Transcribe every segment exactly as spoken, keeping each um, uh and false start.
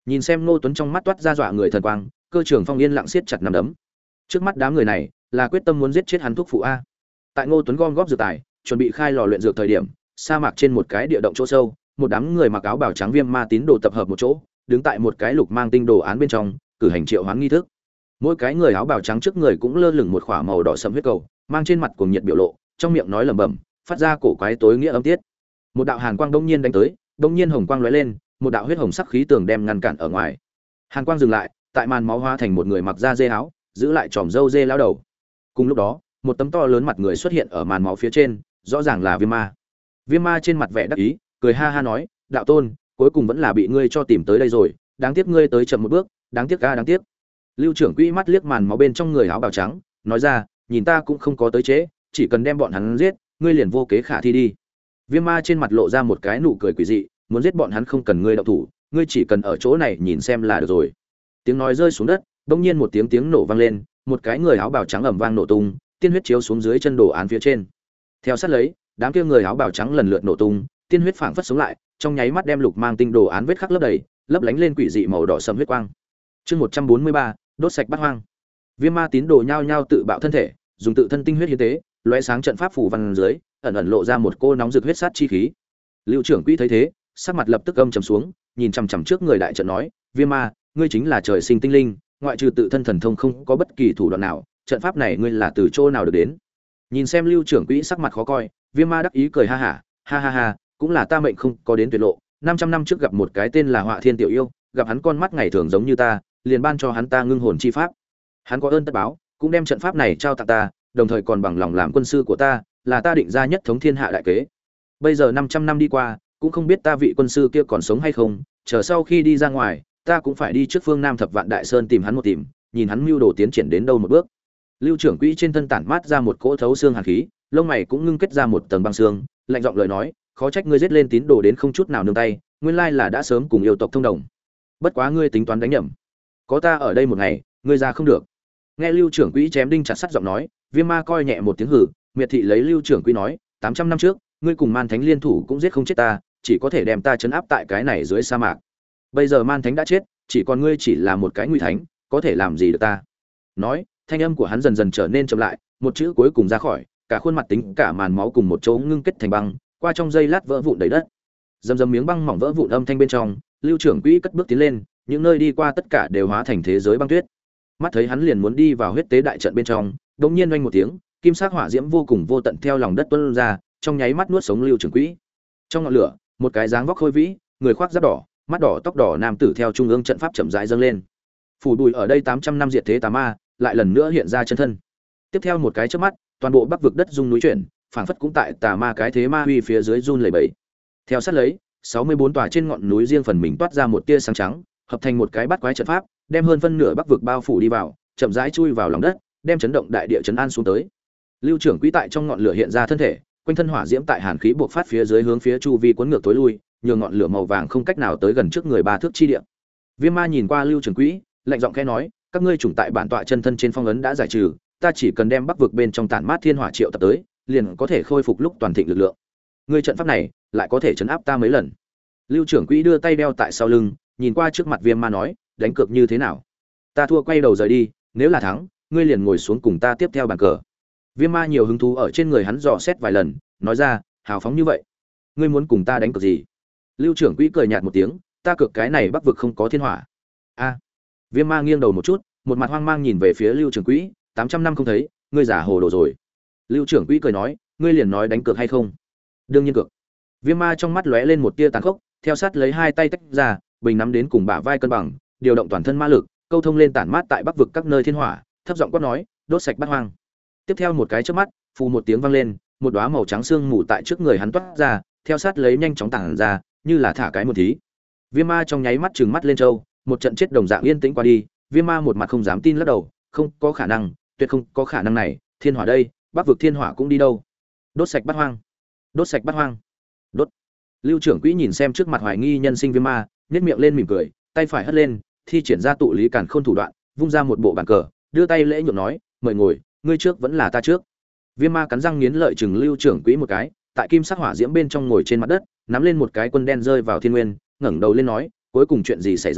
Nhìn xem Ngô Tuấn trong mắt toát ra dọa người thần quang, Cơ Trường Phong yên lặng siết chặt nắm đấm. Trước mắt đám người này là quyết tâm muốn giết chết hắn thuốc phụ a. Tại Ngô Tuấn gom góp dược tài, chuẩn bị khai lò luyện dược thời điểm, sa mạc trên một cái địa động chỗ sâu, một đám người mặc áo bào trắng viêm ma tín đồ tập hợp một chỗ, đứng tại một cái lục mang tinh đồ án bên trong, cử hành triệu hoán nghi thức. Mỗi cái người áo bào trắng trước người cũng lơ lửng một khỏa màu đỏ sẫm huyết cầu, mang trên mặt cuồng nhiệt biểu lộ, trong miệng nói lẩm bẩm, phát ra cổ quái tối nghĩa âm tiết. Một đạo hàn quang đông nhiên đánh tới, đông nhiên hồng quang lóe lên, một đạo huyết hồng sắc khí tường đem ngăn cản ở ngoài. Hàn quang dừng lại, tại màn máu hóa thành một người mặc da dê áo, giữ lại tròm râu dê lao đầu. Cùng lúc đó, một tấm to lớn mặt người xuất hiện ở màn máu phía trên, rõ ràng là Viêm Ma. Viêm Ma trên mặt vẻ đắc ý, cười ha ha nói, đạo tôn, cuối cùng vẫn là bị ngươi cho tìm tới đây rồi, đáng tiếc ngươi tới chậm một bước, đáng tiếc ga đáng tiếc. Lưu trưởng quỹ mắt liếc màn máu bên trong người áo bào trắng, nói ra, nhìn ta cũng không có tới chế, chỉ cần đem bọn hắn giết, ngươi liền vô kế khả thi đi. Viêm Ma trên mặt lộ ra một cái nụ cười quỷ dị, muốn giết bọn hắn không cần ngươi động thủ, ngươi chỉ cần ở chỗ này nhìn xem là được rồi. Tiếng nói rơi xuống đất, bỗng nhiên một tiếng tiếng nổ vang lên, một cái người áo bào trắng ầm vang nổ tung, tiên huyết chiếu xuống dưới chân đồ án phía trên. Theo sát lấy, đám kia người áo bào trắng lần lượt nổ tung, tiên huyết phảng phất sống lại, trong nháy mắt đem lục mang tinh đồ án vết khắc lấp đầy, lấp lánh lên quỷ dị màu đỏ sẫm huyết quang. Chương một trăm bốn mươi ba, đốt sạch bát hoang. Viêm Ma tín đồ nhao nhao tự bạo thân thể, dùng tự thân tinh huyết hiến tế, lóe sáng trận pháp phủ văn dưới, ẩn ẩn lộ ra một cô nóng rực huyết sát chi khí. Lưu trưởng quỹ thấy thế, sắc mặt lập tức âm trầm xuống, nhìn chằm chằm trước người đại trận nói, Viêm Ma, ngươi chính là trời sinh tinh linh, ngoại trừ tự thân thần thông không có bất kỳ thủ đoạn nào, trận pháp này ngươi là từ chỗ nào được đến? Nhìn xem Lưu trưởng quỹ sắc mặt khó coi, Viêm Ma đắc ý cười ha hả, ha ha ha, cũng là ta mệnh không có đến tuyệt lộ, năm trăm năm trước gặp một cái tên là Họa Thiên tiểu yêu, gặp hắn con mắt ngày thường giống như ta, liền ban cho hắn ta ngưng hồn chi pháp. Hắn có ơn tất báo, cũng đem trận pháp này trao tặng ta, đồng thời còn bằng lòng làm quân sư của ta, là ta định ra nhất thống thiên hạ đại kế. Bây giờ năm trăm năm đi qua, cũng không biết ta vị quân sư kia còn sống hay không, chờ sau khi đi ra ngoài, ta cũng phải đi trước phương Nam Thập Vạn Đại Sơn tìm hắn một tìm, nhìn hắn mưu đồ tiến triển đến đâu một bước. Lưu trưởng quỹ trên thân tản mát ra một cỗ thấu xương hàn khí, lông mày cũng ngưng kết ra một tầng băng xương, lạnh giọng lời nói, khó trách ngươi giết lên tín đồ đến không chút nào nương tay, nguyên lai là đã sớm cùng yêu tộc thông đồng. Bất quá ngươi tính toán đánh nhầm, có ta ở đây một ngày, ngươi ra không được. Nghe Lưu trưởng quỹ chém đinh chặt sắt giọng nói, Viêm Ma coi nhẹ một tiếng hử, miệt thị lấy Lưu trưởng quỹ nói, tám trăm năm trước, ngươi cùng Man Thánh liên thủ cũng giết không chết ta, chỉ có thể đem ta trấn áp tại cái này dưới sa mạc. Bây giờ Man Thánh đã chết, chỉ còn ngươi chỉ là một cái nguy thánh, có thể làm gì được ta? Nói, thanh âm của hắn dần dần trở nên chậm lại, một chữ cuối cùng ra khỏi, cả khuôn mặt tính cả màn máu cùng một chỗ ngưng kết thành băng, qua trong giây lát vỡ vụn đầy đất. Dầm dầm miếng băng mỏng vỡ vụn âm thanh bên trong, Lưu trưởng quỹ cất bước tiến lên, những nơi đi qua tất cả đều hóa thành thế giới băng tuyết. Mắt thấy hắn liền muốn đi vào huyết tế đại trận bên trong, đột nhiên oanh một tiếng, kim sắc hỏa diễm vô cùng vô tận theo lòng đất tuôn ra, trong nháy mắt nuốt sống Lưu trưởng quỹ. Trong ngọn lửa, một cái dáng vóc khôi vĩ, người khoác giáp đỏ, mắt đỏ tóc đỏ nam tử theo trung ương trận pháp chậm rãi dâng lên. Phủ bụi ở đây tám trăm năm diệt thế tà ma, lại lần nữa hiện ra chân thân. Tiếp theo một cái chớp mắt, toàn bộ Bắc vực đất rung núi chuyển, phảng phất cũng tại tà ma cái thế ma huy phía dưới run lẩy bẩy. Theo sát lấy, sáu mươi bốn tòa trên ngọn núi riêng phần mình toát ra một tia sáng trắng, hợp thành một cái bắt quái trận pháp, đem hơn phân nửa Bắc vực bao phủ đi vào, chậm rãi chui vào lòng đất, đem chấn động đại địa chấn an xuống tới. Lưu trưởng quỹ tại trong ngọn lửa hiện ra thân thể, quanh thân hỏa diễm tại hàn khí buộc phát phía dưới hướng phía chu vi cuốn ngược tối lui, nhường ngọn lửa màu vàng không cách nào tới gần trước người ba thước chi địa. Viêm Ma nhìn qua Lưu trưởng quỹ, lạnh giọng khẽ nói, các ngươi chủng tại bản tọa chân thân trên phong ấn đã giải trừ, ta chỉ cần đem Bắc vực bên trong tản mát thiên hỏa triệu tập tới, liền có thể khôi phục lúc toàn thịnh lực lượng. Ngươi trận pháp này lại có thể chấn áp ta mấy lần. Lưu trưởng quỹ đưa tay đeo tại sau lưng, nhìn qua trước mặt Viêm Ma nói, đánh cược như thế nào? Ta thua quay đầu rời đi, nếu là thắng, ngươi liền ngồi xuống cùng ta tiếp theo bàn cờ. Viêm Ma nhiều hứng thú ở trên người hắn dò xét vài lần, nói ra, hào phóng như vậy, ngươi muốn cùng ta đánh cược gì? Lưu trưởng quỹ cười nhạt một tiếng, ta cược cái này Bắc vực không có thiên hỏa. A. Viêm Ma nghiêng đầu một chút, một mặt hoang mang nhìn về phía Lưu trưởng quỹ, tám trăm năm không thấy, ngươi giả hồ đồ rồi. Lưu trưởng quỹ cười nói, ngươi liền nói đánh cược hay không? Đương nhiên cược. Viêm Ma trong mắt lóe lên một tia tàn khốc, theo sát lấy hai tay tách ra, bình nắm đến cùng bả vai cân bằng, điều động toàn thân ma lực, câu thông lên tản mát tại Bắc vực các nơi thiên hỏa, thấp giọng quát nói, đốt sạch bát hoang. Tiếp theo một cái chớp mắt, phù một tiếng vang lên, một đóa màu trắng sương mù tại trước người hắn toát ra, theo sát lấy nhanh chóng tản ra, như là thả cái một thí. Viêm Ma trong nháy mắt trừng mắt lên trâu, một trận chết đồng dạng yên tĩnh qua đi, Viêm Ma một mặt không dám tin lắc đầu, không có khả năng, tuyệt không có khả năng này, thiên hỏa đây, Bắc vực thiên hỏa cũng đi đâu? Đốt sạch bát hoang. Đốt sạch bát hoang. Đốt. Lưu trưởng quỹ nhìn xem trước mặt hoài nghi nhân sinh Viêm Ma, nhếch miệng lên mỉm cười, tay phải hất lên, thi triển ra tụ lý càn khôn thủ đoạn, vung ra một bộ bàn cờ, đưa tay lễ nhượng nói, mời ngồi, ngươi trước vẫn là ta trước. Viêm Ma cắn răng nghiến lợi chừng Lưu trưởng quỹ một cái, tại kim sắc hỏa diễm bên trong ngồi trên mặt đất, nắm lên một cái quân đen rơi vào thiên nguyên, ngẩng đầu lên nói, cuối cùng chuyện gì xảy ra,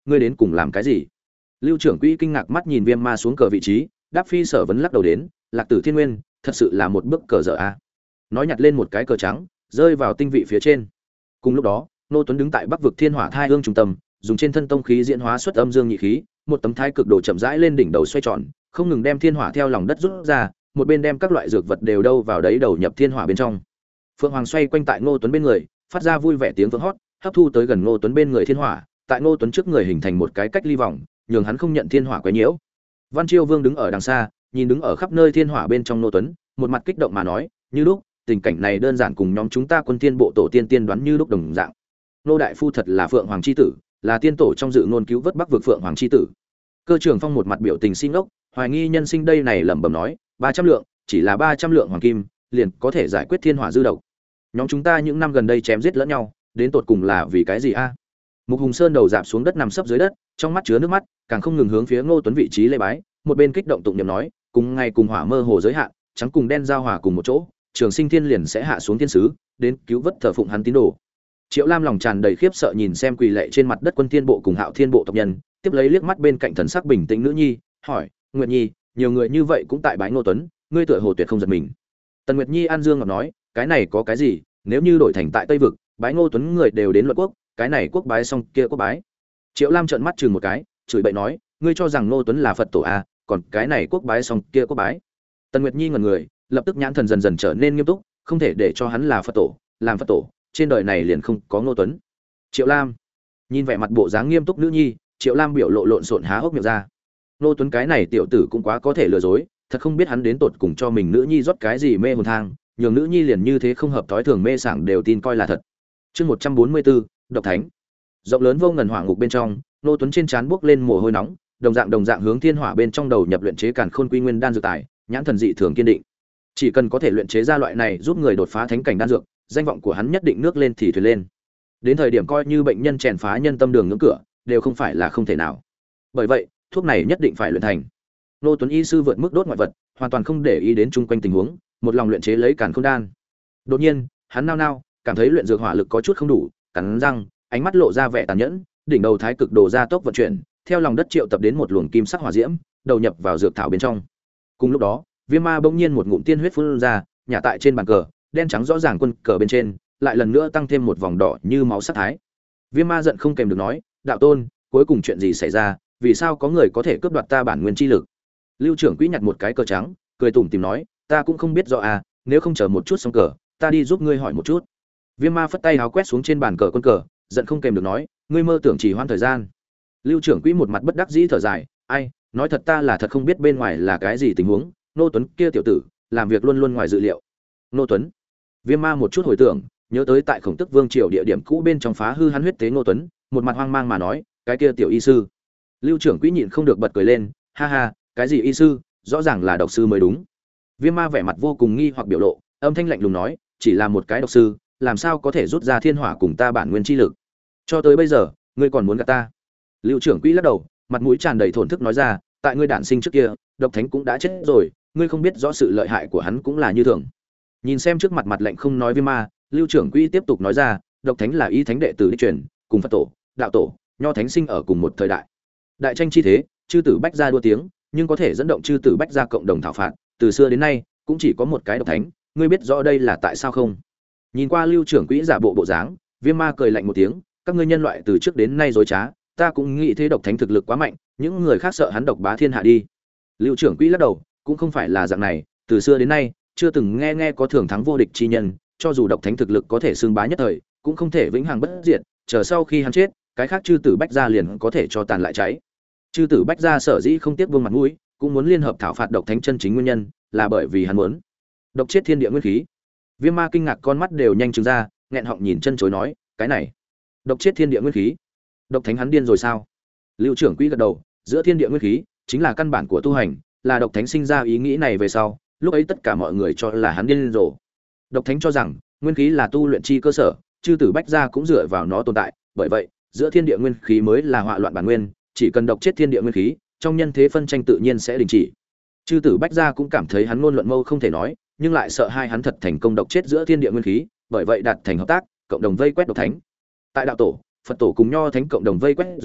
ngươi đến cùng làm cái gì? Lưu trưởng quỹ kinh ngạc mắt nhìn Viêm Ma xuống cờ vị trí, đáp phi sở vấn lắc đầu đến, Lạc Tử Thiên Nguyên, thật sự là một bức cờ dở a. Nói nhặt lên một cái cờ trắng, rơi vào tinh vị phía trên. Cùng lúc đó, Nô Tuấn đứng tại Bắc vực Thiên Hỏa Thai Ương trung tâm, dùng trên thân tông khí diễn hóa xuất âm dương nhị khí, một tấm thái cực đồ chậm rãi lên đỉnh đầu xoay tròn, không ngừng đem thiên hỏa theo lòng đất rút ra, một bên đem các loại dược vật đều đâu vào đấy đầu nhập thiên hỏa bên trong. Phượng Hoàng xoay quanh tại Ngô Tuấn bên người, phát ra vui vẻ tiếng vang hót, hấp thu tới gần Ngô Tuấn bên người thiên hỏa, tại Ngô Tuấn trước người hình thành một cái cách ly vòng, nhường hắn không nhận thiên hỏa quấy nhiễu. Văn Chiêu Vương đứng ở đằng xa, nhìn đứng ở khắp nơi thiên hỏa bên trong Ngô Tuấn, một mặt kích động mà nói, như lúc, tình cảnh này đơn giản cùng nhóm chúng ta quân tiên bộ tổ tiên tiên đoán như lúc đồng dạng. Nô đại phu thật là Phượng Hoàng chi tử, là tiên tổ trong dự ngôn cứu vớt Bắc vực Phượng Hoàng chi tử. Cơ Trường Phong một mặt biểu tình xin ốc, hoài nghi nhân sinh đây này lẩm bẩm nói, ba trăm lượng, chỉ là ba trăm lượng hoàng kim, liền có thể giải quyết thiên hỏa dư độc. Nhóm chúng ta những năm gần đây chém giết lẫn nhau, đến tột cùng là vì cái gì a? Mục Hùng Sơn đầu rạp xuống đất nằm sấp dưới đất, trong mắt chứa nước mắt, càng không ngừng hướng phía Ngô Tuấn vị trí lễ bái, một bên kích động tụng niệm nói, cùng ngày cùng hỏa mơ hồ giới hạn, trắng cùng đen giao hòa cùng một chỗ, Trường Sinh Thiên liền sẽ hạ xuống thiên sứ, đến cứu vớt thờ phụng hắn tín đồ. Triệu Lam lòng tràn đầy khiếp sợ nhìn xem quỳ lệ trên mặt đất Quân Thiên bộ cùng Hạo Thiên bộ tộc nhân, tiếp lấy liếc mắt bên cạnh thần sắc bình tĩnh nữ nhi, hỏi, Nguyệt Nhi, nhiều người như vậy cũng tại bái Ngô Tuấn, ngươi tựa hồ tuyệt không giật mình. Tần Nguyệt Nhi an dương ngọc nói, cái này có cái gì, nếu như đổi thành tại Tây vực, bái Ngô Tuấn người đều đến luận quốc, cái này quốc bái xong kia quốc bái. Triệu Lam trợn mắt chừng một cái, chửi bậy nói, ngươi cho rằng Ngô Tuấn là Phật tổ à, còn cái này quốc bái xong kia quốc bái. Tần Nguyệt Nhi ngẩn người, lập tức nhãn thần dần dần trở nên nghiêm túc, không thể để cho hắn là Phật tổ, làm Phật tổ, trên đời này liền không có Ngô Tuấn. Triệu Lam nhìn vẻ mặt bộ dáng nghiêm túc nữ nhi, Triệu Lam biểu lộ lộn xộn há hốc miệng ra. Ngô Tuấn cái này tiểu tử cũng quá có thể lừa dối, thật không biết hắn đến tột cùng cho mình nữ nhi rót cái gì mê hồn thang, nhường nữ nhi liền như thế không hợp thói thường mê sảng đều tin coi là thật. Chương một trăm bốn mươi bốn, Độc Thánh. Rộng lớn vô ngần hỏa ngục bên trong, Ngô Tuấn trên trán buốc lên mồ hôi nóng, đồng dạng đồng dạng hướng thiên hỏa bên trong đầu nhập luyện chế càn khôn quy nguyên đan dược tài, nhãn thần dị thường kiên định. Chỉ cần có thể luyện chế ra loại này giúp người đột phá thánh cảnh đan dược, danh vọng của hắn nhất định nước lên thì thuyền lên. Đến thời điểm coi như bệnh nhân chèn phá nhân tâm đường ngưỡng cửa, đều không phải là không thể nào. Bởi vậy, thuốc này nhất định phải luyện thành. Ngô Tuấn y sư vượt mức đốt ngoại vật, hoàn toàn không để ý đến chung quanh tình huống, một lòng luyện chế lấy càn khôn đan. Đột nhiên, hắn nao nao, cảm thấy luyện dược hỏa lực có chút không đủ, cắn răng, ánh mắt lộ ra vẻ tàn nhẫn, đỉnh đầu thái cực đồ ra tốc vận chuyển, theo lòng đất triệu tập đến một luồng kim sắc hỏa diễm, đầu nhập vào dược thảo bên trong. Cùng lúc đó, Viêm Ma bỗng nhiên một ngụm tiên huyết phun ra, nhả tại trên bàn cờ, đen trắng rõ ràng quân cờ bên trên, lại lần nữa tăng thêm một vòng đỏ như máu sắc thái. Viêm Ma giận không kèm được nói, đạo tôn, cuối cùng chuyện gì xảy ra, vì sao có người có thể cướp đoạt ta bản nguyên chi lực? Lưu trưởng quỹ nhặt một cái cờ trắng, cười tủm tỉm nói, ta cũng không biết rõ à, nếu không chờ một chút xong cờ, ta đi giúp ngươi hỏi một chút. Viêm Ma phất tay áo quét xuống trên bàn cờ quân cờ, giận không kèm được nói, ngươi mơ tưởng chỉ hoãn thời gian. Lưu trưởng quỹ một mặt bất đắc dĩ thở dài, ai, nói thật ta là thật không biết bên ngoài là cái gì tình huống, Nô Tuấn kia tiểu tử, làm việc luôn luôn ngoài dự liệu. Nô Tuấn. Viêm Ma một chút hồi tưởng, nhớ tới tại Khổng Tức Vương triều địa điểm cũ bên trong phá hư hắn huyết tế Nô Tuấn, một mặt hoang mang mà nói, cái kia tiểu y sư. Lưu trưởng quỹ nhịn không được bật cười lên, ha ha, cái gì y sư, rõ ràng là độc sư mới đúng. Viêm Ma vẻ mặt vô cùng nghi hoặc biểu lộ, âm thanh lạnh lùng nói, chỉ là một cái độc sư, làm sao có thể rút ra thiên hỏa cùng ta bản nguyên chi lực? Cho tới bây giờ, ngươi còn muốn gạt ta? Lưu trưởng quỹ lắc đầu, mặt mũi tràn đầy thổn thức nói ra, tại ngươi đản sinh trước kia, độc thánh cũng đã chết rồi, ngươi không biết rõ sự lợi hại của hắn cũng là như thường. Nhìn xem trước mặt mặt lạnh không nói Viêm Ma, Lưu trưởng quỹ tiếp tục nói ra, độc thánh là ý thánh đệ tử đích truyền, cùng Phật tổ, đạo tổ, nho thánh sinh ở cùng một thời đại. Đại tranh chi thế, chư tử bách gia đua tiếng, nhưng có thể dẫn động chư tử bách gia cộng đồng thảo phạt, từ xưa đến nay cũng chỉ có một cái độc thánh, ngươi biết rõ đây là tại sao không? Nhìn qua Lưu trưởng quỹ giả bộ bộ dáng, Viêm Ma cười lạnh một tiếng, các ngươi nhân loại từ trước đến nay dối trá, ta cũng nghĩ thế độc thánh thực lực quá mạnh, những người khác sợ hắn độc bá thiên hạ đi. Lưu trưởng quỹ lắc đầu, cũng không phải là dạng này, từ xưa đến nay chưa từng nghe nghe có thường thắng vô địch chi nhân, cho dù độc thánh thực lực có thể xưng bá nhất thời, cũng không thể vĩnh hằng bất diệt, chờ sau khi hắn chết, cái khác chư tử bách gia liền có thể cho tàn lại cháy. Chư tử bách gia sở dĩ không tiếc vương mặt mũi, cũng muốn liên hợp thảo phạt độc thánh chân chính nguyên nhân, là bởi vì hắn muốn độc chết thiên địa nguyên khí. Viêm Ma kinh ngạc con mắt đều nhanh trừng ra, nghẹn họng nhìn chân chối nói, cái này, độc chết thiên địa nguyên khí, độc thánh hắn điên rồi sao? Lưu trưởng quỹ gật đầu, giữa thiên địa nguyên khí chính là căn bản của tu hành, là độc thánh sinh ra ý nghĩ này về sau, lúc ấy tất cả mọi người cho là hắn điên rồ. Độc thánh cho rằng nguyên khí là tu luyện chi cơ sở, chư tử bách gia cũng dựa vào nó tồn tại, bởi vậy giữa thiên địa nguyên khí mới là họa loạn bản nguyên, chỉ cần độc chết thiên địa nguyên khí, trong nhân thế phân tranh tự nhiên sẽ đình chỉ. Chư tử bách gia cũng cảm thấy hắn ngôn luận mâu không thể nói, nhưng lại sợ hai hắn thật thành công độc chết giữa thiên địa nguyên khí, bởi vậy đạt thành hợp tác, cộng đồng vây quét độc thánh. Tại đạo tổ, Phật tổ cùng nho thánh cộng đồng vây quét dưới,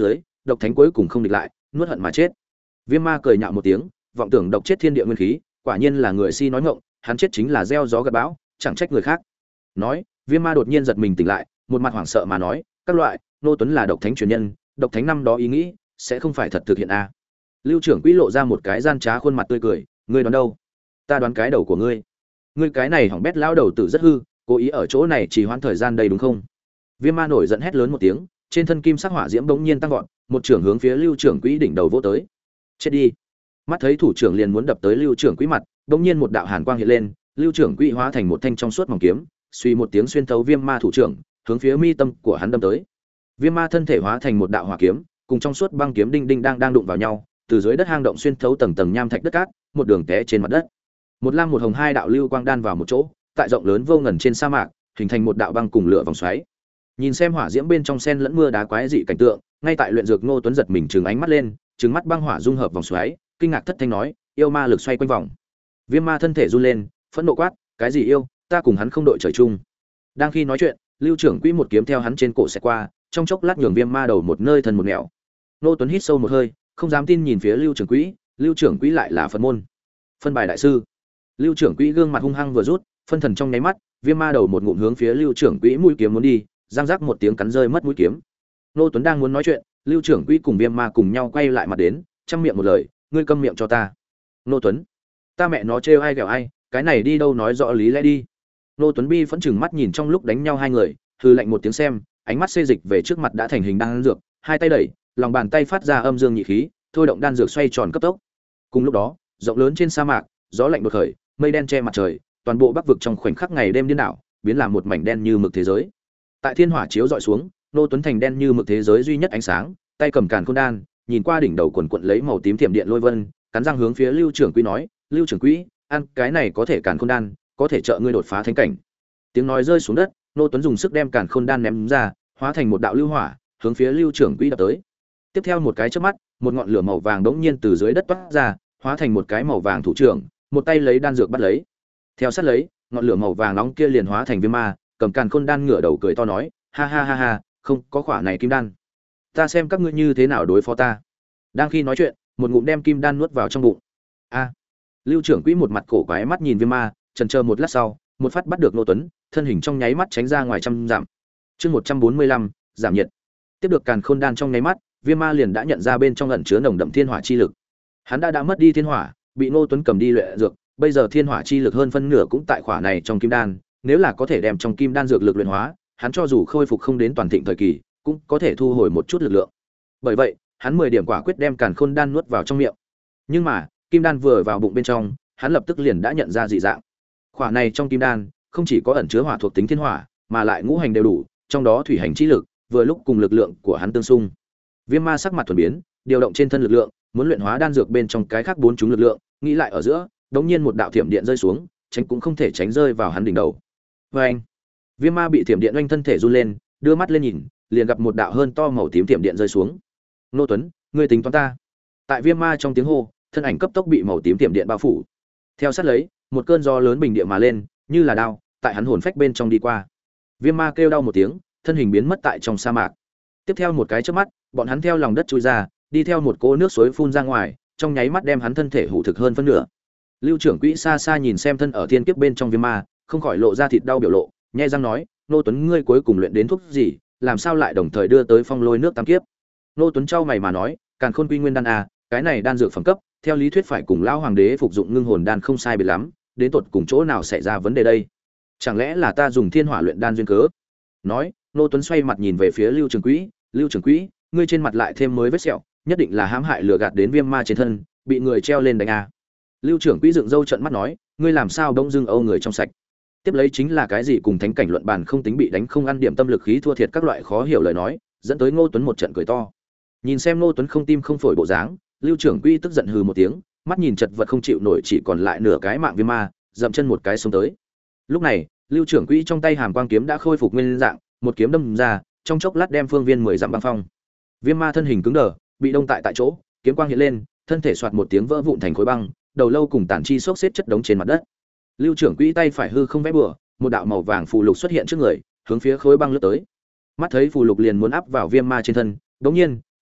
độc thánh cuối cùng không địch lại, nuốt hận mà chết. Viêm Ma cười nhạo một tiếng, vọng tưởng độc chết thiên địa nguyên khí, quả nhiên là người si nói ngọng, hắn chết chính là gieo gió gặt bão, chẳng trách người khác. Nói, Viêm Ma đột nhiên giật mình tỉnh lại, một mặt hoảng sợ mà nói, các loại, Ngô Tuấn là độc thánh truyền nhân, độc thánh năm đó ý nghĩ sẽ không phải thật thực hiện a. À. Lưu trưởng quỹ lộ ra một cái gian trá khuôn mặt tươi cười, ngươi đoán đâu? Ta đoán cái đầu của ngươi. Ngươi cái này hỏng bét lão đầu tử rất hư, cố ý ở chỗ này trì hoãn thời gian đây đúng không? Viêm Ma nổi giận hét lớn một tiếng, trên thân kim sắc hỏa diễm bỗng nhiên tăng vọt, một trưởng hướng phía Lưu trưởng quỹ đỉnh đầu vỗ tới. Chết đi! Mắt thấy thủ trưởng liền muốn đập tới Lưu trưởng quỹ mặt, bỗng nhiên một đạo hàn quang hiện lên, Lưu trưởng quỹ hóa thành một thanh trong suốt mỏng kiếm, suy một tiếng xuyên thấu Viêm Ma thủ trưởng, hướng phía mi tâm của hắn đâm tới. Viêm Ma thân thể hóa thành một đạo hỏa kiếm, cùng trong suốt băng kiếm đinh đinh đang đang đụng vào nhau, từ dưới đất hang động xuyên thấu tầng tầng nham thạch đất cát, một đường té trên mặt đất. Một lam một hồng hai đạo lưu quang đan vào một chỗ, tại rộng lớn vô ngần trên sa mạc, hình thành một đạo băng cùng lửa vòng xoáy. Nhìn xem hỏa diễm bên trong sen lẫn mưa đá quái dị cảnh tượng, ngay tại luyện dược Ngô Tuấn giật mình trừng ánh mắt lên, trừng mắt băng hỏa dung hợp vòng xoáy, kinh ngạc thất thanh nói, yêu ma lực xoay quanh vòng. Viêm Ma thân thể run lên, phẫn nộ quát, cái gì yêu, ta cùng hắn không đội trời chung. Đang khi nói chuyện, Lưu trưởng quỹ một kiếm theo hắn trên cổ sẽ qua, trong chốc lát nhường Viêm Ma đầu một nơi thân một nẻo. Ngô Tuấn hít sâu một hơi, không dám tin nhìn phía Lưu trưởng quỹ, Lưu trưởng quỹ lại là Phật môn phân bài đại sư. Lưu trưởng quỹ gương mặt hung hăng vừa rút, phân thần trong nháy mắt, Viêm Ma đầu một ngụm hướng phía Lưu trưởng quỹ mũi kiếm muốn đi, giang rắc một tiếng cắn rơi mất mũi kiếm. Ngô Tuấn đang muốn nói chuyện, Lưu trưởng quỹ cùng Viêm Ma cùng nhau quay lại mặt đến, trăm miệng một lời, ngươi câm miệng cho ta. Ngô Tuấn, ta mẹ nó trêu ai ghẹo ai, cái này đi đâu nói rõ lý lẽ đi. Ngô Tuấn bi phẫn chừng mắt nhìn trong lúc đánh nhau hai người, hừ lạnh một tiếng xem, ánh mắt xê dịch về trước mặt đã thành hình đan dược, hai tay đẩy, lòng bàn tay phát ra âm dương nhị khí, thôi động đan dược xoay tròn cấp tốc. Cùng lúc đó, rộng lớn trên sa mạc, gió lạnh đột khởi, mây đen che mặt trời, toàn bộ bắc vực trong khoảnh khắc ngày đêm điên đảo, biến làm một mảnh đen như mực thế giới. Tại thiên hỏa chiếu dọi xuống, Ngô Tuấn thành đen như mực thế giới duy nhất ánh sáng, tay cầm càn khôn đan, nhìn qua đỉnh đầu quần quần lấy màu tím thiểm điện lôi vân, cắn răng hướng phía Lưu trưởng quỹ nói, Lưu trưởng quỹ, ăn cái này có thể càn khôn đan, có thể trợ ngươi đột phá thánh cảnh. Tiếng nói rơi xuống đất, Ngô Tuấn dùng sức đem càn khôn đan ném ra, hóa thành một đạo lưu hỏa, hướng phía Lưu trưởng quỹ đập tới. Tiếp theo một cái chớp mắt, một ngọn lửa màu vàng đống nhiên từ dưới đất toát ra, hóa thành một cái màu vàng thủ trưởng, một tay lấy đan dược bắt lấy. Theo sát lấy, ngọn lửa màu vàng nóng kia liền hóa thành Viêm Ma, cầm càn khôn đan ngửa đầu cười to nói, ha ha ha ha, không, có khỏa này kim đan, ta xem các ngươi như thế nào đối phó ta. Đang khi nói chuyện, một ngụm đem kim đan nuốt vào trong bụng. A! Lưu trưởng quỹ một mặt cổ quái mắt nhìn Viêm Ma, chần chờ một lát sau, một phát bắt được Ngô Tuấn, thân hình trong nháy mắt tránh ra ngoài trăm dặm. Chương một trăm bốn mươi lăm, giảm nhiệt. Tiếp được càn khôn đan trong nháy mắt, Viêm Ma liền đã nhận ra bên trong ẩn chứa nồng đậm thiên hỏa chi lực. Hắn đã đã mất đi thiên hỏa, bị Ngô Tuấn cầm đi luyện dược, bây giờ thiên hỏa chi lực hơn phân nửa cũng tại khỏa này trong kim đan, nếu là có thể đem trong kim đan dược lực luyện hóa, hắn cho dù khôi phục không đến toàn thịnh thời kỳ, cũng có thể thu hồi một chút lực lượng. Bởi vậy, hắn mười điểm quả quyết đem càn khôn đan nuốt vào trong miệng. Nhưng mà, kim đan vừa vào bụng bên trong, hắn lập tức liền đã nhận ra dị dạng. Khỏa này trong kim đan, không chỉ có ẩn chứa hỏa thuộc tính thiên hỏa, mà lại ngũ hành đều đủ, trong đó thủy hành chi lực, vừa lúc cùng lực lượng của hắn tương xung. Viêm Ma sắc mặt thuần biến, điều động trên thân lực lượng, muốn luyện hóa đan dược bên trong cái khác bốn chúng lực lượng, nghĩ lại ở giữa, đống nhiên một đạo thiểm điện rơi xuống, tránh cũng không thể tránh rơi vào hắn đỉnh đầu. Oeng! Viêm Ma bị thiểm điện oanh thân thể run lên, đưa mắt lên nhìn, liền gặp một đạo hơn to màu tím thiểm điện rơi xuống. Ngô Tuấn, ngươi tính toán ta? Tại Viêm Ma trong tiếng hô, thân ảnh cấp tốc bị màu tím thiểm điện bao phủ. Theo sát lấy, một cơn gió lớn bình địa mà lên, như là đao, tại hắn hồn phách bên trong đi qua. Viêm Ma kêu đau một tiếng, thân hình biến mất tại trong sa mạc. Tiếp theo một cái chớp mắt, bọn hắn theo lòng đất chui ra, đi theo một cỗ nước suối phun ra ngoài, trong nháy mắt đem hắn thân thể hủ thực hơn phân nửa. Lưu trưởng quỹ xa xa nhìn xem thân ở thiên kiếp bên trong Viêm Ma, không khỏi lộ ra thịt đau biểu lộ, nhếch răng nói, Ngô Tuấn ngươi cuối cùng luyện đến thuốc gì, làm sao lại đồng thời đưa tới phong lôi nước tam kiếp? Ngô Tuấn trao mày mà nói, Càn Khôn Quy Nguyên đan a, cái này đan dược phẩm cấp, theo lý thuyết phải cùng lão hoàng đế phục dụng ngưng hồn đan không sai biệt lắm, đến tột cùng chỗ nào xảy ra vấn đề đây? Chẳng lẽ là ta dùng thiên hỏa luyện đan duyên cớ? Nói, Ngô Tuấn xoay mặt nhìn về phía Lưu trưởng quỹ, Lưu trưởng quỹ, ngươi trên mặt lại thêm mới vết sẹo, nhất định là hãm hại lừa gạt đến Viêm Ma trên thân, bị người treo lên đánh a. Lưu trưởng quỹ dựng râu trợn mắt nói, ngươi làm sao đông dưng âu người trong sạch? Tiếp lấy chính là cái gì cùng thánh cảnh luận bàn không tính bị đánh không ăn điểm tâm lực khí thua thiệt các loại khó hiểu lời nói, dẫn tới Ngô Tuấn một trận cười to. Nhìn xem Ngô Tuấn không tim không phổi bộ dáng, Lưu trưởng quỹ tức giận hừ một tiếng, mắt nhìn chật vật không chịu nổi chỉ còn lại nửa cái mạng Viêm Ma, dậm chân một cái xông tới. Lúc này, Lưu trưởng quỹ trong tay hàm quang kiếm đã khôi phục nguyên dạng, một kiếm đâm ra, trong chốc lát đem phương viên mười dặm băng phong. Viêm Ma thân hình cứng đờ, bị đông tại tại chỗ, kiếm quang hiện lên, thân thể xoạt một tiếng vỡ vụn thành khối băng, đầu lâu cùng tản chi xốc xếp chất đống trên mặt đất. Lưu trưởng quỹ tay phải hư không vẽ bừa, một đạo màu vàng phù lục xuất hiện trước người, hướng phía khối băng lướt tới. Mắt thấy phù lục liền muốn áp vào Viêm Ma trên thân, đột nhiên,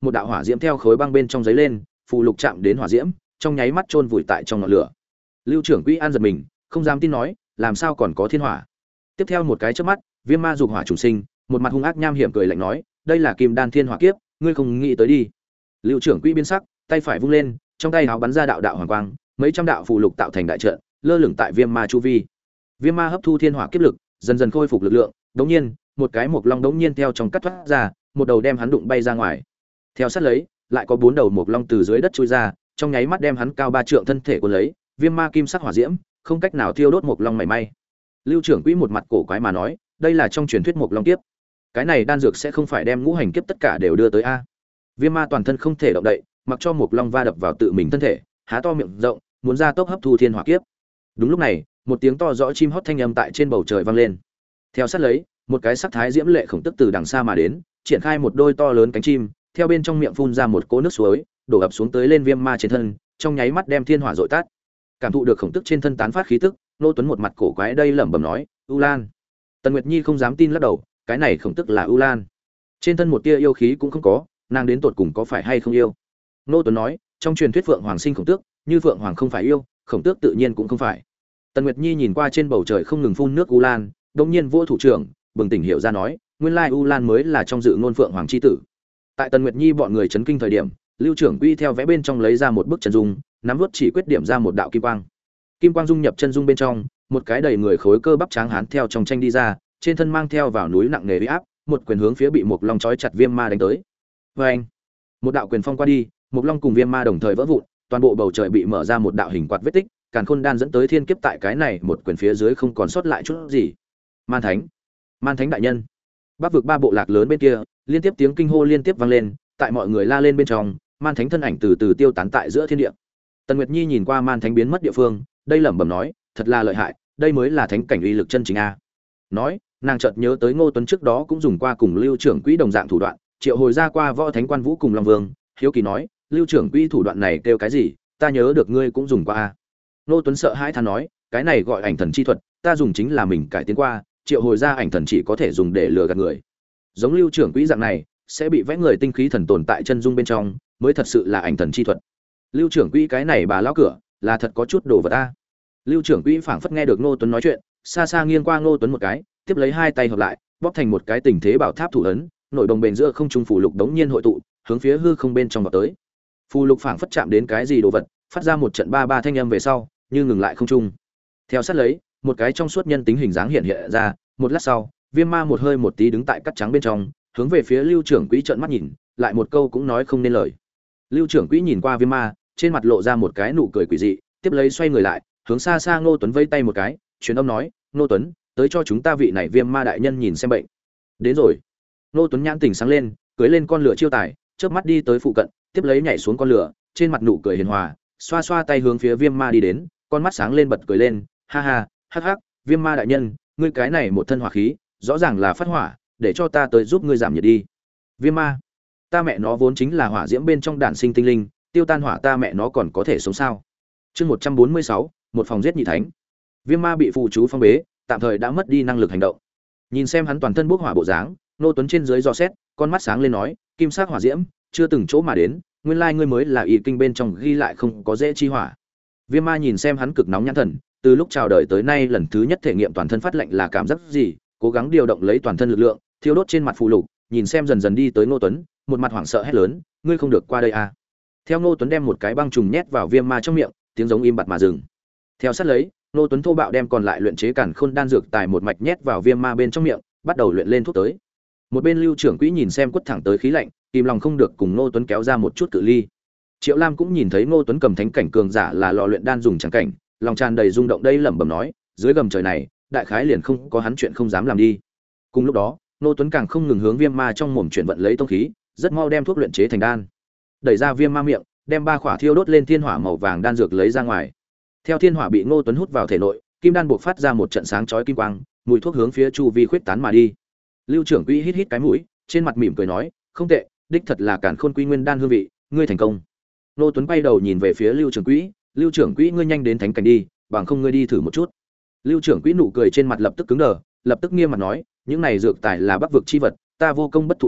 một đạo hỏa diễm theo khối băng bên trong giấy lên, phù lục chạm đến hỏa diễm, trong nháy mắt chôn vùi tại trong ngọn lửa. Lưu trưởng quỹ an giật mình, không dám tin nói, làm sao còn có thiên hỏa? Tiếp theo một cái chớp mắt, viêm ma dục hỏa trùng sinh, một mặt hung ác nham hiểm cười lạnh nói, đây là kim đan thiên hỏa kiếp, ngươi không nghĩ tới đi. Lưu trưởng quỹ biến sắc, tay phải vung lên, trong tay áo bắn ra đạo đạo hoàng quang, mấy trăm đạo phù lục tạo thành đại trận, lơ lửng tại viêm ma chu vi. Viêm ma hấp thu thiên hỏa kiếp lực, dần dần khôi phục lực lượng, đống nhiên, một cái mộc long đống nhiên theo trong cắt thoát ra, một đầu đem hắn đụng bay ra ngoài. Theo sát lấy, lại có bốn đầu mộc long từ dưới đất chui ra, trong nháy mắt đem hắn cao ba trượng thân thể cuốn lấy, viêm ma kim sắc hỏa diễm, không cách nào thiêu đốt mộc long mảy may. Lưu trưởng quỹ một mặt cổ quái mà nói, đây là trong truyền thuyết mộc long kiếp. Cái này đan dược sẽ không phải đem ngũ hành kiếp tất cả đều đưa tới a? Viêm ma toàn thân không thể động đậy, mặc cho mộc long va đập vào tự mình thân thể, há to miệng rộng, muốn ra tốc hấp thu thiên hỏa kiếp. Đúng lúc này, một tiếng to rõ chim hót thanh âm tại trên bầu trời vang lên. Theo sát lấy, một cái sắc thái diễm lệ khổng tức từ đằng xa mà đến, triển khai một đôi to lớn cánh chim, theo bên trong miệng phun ra một cỗ nước suối, đổ ập xuống tới lên viêm ma trên thân, trong nháy mắt đem thiên hỏa dội tắt. Cảm thụ được khổng tức trên thân tán phát khí tức, Nô Tuấn một mặt cổ quái đây lẩm bẩm nói, "U Lan." Tần Nguyệt Nhi không dám tin lắc đầu, cái này khổng tức là U Lan. Trên thân một tia yêu khí cũng không có, nàng đến tột cùng có phải hay không yêu? Nô Tuấn nói, trong truyền thuyết Phượng Hoàng sinh khổng tước, như Phượng Hoàng không phải yêu, khổng tước tự nhiên cũng không phải. Tần Nguyệt Nhi nhìn qua trên bầu trời không ngừng phun nước U Lan, đột nhiên vô thủ trưởng, bừng tỉnh hiểu ra nói, nguyên lai U Lan mới là trong dự ngôn Phượng Hoàng chi tử. Tại Tần Nguyệt Nhi bọn người chấn kinh thời điểm, Lưu trưởng quỹ theo vẽ bên trong lấy ra một bức chân dung, nắm vút chỉ quyết điểm ra một đạo kim quang. Kim quang dung nhập chân dung bên trong, một cái đầy người khối cơ bắp tráng hán theo trong tranh đi ra, trên thân mang theo vào núi nặng nề uy áp, một quyền hướng phía bị Mộc Long trói chặt Viêm Ma đánh tới. Oeng! Một đạo quyền phong qua đi, Mộc Long cùng Viêm Ma đồng thời vỡ vụn, toàn bộ bầu trời bị mở ra một đạo hình quạt vết tích, Càn Khôn đan dẫn tới thiên kiếp tại cái này một quyền phía dưới không còn sót lại chút gì. Man Thánh, Man Thánh đại nhân. Bắc vực ba bộ lạc lớn bên kia, liên tiếp tiếng kinh hô liên tiếp vang lên, tại mọi người la lên bên trong, Man Thánh thân ảnh từ từ tiêu tán tại giữa thiên địa. Tần Nguyệt Nhi nhìn qua Man Thánh biến mất địa phương, đây lẩm bẩm nói, thật là lợi hại, đây mới là thánh cảnh uy lực chân chính a. Nói, nàng chợt nhớ tới Ngô Tuấn trước đó cũng dùng qua cùng Lưu trưởng quỹ đồng dạng thủ đoạn, triệu hồi ra qua Võ Thánh Quan Vũ cùng Long Vương, hiếu kỳ nói, Lưu trưởng quỹ thủ đoạn này kêu cái gì, ta nhớ được ngươi cũng dùng qua a. Ngô Tuấn sợ hãi than nói, cái này gọi ảnh thần chi thuật, ta dùng chính là mình cải tiến qua, triệu hồi ra ảnh thần chỉ có thể dùng để lừa gạt người. Giống Lưu trưởng quỹ dạng này, sẽ bị vẽ người tinh khí thần tồn tại chân dung bên trong, mới thật sự là ảnh thần chi thuật. Lưu trưởng quỹ cái này bà lão cửa, là thật có chút đồ vật ta. Lưu trưởng quỹ phảng phất nghe được Ngô Tuấn nói chuyện, xa xa nghiêng qua Ngô Tuấn một cái, tiếp lấy hai tay hợp lại, bóp thành một cái tình thế bảo tháp thủ ấn, nội đồng bền giữa không trung phù lục đống nhiên hội tụ, hướng phía hư không bên trong vào tới. Phù lục phảng phất chạm đến cái gì đồ vật, phát ra một trận ba ba thanh âm về sau, như ngừng lại không trung. Theo sát lấy, một cái trong suốt nhân tính hình dáng hiện hiện ra, một lát sau, Viêm Ma một hơi một tí đứng tại cắt trắng bên trong, hướng về phía Lưu trưởng quỹ trợn mắt nhìn, lại một câu cũng nói không nên lời. Lưu trưởng quỹ nhìn qua Viêm Ma, trên mặt lộ ra một cái nụ cười quỷ dị, tiếp lấy xoay người lại, hướng xa xa Ngô Tuấn vẫy tay một cái, truyền âm nói, "Ngô Tuấn, tới cho chúng ta vị này Viêm Ma đại nhân nhìn xem bệnh." Đến rồi. Ngô Tuấn nhãn tỉnh sáng lên, cưỡi lên con lửa chiêu tài, chớp mắt đi tới phụ cận, tiếp lấy nhảy xuống con lửa, trên mặt nụ cười hiền hòa, xoa xoa tay hướng phía Viêm Ma đi đến, con mắt sáng lên bật cười lên, "Ha ha, hắc hắc, Viêm Ma đại nhân, ngươi cái này một thân hỏa khí, rõ ràng là phát hỏa, để cho ta tới giúp ngươi giảm nhiệt đi." Viêm Ma, ta mẹ nó vốn chính là hỏa diễm bên trong đản sinh tinh linh, tiêu tan hỏa ta mẹ nó còn có thể sống sao? Chương một trăm bốn mươi sáu, một phòng giết nhị thánh. Viêm Ma bị phù chú phong bế, tạm thời đã mất đi năng lực hành động. Nhìn xem hắn toàn thân bốc hỏa bộ dáng, Nô Tuấn trên dưới dò xét, con mắt sáng lên nói, "Kim sắc hỏa diễm, chưa từng chỗ mà đến, nguyên lai ngươi mới là y kinh bên trong ghi lại không có dễ chi hỏa." Viêm Ma nhìn xem hắn cực nóng nhãn thần, từ lúc chào đời tới nay lần thứ nhất thể nghiệm toàn thân phát lạnh là cảm giác gì, cố gắng điều động lấy toàn thân lực lượng, thiêu đốt trên mặt phù lục, nhìn xem dần dần đi tới Ngô Tuấn, một mặt hoảng sợ hét lớn, "Ngươi không được qua đây à?" Theo Ngô Tuấn đem một cái băng trùng nhét vào Viêm Ma trong miệng, tiếng giống im bặt mà dừng. Theo sát lấy, Ngô Tuấn thô bạo đem còn lại luyện chế Càn Khôn đan dược tài một mạch nhét vào Viêm Ma bên trong miệng, bắt đầu luyện lên thuốc tới. Một bên Lưu trưởng quỹ nhìn xem quất thẳng tới khí lạnh, kìm lòng không được cùng Ngô Tuấn kéo ra một chút cự ly. Triệu Lam cũng nhìn thấy Ngô Tuấn cầm thánh cảnh cường giả là lò luyện đan dùng chẳng cảnh, lòng tràn đầy rung động đây lẩm bẩm nói, dưới gầm trời này, đại khái liền không có hắn chuyện không dám làm đi. Cùng lúc đó, Ngô Tuấn càng không ngừng hướng Viêm Ma trong mồm chuyển vận lấy tông khí, rất mau đem thuốc luyện chế thành đan. Đẩy ra Viêm Ma miệng, đem ba khỏa thiêu đốt lên thiên hỏa màu vàng đan dược lấy ra ngoài. Theo thiên hỏa bị Ngô Tuấn hút vào thể nội, kim đan buộc phát ra một trận sáng chói kim quang, mùi thuốc hướng phía chu vi khuyết tán mà đi. Lưu trưởng quỹ hít hít cái mũi, trên mặt mỉm cười nói, "Không tệ, đích thật là Càn Khôn Quy Nguyên đan hương vị, ngươi thành công." Ngô Tuấn quay đầu nhìn về phía Lưu trưởng quỹ, "Lưu trưởng quỹ ngươi nhanh đến thánh cảnh đi, bằng không ngươi đi thử một chút." Lưu trưởng quỹ nụ cười trên mặt lập tức cứng đờ, lập tức nghiêm mặt nói, "Những này dược tài là Bắc vực chi vật, ta vô công bất thụ độc,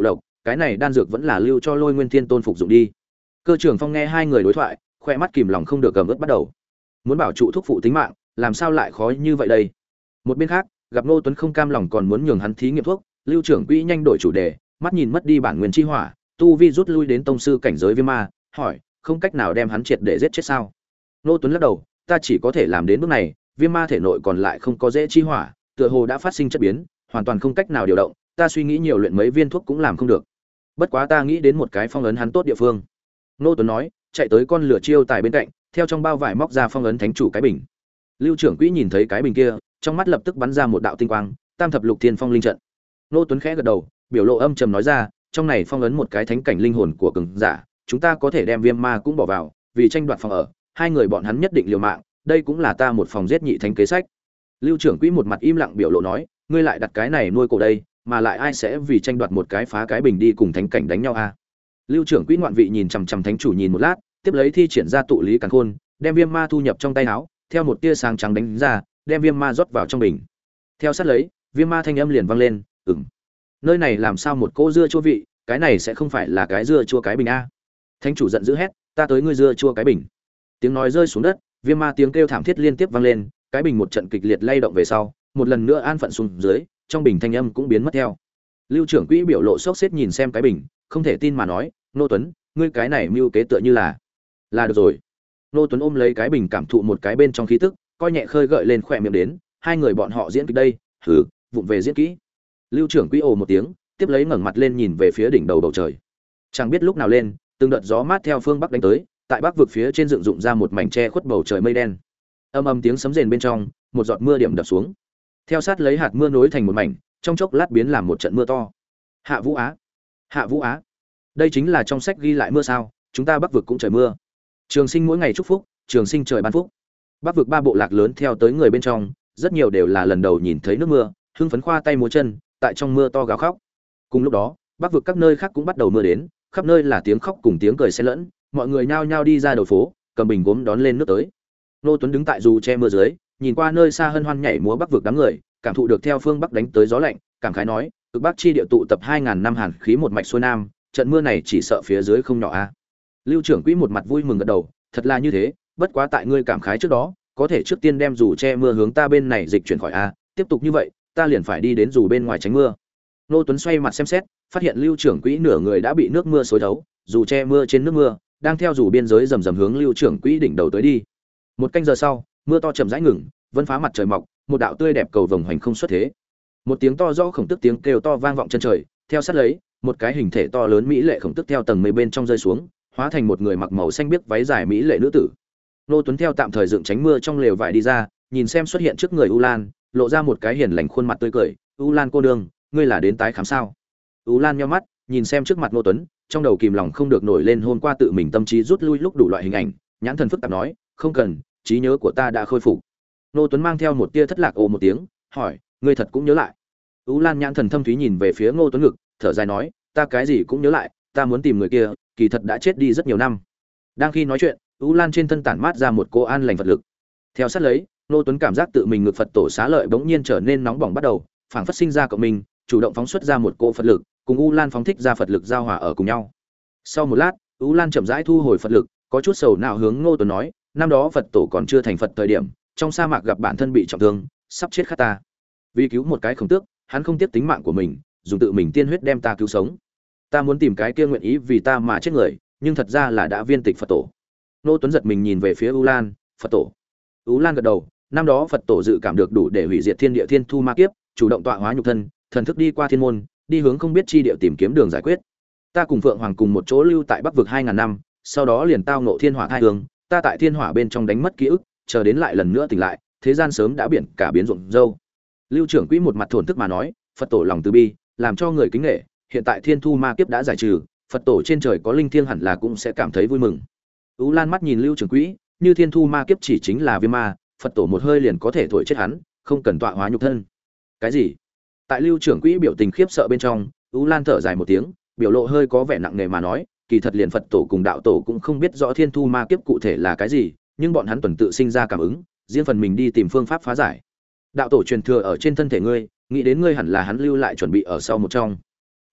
cái này đan dược vẫn là lưu cho Lôi Nguyên Thiên Tôn phục dụng đi. Cơ trưởng Phong nghe hai người đối thoại, khoe mắt kìm lòng không được gầm ướt bắt đầu. Muốn bảo trụ thuốc phụ tính mạng, làm sao lại khó như vậy đây? Một bên khác, gặp Ngô Tuấn không cam lòng còn muốn nhường hắn thí nghiệm thuốc, Lưu trưởng quỹ nhanh đổi chủ đề, mắt nhìn mất đi bản nguyên chi hỏa, tu vi rút lui đến tông sư cảnh giới viêm ma, hỏi, không cách nào đem hắn triệt để giết chết sao? Ngô Tuấn lắc đầu, ta chỉ có thể làm đến bước này, viêm ma thể nội còn lại không có dễ chi hỏa, tựa hồ đã phát sinh chất biến, hoàn toàn không cách nào điều động, ta suy nghĩ nhiều luyện mấy viên thuốc cũng làm không được. Bất quá ta nghĩ đến một cái phong ấn hắn tốt địa phương. Ngô Tuấn nói, chạy tới con lửa chiêu tài bên cạnh, theo trong bao vải móc ra phong ấn thánh chủ cái bình. Lưu trưởng quỹ nhìn thấy cái bình kia, trong mắt lập tức bắn ra một đạo tinh quang, Tam thập lục thiên phong linh trận. Ngô Tuấn khẽ gật đầu, biểu lộ âm trầm nói ra, trong này phong ấn một cái thánh cảnh linh hồn của cường giả, chúng ta có thể đem viêm ma cũng bỏ vào, vì tranh đoạt phòng ở, hai người bọn hắn nhất định liều mạng, đây cũng là ta một phòng giết nhị thánh kế sách. Lưu trưởng quỹ một mặt im lặng biểu lộ nói, ngươi lại đặt cái này nuôi cổ đây, mà lại ai sẽ vì tranh đoạt một cái phá cái bình đi cùng thánh cảnh đánh nhau a? À? Lưu trưởng quỹ ngoạn vị nhìn chằm chằm thánh chủ nhìn một lát, tiếp lấy thi triển ra tụ lý càn khôn, đem viêm ma thu nhập trong tay áo, theo một tia sáng trắng đánh ra, đem viêm ma rót vào trong bình. Theo sát lấy, viêm ma thanh âm liền vang lên, "Ừm. Nơi này làm sao một cỗ dưa chua vị, cái này sẽ không phải là cái dưa chua cái bình a?" Thánh chủ giận dữ hét, "Ta tới ngươi dưa chua cái bình." Tiếng nói rơi xuống đất, viêm ma tiếng kêu thảm thiết liên tiếp vang lên, cái bình một trận kịch liệt lay động về sau, một lần nữa an phận xuống dưới, trong bình thanh âm cũng biến mất theo. Lưu trưởng quỹ biểu lộ sốc xếp nhìn xem cái bình, không thể tin mà nói, "Nô Tuấn, ngươi cái này mưu kế tựa như là..." "Là được rồi." Nô Tuấn ôm lấy cái bình cảm thụ một cái bên trong khí tức, coi nhẹ khơi gợi lên khỏe miệng đến, hai người bọn họ diễn kịch đây, hừ, vụng về diễn kỹ. Lưu trưởng quỹ ồ một tiếng, tiếp lấy ngẩng mặt lên nhìn về phía đỉnh đầu bầu trời. Chẳng biết lúc nào lên, từng đợt gió mát theo phương bắc đánh tới, tại bắc vực phía trên dựng dụng ra một mảnh che khuất bầu trời mây đen. Âm âm tiếng sấm rền bên trong, một giọt mưa điểm đập xuống. Theo sát lấy hạt mưa nối thành một mảnh, trong chốc lát biến làm một trận mưa to. Hạ Vũ Á, Hạ Vũ Á. Đây chính là trong sách ghi lại mưa sao? Chúng ta bắc vực cũng trời mưa. Trường Sinh mỗi ngày chúc phúc, Trường Sinh trời ban phúc. Bắc vực ba bộ lạc lớn theo tới người bên trong, rất nhiều đều là lần đầu nhìn thấy nước mưa, hưng phấn khoa tay múa chân, tại trong mưa to gào khóc. Cùng lúc đó, bắc vực các nơi khác cũng bắt đầu mưa đến, khắp nơi là tiếng khóc cùng tiếng cười xen lẫn, mọi người nhao nhao đi ra đầu phố, cầm bình gốm đón lên nước tới. Nô Tuấn đứng tại dù che mưa dưới, nhìn qua nơi xa hân hoan nhảy múa bắc vực đám người, cảm thụ được theo phương bắc đánh tới gió lạnh, cảm khái nói, cực bắc chi địa tụ tập hai ngàn năm hàn khí một mạch xuôi nam, trận mưa này chỉ sợ phía dưới không nhỏ a. Lưu trưởng quỹ một mặt vui mừng gật đầu, thật là như thế, bất quá tại ngươi cảm khái trước đó, có thể trước tiên đem dù che mưa hướng ta bên này dịch chuyển khỏi a, tiếp tục như vậy, ta liền phải đi đến dù bên ngoài tránh mưa. Nô Tuấn xoay mặt xem xét, phát hiện Lưu trưởng quỹ nửa người đã bị nước mưa xối thấu, dù che mưa trên nước mưa, đang theo dù biên giới rầm rầm hướng Lưu trưởng quỹ đỉnh đầu tới đi. Một canh giờ sau, mưa to chậm rãi ngừng, vân phá mặt trời mọc, một đạo tươi đẹp cầu vồng hoành không xuất thế. Một tiếng to rõ khổng tức tiếng kêu to vang vọng chân trời, theo sát lấy, một cái hình thể to lớn mỹ lệ khổng tức theo tầng mây bên trong rơi xuống, hóa thành một người mặc màu xanh biếc váy dài mỹ lệ nữ tử. Nô Tuấn theo tạm thời dựng tránh mưa trong lều vải đi ra, nhìn xem xuất hiện trước người U Lan, lộ ra một cái hiền lành khuôn mặt tươi cười, "U Lan cô nương, ngươi là đến tái khám sao?" U Lan nhíu mắt, nhìn xem trước mặt Nô Tuấn, trong đầu kìm lòng không được nổi lên hôm qua tự mình tâm trí rút lui lúc đủ loại hình ảnh, nhãn thần phức tạp nói, "Không cần, trí nhớ của ta đã khôi phục." Nô Tuấn mang theo một tia thất lạc ồ một tiếng, hỏi, "Ngươi thật cũng nhớ lại?" U Lan nhãn thần thâm thúy nhìn về phía Ngô Tuấn ngực, thở dài nói, "Ta cái gì cũng nhớ lại, ta muốn tìm người kia, kỳ thật đã chết đi rất nhiều năm." Đang khi nói chuyện, U Lan trên thân tản mát ra một cô an lành vật lực. Theo sát lấy, Ngô Tuấn cảm giác tự mình ngực Phật tổ xá lợi bỗng nhiên trở nên nóng bỏng bắt đầu, phảng phất sinh ra cộng mình, chủ động phóng xuất ra một cô Phật lực, cùng U Lan phóng thích ra Phật lực giao hòa ở cùng nhau. Sau một lát, U Lan chậm rãi thu hồi Phật lực, có chút sầu não hướng Ngô Tuấn nói, "Năm đó Phật tổ còn chưa thành Phật thời điểm, trong sa mạc gặp bản thân bị trọng thương, sắp chết khát ta. Vì cứu một cái khổng tước, hắn không tiếc tính mạng của mình, dùng tự mình tiên huyết đem ta cứu sống. Ta muốn tìm cái kia nguyện ý vì ta mà chết người, nhưng thật ra là đã viên tịch Phật tổ." Nô Tuấn giật mình nhìn về phía U Lan, "Phật tổ?" U Lan gật đầu, "Năm đó Phật tổ dự cảm được đủ để hủy diệt thiên địa thiên thu ma kiếp, chủ động tọa hóa nhục thân, thần thức đi qua thiên môn, đi hướng không biết chi địa tìm kiếm đường giải quyết. Ta cùng Phượng Hoàng cùng một chỗ lưu tại Bắc vực hai ngàn năm, sau đó liền tao ngộ thiên hỏa thai hướng, ta tại thiên hỏa bên trong đánh mất ký ức, chờ đến lại lần nữa tỉnh lại, thế gian sớm đã biển cả biến rộn râu." Lưu trưởng quỹ một mặt thổn thức mà nói, "Phật tổ lòng từ bi, làm cho người kính nể, hiện tại thiên thu ma kiếp đã giải trừ, Phật tổ trên trời có linh thiêng hẳn là cũng sẽ cảm thấy vui mừng." U Lan mắt nhìn Lưu trưởng quỹ, như thiên thu ma kiếp chỉ chính là viêm ma, Phật tổ một hơi liền có thể thổi chết hắn, không cần tọa hóa nhục thân. Cái gì? Tại Lưu trưởng quỹ biểu tình khiếp sợ bên trong, U Lan thở dài một tiếng, biểu lộ hơi có vẻ nặng nề mà nói, kỳ thật liền Phật tổ cùng đạo tổ cũng không biết rõ thiên thu ma kiếp cụ thể là cái gì, nhưng bọn hắn tuần tự sinh ra cảm ứng, riêng phần mình đi tìm phương pháp phá giải. Đạo tổ truyền thừa ở trên thân thể ngươi, nghĩ đến ngươi hẳn là hắn lưu lại chuẩn bị ở sau một trong.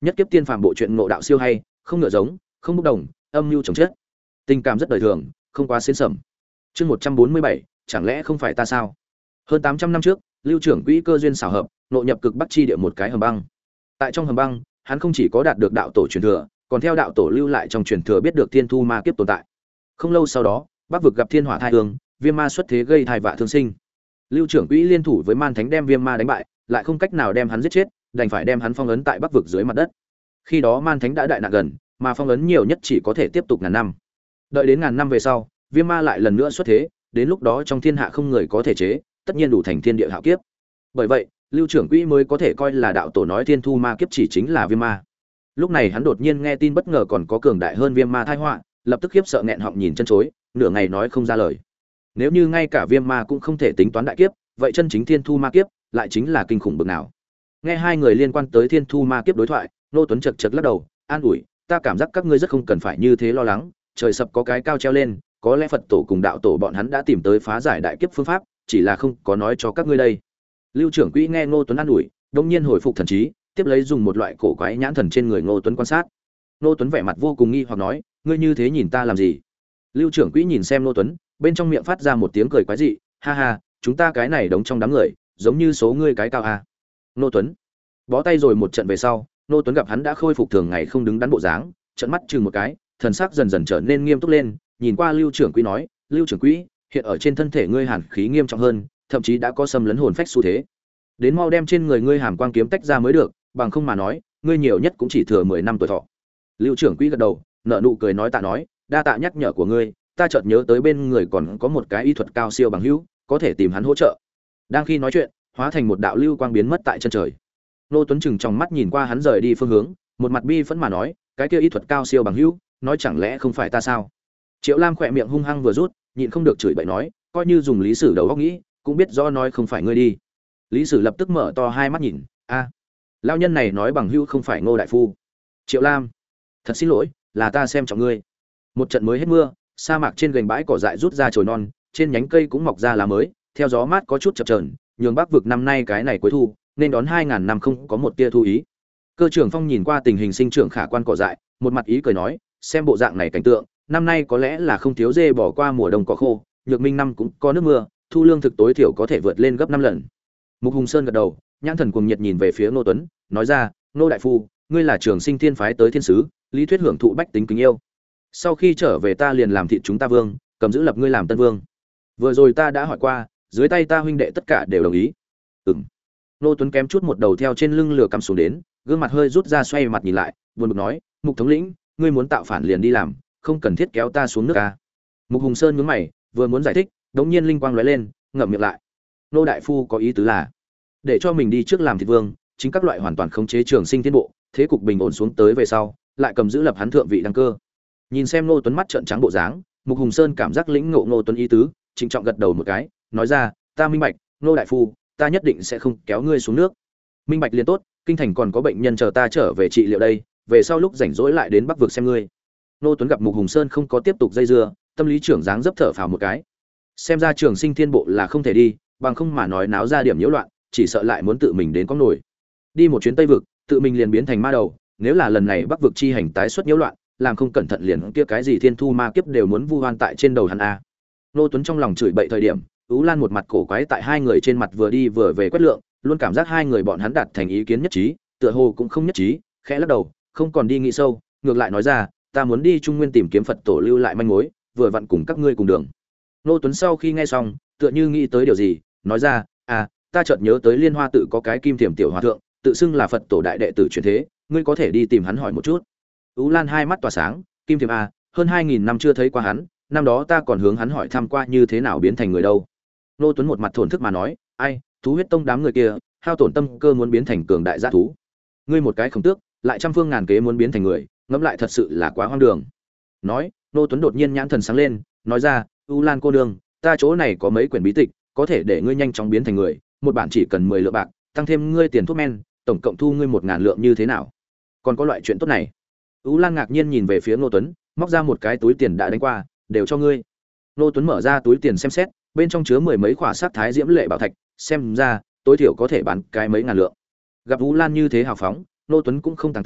Nhất kiếp tiên phàm bộ truyện ngộ đạo siêu hay, không ngựa giống, không bốc đồng, âm mưu chồng chết. Tình cảm rất đời thường, không quá xến sẩm. Chương một trăm bốn mươi bảy, chẳng lẽ không phải ta sao? Hơn tám trăm năm trước, Lưu trưởng quỹ cơ duyên xảo hợp, nội nhập cực Bắc chi địa một cái hầm băng. Tại trong hầm băng, hắn không chỉ có đạt được đạo tổ truyền thừa, còn theo đạo tổ lưu lại trong truyền thừa biết được thiên thu ma kiếp tồn tại. Không lâu sau đó, Bắc vực gặp thiên hỏa thai hương, viêm ma xuất thế gây thai vạ thương sinh. Lưu trưởng quỹ liên thủ với man thánh đem viêm ma đánh bại, lại không cách nào đem hắn giết chết, đành phải đem hắn phong ấn tại Bắc vực dưới mặt đất. Khi đó man thánh đã đại nạn gần, mà phong ấn nhiều nhất chỉ có thể tiếp tục ngàn năm. Đợi đến ngàn năm về sau, viêm ma lại lần nữa xuất thế, đến lúc đó trong thiên hạ không người có thể chế, tất nhiên đủ thành thiên địa hạo kiếp. Bởi vậy, Lưu trưởng quỹ mới có thể coi là đạo tổ nói thiên thu ma kiếp chỉ chính là viêm ma. Lúc này hắn đột nhiên nghe tin bất ngờ còn có cường đại hơn viêm ma tai họa, lập tức khiếp sợ nghẹn họng nhìn chân chối, nửa ngày nói không ra lời. Nếu như ngay cả viêm ma cũng không thể tính toán đại kiếp, vậy chân chính thiên thu ma kiếp lại chính là kinh khủng bậc nào. Nghe hai người liên quan tới thiên thu ma kiếp đối thoại, Nô Tuấn chật chật lắc đầu, an ủi, ta cảm giác các ngươi rất không cần phải như thế lo lắng, trời sập có cái cao treo lên, có lẽ Phật tổ cùng đạo tổ bọn hắn đã tìm tới phá giải đại kiếp phương pháp, chỉ là không có nói cho các ngươi đây. Lưu trưởng quỹ nghe Ngô Tuấn an ủi, đột nhiên hồi phục thần trí, tiếp lấy dùng một loại cổ quái nhãn thần trên người Ngô Tuấn quan sát. Ngô Tuấn vẻ mặt vô cùng nghi hoặc nói, ngươi như thế nhìn ta làm gì? Lưu trưởng quỹ nhìn xem Ngô Tuấn, bên trong miệng phát ra một tiếng cười quái dị, ha ha, chúng ta cái này đống trong đám người, giống như số ngươi cái cao a. Ngô Tuấn bó tay rồi một trận về sau, Ngô Tuấn gặp hắn đã khôi phục thường ngày không đứng đắn bộ dáng, trợn mắt chừng một cái, thần sắc dần dần trở nên nghiêm túc lên, nhìn qua Lưu trưởng quỹ nói, Lưu trưởng quỹ, hiện ở trên thân thể ngươi hàn khí nghiêm trọng hơn, thậm chí đã có xâm lấn hồn phách xu thế. Đến mau đem trên người ngươi hàm quang kiếm tách ra mới được, bằng không mà nói, ngươi nhiều nhất cũng chỉ thừa mười năm tuổi thọ. Lưu trưởng quỹ gật đầu, nở nụ cười nói tạ nói, đa tạ nhắc nhở của ngươi, ta chợt nhớ tới bên người còn có một cái y thuật cao siêu bằng hữu, có thể tìm hắn hỗ trợ. Đang khi nói chuyện, hóa thành một đạo lưu quang biến mất tại chân trời. Nô Tuấn chừng trong mắt nhìn qua hắn rời đi phương hướng, một mặt bi phẫn mà nói, cái kia y thuật cao siêu bằng hữu, nói chẳng lẽ không phải ta sao? Triệu Lam khỏe miệng hung hăng vừa rút, nhịn không được chửi bậy nói, coi như dùng lý sử đầu óc nghĩ, cũng biết rõ nói không phải ngươi đi. Lý sử lập tức mở to hai mắt nhìn, a, lão nhân này nói bằng hữu không phải Ngô đại phu. Triệu Lam, thật xin lỗi, là ta xem trọng ngươi. Một trận mới hết mưa, sa mạc trên gành bãi cỏ dại rút ra chồi non, trên nhánh cây cũng mọc ra lá mới, theo gió mát có chút chập chờn, nhường Bắc vực năm nay cái này cuối thu, nên đón hai ngàn năm không có một tia thu ý. Cơ trưởng Phong nhìn qua tình hình sinh trưởng khả quan cỏ dại, một mặt ý cười nói, xem bộ dạng này cảnh tượng, năm nay có lẽ là không thiếu dê bỏ qua mùa đông cỏ khô, nhược minh năm cũng có nước mưa, thu lương thực tối thiểu có thể vượt lên gấp năm lần. Mục Hùng Sơn gật đầu, nhãn thần cuồng nhiệt nhìn về phía Ngô Tuấn, nói ra, Ngô đại phu, ngươi là Trường Sinh Thiên phái tới thiên sứ, lý thuyết hưởng thụ bách tính kính yêu. Sau khi trở về ta liền làm thịt chúng ta vương, cầm giữ lập ngươi làm tân vương. Vừa rồi ta đã hỏi qua, dưới tay ta huynh đệ tất cả đều đồng ý. Ừm. Ngô Tuấn kém chút một đầu theo trên lưng lửa cắm xuống đến, gương mặt hơi rút ra xoay mặt nhìn lại, buồn bực nói, Mục thống lĩnh, ngươi muốn tạo phản liền đi làm, không cần thiết kéo ta xuống nước a. Mục Hùng Sơn nhướng mày, vừa muốn giải thích, đống nhiên linh quang lóe lên, ngậm miệng lại. Nô đại phu có ý tứ là để cho mình đi trước làm thịt vương, chính các loại hoàn toàn khống chế Trường Sinh Thiên bộ, thế cục bình ổn xuống tới về sau, lại cầm giữ lập hắn thượng vị đăng cơ. Nhìn xem Ngô Tuấn mắt trợn trắng bộ dáng, Mục Hùng Sơn cảm giác lĩnh ngộ Ngô Tuấn ý tứ, trịnh trọng gật đầu một cái, nói ra, ta minh bạch, Ngô đại phu, ta nhất định sẽ không kéo ngươi xuống nước. Minh bạch liền tốt, kinh thành còn có bệnh nhân chờ ta trở về trị liệu đây, về sau lúc rảnh rỗi lại đến Bắc vực xem ngươi. Ngô Tuấn gặp Mục Hùng Sơn không có tiếp tục dây dưa, tâm lý trưởng dáng dấp thở phào một cái. Xem ra Trường Sinh Thiên bộ là không thể đi, bằng không mà nói náo ra điểm nhiễu loạn, chỉ sợ lại muốn tự mình đến có nổi. Đi một chuyến Tây vực, tự mình liền biến thành ma đầu, nếu là lần này Bắc vực chi hành tái xuất nhiễu loạn, làm không cẩn thận liền kia cái gì thiên thu ma kiếp đều muốn vu oan tại trên đầu hắn a. Nô Tuấn trong lòng chửi bậy thời điểm, Ú Lan một mặt cổ quái tại hai người trên mặt vừa đi vừa về quét lượng, luôn cảm giác hai người bọn hắn đạt thành ý kiến nhất trí, tựa hồ cũng không nhất trí, khẽ lắc đầu, không còn đi nghĩ sâu, ngược lại nói ra, ta muốn đi Trung Nguyên tìm kiếm Phật tổ lưu lại manh mối, vừa vặn cùng các ngươi cùng đường. Nô Tuấn sau khi nghe xong, tựa như nghĩ tới điều gì, nói ra, à, ta chợt nhớ tới Liên Hoa tự có cái Kim Thiểm tiểu hòa thượng, tự xưng là Phật tổ đại đệ tử truyền thế, ngươi có thể đi tìm hắn hỏi một chút. Ú Lan hai mắt tỏa sáng, Kim Thiểm a, hơn hai nghìn năm chưa thấy qua hắn, năm đó ta còn hướng hắn hỏi thăm qua như thế nào biến thành người đâu. Nô Tuấn một mặt thổn thức mà nói, ai, thú huyết tông đám người kia, hao tổn tâm cơ muốn biến thành cường đại gia thú. Ngươi một cái không tước, lại trăm phương ngàn kế muốn biến thành người, ngẫm lại thật sự là quá hoang đường. Nói, Nô Tuấn đột nhiên nhãn thần sáng lên, nói ra, U Lan cô nương, ta chỗ này có mấy quyển bí tịch, có thể để ngươi nhanh chóng biến thành người, một bản chỉ cần mười lượng bạc, tăng thêm ngươi tiền thuốc men, tổng cộng thu ngươi một ngàn lượng như thế nào? Còn có loại chuyện tốt này. U Lan ngạc nhiên nhìn về phía Ngô Tuấn, móc ra một cái túi tiền đã đánh qua, đều cho ngươi. Ngô Tuấn mở ra túi tiền xem xét, bên trong chứa mười mấy khỏa sắc thái diễm lệ bảo thạch, xem ra tối thiểu có thể bán cái mấy ngàn lượng. Gặp U Lan như thế hào phóng, Ngô Tuấn cũng không tàng tư,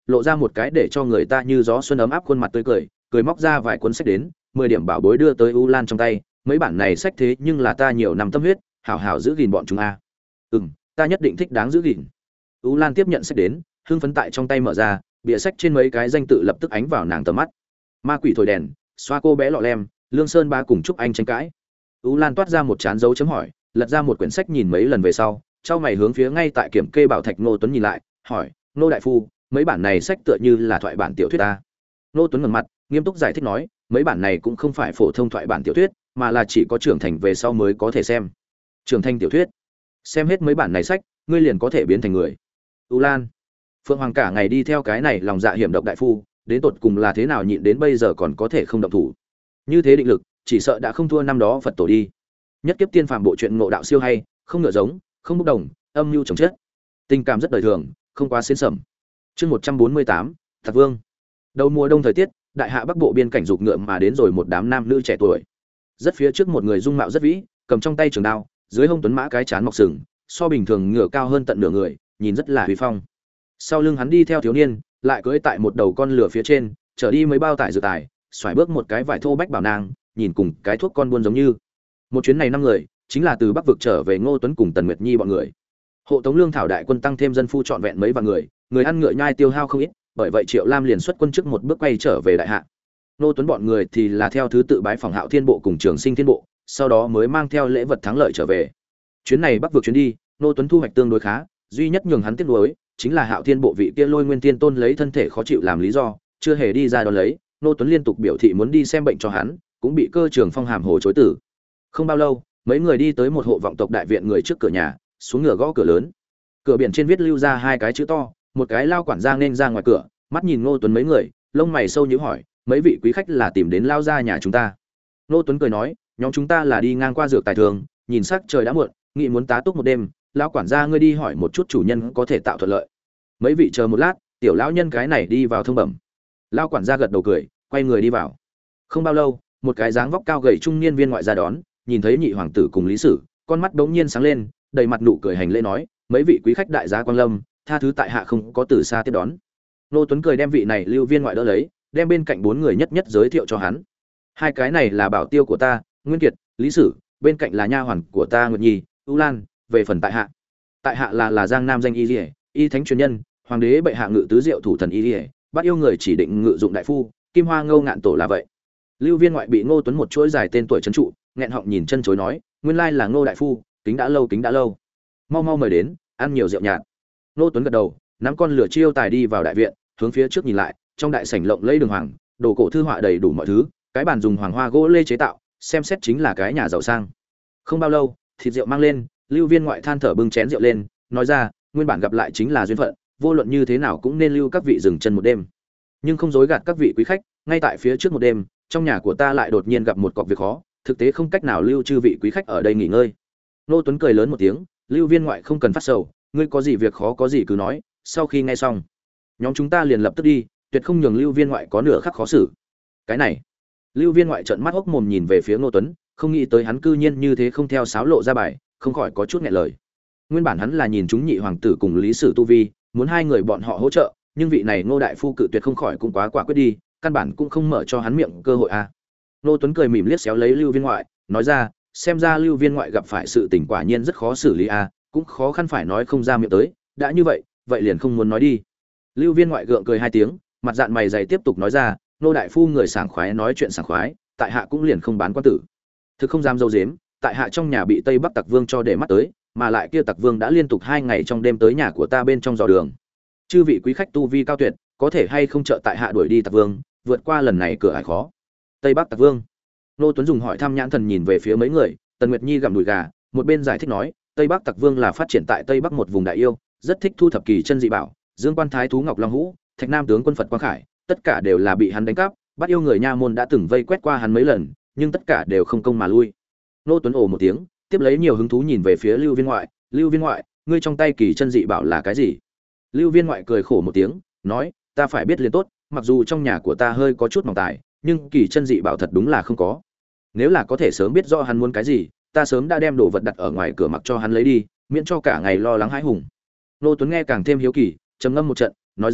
lộ ra một cái để cho người ta như gió xuân ấm áp khuôn mặt tươi cười, cười móc ra vài cuốn sách đến, mười điểm bảo bối đưa tới U Lan trong tay, mấy bản này sách thế nhưng là ta nhiều năm tâm huyết, hảo hảo giữ gìn bọn chúng a. Ừm, ta nhất định thích đáng giữ gìn. U Lan tiếp nhận sách đến, hưng phấn tại trong tay mở ra, bìa sách trên mấy cái danh tự lập tức ánh vào nàng tầm mắt. Ma quỷ thổi đèn, xoa cô bé lọ lem, Lương Sơn Ba cùng Trúc Anh tranh cãi. U Lan toát ra một trán dấu chấm hỏi, lật ra một quyển sách nhìn mấy lần về sau, trao mày hướng phía ngay tại kiểm kê bảo thạch Ngô Tuấn nhìn lại, hỏi: "Ngô đại phu, mấy bản này sách tựa như là thoại bản tiểu thuyết ta?" Ngô Tuấn ngẩng mặt, nghiêm túc giải thích nói: "Mấy bản này cũng không phải phổ thông thoại bản tiểu thuyết, mà là chỉ có trưởng thành về sau mới có thể xem. Trưởng thành tiểu thuyết? Xem hết mấy bản này sách, ngươi liền có thể biến thành người." U Lan, Phượng Hoàng cả ngày đi theo cái này lòng dạ hiểm độc đại phu, đến tột cùng là thế nào nhịn đến bây giờ còn có thể không động thủ? Như thế định lực, chỉ sợ đã không thua năm đó Phật tổ đi. Nhất kiếp tiên phàm bộ truyện ngộ đạo siêu hay, không ngựa giống, không bốc đồng, âm mưu chồng chết. Tình cảm rất đời thường, không quá xiên sẩm. Chương một trăm bốn mươi tám, Tạc Vương. Đầu mùa đông thời tiết, đại hạ Bắc Bộ biên cảnh dục ngựa mà đến rồi một đám nam nữ trẻ tuổi. Rất phía trước một người dung mạo rất vĩ, cầm trong tay trường đao, dưới hông tuấn mã cái chán mọc sừng, so bình thường ngựa cao hơn tận nửa người, nhìn rất là uy phong. Sau lưng hắn đi theo thiếu niên, lại cưỡi tại một đầu con lửa phía trên, chở đi mấy bao tải dự tải, xoài bước một cái vải thô bách bảo nàng, nhìn cùng cái thuốc con buôn giống như. Một chuyến này năm người, chính là từ Bắc vực trở về Ngô Tuấn cùng Tần Nguyệt Nhi bọn người. Hộ tống lương thảo đại quân tăng thêm dân phu trọn vẹn mấy vạn người, người ăn ngựa nhai tiêu hao không ít, bởi vậy Triệu Lam liền xuất quân trước một bước quay trở về đại hạ. Ngô Tuấn bọn người thì là theo thứ tự bái phòng Hạo Thiên bộ cùng Trường Sinh Thiên bộ, sau đó mới mang theo lễ vật thắng lợi trở về. Chuyến này Bắc vực chuyến đi, Ngô Tuấn thu hoạch tương đối khá, duy nhất nhường hắn tiếc nuối chính là Hạo Thiên bộ vị kia Lôi Nguyên Tiên Tôn lấy thân thể khó chịu làm lý do, chưa hề đi ra đón lấy. Ngô Tuấn liên tục biểu thị muốn đi xem bệnh cho hắn, cũng bị Cơ Trường Phong hàm hồ chối từ. Không bao lâu, mấy người đi tới một hộ vọng tộc đại viện người trước cửa nhà, xuống ngựa gõ cửa lớn. Cửa biển trên viết lưu ra hai cái chữ to, một cái lao quản gia nên ra ngoài cửa, mắt nhìn Ngô Tuấn mấy người, lông mày sâu nhíu hỏi: "Mấy vị quý khách là tìm đến lao gia nhà chúng ta?" Ngô Tuấn cười nói: "Nhóm chúng ta là đi ngang qua dược tài thường, nhìn sắc trời đã muộn, nghĩ muốn tá túc một đêm, lão quản gia ngươi đi hỏi một chút chủ nhân có thể tạo thuận lợi." Mấy vị chờ một lát, tiểu lão nhân cái này đi vào thông bẩm. Lão quản gia gật đầu cười, quay người đi vào. Không bao lâu, một cái dáng vóc cao gầy trung niên viên ngoại ra đón, nhìn thấy nhị hoàng tử cùng lý sử, con mắt bỗng nhiên sáng lên, đầy mặt nụ cười hành lễ nói: "Mấy vị quý khách đại gia quang lâm, tha thứ tại hạ không có từ xa tiếp đón." Nô Tuấn cười đem vị này lưu viên ngoại đỡ lấy, đem bên cạnh bốn người nhất nhất giới thiệu cho hắn. Hai cái này là bảo tiêu của ta, Nguyên Kiệt, Lý Sử, bên cạnh là nha hoàn của ta Nguyệt Nhi, U Lan, về phần tại hạ. Tại hạ là là Giang Nam danh y liễu, y thánh truyền nhân, hoàng đế bệ hạ ngự tứ diệu thủ thần y liễu, bắt yêu người chỉ định ngự dụng đại phu, Kim Hoa Ngâu ngạn tổ là vậy. Lưu viên ngoại bị Ngô Tuấn một chuỗi dài tên tuổi trấn trụ, nghẹn họng nhìn chân chối nói: "Nguyên lai là Ngô đại phu, kính đã lâu kính đã lâu. Mau mau mời đến, ăn nhiều rượu nhạt." Ngô Tuấn gật đầu, nắm con lửa chiêu tài đi vào đại viện, hướng phía trước nhìn lại, trong đại sảnh lộng lẫy đường hoàng, đồ cổ thư họa đầy đủ mọi thứ, cái bàn dùng hoàng hoa gỗ lê chế tạo, xem xét chính là cái nhà giàu sang. Không bao lâu, thịt rượu mang lên, Lưu viên ngoại than thở bưng chén rượu lên, nói ra: "Nguyên bản gặp lại chính là duyên phận, vô luận như thế nào cũng nên lưu các vị dừng chân một đêm. Nhưng không dối gạt các vị quý khách, ngay tại phía trước một đêm, trong nhà của ta lại đột nhiên gặp một cọc việc khó, thực tế không cách nào lưu chư vị quý khách ở đây nghỉ ngơi." Nô Tuấn cười lớn một tiếng: "Lưu viên ngoại không cần phát sầu, ngươi có gì việc khó có gì cứ nói." Sau khi nghe xong, nhóm chúng ta liền lập tức đi, tuyệt không nhường Lưu viên ngoại có nửa khắc khó xử. Cái này, Lưu viên ngoại trợn mắt hốc mồm nhìn về phía Nô Tuấn, không nghĩ tới hắn cư nhiên như thế không theo sáo lộ ra bài, không khỏi có chút nghẹn lời. Nguyên bản hắn là nhìn chúng nhị hoàng tử cùng Lý Sử tu vi, muốn hai người bọn họ hỗ trợ, nhưng vị này Ngô đại phu cự tuyệt không khỏi cũng quá quả quyết đi, căn bản cũng không mở cho hắn miệng cơ hội a. À. Nô Tuấn cười mỉm liếc xéo lấy Lưu viên ngoại, nói ra: "Xem ra Lưu viên ngoại gặp phải sự tình quả nhiên rất khó xử lý a, à, cũng khó khăn phải nói không ra miệng tới, đã như vậy, vậy liền không muốn nói đi." Lưu viên ngoại gượng cười hai tiếng, mặt dạn mày dày tiếp tục nói ra: "Nô đại phu người sảng khoái nói chuyện sảng khoái, tại hạ cũng liền không bán quan tử. Thực không dám dâu dếm, tại hạ trong nhà bị Tây Bắc Tặc Vương cho để mắt tới, mà lại kia Tặc Vương đã liên tục hai ngày trong đêm tới nhà của ta bên trong dò đường. Chư vị quý khách tu vi cao tuyệt, có thể hay không trợ tại hạ đuổi đi Tặc Vương, vượt qua lần này cửa ải khó." Tây Bắc Tặc Vương. Nô Tuấn dùng hỏi thăm nhãn thần nhìn về phía mấy người, Tần Nguyệt Nhi gặm đùi gà, một bên giải thích nói: "Tây Bắc Tặc Vương là phát triển tại Tây Bắc một vùng đại yêu, rất thích thu thập kỳ chân dị bảo, Dương Quan Thái thú Ngọc Long Hũ, Thạch Nam tướng quân Phật Quang Khải, tất cả đều là bị hắn đánh cắp, bắt yêu người nha môn đã từng vây quét qua hắn mấy lần, nhưng tất cả đều không công mà lui." Nô Tuấn ồ một tiếng, tiếp lấy nhiều hứng thú nhìn về phía Lưu viên ngoại: "Lưu viên ngoại, ngươi trong tay kỳ chân dị bảo là cái gì?" Lưu viên ngoại cười khổ một tiếng, nói: "Ta phải biết liền tốt, mặc dù trong nhà của ta hơi có chút mỏng tài, nhưng kỳ chân dị bảo thật đúng là không có. Nếu là có thể sớm biết rõ hắn muốn cái gì, ta sớm đã đem đồ vật đặt ở ngoài cửa mặc cho hắn lấy đi, miễn cho cả ngày lo lắng hãi hùng." Nô Tuấn nghe càng thêm hiếu kỳ, trầm ngâm một trận, nói ra: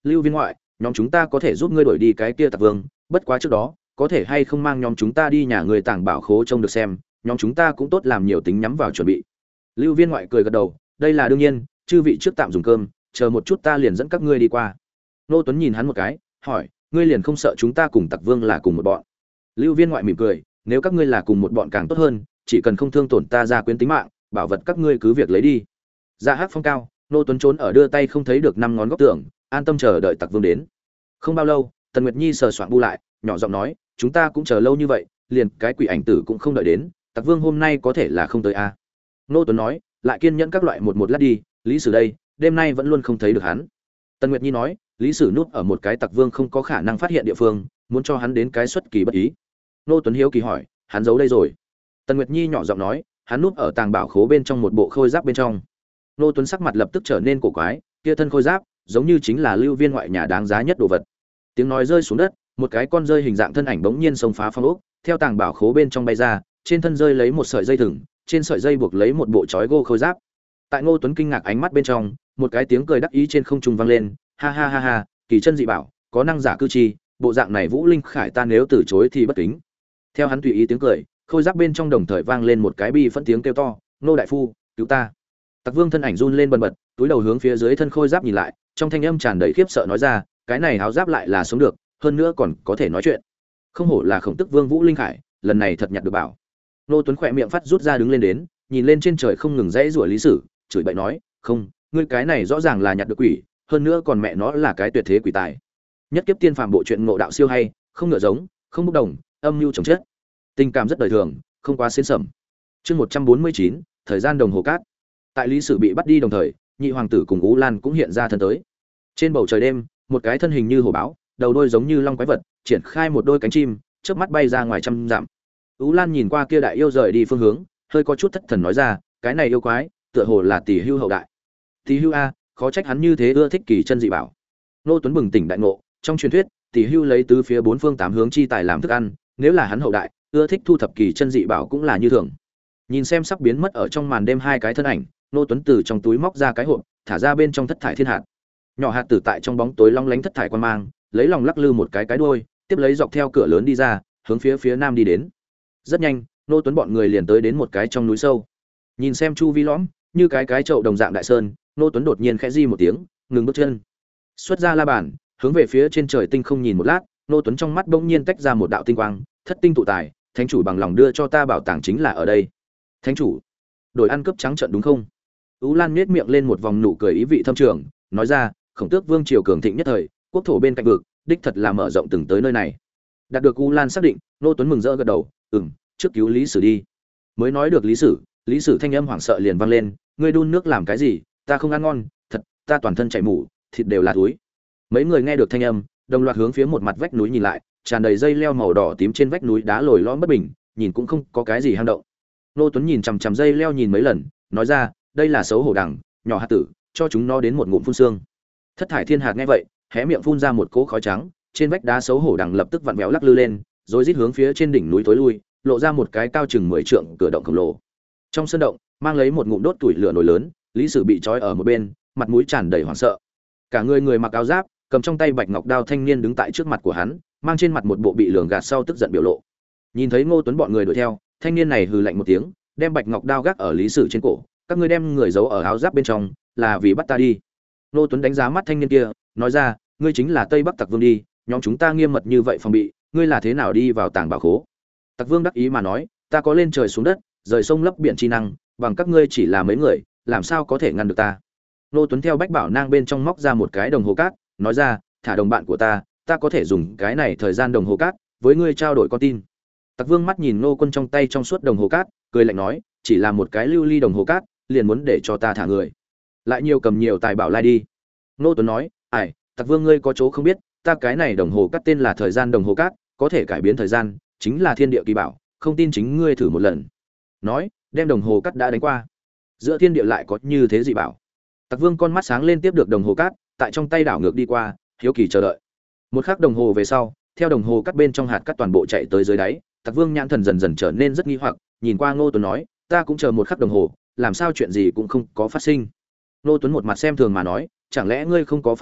Lưu Viên ngoại, nhóm chúng ta có thể giúp ngươi đổi đi cái kia Tặc Vương, bất quá trước đó, có thể hay không mang nhóm chúng ta đi nhà người tàng bảo khố trông được xem, nhóm chúng ta cũng tốt làm nhiều tính nhắm vào chuẩn bị. Lưu Viên ngoại cười gật đầu, đây là đương nhiên, chư vị trước tạm dùng cơm, chờ một chút ta liền dẫn các ngươi đi qua. Nô Tuấn nhìn hắn một cái, hỏi, ngươi liền không sợ chúng ta cùng Tặc Vương là cùng một bọn? Lưu Viên ngoại mỉm cười, nếu các ngươi là cùng một bọn càng tốt hơn, chỉ cần không thương tổn ta gia quyến tính mạng, bảo vật các ngươi cứ việc lấy đi. Ra Hắc Phong cao, Nô Tuấn trốn ở đưa tay không thấy được năm ngón góc tường, an tâm chờ đợi Tặc Vương đến. Không bao lâu, Tần Nguyệt Nhi sờ soạng bu lại, nhỏ giọng nói, chúng ta cũng chờ lâu như vậy, liền cái quỷ ảnh tử cũng không đợi đến, Tặc Vương hôm nay có thể là không tới a. À. Nô Tuấn nói, lại kiên nhẫn các loại một một lát đi, Lý Sử đây, đêm nay vẫn luôn không thấy được hắn. Tần Nguyệt Nhi nói, Lý Sử núp ở một cái Tặc Vương không có khả năng phát hiện địa phương, muốn cho hắn đến cái xuất kỳ bất ý. Nô Tuấn hiếu kỳ hỏi, hắn giấu đây rồi? Tần Nguyệt Nhi nhỏ giọng nói, hắn núp ở tàng bảo khố bên trong một bộ khôi giáp bên trong. Nô Tuấn sắc mặt lập tức trở nên cổ quái, kia thân khôi giáp, giống như chính là Lưu Viên ngoại nhà đáng giá nhất đồ vật. Tiếng nói rơi xuống đất, một cái con rơi hình dạng thân ảnh bỗng nhiên xông phá phong ốc, theo tàng bảo khố bên trong bay ra, trên thân rơi lấy một sợi dây thừng, trên sợi dây buộc lấy một bộ chói gô khôi giáp. Tại Ngô Tuấn kinh ngạc ánh mắt bên trong, một cái tiếng cười đắc ý trên không trung vang lên, ha ha ha ha, kỳ chân dị bảo, có năng giả cư chi, bộ dạng này Vũ Linh Khải ta nếu từ chối thì bất kính. Theo hắn tùy ý tiếng cười, khôi giáp bên trong đồng thời vang lên một cái bi phẫn tiếng kêu to, nô đại phu, cứu ta. Tặc Vương thân ảnh run lên bần bật, túi đầu hướng phía dưới thân khôi giáp nhìn lại, trong thanh âm tràn đầy khiếp sợ nói ra, cái này áo giáp lại là sống được, hơn nữa còn có thể nói chuyện. Không hổ là Khổng Tức Vương Vũ Linh Khải, lần này thật nhặt được bảo. Nô Tuấn khỏe miệng phát rút ra đứng lên đến, nhìn lên trên trời không ngừng rẽ rủa Lý Sử, chửi bậy nói, không, ngươi cái này rõ ràng là nhặt được quỷ, hơn nữa còn mẹ nó là cái tuyệt thế quỷ tài. Nhất kiếp tiên phàm bộ truyện ngộ đạo siêu hay, không ngựa giống, không bốc đồng, âm mưu chồng chết. Tình cảm rất đời thường, không quá xiên sẩm. Chương một trăm bốn mươi chín, thời gian đồng hồ cát. Tại Lý Sử bị bắt đi đồng thời, nhị hoàng tử cùng Ú Lan cũng hiện ra thân tới. Trên bầu trời đêm, một cái thân hình như hổ báo, đầu đôi giống như long quái vật, triển khai một đôi cánh chim, chớp mắt bay ra ngoài trăm dặm. Ú Lan nhìn qua kia đại yêu rời đi phương hướng, hơi có chút thất thần nói ra, cái này yêu quái, tựa hồ là Tỷ Hưu hậu đại. Tỷ Hưu a, khó trách hắn như thế ưa thích kỳ chân dị bảo. Nô Tuấn bừng tỉnh đại ngộ, trong truyền thuyết, Tỷ Hưu lấy tứ phía bốn phương tám hướng chi tài làm thức ăn, nếu là hắn hậu đại, ưa thích thu thập kỳ chân dị bảo cũng là như thường. Nhìn xem sắp biến mất ở trong màn đêm hai cái thân ảnh, Nô Tuấn từ trong túi móc ra cái hộp, thả ra bên trong thất thải thiên hạt. Nhỏ hạt tử tại trong bóng tối long lánh thất thải quan mang, lấy lòng lắc lư một cái cái đuôi, tiếp lấy dọc theo cửa lớn đi ra, hướng phía phía nam đi đến. Rất nhanh, Nô Tuấn bọn người liền tới đến một cái trong núi sâu. Nhìn xem chu vi lõm, như cái cái chậu đồng dạng đại sơn, Nô Tuấn đột nhiên khẽ di một tiếng, ngừng bước chân. Xuất ra la bàn, hướng về phía trên trời tinh không nhìn một lát, Nô Tuấn trong mắt bỗng nhiên tách ra một đạo tinh quang, thất tinh tụ tài, thánh chủ bằng lòng đưa cho ta bảo tàng chính là ở đây. Thánh chủ, đổi ăn cướp trắng trợn đúng không? Ú Lan nhếch miệng lên một vòng nụ cười ý vị thâm trường, nói ra, Khổng Tước Vương triều cường thịnh nhất thời, quốc thổ bên cạnh vực, đích thật là mở rộng từng tới nơi này. Đạt được Ú Lan xác định, Nô Tuấn mừng rỡ gật đầu, "Ừm, trước cứu Lý Sử đi." Mới nói được Lý Sử, Lý Sử thanh âm hoảng sợ liền vang lên, "Ngươi đun nước làm cái gì? Ta không ăn ngon, thật, ta toàn thân chảy mủ, thịt đều là túi." Mấy người nghe được thanh âm, đồng loạt hướng phía một mặt vách núi nhìn lại, tràn đầy dây leo màu đỏ tím trên vách núi đá lồi lõm bất bình, nhìn cũng không có cái gì hang động. Nô Tuấn nhìn chằm chằm dây leo nhìn mấy lần, nói ra, đây là xấu hổ đằng, nhỏ hạt tử, cho chúng nó đến một ngụm phun xương. Thất thải thiên hạt nghe vậy, hé miệng phun ra một cỗ khói trắng, trên vách đá xấu hổ đằng lập tức vặn vẹo lắc lư lên, rồi rít hướng phía trên đỉnh núi tối lui, lộ ra một cái cao chừng mười trượng cửa động khổng lồ. Trong sân động, mang lấy một ngụm đốt tuổi lửa nồi lớn, Lý Sử bị trói ở một bên, mặt mũi tràn đầy hoảng sợ. Cả người người mặc áo giáp, cầm trong tay bạch ngọc đao thanh niên đứng tại trước mặt của hắn, mang trên mặt một bộ bị lường gạt sau tức giận biểu lộ. Nhìn thấy Ngô Tuấn bọn người đuổi theo, thanh niên này hừ lạnh một tiếng, đem bạch ngọc đao gác ở Lý Sử trên cổ, các ngươi đem người giấu ở áo giáp bên trong, là vì bắt ta đi. Ngô Tuấn đánh giá mắt thanh niên kia, nói ra, ngươi chính là Tây Bắc Tặc Vương đi, nhóm chúng ta nghiêm mật như vậy phòng bị, ngươi là thế nào đi vào tàng bảo khố? Tặc Vương đắc ý mà nói, ta có lên trời xuống đất, rời sông lấp biển chi năng, bằng các ngươi chỉ là mấy người, làm sao có thể ngăn được ta? Ngô Tuấn theo bách bảo nang bên trong móc ra một cái đồng hồ cát, nói ra, thả đồng bạn của ta, ta có thể dùng cái này thời gian đồng hồ cát với ngươi trao đổi con tin. Tặc Vương mắt nhìn Ngô Quân trong tay trong suốt đồng hồ cát, cười lạnh nói, chỉ là một cái lưu ly đồng hồ cát, liền muốn để cho ta thả người, lại nhiều cầm nhiều tài bảo lai đi. Ngô Tuấn nói, ải, Tặc Vương ngươi có chỗ không biết, ta cái này đồng hồ cát tên là thời gian đồng hồ cát, có thể cải biến thời gian, chính là thiên địa kỳ bảo, không tin chính ngươi thử một lần. Nói, đem đồng hồ cát đã đánh qua. Giữa thiên địa lại có như thế dị bảo. Tặc Vương con mắt sáng lên tiếp được đồng hồ cát, tại trong tay đảo ngược đi qua, hiếu kỳ chờ đợi. Một khắc đồng hồ về sau, theo đồng hồ cắt bên trong hạt cắt toàn bộ chạy tới dưới đáy, Tặc Vương nhãn thần dần dần trở nên rất nghi hoặc, nhìn qua Ngô Tuấn nói, ta cũng chờ một khắc đồng hồ, làm sao chuyện gì cũng không có phát sinh. Ngô Tuấn một mặt xem thường mà nói, chẳng lẽ ngươi không có phát hiện,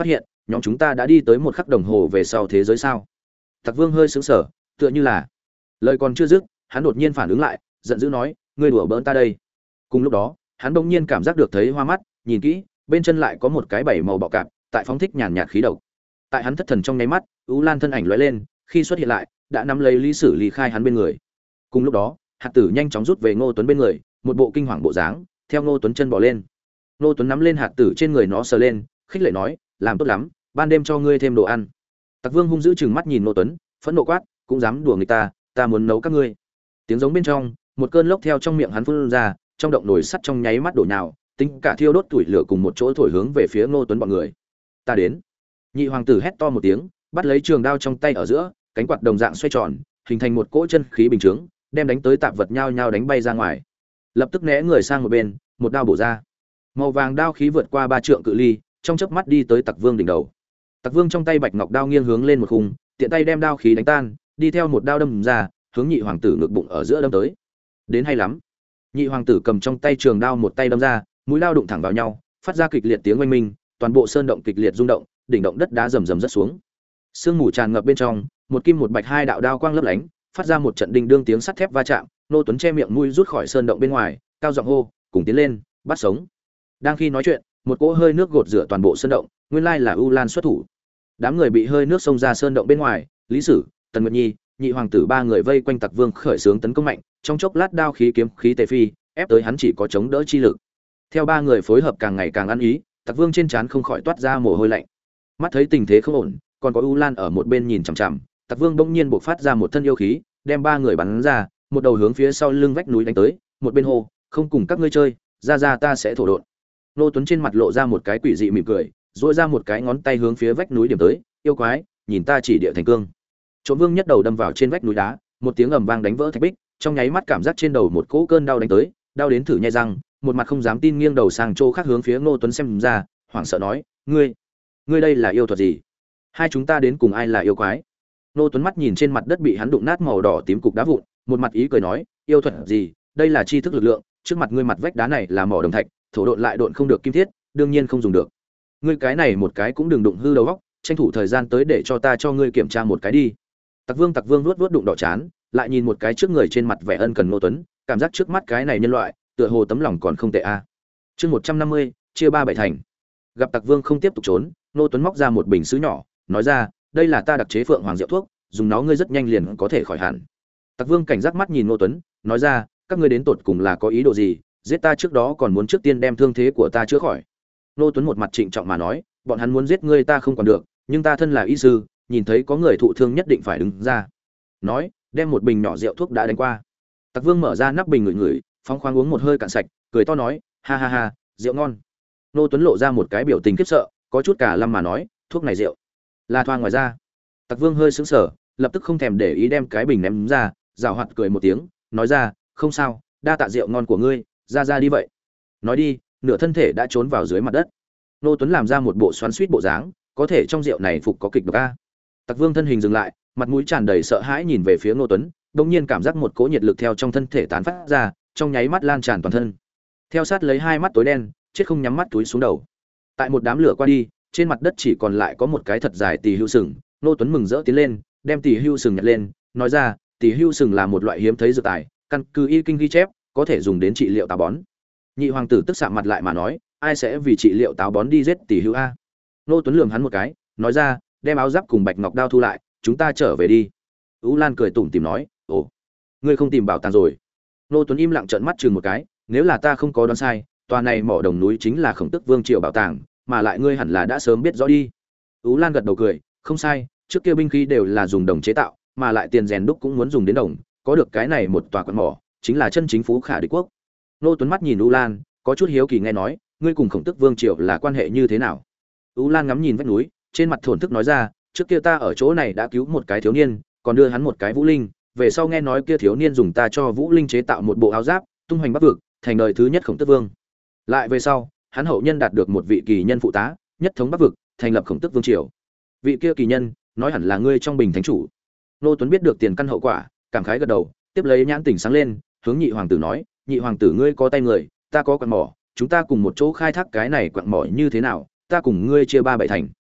nhóm chúng ta đã đi tới một khắc đồng hồ về sau thế giới sao? Tặc Vương hơi sững sờ, tựa như là lời còn chưa dứt, hắn đột nhiên phản ứng lại, giận dữ nói, ngươi đùa bỡn ta đây. Cùng lúc đó, hắn bỗng nhiên cảm giác được thấy hoa mắt, nhìn kỹ, bên chân lại có một cái bảy màu bọ cạp, tại phóng thích nhàn nhạt khí độc. Tại hắn thất thần trong nháy mắt, U Lan thân ảnh lóe lên, khi xuất hiện lại, đã nắm lấy Lý Sử ly khai hắn bên người. Cùng lúc đó, Hạt Tử nhanh chóng rút về Ngô Tuấn bên người, một bộ kinh hoàng bộ dáng, theo Ngô Tuấn chân bò lên. Ngô Tuấn nắm lên Hạt Tử trên người nó sờ lên, khích lệ nói, làm tốt lắm, ban đêm cho ngươi thêm đồ ăn. Tặc Vương hung dữ trừng mắt nhìn Ngô Tuấn, phẫn nộ quát, cũng dám đùa người ta, ta muốn nấu các ngươi. Tiếng giống bên trong, một cơn lốc theo trong miệng hắn phun ra, trong động nồi sắt trong nháy mắt đổ nhào, tính cả thiêu đốt tuổi lửa cùng một chỗ thổi hướng về phía Ngô Tuấn bọn người. Ta đến. Nhị hoàng tử hét to một tiếng, bắt lấy trường đao trong tay ở giữa, cánh quạt đồng dạng xoay tròn, hình thành một cỗ chân khí bình chướng, đem đánh tới tạp vật nhao nhao đánh bay ra ngoài. Lập tức né người sang một bên, một đao bổ ra. Màu vàng đao khí vượt qua ba trượng cự ly, trong chớp mắt đi tới Tặc Vương đỉnh đầu. Tặc Vương trong tay bạch ngọc đao nghiêng hướng lên một khung, tiện tay đem đao khí đánh tan, đi theo một đao đâm ra, hướng nhị hoàng tử ngực bụng ở giữa đâm tới. Đến hay lắm. Nhị hoàng tử cầm trong tay trường đao một tay đâm ra, mũi đao đụng thẳng vào nhau, phát ra kịch liệt tiếng oanh minh, toàn bộ sơn động kịch liệt rung động, đỉnh động đất đá rầm rầm rớt xuống. Sương mù tràn ngập bên trong, một kim một bạch hai đạo đao quang lấp lánh, phát ra một trận đinh đương tiếng sắt thép va chạm. Nô Tuấn che miệng mũi rút khỏi sơn động bên ngoài, cao giọng hô, cùng tiến lên, bắt sống. Đang khi nói chuyện, một cỗ hơi nước gột rửa toàn bộ sơn động, nguyên lai là U Lan xuất thủ. Đám người bị hơi nước xông ra sơn động bên ngoài, Lý Sử, Tần Nguyệt Nhi, nhị hoàng tử ba người vây quanh Tặc Vương khởi xướng tấn công mạnh, trong chốc lát đao khí kiếm khí tề phi, ép tới hắn chỉ có chống đỡ chi lực. Theo ba người phối hợp càng ngày càng ăn ý, Tặc Vương trên trán không khỏi toát ra mồ hôi lạnh. Mắt thấy tình thế không ổn, còn có U Lan ở một bên nhìn chằm chằm, Tặc Vương bỗng nhiên bộc phát ra một thân yêu khí, đem ba người bắn ra, một đầu hướng phía sau lưng vách núi đánh tới, một bên hô, không cùng các ngươi chơi, ra ra ta sẽ thổ độn. Nô Tuấn trên mặt lộ ra một cái quỷ dị mỉm cười, duỗi ra một cái ngón tay hướng phía vách núi điểm tới, yêu quái, nhìn ta chỉ địa thành cương. Trộm Vương nhất đầu đâm vào trên vách núi đá, một tiếng ầm vang đánh vỡ thạch bích, trong nháy mắt cảm giác trên đầu một cỗ cơn đau đánh tới, đau đến thử nhai răng, một mặt không dám tin nghiêng đầu sang chỗ khác hướng phía Ngô Tuấn xem ra, hoảng sợ nói, ngươi, ngươi đây là yêu thuật gì? Hai chúng ta đến cùng ai là yêu quái? Ngô Tuấn mắt nhìn trên mặt đất bị hắn đụng nát màu đỏ tím cục đá vụn, một mặt ý cười nói, yêu thuật gì? Đây là tri thức lực lượng, trước mặt ngươi mặt vách đá này là mỏ đồng thạch, thổ độn lại độn không được kim thiết, đương nhiên không dùng được. Ngươi cái này một cái cũng đừng đụng hư đầu óc, tranh thủ thời gian tới để cho ta cho ngươi kiểm tra một cái đi. Tặc Vương Tặc Vương vuốt vuốt đụng đỏ chán, lại nhìn một cái trước người trên mặt vẻ ân cần Ngô Tuấn, cảm giác trước mắt cái này nhân loại, tựa hồ tấm lòng còn không tệ a. Chương một trăm năm mươi, chia ba bảy thành. Gặp Tặc Vương không tiếp tục trốn, Ngô Tuấn móc ra một bình sứ nhỏ, nói ra, đây là ta đặc chế Phượng Hoàng rượu thuốc, dùng nó ngươi rất nhanh liền có thể khỏi hẳn. Tặc Vương cảnh giác mắt nhìn Ngô Tuấn, nói ra, các ngươi đến tột cùng là có ý đồ gì, giết ta trước đó còn muốn trước tiên đem thương thế của ta chữa khỏi. Ngô Tuấn một mặt trịnh trọng mà nói, bọn hắn muốn giết ngươi ta không còn được, nhưng ta thân là y sư, nhìn thấy có người thụ thương nhất định phải đứng ra. Nói, đem một bình nhỏ rượu thuốc đã đánh qua. Tặc Vương mở ra nắp bình ngửi ngửi, phóng khoáng uống một hơi cạn sạch, cười to nói, ha ha ha, rượu ngon. Ngô Tuấn lộ ra một cái biểu tình khiếp sợ, có chút cả lâm mà nói, thuốc này rượu là thoa ngoài ra. Tặc Vương hơi sững sờ, lập tức không thèm để ý đem cái bình ném ra, giảo hoạt cười một tiếng, nói ra, không sao, đa tạ rượu ngon của ngươi, ra ra đi vậy. Nói đi, nửa thân thể đã trốn vào dưới mặt đất. Ngô Tuấn làm ra một bộ xoắn xuýt bộ dáng, có thể trong rượu này phục có kịch độc a. Tặc Vương thân hình dừng lại, mặt mũi tràn đầy sợ hãi nhìn về phía Ngô Tuấn, đột nhiên cảm giác một cỗ nhiệt lực theo trong thân thể tán phát ra, trong nháy mắt lan tràn toàn thân. Theo sát lấy hai mắt tối đen, chết không nhắm mắt túi xuống đầu. Tại một đám lửa qua đi, trên mặt đất chỉ còn lại có một cái thật dài tỳ hưu sừng. Ngô Tuấn mừng rỡ tiến lên, đem tỳ hưu sừng nhặt lên, nói ra, tỳ hưu sừng là một loại hiếm thấy dược tài, căn cứ y kinh ghi chép, có thể dùng đến trị liệu táo bón. Nhị hoàng tử tức sạm mặt lại mà nói, ai sẽ vì trị liệu táo bón đi giết tỳ hưu a? Ngô Tuấn lườm hắn một cái, nói ra, đem áo giáp cùng bạch ngọc đao thu lại, chúng ta trở về đi. Ú Lan cười tủm tỉm nói, ồ, ngươi không tìm bảo tàng rồi? Ngô Tuấn im lặng trợn mắt chừng một cái, nếu là ta không có đoán sai, tòa này mỏ đồng núi chính là Khổng Tức Vương triều bảo tàng, mà lại ngươi hẳn là đã sớm biết rõ đi. Ú Lan gật đầu cười, không sai, trước kia binh khí đều là dùng đồng chế tạo, mà lại tiền rèn đúc cũng muốn dùng đến đồng, có được cái này một tòa quặng mỏ, chính là chân chính phú khả địch quốc. Ngô Tuấn mắt nhìn Ú Lan, có chút hiếu kỳ nghe nói, ngươi cùng Khổng Tức Vương triều là quan hệ như thế nào? Ú Lan ngắm nhìn vách núi, trên mặt thổn thức nói ra, trước kia ta ở chỗ này đã cứu một cái thiếu niên, còn đưa hắn một cái vũ linh, về sau nghe nói kia thiếu niên dùng ta cho vũ linh chế tạo một bộ áo giáp, tung hoành bắc vực, thành đời thứ nhất Khổng Tức Vương. Lại về sau, hắn hậu nhân đạt được một vị kỳ nhân phụ tá, nhất thống bắc vực, thành lập Khổng Tức Vương triều. Vị kia kỳ nhân, nói hẳn là ngươi trong bình thánh chủ. Nô Tuấn biết được tiền căn hậu quả, cảm khái gật đầu, tiếp lấy nhãn tỉnh sáng lên, hướng nhị hoàng tử nói, nhị hoàng tử ngươi có tay người, ta có quặng mỏ, chúng ta cùng một chỗ khai thác cái này quặng mỏ như thế nào, ta cùng ngươi chia ba bảy thành.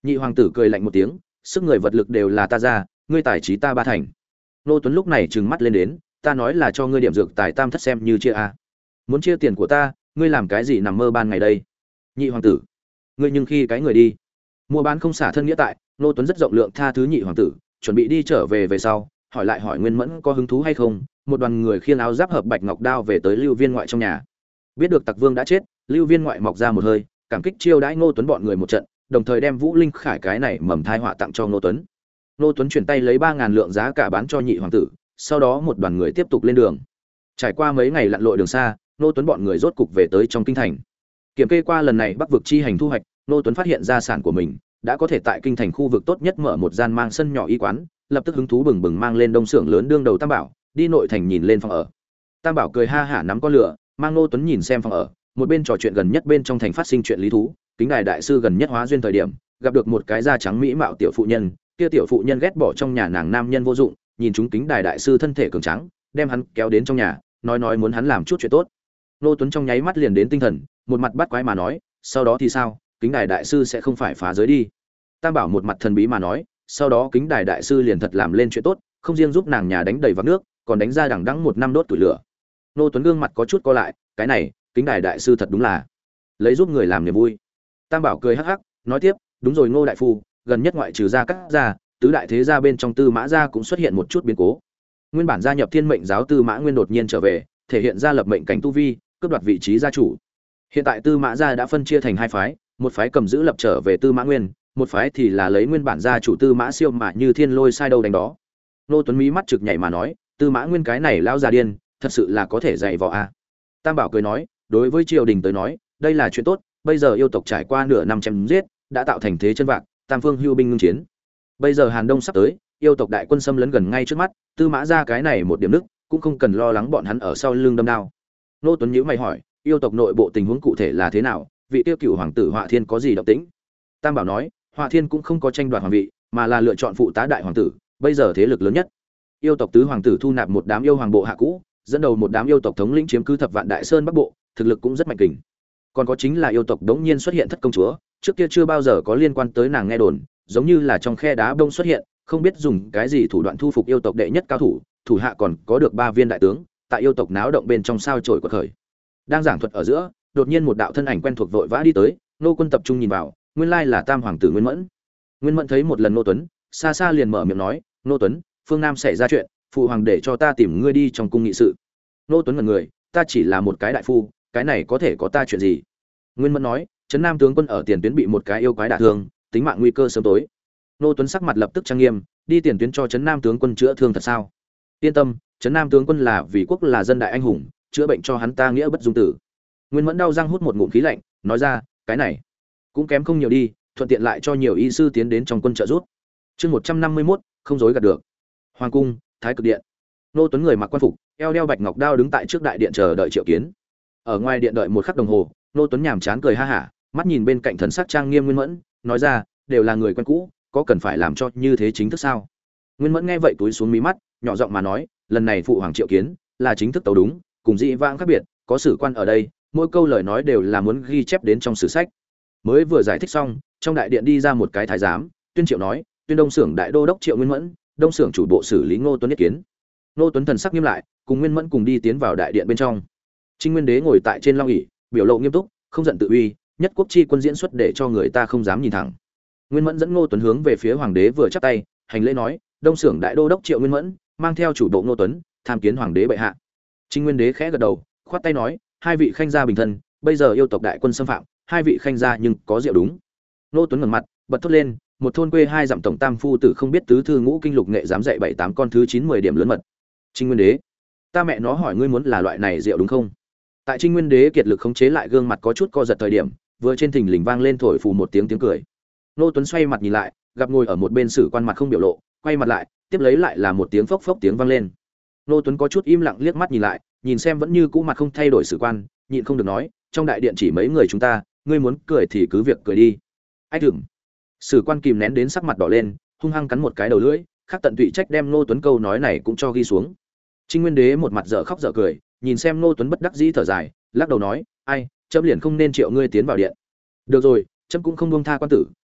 Nhị hoàng tử cười lạnh một tiếng, sức người vật lực đều là ta ra, ngươi tài trí ta ba thành. Nô Tuấn lúc này trừng mắt lên đến, ta nói là cho ngươi điểm dược tài tam thất xem như chia a. Muốn chia tiền của ta, ngươi làm cái gì nằm mơ ban ngày đây? Nhị hoàng tử, ngươi nhưng khi cái người đi. Mua bán không xả thân nghĩa tại, Nô Tuấn rất rộng lượng tha thứ nhị hoàng tử, chuẩn bị đi trở về về sau, hỏi lại hỏi Nguyên Mẫn có hứng thú hay không, một đoàn người khiêng áo giáp hợp bạch ngọc đao về tới Lưu Viên ngoại trong nhà. Biết được Tặc Vương đã chết, Lưu Viên ngoại mọc ra một hơi, cảm kích chiêu đãi Ngô Tuấn bọn người một trận, đồng thời đem Vũ Linh Khải cái này mầm thai họa tặng cho Ngô Tuấn. Ngô Tuấn chuyển tay lấy ba ngàn lượng giá cả bán cho nhị hoàng tử, sau đó một đoàn người tiếp tục lên đường. Trải qua mấy ngày lặn lội đường xa, Ngô Tuấn bọn người rốt cục về tới trong kinh thành. Kiểm kê qua lần này Bắc vực chi hành thu hoạch, Ngô Tuấn phát hiện gia sản của mình đã có thể tại kinh thành khu vực tốt nhất mở một gian mang sân nhỏ y quán, lập tức hứng thú bừng bừng mang lên đông xưởng lớn đương đầu Tam Bảo, đi nội thành nhìn lên phòng ở. Tam Bảo cười ha hả nắm con lửa, mang Ngô Tuấn nhìn xem phòng ở, một bên trò chuyện gần nhất bên trong thành phát sinh chuyện lý thú. Kính Đài đại sư gần nhất hóa duyên thời điểm, gặp được một cái da trắng mỹ mạo tiểu phụ nhân, kia tiểu phụ nhân ghét bỏ trong nhà nàng nam nhân vô dụng, nhìn chúng Kính Đài đại sư thân thể cường tráng, đem hắn kéo đến trong nhà, nói nói muốn hắn làm chút chuyện tốt. Ngô Tuấn trong nháy mắt liền đến tinh thần, một mặt bắt quái mà nói, sau đó thì sao, Kính Đài đại sư sẽ không phải phá giới đi. Tam Bảo một mặt thần bí mà nói, sau đó Kính Đài đại sư liền thật làm lên chuyện tốt, không riêng giúp nàng nhà đánh đầy vạc nước, còn đánh ra đằng đẵng một năm đốt tuổi lửa. Ngô Tuấn gương mặt có chút co lại, cái này, Kính Đài đại sư thật đúng là lấy giúp người làm niềm vui. Tam Bảo cười hắc hắc, nói tiếp, đúng rồi Ngô đại phu, gần nhất ngoại trừ gia cắt gia, tứ đại thế gia bên trong Tư Mã gia cũng xuất hiện một chút biến cố. Nguyên bản gia nhập Thiên Mệnh giáo Tư Mã Nguyên đột nhiên trở về, thể hiện ra lập mệnh cảnh tu vi, cướp đoạt vị trí gia chủ. Hiện tại Tư Mã gia đã phân chia thành hai phái, một phái cầm giữ lập trở về Tư Mã Nguyên, một phái thì là lấy nguyên bản gia chủ Tư Mã Siêu mà như thiên lôi sai đâu đánh đó. Ngô Tuấn mí mắt trực nhảy mà nói, Tư Mã Nguyên cái này lão già điên, thật sự là có thể dạy võ a. Tam Bảo cười nói, đối với triều đình tới nói, đây là chuyện tốt, bây giờ yêu tộc trải qua nửa năm chém giết, đã tạo thành thế chân vạc, tam phương hưu binh ngưng chiến. Bây giờ Hàn Đông sắp tới, yêu tộc đại quân xâm lấn gần ngay trước mắt, Tư Mã gia cái này một điểm nước, cũng không cần lo lắng bọn hắn ở sau lưng đâm đao. Ngô Tuấn nhíu mày hỏi, yêu tộc nội bộ tình huống cụ thể là thế nào, vị tiêu cửu hoàng tử Họa Thiên có gì động tĩnh? Tam Bảo nói, Họa Thiên cũng không có tranh đoạt hoàng vị, mà là lựa chọn phụ tá đại hoàng tử, bây giờ thế lực lớn nhất. Yêu tộc tứ hoàng tử thu nạp một đám yêu hoàng bộ hạ cũ, dẫn đầu một đám yêu tộc thống lĩnh chiếm cứ thập vạn đại sơn bắc bộ, thực lực cũng rất mạnh kình. Còn có chính là yêu tộc đống nhiên xuất hiện thất công chúa, trước kia chưa bao giờ có liên quan tới nàng nghe đồn, giống như là trong khe đá bông xuất hiện, không biết dùng cái gì thủ đoạn thu phục yêu tộc đệ nhất cao thủ, thủ hạ còn có được ba viên đại tướng, tại yêu tộc náo động bên trong sao chổi quật khởi. Đang giảng thuật ở giữa, đột nhiên một đạo thân ảnh quen thuộc vội vã đi tới, nô quân tập trung nhìn vào, nguyên lai là Tam hoàng tử Nguyên Mẫn. Nguyên Mẫn thấy một lần Nô Tuấn, xa xa liền mở miệng nói, Nô Tuấn, phương Nam xảy ra chuyện, phụ hoàng để cho ta tìm ngươi đi trong cung nghị sự. Nô Tuấn ngẩn người, ta chỉ là một cái đại phu, cái này có thể có ta chuyện gì? Nguyên Mẫn nói, trấn Nam tướng quân ở tiền tuyến bị một cái yêu quái đả thương, tính mạng nguy cơ sớm tối. Nô Tuấn sắc mặt lập tức trang nghiêm, đi tiền tuyến cho trấn Nam tướng quân chữa thương thật sao? Yên tâm, trấn Nam tướng quân là vì quốc là dân đại anh hùng, chữa bệnh cho hắn ta nghĩa bất dung tử. Nguyên Mẫn đau răng hút một ngụm khí lạnh, nói ra, cái này cũng kém không nhiều đi, thuận tiện lại cho nhiều y sư tiến đến trong quân trợ giúp. Chương một trăm năm mươi mốt, không dối gạt được. Hoàng cung, Thái Cực điện. Nô Tuấn người mặc quan phục, eo đeo bạch ngọc đao đứng tại trước đại điện chờ đợi Triệu Kiến. Ở ngoài điện đợi một khắc đồng hồ, Nô Tuấn nhàm chán cười ha hả, mắt nhìn bên cạnh thần sắc trang nghiêm Nguyên Mẫn, nói ra, đều là người quen cũ, có cần phải làm cho như thế chính thức sao? Nguyên Mẫn nghe vậy túi xuống mí mắt, nhỏ giọng mà nói, lần này phụ hoàng Triệu Kiến là chính thức tấu đúng, cùng dị vãng khác biệt, có sử quan ở đây, mỗi câu lời nói đều là muốn ghi chép đến trong sử sách. Mới vừa giải thích xong, trong đại điện đi ra một cái thái giám, tuyên triệu nói, tuyên đông xưởng đại đô đốc Triệu Nguyên Mẫn, đông xưởng chủ bộ xử lý Ngô Tuấn nhất kiến. Ngô Tuấn thần sắc nghiêm lại, cùng Nguyên Mẫn cùng đi tiến vào đại điện bên trong. Trinh Nguyên Đế ngồi tại trên long ỷ, biểu lộ nghiêm túc, không giận tự uy, nhất quốc chi quân diễn xuất để cho người ta không dám nhìn thẳng. Nguyên Mẫn dẫn Ngô Tuấn hướng về phía hoàng đế vừa chắp tay, hành lễ nói, đông xưởng đại đô đốc Triệu Nguyên Mẫn, mang theo chủ bộ Ngô Tuấn, tham kiến hoàng đế bệ hạ. Trinh Nguyên Đế khẽ gật đầu, khoát tay nói, hai vị khanh gia bình thân, bây giờ yêu tộc đại quân xâm phạm, hai vị khanh gia nhưng có rượu đúng. Ngô Tuấn ngẩng mặt, bật thốt lên, một thôn quê hai dặm tổng tam phu tử không biết tứ thư ngũ kinh lục nghệ dám dạy bảy tám con thứ chín mười điểm lớn mật. Trinh Nguyên Đế, ta mẹ nó hỏi ngươi muốn là loại này rượu đúng không? Tại Trinh Nguyên Đế kiệt lực khống chế lại gương mặt có chút co giật thời điểm, vừa trên thình lình vang lên thổi phù một tiếng tiếng cười. Ngô Tuấn xoay mặt nhìn lại, gặp ngồi ở một bên sử quan mặt không biểu lộ, quay mặt lại, tiếp lấy lại là một tiếng phốc phốc tiếng vang lên. Ngô Tuấn có chút im lặng liếc mắt nhìn lại, nhìn xem vẫn như cũ mặt không thay đổi sử quan, nhịn không được nói, trong đại điện chỉ mấy người chúng ta, ngươi muốn cười thì cứ việc cười đi. Ách thửng. Sử quan kìm nén đến sắc mặt đỏ lên, hung hăng cắn một cái đầu lưỡi, khắc tận tụy trách đem Ngô Tuấn câu nói này cũng cho ghi xuống. Trinh Nguyên Đế một mặt dở khóc dở cười, nhìn xem Ngô Tuấn bất đắc dĩ thở dài, lắc đầu nói, ai, chấm liền không nên triệu ngươi tiến vào điện. Được rồi, chấm cũng không buông tha quan tử,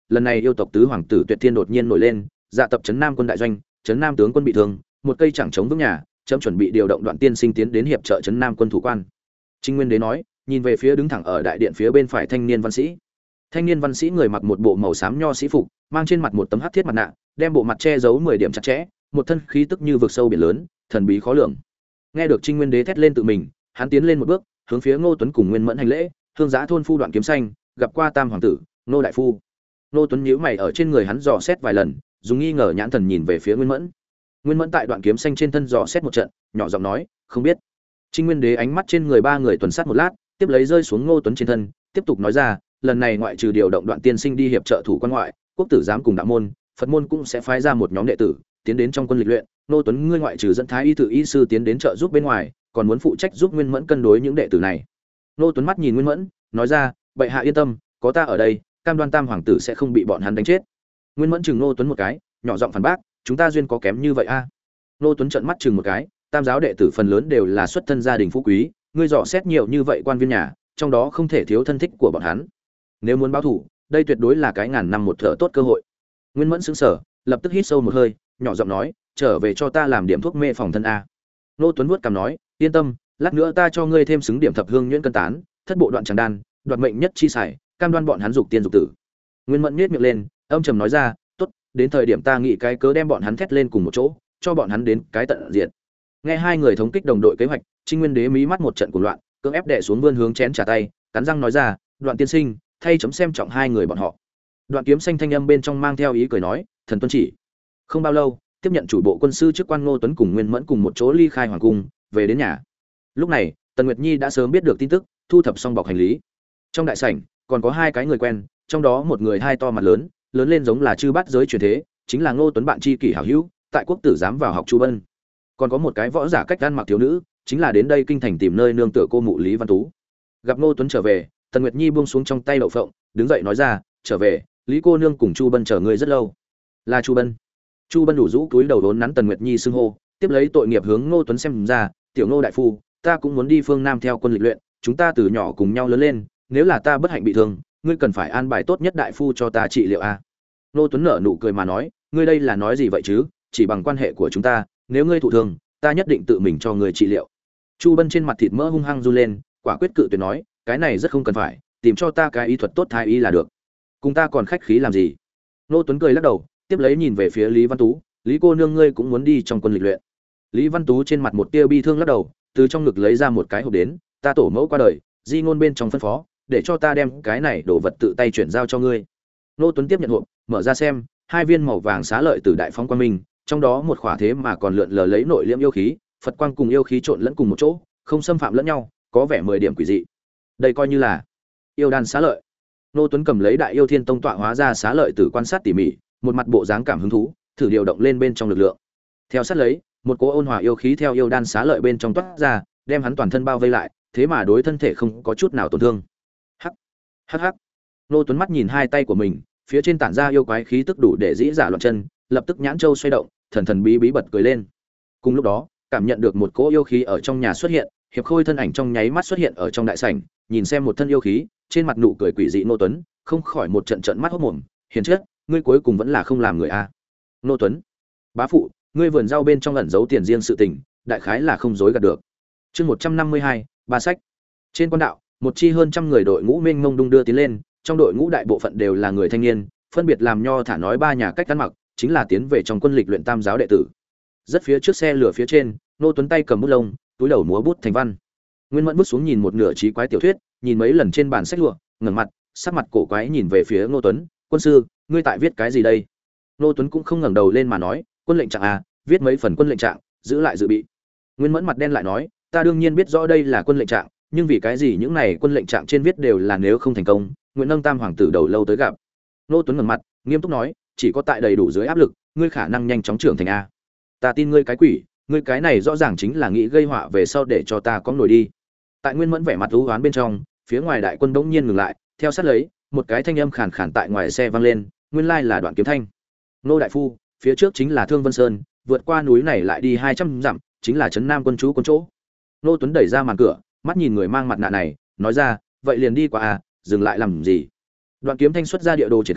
lần này yêu tộc tứ hoàng tử Tuyệt Thiên đột nhiên nổi lên, dạ tập trấn Nam quân đại doanh, trấn Nam tướng quân bị thương, một cây chẳng chống vững nhà, chấm chuẩn bị điều động Đoạn Tiên Sinh tiến đến hiệp trợ trấn Nam quân thủ quan. Trinh Nguyên Đế nói, nhìn về phía đứng thẳng ở đại điện phía bên phải thanh niên văn sĩ. Thanh niên văn sĩ người mặc một bộ màu xám nho sĩ phục, mang trên mặt một tấm hắc thiết mặt nạ, đem bộ mặt che giấu mười điểm chặt chẽ, một thân khí tức như vực sâu biển lớn, thần bí khó lường. Nghe được Trinh Nguyên Đế thét lên tự mình, hắn tiến lên một bước, hướng phía Ngô Tuấn cùng Nguyên Mẫn hành lễ, hương giá thôn phu Đoạn Kiếm Xanh, gặp qua Tam hoàng tử, Ngô đại phu. Ngô Tuấn nhíu mày ở trên người hắn dò xét vài lần, dùng nghi ngờ nhãn thần nhìn về phía Nguyên Mẫn. Nguyên Mẫn tại Đoạn Kiếm Xanh trên thân dò xét một trận, nhỏ giọng nói, không biết. Trinh Nguyên Đế ánh mắt trên người ba người tuần sát một lát, tiếp lấy rơi xuống Ngô Tuấn trên thân, tiếp tục nói ra, lần này ngoại trừ điều động Đoạn Tiên Sinh đi hiệp trợ thủ quan ngoại, quốc tử giám cùng đạo môn, Phật môn cũng sẽ phái ra một nhóm đệ tử tiến đến trong quân lịch luyện. Ngô Tuấn ngươi ngoại trừ dẫn thái y tự y sư tiến đến trợ giúp bên ngoài, còn muốn phụ trách giúp Nguyên Mẫn cân đối những đệ tử này. Ngô Tuấn mắt nhìn Nguyên Mẫn, nói ra, bệ hạ yên tâm, có ta ở đây, cam đoan Tam hoàng tử sẽ không bị bọn hắn đánh chết. Nguyên Mẫn chừng Ngô Tuấn một cái, nhỏ giọng phản bác, chúng ta duyên có kém như vậy a? À? Ngô Tuấn trợn mắt chừng một cái, Tam giáo đệ tử phần lớn đều là xuất thân gia đình phú quý, ngươi dò xét nhiều như vậy quan viên nhà, trong đó không thể thiếu thân thích của bọn hắn. Nếu muốn báo thù, đây tuyệt đối là cái ngàn năm một thở tốt cơ hội. Nguyên Mẫn sững sờ, lập tức hít sâu một hơi, nhỏ giọng nói, trở về cho ta làm điểm thuốc mê phòng thân a. Ngô Tuấn vuốt cằm nói, yên tâm, lát nữa ta cho ngươi thêm xứng điểm thập hương nhuyễn cân tán, thất bộ đoạn tràng đan, đoạt mệnh nhất chi xài, cam đoan bọn hắn dục tiên dục tử. Nguyên Mẫn nhếch miệng lên, âm trầm nói ra, tốt, đến thời điểm ta nghĩ cái cớ đem bọn hắn thét lên cùng một chỗ, cho bọn hắn đến cái tận diệt. Nghe hai người thống kích đồng đội kế hoạch, Trinh Nguyên Đế mí mắt một trận cuồng loạn, cưỡng ép đè xuống vươn hướng chén trả tay, cắn răng nói ra, Đoạn Tiên Sinh, thay chấm xem trọng hai người bọn họ. Đoạn Kiếm Xanh thanh âm bên trong mang theo ý cười nói, thần tuân chỉ. Không bao lâu, tiếp nhận chủ bộ quân sư chức quan Ngô Tuấn cùng Nguyên Mẫn cùng một chỗ ly khai hoàng cung, về đến nhà. Lúc này, Tần Nguyệt Nhi đã sớm biết được tin tức, thu thập xong bọc hành lý. Trong đại sảnh, còn có hai cái người quen, trong đó một người hai to mặt lớn, lớn lên giống là chư bát giới truyền thế, chính là Ngô Tuấn bạn tri kỷ hảo hữu, tại quốc tử giám vào học Chu Bân. Còn có một cái võ giả cách ăn mặc thiếu nữ, chính là đến đây kinh thành tìm nơi nương tựa cô mụ Lý Văn Tú. Gặp Ngô Tuấn trở về, Tần Nguyệt Nhi buông xuống trong tay đậu phộng, đứng dậy nói ra, trở về, Lý cô nương cùng Chu Bân chờ người rất lâu. Là Chu Bân. Chu Bân đủ rũ túi đầu đốn nắn Tần Nguyệt Nhi xưng hô, tiếp lấy tội nghiệp hướng Ngô Tuấn xem ra, tiểu Ngô đại phu, ta cũng muốn đi phương Nam theo quân lịch luyện, chúng ta từ nhỏ cùng nhau lớn lên, nếu là ta bất hạnh bị thương, ngươi cần phải an bài tốt nhất đại phu cho ta trị liệu a. Ngô Tuấn nở nụ cười mà nói, ngươi đây là nói gì vậy chứ, chỉ bằng quan hệ của chúng ta, nếu ngươi thụ thương, ta nhất định tự mình cho ngươi trị liệu. Chu Bân trên mặt thịt mỡ hung hăng run lên, quả quyết cự tuyệt nói, cái này rất không cần phải, tìm cho ta cái y thuật tốt thái y là được. Cùng ta còn khách khí làm gì? Ngô Tuấn cười lắc đầu, tiếp lấy nhìn về phía Lý Văn Tú, Lý cô nương ngươi cũng muốn đi trong quân lịch luyện. Lý Văn Tú trên mặt một tia bi thương lắc đầu, từ trong ngực lấy ra một cái hộp đến, ta tổ mẫu qua đời, di ngôn bên trong phân phó, để cho ta đem cái này đồ vật tự tay chuyển giao cho ngươi. Ngô Tuấn tiếp nhận hộp, mở ra xem, hai viên màu vàng xá lợi từ đại phong quang minh, trong đó một khỏa thế mà còn lượn lờ lấy nội liễm yêu khí, Phật quang cùng yêu khí trộn lẫn cùng một chỗ, không xâm phạm lẫn nhau, có vẻ mười điểm quỷ dị. Đây coi như là yêu đan xá lợi. Ngô Tuấn cầm lấy Đại Yêu Thiên Tông tọa hóa ra xá lợi từ quan sát tỉ mỉ, một mặt bộ dáng cảm hứng thú, thử điều động lên bên trong lực lượng. Theo sát lấy, một cỗ ôn hòa yêu khí theo yêu đan xá lợi bên trong toát ra, đem hắn toàn thân bao vây lại, thế mà đối thân thể không có chút nào tổn thương. Hắc, hắc hắc. Ngô Tuấn mắt nhìn hai tay của mình, phía trên tản ra yêu quái khí tức đủ để dĩ giả loạn chân, lập tức nhãn châu xoay động, thần thần bí bí bật cười lên. Cùng lúc đó, cảm nhận được một cỗ yêu khí ở trong nhà xuất hiện, Hiệp Khôi thân ảnh trong nháy mắt xuất hiện ở trong đại sảnh, nhìn xem một thân yêu khí, trên mặt nụ cười quỷ dị Ngô Tuấn, không khỏi một trận trận mắt hốt mồm, hiền chất, ngươi cuối cùng vẫn là không làm người a. Ngô Tuấn, bá phụ, ngươi vườn rau bên trong ẩn giấu tiền riêng sự tình, đại khái là không dối gạt được. Chương một trăm năm mươi hai, ba sách. Trên quan đạo, một chi hơn trăm người đội ngũ mênh mông đung đưa tiến lên, trong đội ngũ đại bộ phận đều là người thanh niên, phân biệt làm nho thả nói ba nhà cách ăn mặc, chính là tiến về trong quân lịch luyện tam giáo đệ tử. Rất phía trước xe lửa phía trên, Ngô Tuấn tay cầm bút lông, túi đầu múa bút thành văn. Nguyên Mẫn bước xuống nhìn một nửa trí quái tiểu thuyết, nhìn mấy lần trên bàn sách lụa, ngẩng mặt, sắc mặt cổ quái nhìn về phía Ngô Tuấn, "Quân sư, ngươi tại viết cái gì đây?" Ngô Tuấn cũng không ngẩng đầu lên mà nói, "Quân lệnh trạng à, viết mấy phần quân lệnh trạng, giữ lại dự bị." Nguyên Mẫn mặt đen lại nói, "Ta đương nhiên biết rõ đây là quân lệnh trạng, nhưng vì cái gì những này quân lệnh trạng trên viết đều là nếu không thành công, nguyện nâng tam hoàng tử đầu lâu tới gặp." Ngô Tuấn ngẩng mặt, nghiêm túc nói, "Chỉ có tại đầy đủ dưới áp lực, ngươi khả năng nhanh chóng trưởng thành a." "Ta tin ngươi cái quỷ, ngươi cái này rõ ràng chính là nghĩ gây họa về sau để cho ta có nổi đi." Tại Nguyên Mẫn vẻ mặt u uất bên trong, phía ngoài đại quân bỗng nhiên ngừng lại, theo sát lấy, một cái thanh âm khàn khàn tại ngoài xe vang lên, nguyên lai là Đoạn Kiếm Thanh. "Nô đại phu, phía trước chính là Thương Vân Sơn, vượt qua núi này lại đi hai trăm dặm, chính là trấn Nam quân chú quân chỗ." Nô Tuấn đẩy ra màn cửa, mắt nhìn người mang mặt nạ này, nói ra, "Vậy liền đi qua à, dừng lại làm gì?" Đoạn Kiếm Thanh xuất ra địa đồ triển khai,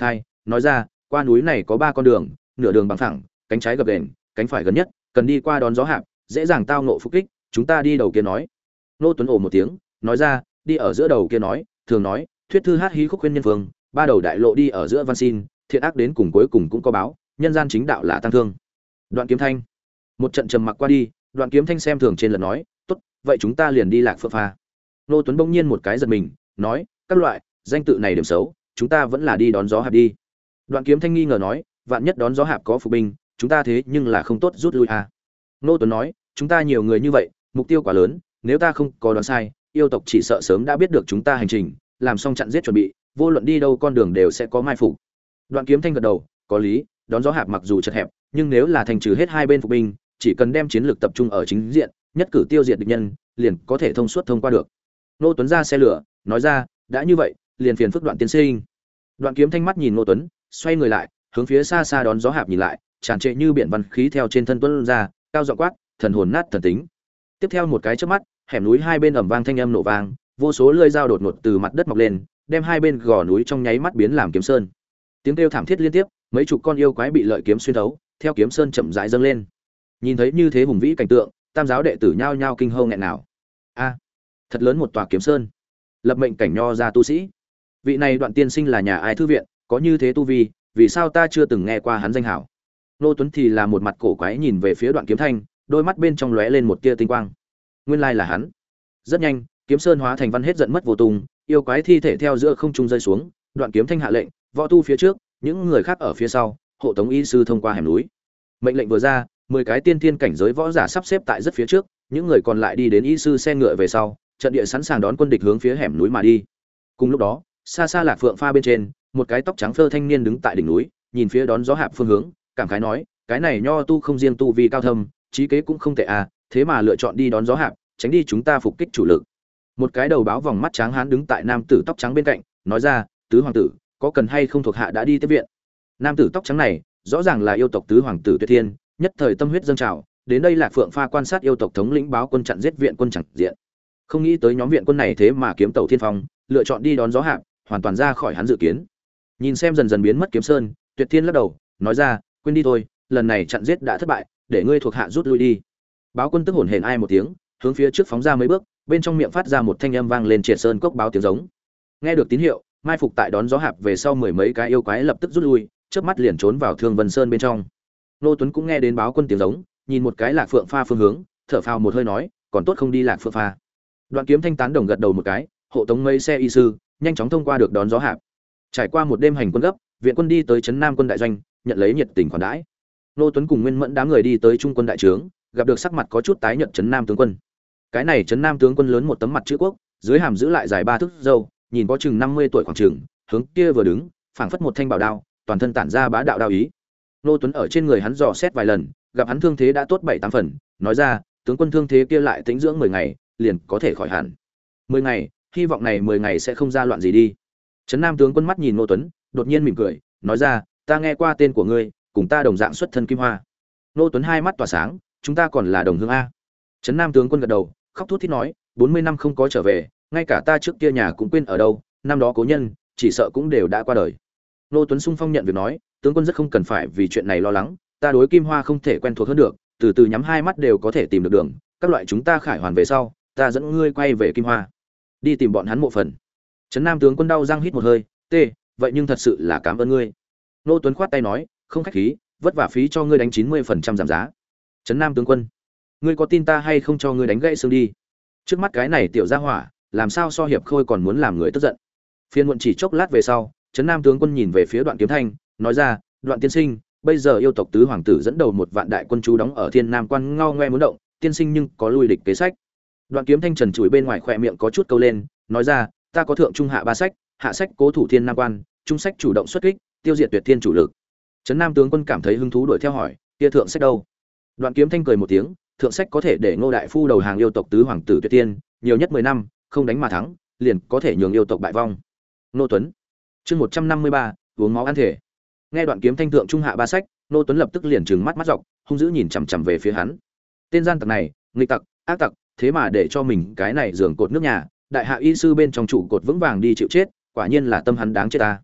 nói ra, qua núi này có ba con đường, nửa đường bằng phẳng, cánh trái gập ghềnh, cánh phải gần nhất, cần đi qua đón gió hạp, dễ dàng tao ngộ phục kích, chúng ta đi đầu kia nói. Nô Tuấn ồ một tiếng, nói ra, đi ở giữa đầu kia nói, thường nói, thuyết thư hát hí khúc khuyên nhân phương, ba đầu đại lộ đi ở giữa văn xin, thiện ác đến cùng cuối cùng cũng có báo, nhân gian chính đạo là tăng thương. Đoạn Kiếm Thanh. Một trận trầm mặc qua đi, Đoạn Kiếm Thanh xem thường trên lần nói, tốt, vậy chúng ta liền đi Lạc Phượng Pha. Nô Tuấn bỗng nhiên một cái giật mình, nói, các loại, danh tự này điểm xấu, chúng ta vẫn là đi đón gió hạp đi. Đoạn Kiếm Thanh nghi ngờ nói, vạn nhất đón gió hạp có phục binh, chúng ta thế nhưng là không tốt rút lui à. Nô Tuấn nói, chúng ta nhiều người như vậy, mục tiêu quá lớn, nếu ta không có đoán sai, yêu tộc chỉ sợ sớm đã biết được chúng ta hành trình, làm xong chặn giết chuẩn bị, vô luận đi đâu con đường đều sẽ có mai phục. Đoạn Kiếm Thanh gật đầu, có lý, đón gió hạp mặc dù chật hẹp, nhưng nếu là thành trừ hết hai bên phục binh, chỉ cần đem chiến lược tập trung ở chính diện, nhất cử tiêu diệt địch nhân, liền có thể thông suốt thông qua được. Nô Tuấn ra xe lửa, nói ra, đã như vậy, liền phiền phức Đoạn tiên sinh. Đoạn Kiếm Thanh mắt nhìn Nô Tuấn, xoay người lại, hướng phía xa xa đón gió hạp nhìn lại, tràn trề như biển văn khí theo trên thân tuấn ra, cao giọng quát, thần hồn nát thần tính. Tiếp theo một cái chớp mắt, hẻm núi hai bên ầm vang thanh âm nổ vang, vô số lưỡi dao đột ngột từ mặt đất mọc lên, đem hai bên gò núi trong nháy mắt biến làm kiếm sơn. Tiếng kêu thảm thiết liên tiếp, mấy chục con yêu quái bị lợi kiếm xuyên thấu, theo kiếm sơn chậm rãi dâng lên. Nhìn thấy như thế hùng vĩ cảnh tượng, tam giáo đệ tử nhao nhao kinh hô nghẹn nào. A, thật lớn một tòa kiếm sơn. Lập mệnh cảnh nho ra tu sĩ. Vị này Đoạn tiên sinh là nhà ai thư viện, có như thế tu vi, vì sao ta chưa từng nghe qua hắn danh hảo. Nô Tuấn thì là một mặt cổ quái nhìn về phía Đoạn Kiếm Thanh, đôi mắt bên trong lóe lên một tia tinh quang. Nguyên lai là hắn. Rất nhanh, kiếm sơn hóa thành văn hết giận mất vô tung, yêu quái thi thể theo giữa không trung rơi xuống, Đoạn Kiếm Thanh hạ lệnh, võ tu phía trước, những người khác ở phía sau, hộ tống y sư thông qua hẻm núi. Mệnh lệnh vừa ra, mười cái tiên thiên cảnh giới võ giả sắp xếp tại rất phía trước, những người còn lại đi đến y sư xe ngựa về sau, trận địa sẵn sàng đón quân địch hướng phía hẻm núi mà đi. Cùng lúc đó, xa xa Lạc Phượng Pha bên trên, một cái tóc trắng phơ thanh niên đứng tại đỉnh núi, nhìn phía đón gió hạp phương hướng, cảm khái nói, cái này nho tu không riêng tu vi cao thâm, trí kế cũng không tệ à, thế mà lựa chọn đi đón gió hạp, tránh đi chúng ta phục kích chủ lực. Một cái đầu báo vòng mắt trắng hán đứng tại nam tử tóc trắng bên cạnh, nói ra, tứ hoàng tử, có cần hay không thuộc hạ đã đi tiếp viện. Nam tử tóc trắng này, rõ ràng là yêu tộc tứ hoàng tử Tuyệt Thiên, nhất thời tâm huyết dâng trào, đến đây Lạc Phượng Pha quan sát yêu tộc thống lĩnh báo quân chặn giết viện quân chẳng diện. Không nghĩ tới nhóm viện quân này thế mà kiếm tàu thiên phong, lựa chọn đi đón gió hạp, hoàn toàn ra khỏi hắn dự kiến. Nhìn xem dần dần biến mất kiếm sơn, Tuyệt Thiên lắc đầu, nói ra, quên đi thôi, lần này chặn giết đã thất bại, để ngươi thuộc hạ rút lui đi. Báo quân tức hồn hển ai một tiếng, hướng phía trước phóng ra mấy bước, bên trong miệng phát ra một thanh âm vang lên triệt sơn cốc báo tiếng giống. Nghe được tín hiệu, mai phục tại đón gió hạp về sau mười mấy cái yêu quái lập tức rút lui, chớp mắt liền trốn vào Thương Vân Sơn bên trong. Nô Tuấn cũng nghe đến báo quân tiếng giống, nhìn một cái Lạc Phượng Pha phương hướng, thở phào một hơi nói, còn tốt không đi Lạc Phượng Pha. Đoạn Kiếm Thanh tán đồng gật đầu một cái, hộ tống mấy xe y sư, nhanh chóng thông qua được đón gió hạp. Trải qua một đêm hành quân gấp, viện quân đi tới trấn Nam quân đại doanh, nhận lấy nhiệt tình khoản đãi. Nô Tuấn cùng Nguyên Mẫn đám người đi tới trung quân đại trướng, gặp được sắc mặt có chút tái nhợt trấn Nam tướng quân. Cái này trấn Nam tướng quân lớn một tấm mặt chữ quốc, dưới hàm giữ lại dài ba thước râu, nhìn có chừng năm mươi tuổi khoảng chừng, hướng kia vừa đứng, phảng phất một thanh bảo đao, toàn thân tản ra bá đạo đao ý. Nô Tuấn ở trên người hắn dò xét vài lần, gặp hắn thương thế đã tốt bảy tám phần, nói ra, tướng quân thương thế kia lại tĩnh dưỡng mười ngày, liền có thể khỏi hẳn. Mười ngày, hy vọng này mười ngày sẽ không ra loạn gì đi. Trấn Nam tướng quân mắt nhìn Nô Tuấn, đột nhiên mỉm cười, nói ra, ta nghe qua tên của ngươi, cùng ta đồng dạng xuất thân Kim Hoa. Nô Tuấn hai mắt tỏa sáng, chúng ta còn là đồng hương a. Trấn Nam tướng quân gật đầu, khóc thút thít nói, bốn mươi năm không có trở về, ngay cả ta trước kia nhà cũng quên ở đâu, năm đó cố nhân, chỉ sợ cũng đều đã qua đời. Nô Tuấn sung phong nhận việc nói, tướng quân rất không cần phải vì chuyện này lo lắng, ta đối Kim Hoa không thể quen thuộc hơn được, từ từ nhắm hai mắt đều có thể tìm được đường, các loại chúng ta khải hoàn về sau, ta dẫn ngươi quay về Kim Hoa, đi tìm bọn hắn mộ phần. Trấn Nam tướng quân đau răng hít một hơi, tê, vậy nhưng thật sự là cảm ơn ngươi. Nô Tuấn khoát tay nói, không khách khí, vất vả phí cho ngươi đánh chín mươi phần trăm giảm giá. Trấn Nam tướng quân, ngươi có tin ta hay không cho ngươi đánh gãy xương đi? Trước mắt cái này tiểu gia hỏa, làm sao so hiệp khôi còn muốn làm người tức giận. Phiên muộn chỉ chốc lát về sau, Trấn Nam tướng quân nhìn về phía Đoạn Kiếm Thanh, nói ra, Đoạn tiên sinh, bây giờ yêu tộc tứ hoàng tử dẫn đầu một vạn đại quân chú đóng ở Thiên Nam quan ngao ngoe muốn động, tiên sinh nhưng có lui địch kế sách. Đoạn Kiếm Thanh trần trụi bên ngoài khỏe miệng có chút câu lên, nói ra, ta có thượng trung hạ ba sách, hạ sách cố thủ Thiên Nam quan, trung sách chủ động xuất kích, tiêu diệt Tuyệt Thiên chủ lực. Trấn Nam tướng quân cảm thấy hứng thú đuổi theo hỏi, kia thượng sách đâu? Đoạn Kiếm Thanh cười một tiếng, thượng sách có thể để Ngô đại phu đầu hàng yêu tộc tứ hoàng tử Tuyệt Thiên, nhiều nhất mười năm, không đánh mà thắng, liền có thể nhường yêu tộc bại vong. Nô Tuấn. Chương một trăm năm mươi ba, uống máu ăn thể. Nghe Đoạn Kiếm Thanh thượng trung hạ ba sách, Nô Tuấn lập tức liền trừng mắt mắt dọc, hung dữ nhìn chằm chằm về phía hắn. Tên gian tặc này, nghịch tặc, ác tặc, thế mà để cho mình cái này giường cột nước nhà, đại hạ y sư bên trong trụ cột vững vàng đi chịu chết, quả nhiên là tâm hắn đáng chết ta.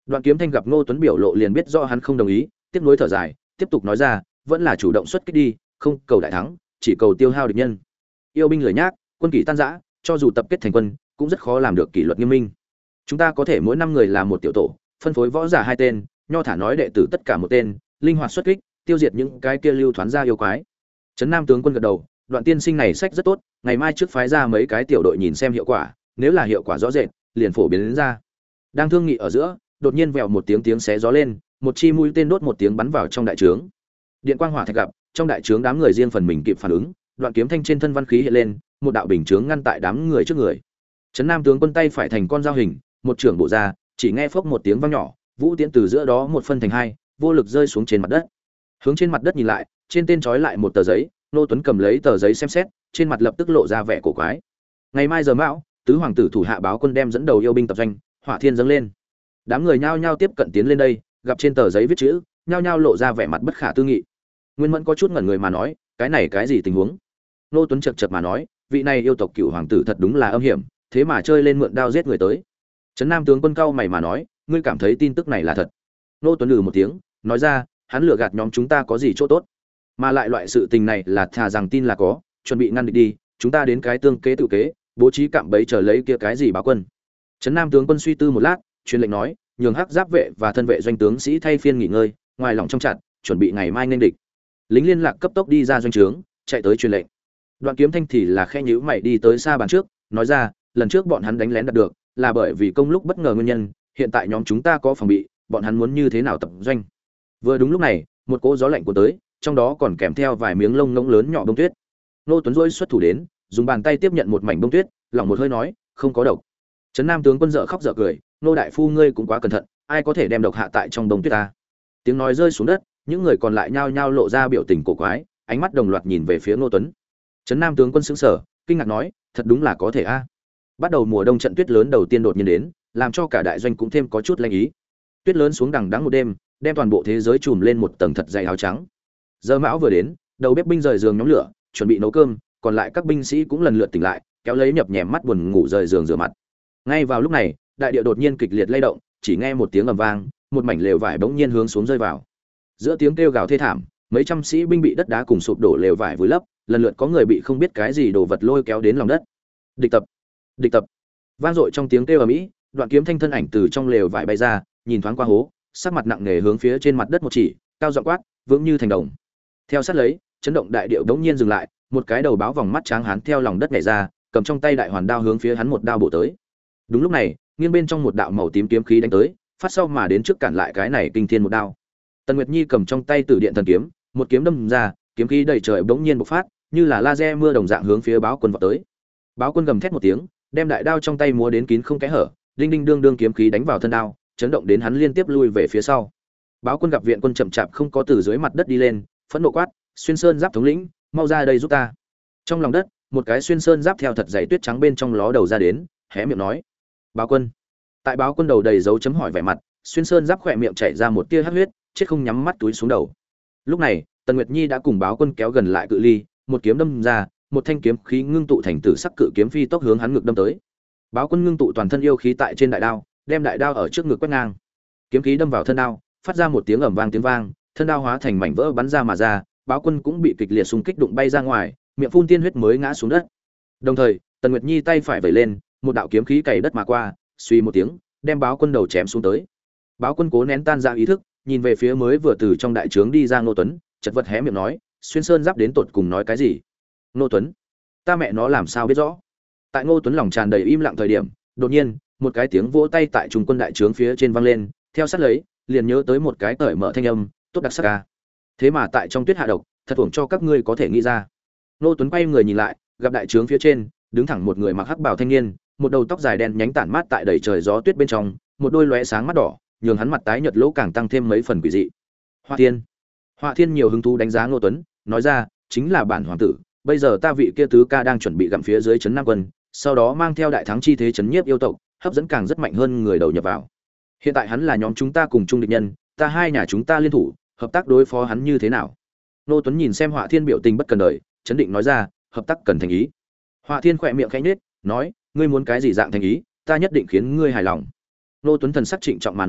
Đoạn Kiếm Thanh gặp Ngô Tuấn biểu lộ liền biết rõ hắn không đồng ý, tiếp nối thở dài, tiếp tục nói ra, vẫn là chủ động xuất kích đi, không cầu đại thắng, chỉ cầu tiêu hao địch nhân. Yêu binh lười nhác, quân kỷ tan rã, cho dù tập kết thành quân, cũng rất khó làm được kỷ luật nghiêm minh. Chúng ta có thể mỗi năm người làm một tiểu tổ, phân phối võ giả hai tên, nho thả nói đệ tử tất cả một tên, linh hoạt xuất kích, tiêu diệt những cái kia lưu thoán ra yêu quái. Trấn Nam tướng quân gật đầu, Đoạn tiên sinh này sách rất tốt, ngày mai trước phái ra mấy cái tiểu đội nhìn xem hiệu quả, nếu là hiệu quả rõ rệt, liền phổ biến đến ra. Đang thương nghị ở giữa, đột nhiên vèo một tiếng tiếng xé gió lên, một chi mũi tên đốt một tiếng bắn vào trong đại trướng. Điện quang hỏa thạch gặp, trong đại trướng đám người riêng phần mình kịp phản ứng, Đoạn Kiếm Thanh trên thân văn khí hiện lên, một đạo bình chướng ngăn tại đám người trước người. Trấn Nam tướng quân tay phải thành con dao hình, một trưởng bộ ra, chỉ nghe phốc một tiếng vang nhỏ, vũ tiễn từ giữa đó một phân thành hai, vô lực rơi xuống trên mặt đất. Hướng trên mặt đất nhìn lại, trên tên trói lại một tờ giấy, Nô Tuấn cầm lấy tờ giấy xem xét, trên mặt lập tức lộ ra vẻ cổ quái. Ngày mai giờ mão, tứ hoàng tử thủ hạ báo quân đem dẫn đầu yêu binh tập doanh, hỏa thiên dâng lên. Đám người nhao nhao tiếp cận tiến lên đây, gặp trên tờ giấy viết chữ, nhao nhao lộ ra vẻ mặt bất khả tư nghị. Nguyên Mẫn có chút ngẩn người mà nói, cái này cái gì tình huống? Nô Tuấn chậc chậc mà nói, vị này yêu tộc cựu hoàng tử thật đúng là âm hiểm, thế mà chơi lên mượn đao giết người tới. Trấn Nam tướng quân cao mày mà nói, ngươi cảm thấy tin tức này là thật? Nô Tuấn lừ một tiếng, nói ra, hắn lừa gạt nhóm chúng ta có gì chỗ tốt? Mà lại loại sự tình này là thà rằng tin là có, chuẩn bị ngăn địch đi, chúng ta đến cái tương kế tự kế, bố trí cạm bẫy chờ lấy kia cái gì báo quân. Trấn Nam tướng quân suy tư một lát, truyền lệnh nói, nhường hắc giáp vệ và thân vệ doanh tướng sĩ thay phiên nghỉ ngơi, ngoài lòng trong chặt, chuẩn bị ngày mai nghênh địch. Lính liên lạc cấp tốc đi ra doanh trướng, chạy tới truyền lệnh. Đoạn Kiếm Thanh thì là khe nhíu mày đi tới xa bàn trước, nói ra, lần trước bọn hắn đánh lén đạt được, là bởi vì công lúc bất ngờ nguyên nhân, hiện tại nhóm chúng ta có phòng bị, bọn hắn muốn như thế nào tập doanh. Vừa đúng lúc này, một cỗ gió lạnh của tới, trong đó còn kèm theo vài miếng lông ngỗng lớn nhỏ bông tuyết. Nô Tuấn rỗi xuất thủ đến, dùng bàn tay tiếp nhận một mảnh bông tuyết, lỏng một hơi nói, không có độc. Trấn Nam tướng quân dở khóc dở cười, nô đại phu ngươi cũng quá cẩn thận, ai có thể đem độc hạ tại trong bông tuyết ta? Tiếng nói rơi xuống đất, những người còn lại nhao nhao lộ ra biểu tình cổ quái, ánh mắt đồng loạt nhìn về phía Nô Tuấn. Trấn Nam tướng quân sững sờ, kinh ngạc nói, thật đúng là có thể a. Bắt đầu mùa đông trận tuyết lớn đầu tiên đột nhiên đến, làm cho cả đại doanh cũng thêm có chút lanh ý. Tuyết lớn xuống đằng đẵng một đêm, đem toàn bộ thế giới trùm lên một tầng thật dày áo trắng. Giờ mão vừa đến, đầu bếp binh rời giường nhóm lửa, chuẩn bị nấu cơm, còn lại các binh sĩ cũng lần lượt tỉnh lại, kéo lấy nhập nhèm mắt buồn ngủ rời giường rửa mặt. Ngay vào lúc này, đại địa đột nhiên kịch liệt lay động, chỉ nghe một tiếng ầm vang, một mảnh lều vải bỗng nhiên hướng xuống rơi vào. Giữa tiếng kêu gào thê thảm, mấy trăm sĩ binh bị đất đá cùng sụp đổ lều vải vùi lấp, lần lượt có người bị không biết cái gì đồ vật lôi kéo đến lòng đất. Địch tập, địch tập. Vang dội trong tiếng kêu ầm ĩ, Đoạn Kiếm Thanh thân ảnh từ trong lều vải bay ra, nhìn thoáng qua hố, sắc mặt nặng nề hướng phía trên mặt đất một chỉ, cao giọng quát, vững như thành đồng. Theo sát lấy, chấn động đại địa bỗng nhiên dừng lại, một cái đầu báo vòng mắt trắng hán theo lòng đất nhảy ra, cầm trong tay đại hoàn đao hướng phía hắn một đao bổ tới. Đúng lúc này, nghiêng bên trong một đạo màu tím kiếm khí đánh tới, phát sau mà đến trước cản lại cái này kinh thiên một đao. Tần Nguyệt Nhi cầm trong tay Tử Điện thần kiếm, một kiếm đâm ra, kiếm khí đầy trời bỗng nhiên bộc phát, như là laser mưa đồng dạng hướng phía báo quân vọt tới. Báo quân gầm thét một tiếng, đem đại đao trong tay múa đến kín không kẽ hở, đinh đinh đương đương kiếm khí đánh vào thân đao, chấn động đến hắn liên tiếp lui về phía sau. Báo quân gặp viện quân chậm chạp không có từ dưới mặt đất đi lên, phẫn nộ quát, Xuyên Sơn Giáp thống lĩnh, mau ra đây giúp ta. Trong lòng đất, một cái Xuyên Sơn Giáp theo thật dày tuyết trắng bên trong ló đầu ra đến, hé miệng nói, báo quân. Tại báo quân đầu đầy dấu chấm hỏi vẻ mặt, Xuyên Sơn Giáp khỏe miệng chảy ra một tia hắc huyết, chết không nhắm mắt túi xuống đầu. Lúc này, Tần Nguyệt Nhi đã cùng báo quân kéo gần lại cự ly, một kiếm đâm ra, một thanh kiếm khí ngưng tụ thành tử sắc cự kiếm phi tốc hướng hắn ngực đâm tới. Báo quân ngưng tụ toàn thân yêu khí tại trên đại đao, đem đại đao ở trước ngực quét ngang. Kiếm khí đâm vào thân đao, phát ra một tiếng ầm vang tiếng vang, thân đao hóa thành mảnh vỡ bắn ra mà ra, báo quân cũng bị kịch liệt xung kích đụng bay ra ngoài, miệng phun tiên huyết mới ngã xuống đất. Đồng thời, Tần Nguyệt Nhi tay phải vẩy lên, một đạo kiếm khí cày đất mà qua, suy một tiếng, đem báo quân đầu chém xuống tới. Báo quân cố nén tan ra ý thức, nhìn về phía mới vừa từ trong đại trướng đi ra Ngô Tuấn, chật vật hé miệng nói, Xuyên Sơn Giáp đến tột cùng nói cái gì? Ngô Tuấn, ta mẹ nó làm sao biết rõ? Tại Ngô Tuấn lòng tràn đầy im lặng thời điểm, đột nhiên, một cái tiếng vỗ tay tại trung quân đại trướng phía trên vang lên, theo sát lấy, liền nhớ tới một cái cởi mở thanh âm, tốt đặc sắc ca. Thế mà tại trong tuyết hạ độc, thật uổng cho các ngươi có thể nghĩ ra. Ngô Tuấn quay người nhìn lại, gặp đại trướng phía trên, đứng thẳng một người mặc hắc bào thanh niên, một đầu tóc dài đen nhánh tản mát tại đầy trời gió tuyết bên trong, một đôi lóe sáng mắt đỏ, nhường hắn mặt tái nhợt lỗ càng tăng thêm mấy phần quỷ dị. Họa Thiên, Họa Thiên nhiều hứng thú đánh giá Ngô Tuấn, nói ra, chính là bản hoàng tử, bây giờ ta vị kia tứ ca đang chuẩn bị gặm phía dưới trấn Nam quân, sau đó mang theo đại thắng chi thế trấn nhiếp yêu tộc, hấp dẫn càng rất mạnh hơn người đầu nhập vào. Hiện tại hắn là nhóm chúng ta cùng chung địch nhân, ta hai nhà chúng ta liên thủ, hợp tác đối phó hắn như thế nào? Ngô Tuấn nhìn xem Họa Thiên biểu tình bất cần đời, chấn định nói ra, hợp tác cần thành ý. Họa Thiên khẽ miệng khẽ nhếch, nói, ngươi muốn cái gì dạng thành ý, ta nhất định khiến ngươi hài lòng. Ngô Tuấn thần sắc trịnh trọng mà nói,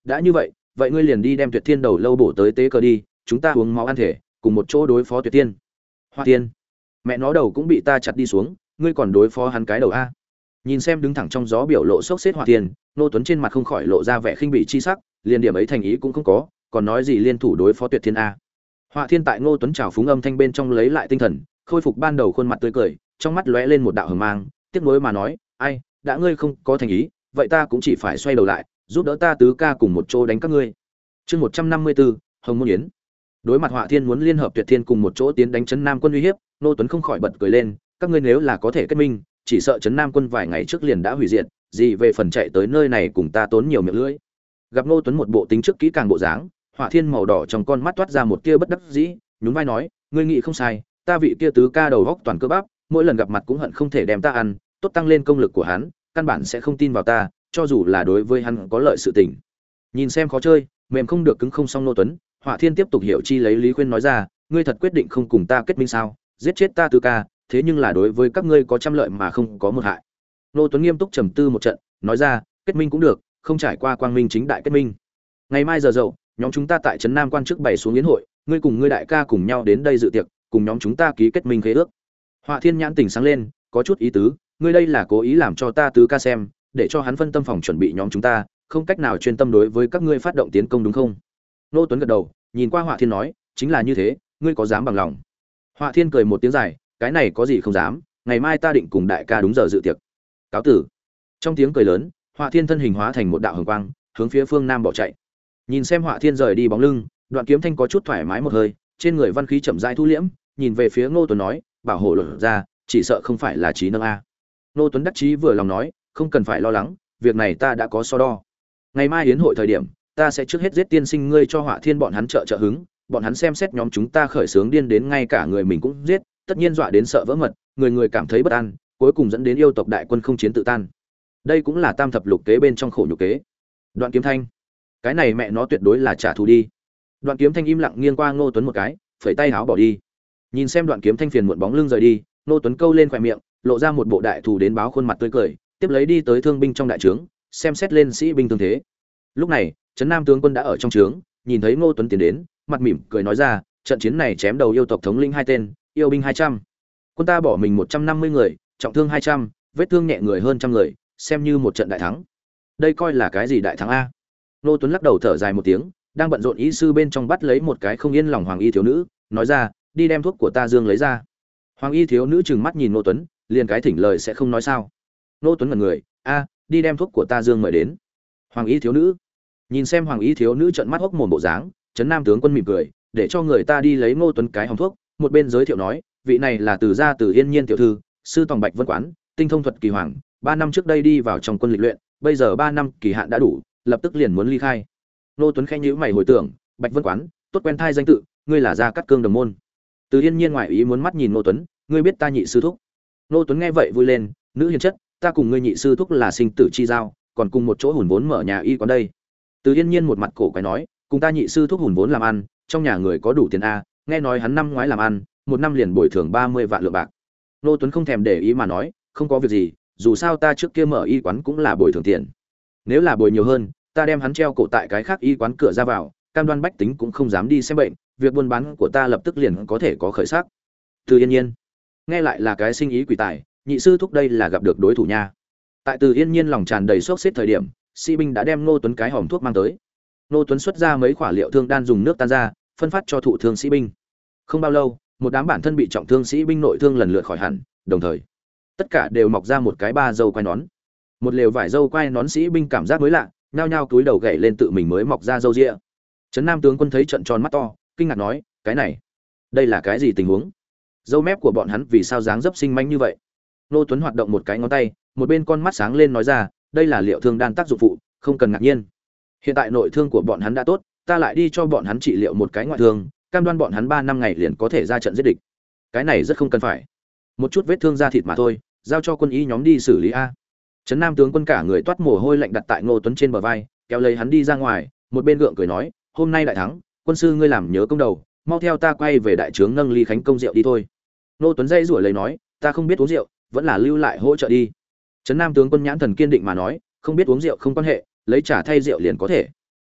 đã như vậy vậy ngươi liền đi đem Tuyệt Thiên đầu lâu bổ tới tế cờ đi, chúng ta uống máu ăn thể cùng một chỗ đối phó Tuyệt Thiên. Hoa Tiên, mẹ nó đầu cũng bị ta chặt đi xuống, ngươi còn đối phó hắn cái đầu a? Nhìn xem đứng thẳng trong gió biểu lộ sốc xếp Hoa Tiên, Nô Tuấn trên mặt không khỏi lộ ra vẻ khinh bỉ chi sắc, liền điểm ấy thành ý cũng không có, còn nói gì liên thủ đối phó Tuyệt Thiên a? Hoa Thiên tại Ngô Tuấn trào phúng âm thanh bên trong lấy lại tinh thần, khôi phục ban đầu khuôn mặt tươi cười, trong mắt lóe lên một đạo hờ mang, tiếc nuối mà nói, ai, đã ngươi không có thành ý, vậy ta cũng chỉ phải xoay đầu lại, giúp đỡ ta tứ ca cùng một chỗ đánh các ngươi. Chương một trăm năm mươi tư, Hồng Môn Yến. Đối mặt Họa Thiên muốn liên hợp Tuyệt Thiên cùng một chỗ tiến đánh Trấn Nam quân uy hiếp, Nô Tuấn không khỏi bật cười lên, các ngươi nếu là có thể kết minh, chỉ sợ Trấn Nam quân vài ngày trước liền đã hủy diệt, gì về phần chạy tới nơi này cùng ta tốn nhiều miệng lưỡi. Gặp Nô Tuấn một bộ tính trước kỹ càng bộ dáng, Họa Thiên màu đỏ trong con mắt toát ra một tia bất đắc dĩ, nhún vai nói, ngươi nghĩ không sai, ta vị kia tứ ca đầu góc toàn cơ bắp, mỗi lần gặp mặt cũng hận không thể đem ta ăn, tốt tăng lên công lực của hắn, căn bản sẽ không tin vào ta, cho dù là đối với hắn có lợi sự tình. Nhìn xem khó chơi, mềm không được cứng không xong Nô Tuấn, Họa Thiên tiếp tục hiểu chi lấy lý khuyên nói ra, ngươi thật quyết định không cùng ta kết minh sao? Giết chết ta tứ ca, thế nhưng là đối với các ngươi có trăm lợi mà không có một hại. Nô Tuấn nghiêm túc trầm tư một trận, nói ra, kết minh cũng được, không trải qua quang minh chính đại kết minh. Ngày mai giờ dậu, nhóm chúng ta tại trấn Nam quan trước bày xuống yến hội, ngươi cùng ngươi đại ca cùng nhau đến đây dự tiệc, cùng nhóm chúng ta ký kết minh khế ước. Họa Thiên nhãn tỉnh sáng lên, có chút ý tứ, ngươi đây là cố ý làm cho ta tứ ca xem, để cho hắn phân tâm phòng chuẩn bị nhóm chúng ta, không cách nào chuyên tâm đối với các ngươi phát động tiến công đúng không? Nô Tuấn gật đầu, nhìn qua Họa Thiên nói, chính là như thế, ngươi có dám bằng lòng? Họa Thiên cười một tiếng dài, cái này có gì không dám, ngày mai ta định cùng đại ca đúng giờ dự tiệc. Cáo tử. Trong tiếng cười lớn, Họa Thiên thân hình hóa thành một đạo hồng quang, hướng phía phương nam bỏ chạy. Nhìn xem Họa Thiên rời đi bóng lưng, Đoạn Kiếm Thanh có chút thoải mái một hơi, trên người văn khí chậm rãi thu liễm, nhìn về phía Ngô Tuấn nói, bảo hộ luận ra, chỉ sợ không phải là trí nâng a. Ngô Tuấn đắc chí vừa lòng nói, không cần phải lo lắng, việc này ta đã có so đo. Ngày mai yến hội thời điểm, ta sẽ trước hết giết tiên sinh ngươi cho Họa Thiên bọn hắn trợ trợ hứng, bọn hắn xem xét nhóm chúng ta khởi sướng điên đến ngay cả người mình cũng giết, tất nhiên dọa đến sợ vỡ mật, người người cảm thấy bất an, cuối cùng dẫn đến yêu tộc đại quân không chiến tự tan. Đây cũng là tam thập lục kế bên trong khổ nhục kế. Đoạn Kiếm Thanh, cái này mẹ nó tuyệt đối là trả thù đi. Đoạn Kiếm Thanh im lặng nghiêng qua Ngô Tuấn một cái, phẩy tay áo bỏ đi. Nhìn xem Đoạn Kiếm Thanh phiền muộn bóng lưng rời đi, Ngô Tuấn câu lên khóe miệng, lộ ra một bộ đại thù đến báo khuôn mặt tươi cười, tiếp lấy đi tới thương binh trong đại trướng, xem xét lên sĩ binh tương thế. Lúc này, Trấn Nam tướng quân đã ở trong trướng, nhìn thấy Ngô Tuấn tiến đến, mặt mỉm cười nói ra, trận chiến này chém đầu yêu tộc thống lĩnh hai tên, yêu binh hai trăm. Quân ta bỏ mình một trăm năm mươi người, trọng thương hai trăm, vết thương nhẹ người hơn trăm người, xem như một trận đại thắng. Đây coi là cái gì đại thắng a? Ngô Tuấn lắc đầu thở dài một tiếng, đang bận rộn ý sư bên trong bắt lấy một cái không yên lòng hoàng y thiếu nữ, nói ra, đi đem thuốc của ta dương lấy ra. Hoàng y thiếu nữ trừng mắt nhìn Ngô Tuấn, liền cái thỉnh lời sẽ không nói sao. Ngô Tuấn ngẩn người, a, đi đem thuốc của ta dương mời đến. Hoàng y thiếu nữ. Nhìn xem hoàng y thiếu nữ trợn mắt hốc mồm bộ dáng, Trấn Nam tướng quân mỉm cười, để cho người ta đi lấy Ngô Tuấn cái hòm thuốc, một bên giới thiệu nói, vị này là từ gia từ Yên Nhiên tiểu thư, sư tòng Bạch Vân quán, tinh thông thuật kỳ hoàng, ba năm trước đây đi vào trong quân lịch luyện, bây giờ ba năm kỳ hạn đã đủ, lập tức liền muốn ly khai. Ngô Tuấn khẽ nhíu mày hồi tưởng, Bạch Vân quán, tốt quen thai danh tự, ngươi là gia cát cương đồng môn. Từ Yên Nhiên ngoại ý muốn mắt nhìn Ngô Tuấn, ngươi biết ta nhị sư thúc? Ngô Tuấn nghe vậy vui lên, nữ hiền chất, ta cùng ngươi nhị sư thúc là sinh tử chi giao, còn cùng một chỗ hùn vốn mở nhà y quán đây. Từ Yên Nhiên một mặt cổ quái nói, cùng ta nhị sư thúc hùn vốn làm ăn, trong nhà người có đủ tiền a, nghe nói hắn năm ngoái làm ăn, một năm liền bồi thường ba mươi vạn lượng bạc. Ngô Tuấn không thèm để ý mà nói, không có việc gì, dù sao ta trước kia mở y quán cũng là bồi thường tiền. Nếu là bồi nhiều hơn, ta đem hắn treo cổ tại cái khác y quán cửa ra vào, cam đoan bách tính cũng không dám đi xem bệnh, việc buôn bán của ta lập tức liền có thể có khởi sắc. Từ Yên Nhiên, nghe lại là cái sinh ý quỷ tài, nhị sư thúc đây là gặp được đối thủ nha. Tại Từ Yên Nhiên lòng tràn đầy sốt xếp thời điểm, sĩ binh đã đem Ngô Tuấn cái hòm thuốc mang tới. Ngô Tuấn xuất ra mấy quả liệu thương đan dùng nước tan ra, phân phát cho thụ thương sĩ binh. Không bao lâu, một đám bản thân bị trọng thương sĩ binh nội thương lần lượt khỏi hẳn, đồng thời, tất cả đều mọc ra một cái ba dâu quai nón. Một lều vải dâu quai nón sĩ binh cảm giác mới lạ, nhao nhao cúi đầu gảy lên tự mình mới mọc ra dâu ria. Trấn Nam tướng quân thấy trận tròn mắt to, kinh ngạc nói, cái này, đây là cái gì tình huống? Dâu mép của bọn hắn vì sao dáng dấp sinh manh như vậy? Ngô Tuấn hoạt động một cái ngón tay, một bên con mắt sáng lên nói ra, đây là liệu thương đan tác dụng phụ, không cần ngạc nhiên. Hiện tại nội thương của bọn hắn đã tốt, ta lại đi cho bọn hắn trị liệu một cái ngoại thương, cam đoan bọn hắn ba năm ngày liền có thể ra trận giết địch. Cái này rất không cần phải. Một chút vết thương da thịt mà thôi, giao cho quân y nhóm đi xử lý a. Trấn Nam tướng quân cả người toát mồ hôi lạnh đặt tại Ngô Tuấn trên bờ vai, kéo lấy hắn đi ra ngoài, một bên gượng cười nói, hôm nay đại thắng, quân sư ngươi làm nhớ công đầu, mau theo ta quay về đại trướng nâng ly khánh công rượu đi thôi. Ngô Tuấn dây rủa lấy nói, ta không biết uống rượu, vẫn là lưu lại hỗ trợ đi. Trấn Nam tướng quân nhãn thần kiên định mà nói, không biết uống rượu không quan hệ, lấy trà thay rượu liền có thể.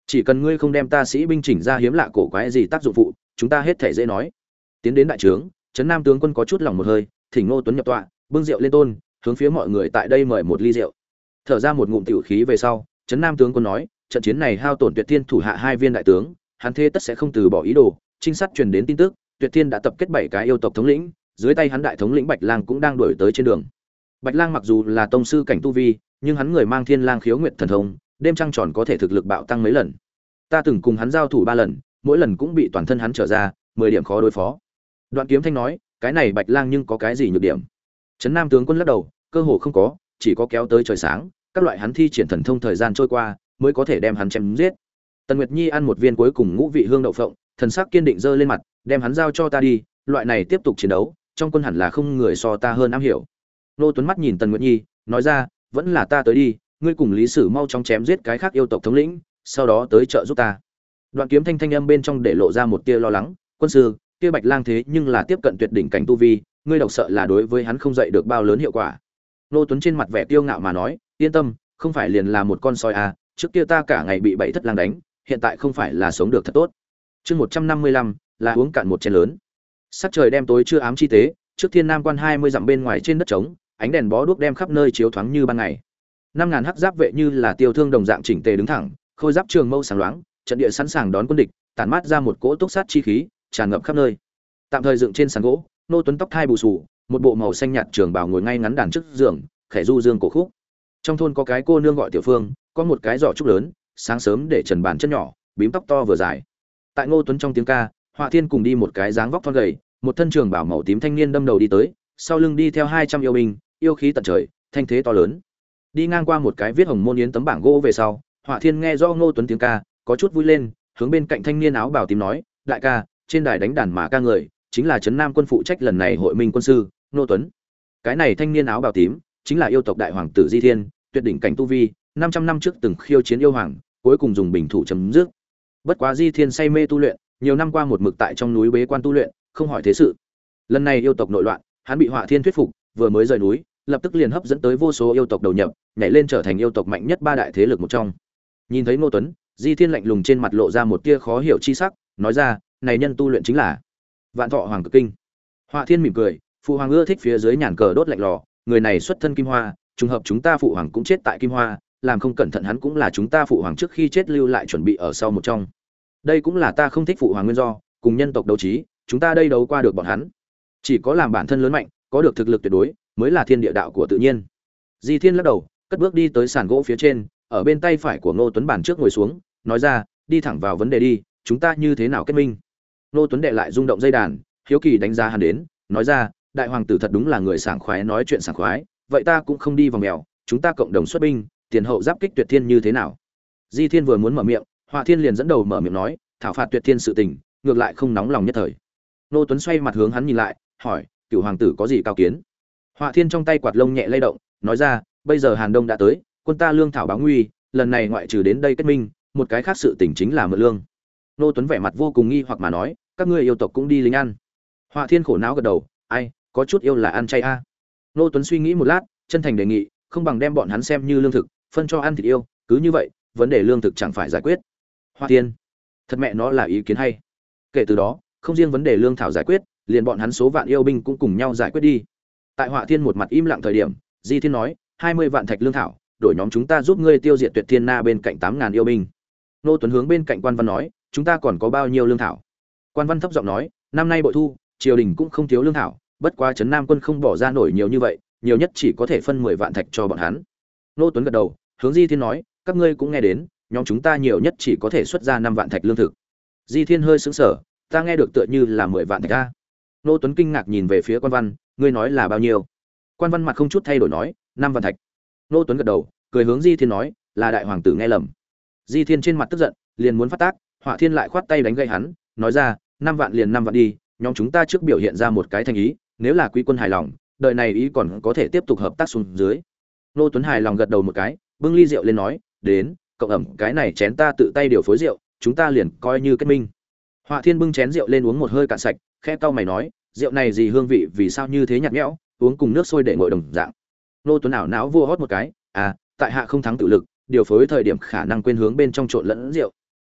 Chỉ cần ngươi không đem ta sĩ binh chỉnh ra hiếm lạ cổ quái gì tác dụng phụ, chúng ta hết thể dễ nói. Tiến đến đại trướng, trấn Nam tướng quân có chút lòng một hơi, thỉnh Ngô Tuấn nhập tọa, bưng rượu lên tôn, hướng phía mọi người tại đây mời một ly rượu. Thở ra một ngụm tiểu khí về sau, trấn Nam tướng quân nói, trận chiến này hao tổn Tuyệt Thiên thủ hạ hai viên đại tướng, hắn thế tất sẽ không từ bỏ ý đồ. Trinh sát truyền đến tin tức, Tuyệt Thiên đã tập kết bảy cái yêu tộc thống lĩnh, dưới tay hắn đại thống lĩnh Bạch Lang cũng đang đuổi tới trên đường. Bạch Lang mặc dù là tông sư cảnh tu vi, nhưng hắn người mang Thiên Lang khiếu nguyệt thần thông, đêm trăng tròn có thể thực lực bạo tăng mấy lần. Ta từng cùng hắn giao thủ ba lần, mỗi lần cũng bị toàn thân hắn trở ra, mười điểm khó đối phó. Đoạn Kiếm Thanh nói, cái này Bạch Lang nhưng có cái gì nhược điểm? Trấn Nam tướng quân lắc đầu, cơ hồ không có, chỉ có kéo tới trời sáng, các loại hắn thi triển thần thông thời gian trôi qua, mới có thể đem hắn chém giết. Tần Nguyệt Nhi ăn một viên cuối cùng ngũ vị hương đậu phộng, thần sắc kiên định giơ lên mặt, đem hắn giao cho ta đi, loại này tiếp tục chiến đấu, trong quân hẳn là không người so ta hơn am hiểu. Nô Tuấn mắt nhìn Tần Nguyệt Nhi, nói ra, vẫn là ta tới đi, ngươi cùng Lý Sử mau chóng chém giết cái khác yêu tộc thống lĩnh, sau đó tới trợ giúp ta. Đoạn Kiếm Thanh thanh âm bên trong để lộ ra một tia lo lắng, quân sư, kia Bạch Lang thế nhưng là tiếp cận tuyệt đỉnh cảnh tu vi, ngươi độc sợ là đối với hắn không dậy được bao lớn hiệu quả. Nô Tuấn trên mặt vẻ kiêu ngạo mà nói, yên tâm, không phải liền là một con sói à, trước kia ta cả ngày bị bảy thất lang đánh, hiện tại không phải là sống được thật tốt. Chương một trăm năm mươi lăm là uống cạn một chén lớn. Sắc trời đêm tối chưa ám chi tế, trước Thiên Nam quan hai mươi dặm bên ngoài trên đất trống, ánh đèn bó đuốc đem khắp nơi chiếu thoáng như ban ngày. Năm ngàn hắc giáp vệ như là tiêu thương đồng dạng chỉnh tề đứng thẳng, khôi giáp trường mâu sáng loáng, trận địa sẵn sàng đón quân địch, tản mát ra một cỗ túc sát chi khí, tràn ngập khắp nơi. Tạm thời dựng trên sàn gỗ, Nô Tuấn tóc thai bù xù, một bộ màu xanh nhạt trường bào ngồi ngay ngắn đàn trước giường, khẽ du dương cổ khúc. Trong thôn có cái cô nương gọi Tiểu Phương, có một cái giỏ trúc lớn, sáng sớm để trần bàn chân nhỏ, bím tóc to vừa dài. Tại Ngô Tuấn trong tiếng ca, Họa Thiên cùng đi một cái dáng vóc thon gầy, một thân trường bào màu tím thanh niên đâm đầu đi tới, sau lưng đi theo hai trăm yêu binh, yêu khí tận trời, thanh thế to lớn. Đi ngang qua một cái viết hồng môn yến tấm bảng gỗ về sau, Họa Thiên nghe rõ Ngô Tuấn tiếng ca, có chút vui lên, hướng bên cạnh thanh niên áo bào tím nói, đại ca, trên đài đánh đàn mà ca người, chính là trấn Nam quân phụ trách lần này hội minh quân sư, Ngô Tuấn. Cái này thanh niên áo bào tím, chính là yêu tộc đại hoàng tử Di Thiên, tuyệt đỉnh cảnh tu vi, năm trăm năm trước từng khiêu chiến yêu hoàng, cuối cùng dùng bình thủ chấm dứt. Bất quá Di Thiên say mê tu luyện, nhiều năm qua một mực tại trong núi bế quan tu luyện, không hỏi thế sự. Lần này yêu tộc nội loạn, hắn bị Họa Thiên thuyết phục, vừa mới rời núi, lập tức liền hấp dẫn tới vô số yêu tộc đầu nhập, nhảy lên trở thành yêu tộc mạnh nhất ba đại thế lực một trong. Nhìn thấy Ngô Tuấn, Di Thiên lạnh lùng trên mặt lộ ra một tia khó hiểu chi sắc, nói ra, này nhân tu luyện chính là Vạn Thọ Hoàng Cực Kinh. Họa Thiên mỉm cười, phụ hoàng ưa thích phía dưới nhàn cờ đốt lạnh lò, người này xuất thân Kim Hoa, trùng hợp chúng ta phụ hoàng cũng chết tại Kim Hoa, làm không cẩn thận hắn cũng là chúng ta phụ hoàng trước khi chết lưu lại chuẩn bị ở sau một trong. Đây cũng là ta không thích phụ hoàng nguyên do, cùng nhân tộc đấu trí, chúng ta đây đấu qua được bọn hắn. Chỉ có làm bản thân lớn mạnh, có được thực lực tuyệt đối, mới là thiên địa đạo của tự nhiên. Di Thiên lắc đầu, cất bước đi tới sàn gỗ phía trên, ở bên tay phải của Ngô Tuấn bàn trước ngồi xuống, nói ra, đi thẳng vào vấn đề đi, chúng ta như thế nào kết minh? Ngô Tuấn đệ lại rung động dây đàn, hiếu kỳ đánh giá hắn đến, nói ra, đại hoàng tử thật đúng là người sảng khoái nói chuyện sảng khoái, vậy ta cũng không đi vòng mèo, chúng ta cộng đồng xuất binh, tiền hậu giáp kích Tuyệt Thiên như thế nào? Di Thiên vừa muốn mở miệng, Họa Thiên liền dẫn đầu mở miệng nói, thảo phạt Tuyệt Thiên sự tình, ngược lại không nóng lòng nhất thời. Ngô Tuấn xoay mặt hướng hắn nhìn lại, hỏi, cửu hoàng tử có gì cao kiến? Họa Thiên trong tay quạt lông nhẹ lay động, nói ra, bây giờ Hàn Đông đã tới, quân ta lương thảo báo nguy, lần này ngoại trừ đến đây kết minh, một cái khác sự tình chính là mượn lương. Ngô Tuấn vẻ mặt vô cùng nghi hoặc mà nói, các ngươi yêu tộc cũng đi lính ăn. Họa Thiên khổ não gật đầu, ai, có chút yêu là ăn chay a. À. Ngô Tuấn suy nghĩ một lát, chân thành đề nghị, không bằng đem bọn hắn xem như lương thực, phân cho ăn thịt yêu, cứ như vậy, vấn đề lương thực chẳng phải giải quyết. Họa Thiên, thật mẹ nó là ý kiến hay. Kể từ đó, không riêng vấn đề lương thảo giải quyết, liền bọn hắn số vạn yêu binh cũng cùng nhau giải quyết đi. Tại Họa Thiên một mặt im lặng thời điểm, Di Thiên nói, hai mươi vạn thạch lương thảo, đổi nhóm chúng ta giúp ngươi tiêu diệt Tuyệt Thiên Na bên cạnh tám ngàn yêu binh. Ngô Tuấn hướng bên cạnh Quan Văn nói, chúng ta còn có bao nhiêu lương thảo? Quan Văn thấp giọng nói, năm nay bội thu, triều đình cũng không thiếu lương thảo, bất quá trấn Nam quân không bỏ ra nổi nhiều như vậy, nhiều nhất chỉ có thể phân mười vạn thạch cho bọn hắn. Ngô Tuấn gật đầu, hướng Di Thiên nói, các ngươi cũng nghe đến, nhóm chúng ta nhiều nhất chỉ có thể xuất ra năm vạn thạch lương thực. Di Thiên hơi sững sờ, ta nghe được tựa như là mười vạn thạch a. Ngô Tuấn kinh ngạc nhìn về phía Quan Văn, ngươi nói là bao nhiêu? Quan Văn mặt không chút thay đổi nói, năm vạn thạch. Ngô Tuấn gật đầu, cười hướng Di Thiên nói, là đại hoàng tử nghe lầm. Di Thiên trên mặt tức giận, liền muốn phát tác, Họa Thiên lại khoát tay đánh gậy hắn, nói ra, năm vạn liền năm vạn đi, nhóm chúng ta trước biểu hiện ra một cái thành ý, nếu là quý quân hài lòng, đợi này ý còn có thể tiếp tục hợp tác xuống dưới. Ngô Tuấn hài lòng gật đầu một cái, bưng ly rượu lên nói, đến, cộng ẩm cái này chén ta tự tay điều phối rượu, chúng ta liền coi như kết minh. Họa Thiên bưng chén rượu lên uống một hơi cạn sạch, khẽ cau mày nói, rượu này gì hương vị vì sao như thế nhạt nhẽo, uống cùng nước sôi để nguội đồng dạng. Ngô Tuấn ảo não vua hót một cái, à, tại hạ không thắng tự lực, điều phối thời điểm khả năng quên hướng bên trong trộn lẫn rượu.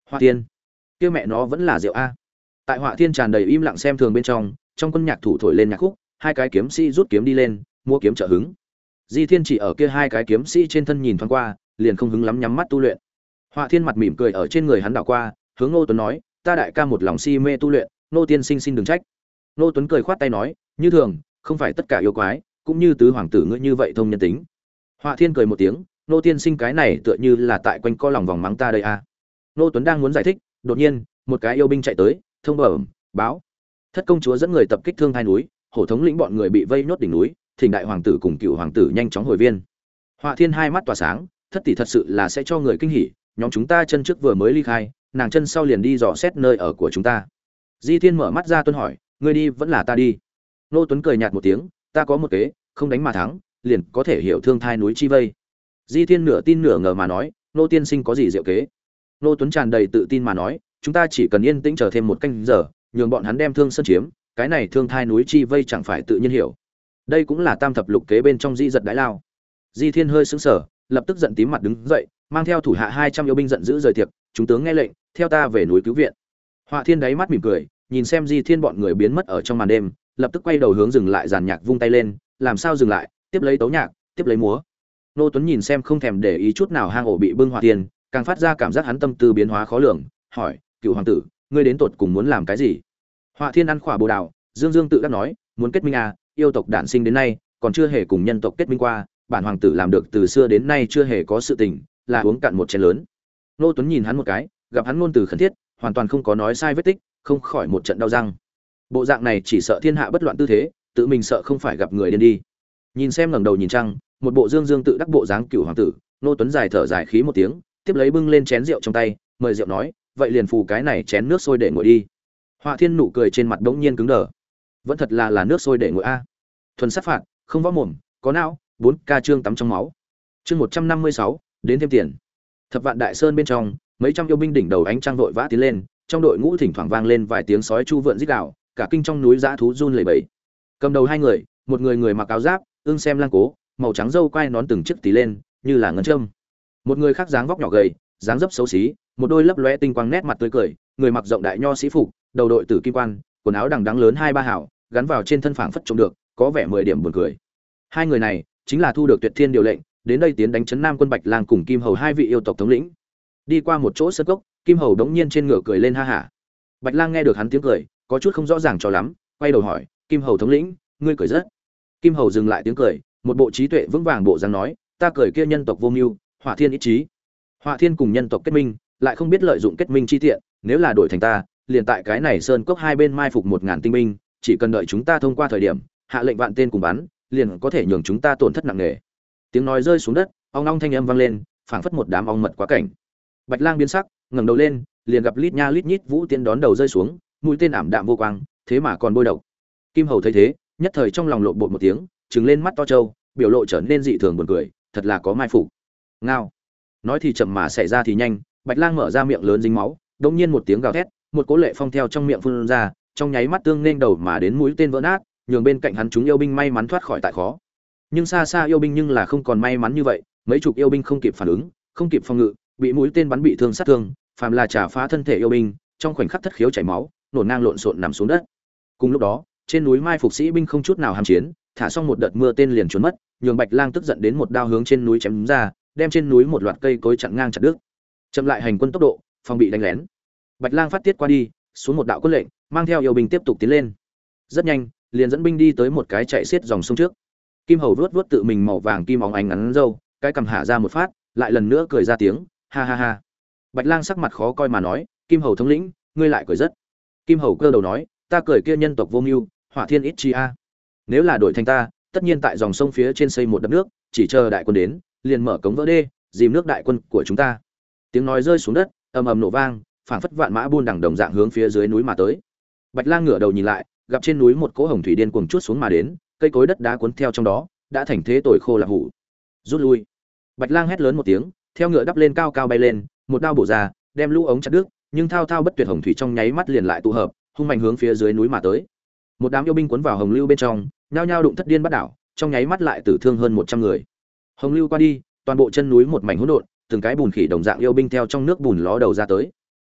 Họa Thiên, kia mẹ nó vẫn là rượu a. Tại Họa Thiên tràn đầy im lặng xem thường bên trong, trong quân nhạc thủ thổi lên nhạc khúc, hai cái kiếm sĩ rút kiếm đi lên, mua kiếm trợ hứng. Di Thiên chỉ ở kia hai cái kiếm sĩ trên thân nhìn thoáng qua, liền không hứng lắm nhắm mắt tu luyện. Họa Thiên mặt mỉm cười ở trên người hắn đảo qua, hướng Ngô Tuấn nói, ta đại ca một lòng si mê tu luyện, nô tiên sinh xin đừng trách. Ngô Tuấn cười khoát tay nói, như thường, không phải tất cả yêu quái, cũng như tứ hoàng tử ngươi như vậy thông nhân tính. Họa Thiên cười một tiếng, nô tiên sinh cái này tựa như là tại quanh co lòng vòng mắng ta đây a. À. Ngô Tuấn đang muốn giải thích, đột nhiên, một cái yêu binh chạy tới, thông bẩm, báo, thất công chúa dẫn người tập kích Thương Thai núi, hổ thống lĩnh bọn người bị vây nhốt đỉnh núi, thỉnh đại hoàng tử cùng cựu hoàng tử nhanh chóng hồi viên. Họa Thiên hai mắt tỏa sáng, thất tỷ thật sự là sẽ cho người kinh hỉ, nhóm chúng ta chân trước vừa mới ly khai, nàng chân sau liền đi dò xét nơi ở của chúng ta. Di Thiên mở mắt ra tuân hỏi, ngươi đi vẫn là ta đi? Nô Tuấn cười nhạt một tiếng, ta có một kế, không đánh mà thắng, liền có thể hiểu Thương Thai núi chi vây. Di Thiên nửa tin nửa ngờ mà nói, nô tiên sinh có gì diệu kế? Nô Tuấn tràn đầy tự tin mà nói, chúng ta chỉ cần yên tĩnh chờ thêm một canh giờ, nhường bọn hắn đem Thương Sơn chiếm, cái này Thương Thai núi chi vây chẳng phải tự nhiên hiểu. Đây cũng là tam thập lục kế bên trong di giật đái lao. Di Thiên hơi sững sờ, lập tức giận tím mặt đứng dậy, mang theo thủ hạ hai trăm yêu binh giận dữ rời tiệc, chúng tướng nghe lệnh, theo ta về núi cứu viện. Họa Thiên đáy mắt mỉm cười, nhìn xem Di Thiên bọn người biến mất ở trong màn đêm, lập tức quay đầu hướng dừng lại giàn nhạc vung tay lên, làm sao dừng lại, tiếp lấy tấu nhạc, tiếp lấy múa. Nô Tuấn nhìn xem không thèm để ý chút nào hang ổ bị bưng Họa Thiên, càng phát ra cảm giác hắn tâm tư biến hóa khó lường, hỏi, cựu hoàng tử, ngươi đến tột cùng muốn làm cái gì? Họa Thiên ăn khỏa bồ đào, dương dương tự đắc nói, muốn kết minh à, yêu tộc đản sinh đến nay, còn chưa hề cùng nhân tộc kết minh qua, bản hoàng tử làm được từ xưa đến nay chưa hề có sự tình, là uống cạn một chén lớn. Nô Tuấn nhìn hắn một cái, gặp hắn ngôn từ khẩn thiết, hoàn toàn không có nói sai vết tích, không khỏi một trận đau răng. Bộ dạng này chỉ sợ thiên hạ bất loạn tư thế, tự mình sợ không phải gặp người điên đi. Nhìn xem ngẩng đầu nhìn trăng, một bộ dương dương tự đắc bộ dáng cửu hoàng tử, Nô Tuấn dài thở dài khí một tiếng, tiếp lấy bưng lên chén rượu trong tay, mời rượu nói, vậy liền phù cái này chén nước sôi để nguội đi. Họa Thiên nụ cười trên mặt bỗng nhiên cứng đờ. Vẫn thật là là nước sôi để nguội a. Thuần sát phạt, không võ mồm, có não, bốn ca chương tắm trong máu. Chương một trăm năm mươi sáu, đến thêm tiền. Thập Vạn Đại Sơn bên trong, mấy trăm yêu binh đỉnh đầu ánh trăng vội vã tiến lên, trong đội ngũ thỉnh thoảng vang lên vài tiếng sói chu vượn rít gào, cả kinh trong núi dã thú run lẩy bẩy. Cầm đầu hai người, một người người mặc áo giáp, ương xem lang cố, màu trắng râu quai nón từng chiếc tí lên, như là ngân châm. Một người khác dáng vóc nhỏ gầy, dáng dấp xấu xí, một đôi lấp lóe tinh quang nét mặt tươi cười, người mặc rộng đại nho sĩ phục, đầu đội tử kim quan, quần áo đằng đẵng lớn hai ba hảo, gắn vào trên thân phảng phất trông được, có vẻ mười điểm buồn cười. Hai người này chính là thu được Tuyệt Thiên điều lệnh, đến đây tiến đánh trấn Nam quân Bạch Lang cùng Kim Hầu hai vị yêu tộc thống lĩnh. Đi qua một chỗ sân cốc, Kim Hầu đống nhiên trên ngựa cười lên ha hả. Bạch Lang nghe được hắn tiếng cười, có chút không rõ ràng cho lắm, quay đầu hỏi, "Kim Hầu thống lĩnh, ngươi cười rất?" Kim Hầu dừng lại tiếng cười, một bộ trí tuệ vững vàng bộ dáng nói, "Ta cười kia nhân tộc vô mưu, Hỏa Thiên ít trí. Hỏa Thiên cùng nhân tộc kết minh, lại không biết lợi dụng kết minh chi tiện, nếu là đổi thành ta, liền tại cái này sơn cốc hai bên mai phục một ngàn tinh binh, chỉ cần đợi chúng ta thông qua thời điểm, hạ lệnh vạn tên cùng bắn, liền có thể nhường chúng ta tổn thất nặng nề." Tiếng nói rơi xuống đất, ong ong thanh âm vang lên, phảng phất một đám ong mật quá cảnh. Bạch Lang biến sắc, ngẩng đầu lên, liền gặp lít nha lít nhít vũ tiên đón đầu rơi xuống, mũi tên ảm đạm vô quang, thế mà còn bôi độc. Kim Hầu thấy thế, nhất thời trong lòng lộn bột một tiếng, trừng lên mắt to trâu, biểu lộ trở nên dị thường buồn cười, thật là có mai phục. Ngao. Nói thì chậm mà xảy ra thì nhanh, Bạch Lang mở ra miệng lớn dính máu, đột nhiên một tiếng gào thét, một cỗ lệ phong theo trong miệng phun ra, trong nháy mắt tương nên đầu mà đến mũi tên vỡ nát, nhường bên cạnh hắn chúng yêu binh may mắn thoát khỏi tại khó. Nhưng xa xa yêu binh nhưng là không còn may mắn như vậy, mấy chục yêu binh không kịp phản ứng, không kịp phòng ngự, bị mũi tên bắn bị thương sát thương, phàm là trả phá thân thể yêu binh, trong khoảnh khắc thất khiếu chảy máu, nổ ngang lộn xộn nằm xuống đất. Cùng lúc đó, trên núi mai phục sĩ binh không chút nào ham chiến, thả xong một đợt mưa tên liền trốn mất, nhường Bạch Lang tức giận đến một đao hướng trên núi chém ra, đem trên núi một loạt cây cối chặn ngang chặt đứt. Chậm lại hành quân tốc độ, phòng bị đánh lén. Bạch Lang phát tiết qua đi, xuống một đạo quân lệnh, mang theo yêu binh tiếp tục tiến lên. Rất nhanh, liền dẫn binh đi tới một cái chạy xiết dòng sông trước. Kim Hầu vuốt vuốt tự mình màu vàng kim óng ánh ngắn râu, cái cầm hạ ra một phát, lại lần nữa cười ra tiếng, ha ha ha. Bạch Lang sắc mặt khó coi mà nói, Kim Hầu thống lĩnh, ngươi lại cười rất. Kim Hầu cơ đầu nói, ta cười kia nhân tộc vô mưu, Hỏa Thiên ít chi a. Nếu là đổi thành ta, tất nhiên tại dòng sông phía trên xây một đập nước, chỉ chờ đại quân đến, liền mở cống vỡ đê, dìm nước đại quân của chúng ta. Tiếng nói rơi xuống đất, ầm ầm nổ vang, phảng phất vạn mã buôn đằng đồng dạng hướng phía dưới núi mà tới. Bạch Lang ngửa đầu nhìn lại, gặp trên núi một cỗ hồng thủy điên cuồng chuốt xuống mà đến, cây cối đất đá cuốn theo trong đó, đã thành thế tồi khô là hủ. Rút lui. Bạch Lang hét lớn một tiếng, theo ngựa đắp lên cao cao bay lên, một đao bổ ra, đem lũ ống chặt đứt, nhưng thao thao bất tuyệt hồng thủy trong nháy mắt liền lại tụ hợp, hung mạnh hướng phía dưới núi mà tới. Một đám yêu binh cuốn vào hồng lưu bên trong, nhao nhao đụng thất điên bắt đảo, trong nháy mắt lại tử thương hơn một trăm người. Hồng lưu qua đi, toàn bộ chân núi một mảnh hỗn độn, từng cái bùn khỉ đồng dạng yêu binh theo trong nước bùn ló đầu ra tới.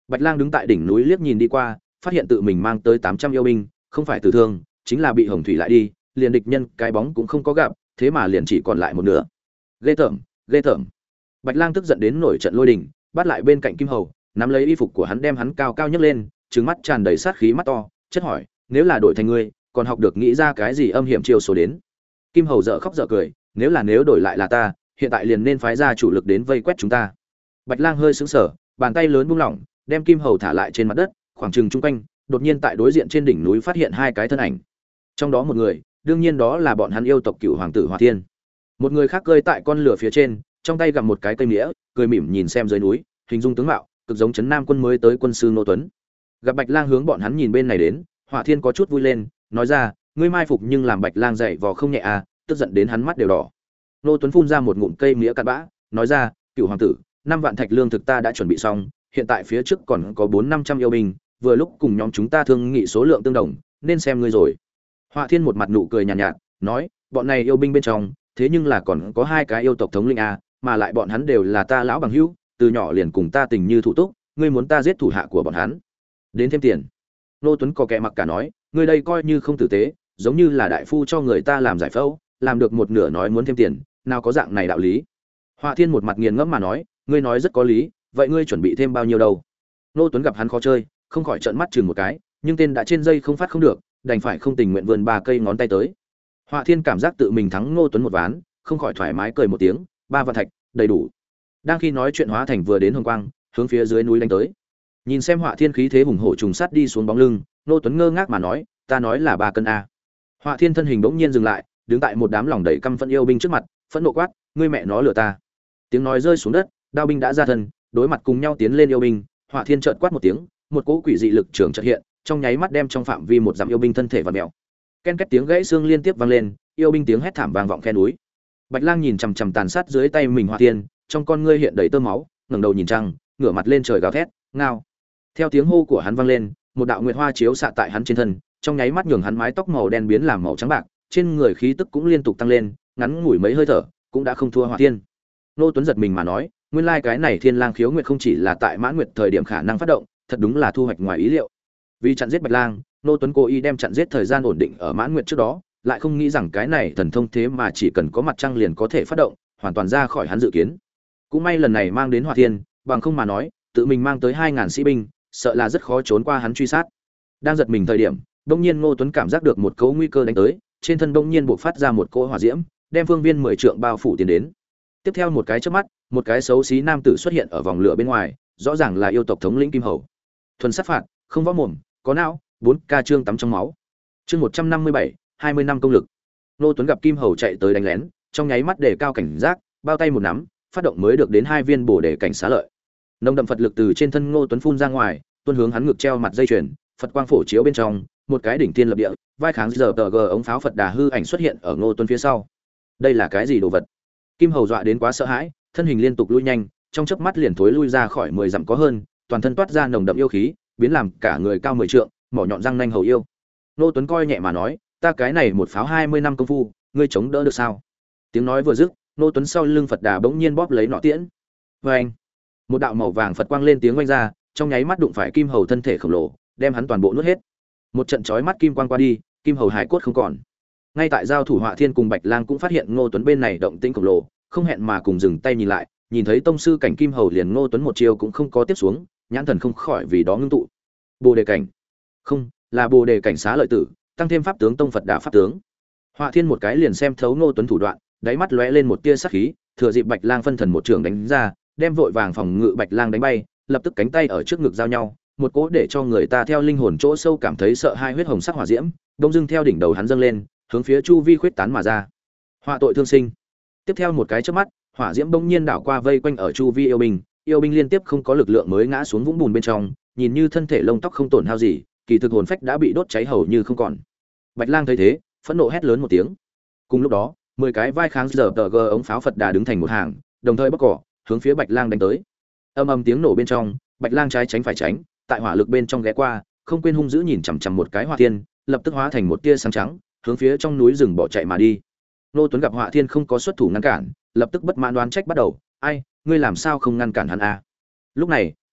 Bạch Lang đứng tại đỉnh núi liếc nhìn đi qua, phát hiện tự mình mang tới tám trăm yêu binh, không phải tử thương, chính là bị Hồng Thủy lại đi, liền địch nhân cái bóng cũng không có gặp, thế mà liền chỉ còn lại một nửa. Ghê tởm, ghê tởm. Bạch Lang tức giận đến nổi trận lôi đình, bắt lại bên cạnh Kim Hầu, nắm lấy y phục của hắn đem hắn cao cao nhấc lên, trừng mắt tràn đầy sát khí mắt to, chất hỏi, nếu là đổi thành ngươi, còn học được nghĩ ra cái gì âm hiểm chiêu số đến. Kim Hầu dở khóc dở cười, nếu là nếu đổi lại là ta, hiện tại liền nên phái ra chủ lực đến vây quét chúng ta. Bạch Lang hơi sững sờ, bàn tay lớn buông lỏng, đem Kim Hầu thả lại trên mặt đất, khoảng chừng chung quanh, đột nhiên tại đối diện trên đỉnh núi phát hiện hai cái thân ảnh. Trong đó một người, đương nhiên đó là bọn hắn yêu tộc Cửu hoàng tử Hỏa Thiên. Một người khác cơi tại con lửa phía trên, trong tay gặm một cái cây mía, cười mỉm nhìn xem dưới núi, hình dung tướng mạo, cực giống trấn Nam quân mới tới quân sư Ngô Tuấn. Gặp Bạch Lang hướng bọn hắn nhìn bên này đến, Hỏa Thiên có chút vui lên, nói ra, ngươi mai phục nhưng làm Bạch Lang dậy vò không nhẹ à, tức giận đến hắn mắt đều đỏ. Ngô Tuấn phun ra một ngụm cây mía cặn bã, nói ra, Cửu hoàng tử, năm vạn thạch lương thực ta đã chuẩn bị xong, hiện tại phía trước còn có bốn năm trăm yêu binh, vừa lúc cùng nhóm chúng ta thương nghị số lượng tương đồng, nên xem ngươi rồi. Hỏa Thiên một mặt nụ cười nhàn nhạt, nhạt, nói, bọn này yêu binh bên trong, thế nhưng là còn có hai cái yêu tộc thống lĩnh a, mà lại bọn hắn đều là ta lão bằng hữu, từ nhỏ liền cùng ta tình như thủ túc, ngươi muốn ta giết thủ hạ của bọn hắn, đến thêm tiền. Nô Tuấn có kẻ mặc cả nói, ngươi đây coi như không tử tế, giống như là đại phu cho người ta làm giải phẫu, làm được một nửa nói muốn thêm tiền, nào có dạng này đạo lý. Hỏa Thiên một mặt nghiền ngẫm mà nói, ngươi nói rất có lý, vậy ngươi chuẩn bị thêm bao nhiêu đâu? Nô Tuấn gặp hắn khó chơi, không khỏi trợn mắt chừng một cái, nhưng tên đã trên dây không phát không được, đành phải không tình nguyện vươn ba cây ngón tay tới. Hỏa Thiên cảm giác tự mình thắng Ngô Tuấn một ván, không khỏi thoải mái cười một tiếng, ba vạn thạch, đầy đủ. Đang khi nói chuyện hóa thành vừa đến hồng quang, hướng phía dưới núi đánh tới. Nhìn xem Hỏa Thiên khí thế hùng hổ trùng sát đi xuống bóng lưng, Ngô Tuấn ngơ ngác mà nói, ta nói là ba cân a. Hỏa Thiên thân hình bỗng nhiên dừng lại, đứng tại một đám lòng đầy căm phẫn yêu binh trước mặt, phẫn nộ quát, ngươi mẹ nó lừa ta. Tiếng nói rơi xuống đất, đao binh đã ra thân, đối mặt cùng nhau tiến lên yêu binh, Hỏa Thiên chợt quát một tiếng, một cỗ quỷ dị lực trường chợt hiện, trong nháy mắt đem trong phạm vi một dặm yêu binh thân thể vặn mèo. Ken két tiếng gãy xương liên tiếp vang lên, yêu binh tiếng hét thảm vang vọng khe núi. Bạch Lang nhìn chằm chằm tàn sát dưới tay mình Hỏa Thiên, trong con ngươi hiện đầy tơ máu, ngẩng đầu nhìn trăng, ngửa mặt lên trời gào thét, ngao. Theo tiếng hô của hắn vang lên, một đạo nguyệt hoa chiếu xạ tại hắn trên thân, trong nháy mắt nhường hắn mái tóc màu đen biến làm màu trắng bạc, trên người khí tức cũng liên tục tăng lên, ngắn ngủi mấy hơi thở, cũng đã không thua Hỏa Thiên. Nô Tuấn giật mình mà nói, nguyên lai cái này Thiên Lang khiếu nguyệt không chỉ là tại Mãn Nguyệt thời điểm khả năng phát động, thật đúng là thu hoạch ngoài ý liệu. Vì chặn giết Bạch Lang, Nô Tuấn cố ý đem chặn giết thời gian ổn định ở Mãn Nguyệt trước đó, lại không nghĩ rằng cái này thần thông thế mà chỉ cần có mặt trăng liền có thể phát động, hoàn toàn ra khỏi hắn dự kiến. Cũng may lần này mang đến Hỏa Thiên, bằng không mà nói, tự mình mang tới hai ngàn sĩ binh, sợ là rất khó trốn qua hắn truy sát. Đang giật mình thời điểm, đột nhiên Ngô Tuấn cảm giác được một cỗ nguy cơ đánh tới, trên thân đột nhiên bộc phát ra một cỗ hỏa diễm, đem phương viên mười trượng bao phủ tiến đến. Tiếp theo một cái chớp mắt, một cái xấu xí nam tử xuất hiện ở vòng lửa bên ngoài, rõ ràng là yêu tộc thống lĩnh Kim Hầu. Thuần sát phạt, không võ mồm, có não, bốn ca chương tắm trong máu. Chương một trăm năm mươi bảy, hai mươi năm công lực. Ngô Tuấn gặp Kim Hầu chạy tới đánh lén, trong nháy mắt đề cao cảnh giác, bao tay một nắm, phát động mới được đến hai viên bổ đề cảnh xá lợi. Nồng đậm Phật lực từ trên thân Ngô Tuấn phun ra ngoài, tuôn hướng hắn ngực treo mặt dây chuyền, Phật quang phổ chiếu bên trong, một cái đỉnh thiên lập địa, vai kháng giờ tờ g ống pháo Phật Đà hư ảnh xuất hiện ở Ngô Tuấn phía sau. Đây là cái gì đồ vật? Kim Hầu dọa đến quá sợ hãi, thân hình liên tục lui nhanh, trong chớp mắt liền thối lui ra khỏi mười dặm có hơn, toàn thân toát ra nồng đậm yêu khí, biến làm cả người cao mười trượng, mỏ nhọn răng nanh hầu yêu. Ngô Tuấn coi nhẹ mà nói, ta cái này một pháo hai mươi năm công phu, ngươi chống đỡ được sao? Tiếng nói vừa dứt, Ngô Tuấn sau lưng Phật Đà bỗng nhiên bóp lấy nọ tiễn. Oeng! Một đạo màu vàng Phật quang lên tiếng vang ra, trong nháy mắt đụng phải Kim Hầu thân thể khổng lồ, đem hắn toàn bộ nuốt hết. Một trận chói mắt kim quang qua đi, Kim Hầu hải cốt không còn. Ngay tại giao thủ Hỏa Thiên cùng Bạch Lang cũng phát hiện Ngô Tuấn bên này động tĩnh khổng lồ, không hẹn mà cùng dừng tay nhìn lại, nhìn thấy tông sư cảnh Kim Hầu liền Ngô Tuấn một chiêu cũng không có tiếp xuống, nhãn thần không khỏi vì đó ngưng tụ. Bồ đề cảnh. Không, là Bồ đề cảnh xá lợi tử, tăng thêm pháp tướng tông Phật Đà pháp tướng. Hỏa Thiên một cái liền xem thấu Ngô Tuấn thủ đoạn, đáy mắt lóe lên một tia sát khí, thừa dịp Bạch Lang phân thần một trường đánh ra, đem vội vàng phòng ngự Bạch Lang đánh bay, lập tức cánh tay ở trước ngực giao nhau, một cỗ để cho người ta theo linh hồn chỗ sâu cảm thấy sợ hai huyết hồng sắc hỏa diễm, đông dưng theo đỉnh đầu hắn dâng lên, hướng phía chu vi khuyết tán mà ra. Họa tội thương sinh. Tiếp theo một cái chớp mắt, hỏa diễm bỗng nhiên đảo qua vây quanh ở chu vi yêu binh, yêu binh liên tiếp không có lực lượng mới ngã xuống vũng bùn bên trong, nhìn như thân thể lông tóc không tổn hao gì, kỳ thực hồn phách đã bị đốt cháy hầu như không còn. Bạch Lang thấy thế, phẫn nộ hét lớn một tiếng. Cùng lúc đó, mười cái vai kháng giờ tờ g ống pháo Phật Đà đứng thành một hàng, đồng thời bóc cỏ, hướng phía Bạch Lang đánh tới. Âm ầm tiếng nổ bên trong, Bạch Lang trái tránh phải tránh, tại hỏa lực bên trong ghé qua, không quên hung dữ nhìn chằm chằm một cái Hỏa Thiên, lập tức hóa thành một tia sáng trắng, hướng phía trong núi rừng bỏ chạy mà đi. Nô Tuấn gặp Hỏa Thiên không có xuất thủ ngăn cản, lập tức bất mãn đoán trách bắt đầu, "Ai, ngươi làm sao không ngăn cản hắn a?" Lúc này,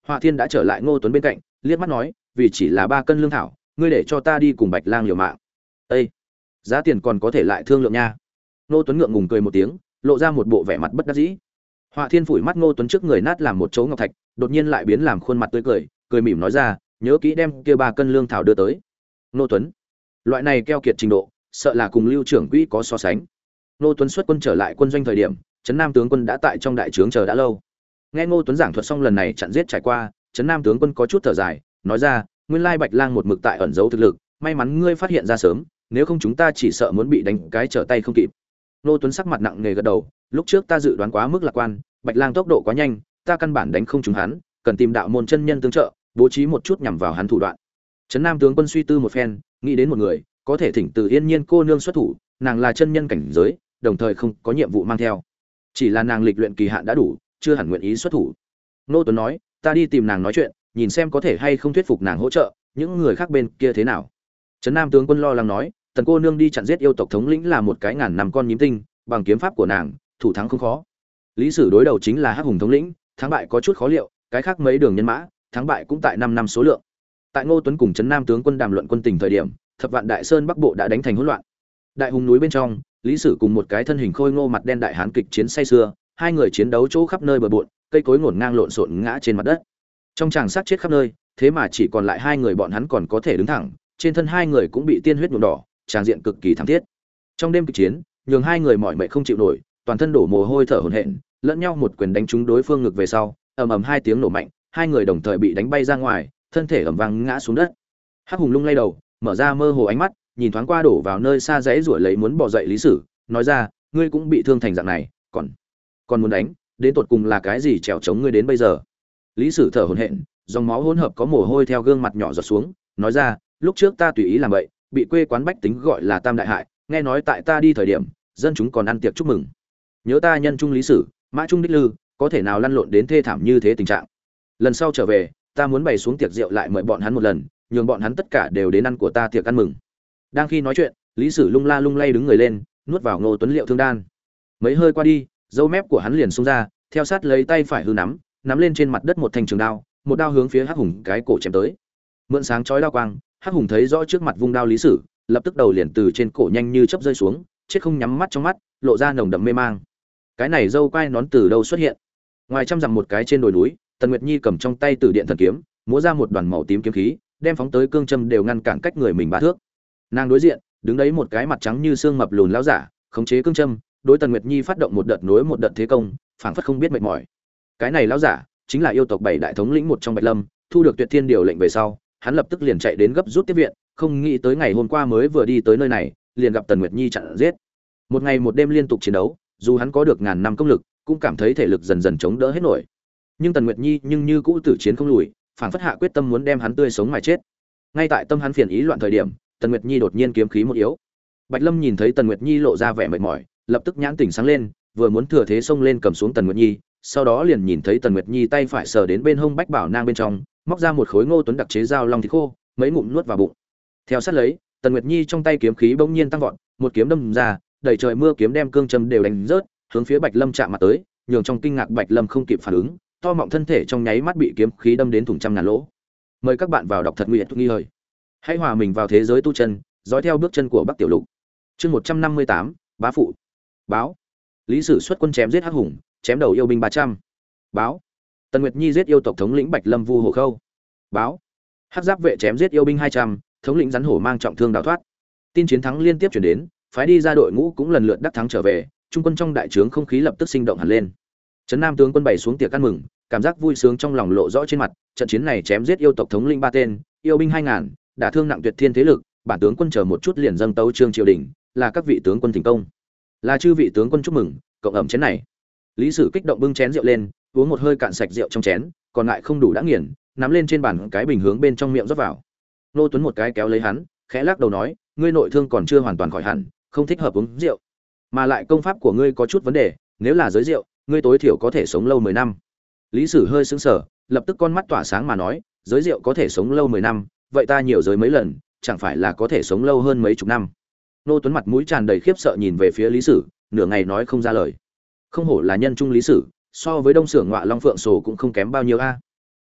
Họa Thiên đã trở lại Ngô Tuấn bên cạnh, liếc mắt nói, vì chỉ là ba cân lương thảo, ngươi để cho ta đi cùng Bạch Lang liều mạng. Ê, giá tiền còn có thể lại thương lượng nha. Ngô Tuấn ngượng ngùng cười một tiếng, lộ ra một bộ vẻ mặt bất đắc dĩ. Họa Thiên phủi mắt Ngô Tuấn trước người nát làm một chỗ ngọc thạch, đột nhiên lại biến làm khuôn mặt tươi cười, cười mỉm nói ra, nhớ kỹ đem kia ba cân lương thảo đưa tới. Ngô Tuấn, loại này keo kiệt trình độ, sợ là cùng Lưu trưởng quỹ có so sánh. Ngô Tuấn xuất quân trở lại quân doanh thời điểm, Trấn Nam tướng quân đã tại trong đại trướng chờ đã lâu. Nghe Ngô Tuấn giảng thuật xong lần này chặn giết trải qua, Trấn Nam tướng quân có chút thở dài, nói ra, nguyên lai Bạch Lang một mực tại ẩn giấu thực lực, may mắn ngươi phát hiện ra sớm, nếu không chúng ta chỉ sợ muốn bị đánh cái trở tay không kịp. Ngô Tuấn sắc mặt nặng nề gật đầu, lúc trước ta dự đoán quá mức lạc quan, Bạch Lang tốc độ quá nhanh, ta căn bản đánh không trúng hắn, cần tìm đạo môn chân nhân tương trợ, bố trí một chút nhằm vào hắn thủ đoạn. Trấn Nam tướng quân suy tư một phen, nghĩ đến một người, có thể thỉnh Từ Yên Nhiên cô nương xuất thủ, nàng là chân nhân cảnh giới, đồng thời không có nhiệm vụ mang theo. Chỉ là nàng lịch luyện kỳ hạn đã đủ, chưa hẳn nguyện ý xuất thủ. Ngô Tuấn nói, ta đi tìm nàng nói chuyện, nhìn xem có thể hay không thuyết phục nàng hỗ trợ, những người khác bên kia thế nào. Trấn Nam tướng quân lo lắng nói, tần cô nương đi chặn giết yêu tộc thống lĩnh là một cái ngàn năm con nhím tinh, bằng kiếm pháp của nàng, thủ thắng không khó. Lý Sử đối đầu chính là Hắc Hùng thống lĩnh, thắng bại có chút khó liệu, cái khác mấy đường nhân mã, thắng bại cũng tại năm năm số lượng. Tại Ngô Tuấn cùng Trấn Nam tướng quân đàm luận quân tình thời điểm, Thập Vạn Đại Sơn Bắc Bộ đã đánh thành hỗn loạn. Đại Hùng núi bên trong, Lý Sử cùng một cái thân hình khôi ngô mặt đen đại hán kịch chiến say sưa, hai người chiến đấu chỗ khắp nơi bờ bộn, cây cối ngổn ngang lộn xộn ngã trên mặt đất. Trong tràng sát chết khắp nơi, thế mà chỉ còn lại hai người bọn hắn còn có thể đứng thẳng, trên thân hai người cũng bị tiên huyết nhuộm đỏ, tràng diện cực kỳ thảm thiết. Trong đêm kịch chiến, nhường hai người mỏi mệt không chịu nổi, toàn thân đổ mồ hôi thở hổn hển, lẫn nhau một quyền đánh trúng đối phương ngực về sau, ầm ầm hai tiếng nổ mạnh, hai người đồng thời bị đánh bay ra ngoài, thân thể ầm vang ngã xuống đất. Hắc Hùng lung lay đầu, mở ra mơ hồ ánh mắt, nhìn thoáng qua đổ vào nơi xa dãy rủa lấy muốn bỏ dậy Lý Sử, nói ra, ngươi cũng bị thương thành dạng này, còn còn muốn đánh, đến tột cùng là cái gì trèo chống ngươi đến bây giờ? Lý Sử thở hổn hển, dòng máu hỗn hợp có mồ hôi theo gương mặt nhỏ giọt xuống, nói ra, lúc trước ta tùy ý làm vậy, bị quê quán bách tính gọi là tam đại hại, nghe nói tại ta đi thời điểm, dân chúng còn ăn tiệc chúc mừng. Nhớ ta nhân trung Lý Sử, mã trung đích lư, có thể nào lăn lộn đến thê thảm như thế tình trạng. Lần sau trở về, ta muốn bày xuống tiệc rượu lại mời bọn hắn một lần, nhường bọn hắn tất cả đều đến ăn của ta tiệc ăn mừng. Đang khi nói chuyện, Lý Sử lung la lung lay đứng người lên, nuốt vào Ngô Tuấn liệu thương đan. Mấy hơi qua đi, râu mép của hắn liền xông ra, theo sát lấy tay phải hư nắm, nắm lên trên mặt đất một thanh trường đao, một đao hướng phía Hắc Hùng cái cổ chém tới. Mượn sáng chói đao quang, Hắc Hùng thấy rõ trước mặt vung đao Lý Sử, lập tức đầu liền từ trên cổ nhanh như chớp rơi xuống, chết không nhắm mắt trong mắt, lộ ra nồng đậm mê mang. Cái này râu quai nón từ đâu xuất hiện? Ngoài trăm dặm một cái trên đồi núi, Tần Nguyệt Nhi cầm trong tay Tử Điện thần kiếm, múa ra một đoàn màu tím kiếm khí, đem phóng tới cương châm đều ngăn cản cách người mình ba thước. Nàng đối diện, đứng đấy một cái mặt trắng như xương mập lùn lão giả, khống chế cương châm, đối Tần Nguyệt Nhi phát động một đợt nối một đợt thế công, phảng phất không biết mệt mỏi. Cái này lão giả chính là yêu tộc bảy đại thống lĩnh một trong Bạch Lâm, thu được Tuyệt Thiên điều lệnh về sau, hắn lập tức liền chạy đến gấp rút tiếp viện, không nghĩ tới ngày hôm qua mới vừa đi tới nơi này, liền gặp Tần Nguyệt Nhi chặn giết. Một ngày một đêm liên tục chiến đấu, dù hắn có được ngàn năm công lực, cũng cảm thấy thể lực dần dần chống đỡ hết nổi. Nhưng Tần Nguyệt Nhi nhưng như cũ tử chiến không lùi, phảng phất hạ quyết tâm muốn đem hắn tươi sống mà chết. Ngay tại tâm hắn phiền ý loạn thời điểm, Tần Nguyệt Nhi đột nhiên kiếm khí một yếu. Bạch Lâm nhìn thấy Tần Nguyệt Nhi lộ ra vẻ mệt mỏi, lập tức nhãn tỉnh sáng lên, vừa muốn thừa thế xông lên cầm xuống Tần Nguyệt Nhi, sau đó liền nhìn thấy Tần Nguyệt Nhi tay phải sờ đến bên hông bách bảo nang bên trong, móc ra một khối Ngô Tuấn đặc chế dao long thịt khô, mấy ngụm nuốt vào bụng. Theo sát lấy, Tần Nguyệt Nhi trong tay kiếm khí bỗng nhiên tăng vọt, một kiếm đâm ra, đầy trời mưa kiếm đem cương châm đều đánh rớt, hướng phía Bạch Lâm chạm mặt tới, nhường trong kinh ngạc Bạch Lâm không kịp phản ứng, to mọng thân thể trong nháy mắt bị kiếm khí đâm đến thủng trăm ngàn lỗ. Mời các bạn vào đọc thật nguyện nghi hơi. Hãy hòa mình vào thế giới tu chân, dõi theo bước chân của Bắc Tiểu Lục. Chương một trăm năm mươi tám, bá phụ. Báo. Lý Sử xuất quân chém giết Hắc Hùng, chém đầu yêu binh ba trăm. Báo. Tần Nguyệt Nhi giết yêu tộc thống lĩnh Bạch Lâm Vu Hồ Khâu. Báo. Hắc Giáp vệ chém giết yêu binh hai trăm, thống lĩnh rắn hổ mang trọng thương đào thoát. Tin chiến thắng liên tiếp truyền đến, phái đi ra đội ngũ cũng lần lượt đắc thắng trở về, trung quân trong đại trướng không khí lập tức sinh động hẳn lên. Trấn Nam tướng quân bày xuống tiệc ăn mừng, cảm giác vui sướng trong lòng lộ rõ trên mặt, trận chiến này chém giết yêu tộc thống lĩnh ba tên, yêu binh hai ngàn, đả thương nặng tuyệt thiên thế lực, bản tướng quân chờ một chút liền dâng tấu trương triều đình, là các vị tướng quân thành công. Là chư vị tướng quân chúc mừng, cộng ẩm chén này. Lý Sử kích động bưng chén rượu lên, uống một hơi cạn sạch rượu trong chén, còn lại không đủ đã nghiền, nắm lên trên bàn cái bình hướng bên trong miệng rót vào. Nô Tuấn một cái kéo lấy hắn, khẽ lắc đầu nói, ngươi nội thương còn chưa hoàn toàn khỏi hẳn, không thích hợp uống rượu, mà lại công pháp của ngươi có chút vấn đề, nếu là giới rượu, ngươi tối thiểu có thể sống lâu mười năm. Lý Sử hơi sững sờ, lập tức con mắt tỏa sáng mà nói, giới rượu có thể sống lâu mười năm, vậy ta nhiều giới mấy lần, chẳng phải là có thể sống lâu hơn mấy chục năm. Nô Tuấn mặt mũi tràn đầy khiếp sợ nhìn về phía Lý Sử, nửa ngày nói không ra lời. Không hổ là nhân trung Lý Sử, so với Đông Sưởng Ngọa Long Phượng Sổ cũng không kém bao nhiêu a.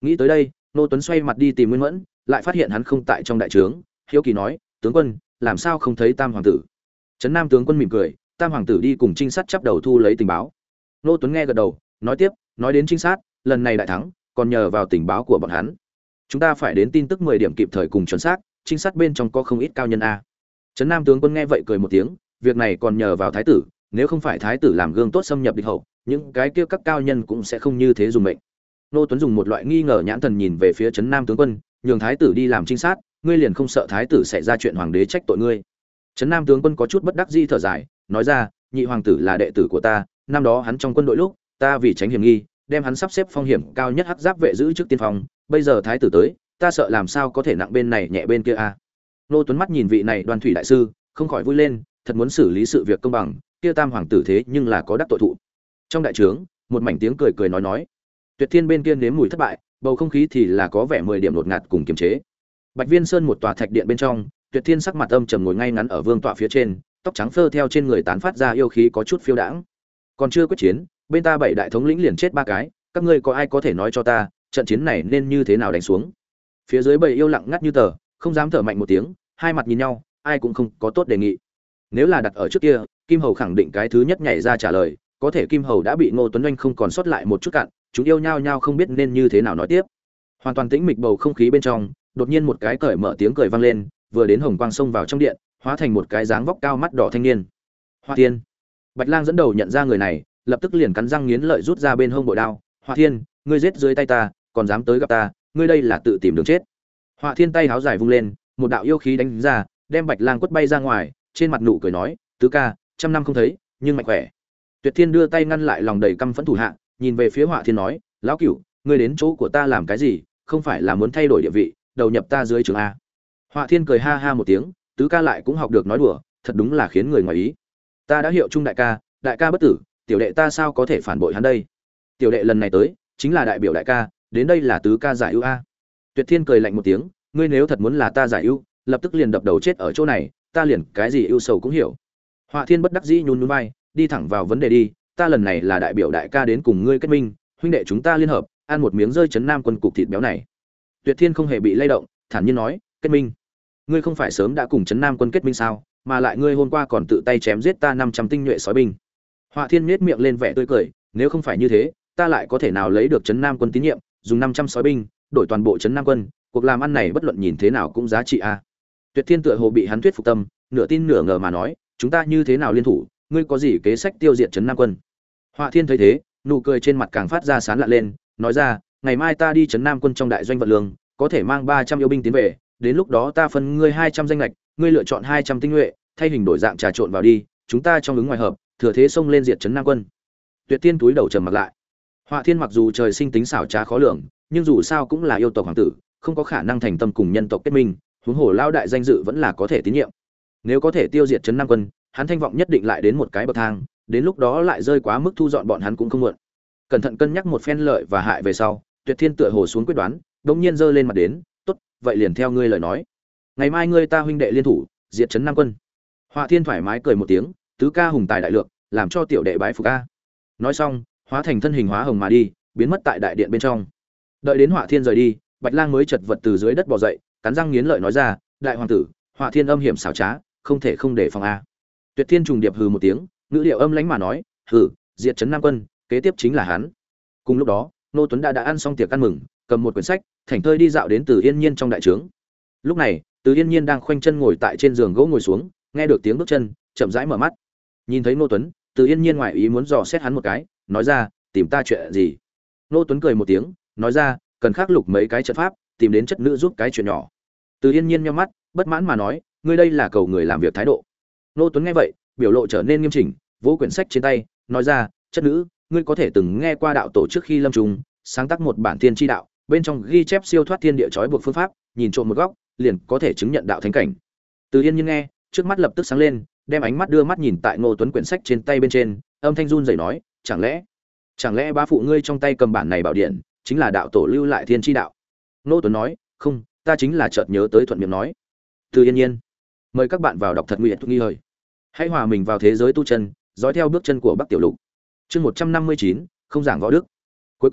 Nghĩ tới đây, Ngô Tuấn xoay mặt đi tìm Nguyên Mẫn, lại phát hiện hắn không tại trong đại trướng, hiếu kỳ nói, tướng quân, làm sao không thấy Tam hoàng tử? Trấn Nam tướng quân mỉm cười, Tam hoàng tử đi cùng trinh sát chắp đầu thu lấy tình báo. Ngô Tuấn nghe gật đầu, nói tiếp, nói đến trinh sát, lần này đại thắng, còn nhờ vào tình báo của bọn hắn. Chúng ta phải đến tin tức mười điểm kịp thời cùng chuẩn xác, trinh sát bên trong có không ít cao nhân a. Trấn Nam tướng quân nghe vậy cười một tiếng, việc này còn nhờ vào thái tử, nếu không phải thái tử làm gương tốt xâm nhập địch hậu, những cái kia các cao nhân cũng sẽ không như thế dùng mệnh. Ngô Tuấn dùng một loại nghi ngờ nhãn thần nhìn về phía Trấn Nam tướng quân, nhường thái tử đi làm trinh sát, ngươi liền không sợ thái tử sẽ ra chuyện hoàng đế trách tội ngươi? Trấn Nam tướng quân có chút bất đắc dĩ thở dài, nói ra, nhị hoàng tử là đệ tử của ta, năm đó hắn trong quân đội lúc, ta vì tránh hiểm nghi, đem hắn sắp xếp phong hiểm cao nhất hắc giáp vệ giữ trước tiên phong, bây giờ thái tử tới, ta sợ làm sao có thể nặng bên này nhẹ bên kia a. À. Ngô Tuấn mắt nhìn vị này Đoan Thủy đại sư, không khỏi vui lên, thật muốn xử lý sự việc công bằng, kia Tam hoàng tử thế nhưng là có đắc tội thụ. Trong đại trướng, một mảnh tiếng cười cười nói nói. Tuyệt Thiên bên kia nếm mùi thất bại, bầu không khí thì là có vẻ mười điểm đột ngạt cùng kiềm chế. Bạch Viên Sơn một tòa thạch điện bên trong, Tuyệt Thiên sắc mặt âm trầm ngồi ngay ngắn ở vương tọa phía trên, tóc trắng phơ theo trên người tán phát ra yêu khí có chút phiêu đãng. Còn chưa quyết chiến, bên ta bảy đại thống lĩnh liền chết ba cái, các ngươi có ai có thể nói cho ta, trận chiến này nên như thế nào đánh xuống? Phía dưới bầy yêu lặng ngắt như tờ, không dám thở mạnh một tiếng, hai mặt nhìn nhau, ai cũng không có tốt đề nghị. Nếu là đặt ở trước kia, Kim Hầu khẳng định cái thứ nhất nhảy ra trả lời, có thể Kim Hầu đã bị Ngô Tuấn Anh không còn sót lại một chút cạn, chúng yêu nhau nhau không biết nên như thế nào nói tiếp. Hoàn toàn tĩnh mịch bầu không khí bên trong, đột nhiên một cái cởi mở tiếng cười vang lên, vừa đến hồng quang xông vào trong điện, hóa thành một cái dáng vóc cao mắt đỏ thanh niên. Hoa Thiên. Bạch Lang dẫn đầu nhận ra người này, lập tức liền cắn răng nghiến lợi rút ra bên hông bội đao. Hoa Thiên, ngươi giết dưới tay ta, còn dám tới gặp ta, ngươi đây là tự tìm đường chết. Hoa Thiên tay háo dài vung lên, một đạo yêu khí đánh ra, đem Bạch Lang quất bay ra ngoài, trên mặt nụ cười nói, tứ ca, trăm năm không thấy, nhưng mạnh khỏe. Tuyệt Thiên đưa tay ngăn lại lòng đầy căm phẫn thủ hạ, nhìn về phía Hoa Thiên nói, lão cửu, ngươi đến chỗ của ta làm cái gì, không phải là muốn thay đổi địa vị, đầu nhập ta dưới trường a? Hoa Thiên cười ha ha một tiếng, tứ ca lại cũng học được nói đùa, thật đúng là khiến người ngoài ý. Ta đã hiệu trung đại ca, đại ca bất tử, tiểu đệ ta sao có thể phản bội hắn đây? Tiểu đệ lần này tới, chính là đại biểu đại ca, đến đây là tứ ca giải ưu a. Tuyệt Thiên cười lạnh một tiếng, ngươi nếu thật muốn là ta giải ưu, lập tức liền đập đầu chết ở chỗ này, ta liền cái gì ưu sầu cũng hiểu. Hoa Thiên bất đắc dĩ nhún nhún vai, đi thẳng vào vấn đề đi, ta lần này là đại biểu đại ca đến cùng ngươi kết minh, huynh đệ chúng ta liên hợp, ăn một miếng rơi chấn Nam quân cục thịt béo này. Tuyệt Thiên không hề bị lay động, thản nhiên nói, kết minh? Ngươi không phải sớm đã cùng chấn Nam quân kết minh sao, mà lại ngươi hôm qua còn tự tay chém giết ta năm trăm tinh nhuệ sói binh. Hoa Thiên nhếch miệng lên vẻ tươi cười, nếu không phải như thế, ta lại có thể nào lấy được chấn Nam quân tín nhiệm, dùng năm trăm sói binh, đổi toàn bộ chấn Nam quân, cuộc làm ăn này bất luận nhìn thế nào cũng giá trị a. À. Tuyệt Thiên tựa hồ bị hắn thuyết phục tâm, nửa tin nửa ngờ mà nói, chúng ta như thế nào liên thủ, ngươi có gì kế sách tiêu diệt chấn Nam quân? Hoa Thiên thấy thế, nụ cười trên mặt càng phát ra sán lạ lên, nói ra, ngày mai ta đi chấn Nam quân trong đại doanh vận lương, có thể mang ba trăm yêu binh tiến về, đến lúc đó ta phân ngươi hai trăm danh lệch, ngươi lựa chọn hai trăm tinh nhuệ, thay hình đổi dạng trà trộn vào đi, chúng ta trong ứng ngoài hợp, thừa thế xông lên diệt trấn Nam quân. Tuyệt Tiên túi đầu trầm mặt lại. Họa Thiên mặc dù trời sinh tính xảo trá khó lường, nhưng dù sao cũng là yêu tộc hoàng tử, không có khả năng thành tâm cùng nhân tộc kết minh, huống hồ lao đại danh dự vẫn là có thể tín nhiệm. Nếu có thể tiêu diệt trấn Nam quân, hắn thanh vọng nhất định lại đến một cái bậc thang, đến lúc đó lại rơi quá mức thu dọn bọn hắn cũng không muộn. Cẩn thận cân nhắc một phen lợi và hại về sau, Tuyệt Thiên tựa hồ xuống quyết đoán, đột nhiên giơ lên mặt đến, "Tốt, vậy liền theo ngươi lời nói. Ngày mai ngươi ta huynh đệ liên thủ, diệt trấn Nam quân." Họa Thiên thoải mái cười một tiếng, "Tứ ca hùng tài đại lượng, làm cho tiểu đệ bái phục a." Nói xong, hóa thành thân hình hóa hồng mà đi, biến mất tại đại điện bên trong. Đợi đến Họa Thiên rời đi, Bạch Lang mới chật vật từ dưới đất bò dậy, cắn răng nghiến lợi nói ra, "Đại hoàng tử, Họa Thiên âm hiểm xảo trá, không thể không để phòng a." Tuyệt Thiên trùng điệp hừ một tiếng, ngữ điệu âm lãnh mà nói, "Hừ, diệt trấn Nam quân, kế tiếp chính là hắn." Cùng lúc đó, Nô Tuấn đã đã ăn xong tiệc ăn mừng, cầm một quyển sách, thảnh thơi đi dạo đến Từ Yên Nhiên trong đại trướng. Lúc này, Từ Yên Nhiên đang khoanh chân ngồi tại trên giường gỗ ngồi xuống, nghe được tiếng bước chân, chậm rãi mở mắt. Nhìn thấy Nô Tuấn, Từ Yên Nhiên ngoại ý muốn dò xét hắn một cái, nói ra, "Tìm ta chuyện gì?" Nô Tuấn cười một tiếng, nói ra, "Cần khắc lục mấy cái trận pháp, tìm đến chất nữ giúp cái chuyện nhỏ." Từ Yên Nhiên nhíu mắt, bất mãn mà nói, "Ngươi đây là cầu người làm việc thái độ." Nô Tuấn nghe vậy, biểu lộ trở nên nghiêm chỉnh, vỗ quyển sách trên tay, nói ra, "Chất nữ, ngươi có thể từng nghe qua đạo tổ trước khi lâm trùng sáng tác một bản thiên chi đạo, bên trong ghi chép siêu thoát thiên địa trói buộc phương pháp, nhìn trộm một góc, liền có thể chứng nhận đạo thánh cảnh." Từ Yên Nhiên nghe, trước mắt lập tức sáng lên, đem ánh mắt đưa mắt nhìn tại Ngô Tuấn quyển sách trên tay bên trên, âm thanh run rẩy nói, "Chẳng lẽ, chẳng lẽ bá phụ ngươi trong tay cầm bản này bảo điện, chính là đạo tổ lưu lại thiên chi đạo?" Ngô Tuấn nói, "Không, ta chính là chợt nhớ tới thuận miệng nói." Từ Yên Nhiên, mời các bạn vào đọc thật nguyện nghi hơi. Hãy hòa mình vào thế giới tu chân, dõi theo bước chân của Bắc Tiểu Lục. Chương một trăm năm mươi chín, không giảng võ đức. Cuối cùng,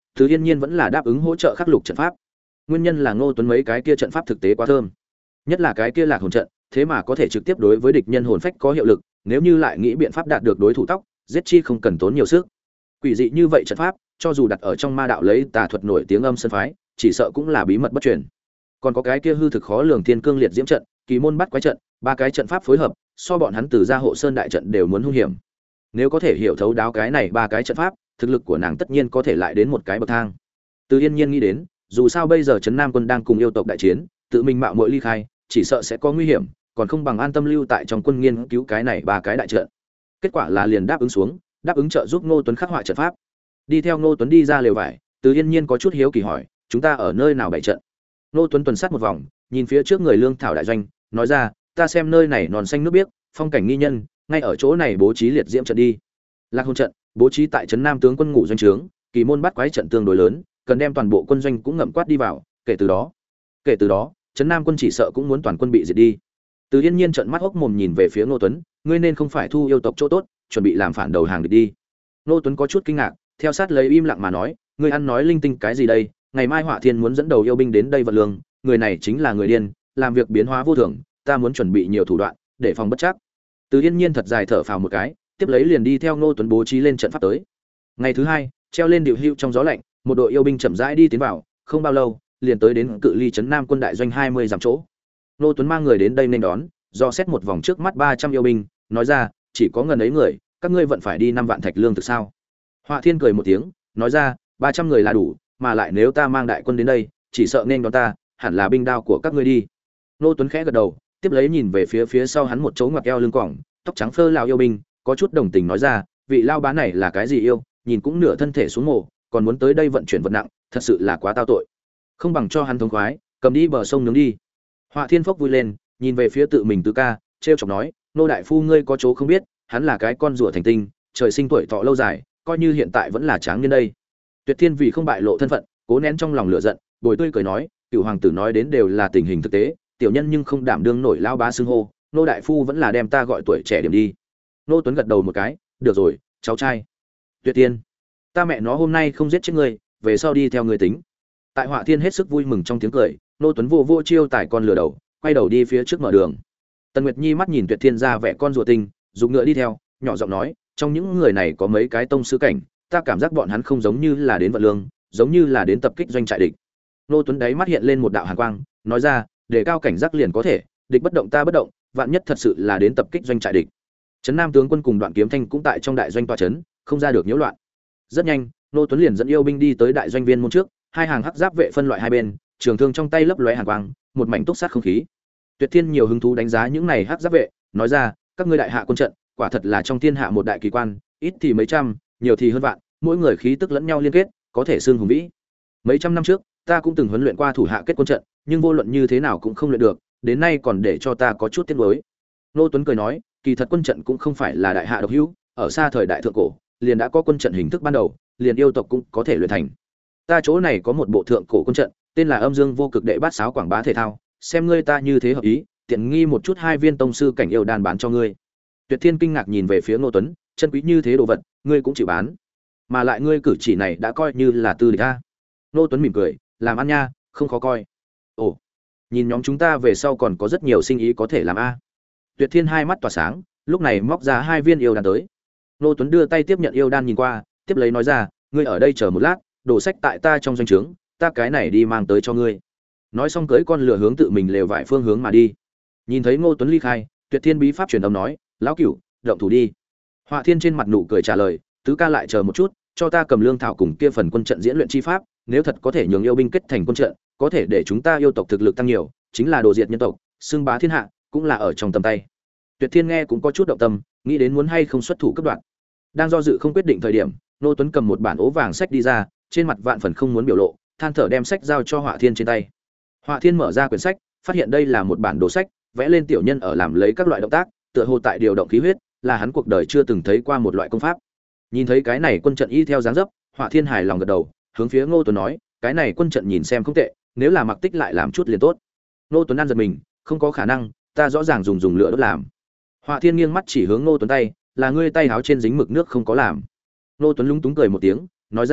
Từ Yên Nhiên vẫn là đáp ứng hỗ trợ khắc lục trận pháp. Nguyên nhân là Ngô Tuấn mấy cái kia trận pháp thực tế quá thơm, nhất là cái kia Lạc Hồn trận, thế mà có thể trực tiếp đối với địch nhân hồn phách có hiệu lực, nếu như lại nghĩ biện pháp đạt được đối thủ tóc, giết chi không cần tốn nhiều sức. Quỷ dị như vậy trận pháp, cho dù đặt ở trong ma đạo lấy tà thuật nổi tiếng âm sơn phái, chỉ sợ cũng là bí mật bất truyền. Còn có cái kia hư thực khó lường thiên cương liệt diễm trận, kỳ môn bắt quái trận, ba cái trận pháp phối hợp, so bọn hắn từ gia hộ sơn đại trận đều muốn hung hiểm. Nếu có thể hiểu thấu đáo cái này ba cái trận pháp, thực lực của nàng tất nhiên có thể lại đến một cái bậc thang. Từ Yên Nhiên nghĩ đến, dù sao bây giờ Trấn Nam quân đang cùng yêu tộc đại chiến, tự mình mạo muội ly khai, chỉ sợ sẽ có nguy hiểm, còn không bằng an tâm lưu tại trong quân nghiên cứu cái này ba cái đại trận. Kết quả là liền đáp ứng xuống, đáp ứng trợ giúp Ngô Tuấn khắc họa trận pháp. Đi theo Ngô Tuấn đi ra lều vải, Từ Yên Nhiên có chút hiếu kỳ hỏi, chúng ta ở nơi nào bày trận? Ngô Tuấn tuần sát một vòng, nhìn phía trước người lương thảo đại doanh, nói ra, ta xem nơi này non xanh nước biếc, phong cảnh nghi nhân, ngay ở chỗ này bố trí liệt diễm trận đi. Lạc Hồn trận, bố trí tại Trấn Nam tướng quân ngủ doanh trướng, kỳ môn bắt quái trận tương đối lớn, cần đem toàn bộ quân doanh cũng ngậm quát đi vào, kể từ đó, kể từ đó, Trấn Nam quân chỉ sợ cũng muốn toàn quân bị diệt đi. Từ Yên Nhiên trợn mắt hốc mồm nhìn về phía Ngô Tuấn, ngươi nên không phải thu yêu tộc chỗ tốt, chuẩn bị làm phản đầu hàng địch đi. Ngô Tuấn có chút kinh ngạc, theo sát lấy im lặng mà nói, ngươi ăn nói linh tinh cái gì đây? Ngày mai Họa Thiên muốn dẫn đầu yêu binh đến đây vận lương, người này chính là người điên, làm việc biến hóa vô thường, ta muốn chuẩn bị nhiều thủ đoạn, để phòng bất trắc. Từ Yên Nhiên thật dài thở phào một cái, tiếp lấy liền đi theo Ngô Tuấn bố trí lên trận pháp tới. Ngày thứ hai, treo lên điều hưu trong gió lạnh, một đội yêu binh chậm rãi đi tiến vào, không bao lâu, liền tới đến cự ly Trấn Nam quân đại doanh hai mươi dặm chỗ. Ngô Tuấn mang người đến đây nên đón, do xét một vòng trước mắt ba trăm yêu binh, nói ra, chỉ có ngần ấy người, các ngươi vẫn phải đi năm vạn thạch lương thực sao? Họa Thiên cười một tiếng, nói ra, ba trăm người là đủ, mà lại nếu ta mang đại quân đến đây, chỉ sợ nên đón ta, hẳn là binh đao của các ngươi đi. Ngô Tuấn khẽ gật đầu, tiếp lấy nhìn về phía phía sau hắn một chỗ ngoặc eo lưng quòng, tóc trắng phơ lão yêu binh, có chút đồng tình nói ra, vị lao bá này là cái gì yêu, nhìn cũng nửa thân thể xuống mồ, còn muốn tới đây vận chuyển vật nặng, thật sự là quá tao tội. Không bằng cho hắn thống khoái, cầm đi bờ sông nướng đi. Họa Thiên phốc vui lên, nhìn về phía tự mình tứ ca, trêu chọc nói, nô đại phu ngươi có chỗ không biết, hắn là cái con rùa thành tinh, trời sinh tuổi thọ lâu dài, coi như hiện tại vẫn là tráng niên đây. Tuyệt Thiên vì không bại lộ thân phận, cố nén trong lòng lửa giận, bồi tươi cười nói, cửu hoàng tử nói đến đều là tình hình thực tế, tiểu nhân nhưng không đảm đương nổi lao bá xưng hô, nô đại phu vẫn là đem ta gọi tuổi trẻ điểm đi. Nô Tuấn gật đầu một cái, được rồi, cháu trai. Tuyệt Thiên, ta mẹ nó hôm nay không giết chết ngươi, về sau đi theo ngươi tính. Tại Họa Thiên hết sức vui mừng trong tiếng cười, Nô Tuấn vô vô chiêu tải con lừa đầu, quay đầu đi phía trước mở đường. Tần Nguyệt Nhi mắt nhìn Tuyệt Thiên ra vẻ con rùa tinh, dùng ngựa đi theo, nhỏ giọng nói, trong những người này có mấy cái tông sư cảnh, ta cảm giác bọn hắn không giống như là đến vận lương, giống như là đến tập kích doanh trại địch. Nô Tuấn đáy mắt hiện lên một đạo hàn quang, nói ra, để cao cảnh giác liền có thể, địch bất động ta bất động, vạn nhất thật sự là đến tập kích doanh trại địch. Trấn Nam tướng quân cùng Đoạn Kiếm Thanh cũng tại trong đại doanh tọa trấn, không ra được nhiễu loạn. Rất nhanh, Nô Tuấn liền dẫn yêu binh đi tới đại doanh viên môn trước, hai hàng hắc giáp vệ phân loại hai bên, trường thương trong tay lấp lóe hàn quang, một mảnh túc sát không khí. Tuyệt Thiên nhiều hứng thú đánh giá những này hắc giáp vệ, nói ra, các ngươi đại hạ quân trận, quả thật là trong thiên hạ một đại kỳ quan, ít thì mấy trăm, nhiều thì hơn vạn, mỗi người khí tức lẫn nhau liên kết, có thể xương hùng vĩ. Mấy trăm năm trước, ta cũng từng huấn luyện qua thủ hạ kết quân trận, nhưng vô luận như thế nào cũng không luyện được, đến nay còn để cho ta có chút tiếc nuối. Nô Tuấn cười nói, kỳ thật quân trận cũng không phải là đại hạ độc hữu, ở xa thời đại thượng cổ, liền đã có quân trận hình thức ban đầu, liền yêu tộc cũng có thể luyện thành. Ta chỗ này có một bộ thượng cổ quân trận, tên là Âm Dương Vô Cực Đệ Bát Sáo quảng bá thể thao, xem ngươi ta như thế hợp ý, tiện nghi một chút hai viên tông sư cảnh yêu đan bán cho ngươi. Tuyệt Thiên kinh ngạc nhìn về phía Ngô Tuấn, chân quý như thế đồ vật, ngươi cũng chịu bán? Mà lại ngươi cử chỉ này đã coi như là tư địch a. Ngô Tuấn mỉm cười, làm ăn nha, không khó coi. Ồ, nhìn nhóm chúng ta về sau còn có rất nhiều sinh ý có thể làm a. Tuyệt Thiên hai mắt tỏa sáng, lúc này móc ra hai viên yêu đan tới. Ngô Tuấn đưa tay tiếp nhận yêu đan nhìn qua, tiếp lấy nói ra, ngươi ở đây chờ một lát, đổ sách tại ta trong doanh trướng, ta cái này đi mang tới cho ngươi. Nói xong cưỡi con lừa hướng tự mình lều vải phương hướng mà đi. Nhìn thấy Ngô Tuấn ly khai, Tuyệt Thiên bí pháp truyền âm nói, lão cửu, động thủ đi. Họa Thiên trên mặt nụ cười trả lời, tứ ca lại chờ một chút, cho ta cầm lương thảo cùng kia phần quân trận diễn luyện chi pháp, nếu thật có thể nhường yêu binh kết thành quân trận, có thể để chúng ta yêu tộc thực lực tăng nhiều, chính là đồ diệt nhân tộc, xưng bá thiên hạ, cũng là ở trong tầm tay. Tuyệt Thiên nghe cũng có chút động tâm, nghĩ đến muốn hay không xuất thủ cấp đoạn. Đang do dự không quyết định thời điểm, Ngô Tuấn cầm một bản ố vàng sách đi ra, trên mặt vạn phần không muốn biểu lộ, than thở đem sách giao cho Họa Thiên trên tay. Họa Thiên mở ra quyển sách, phát hiện đây là một bản đồ sách, vẽ lên tiểu nhân ở làm lấy các loại động tác, tựa hồ tại điều động khí huyết, là hắn cuộc đời chưa từng thấy qua một loại công pháp. Nhìn thấy cái này quân trận y theo dáng dấp, Họa Thiên hài lòng gật đầu, hướng phía Ngô Tuấn nói, cái này quân trận nhìn xem không tệ, nếu là mặc tích lại làm chút liền tốt. Ngô Tuấn ăn giật mình, không có khả năng, ta rõ ràng dùng dùng lửa đốt làm. Họa Thiên nghiêng mắt chỉ hướng Ngô Tuấn tay, là ngươi tay áo trên dính mực nước không có làm. Ngô Tuấn lúng túng cười một tiếng, nói ra,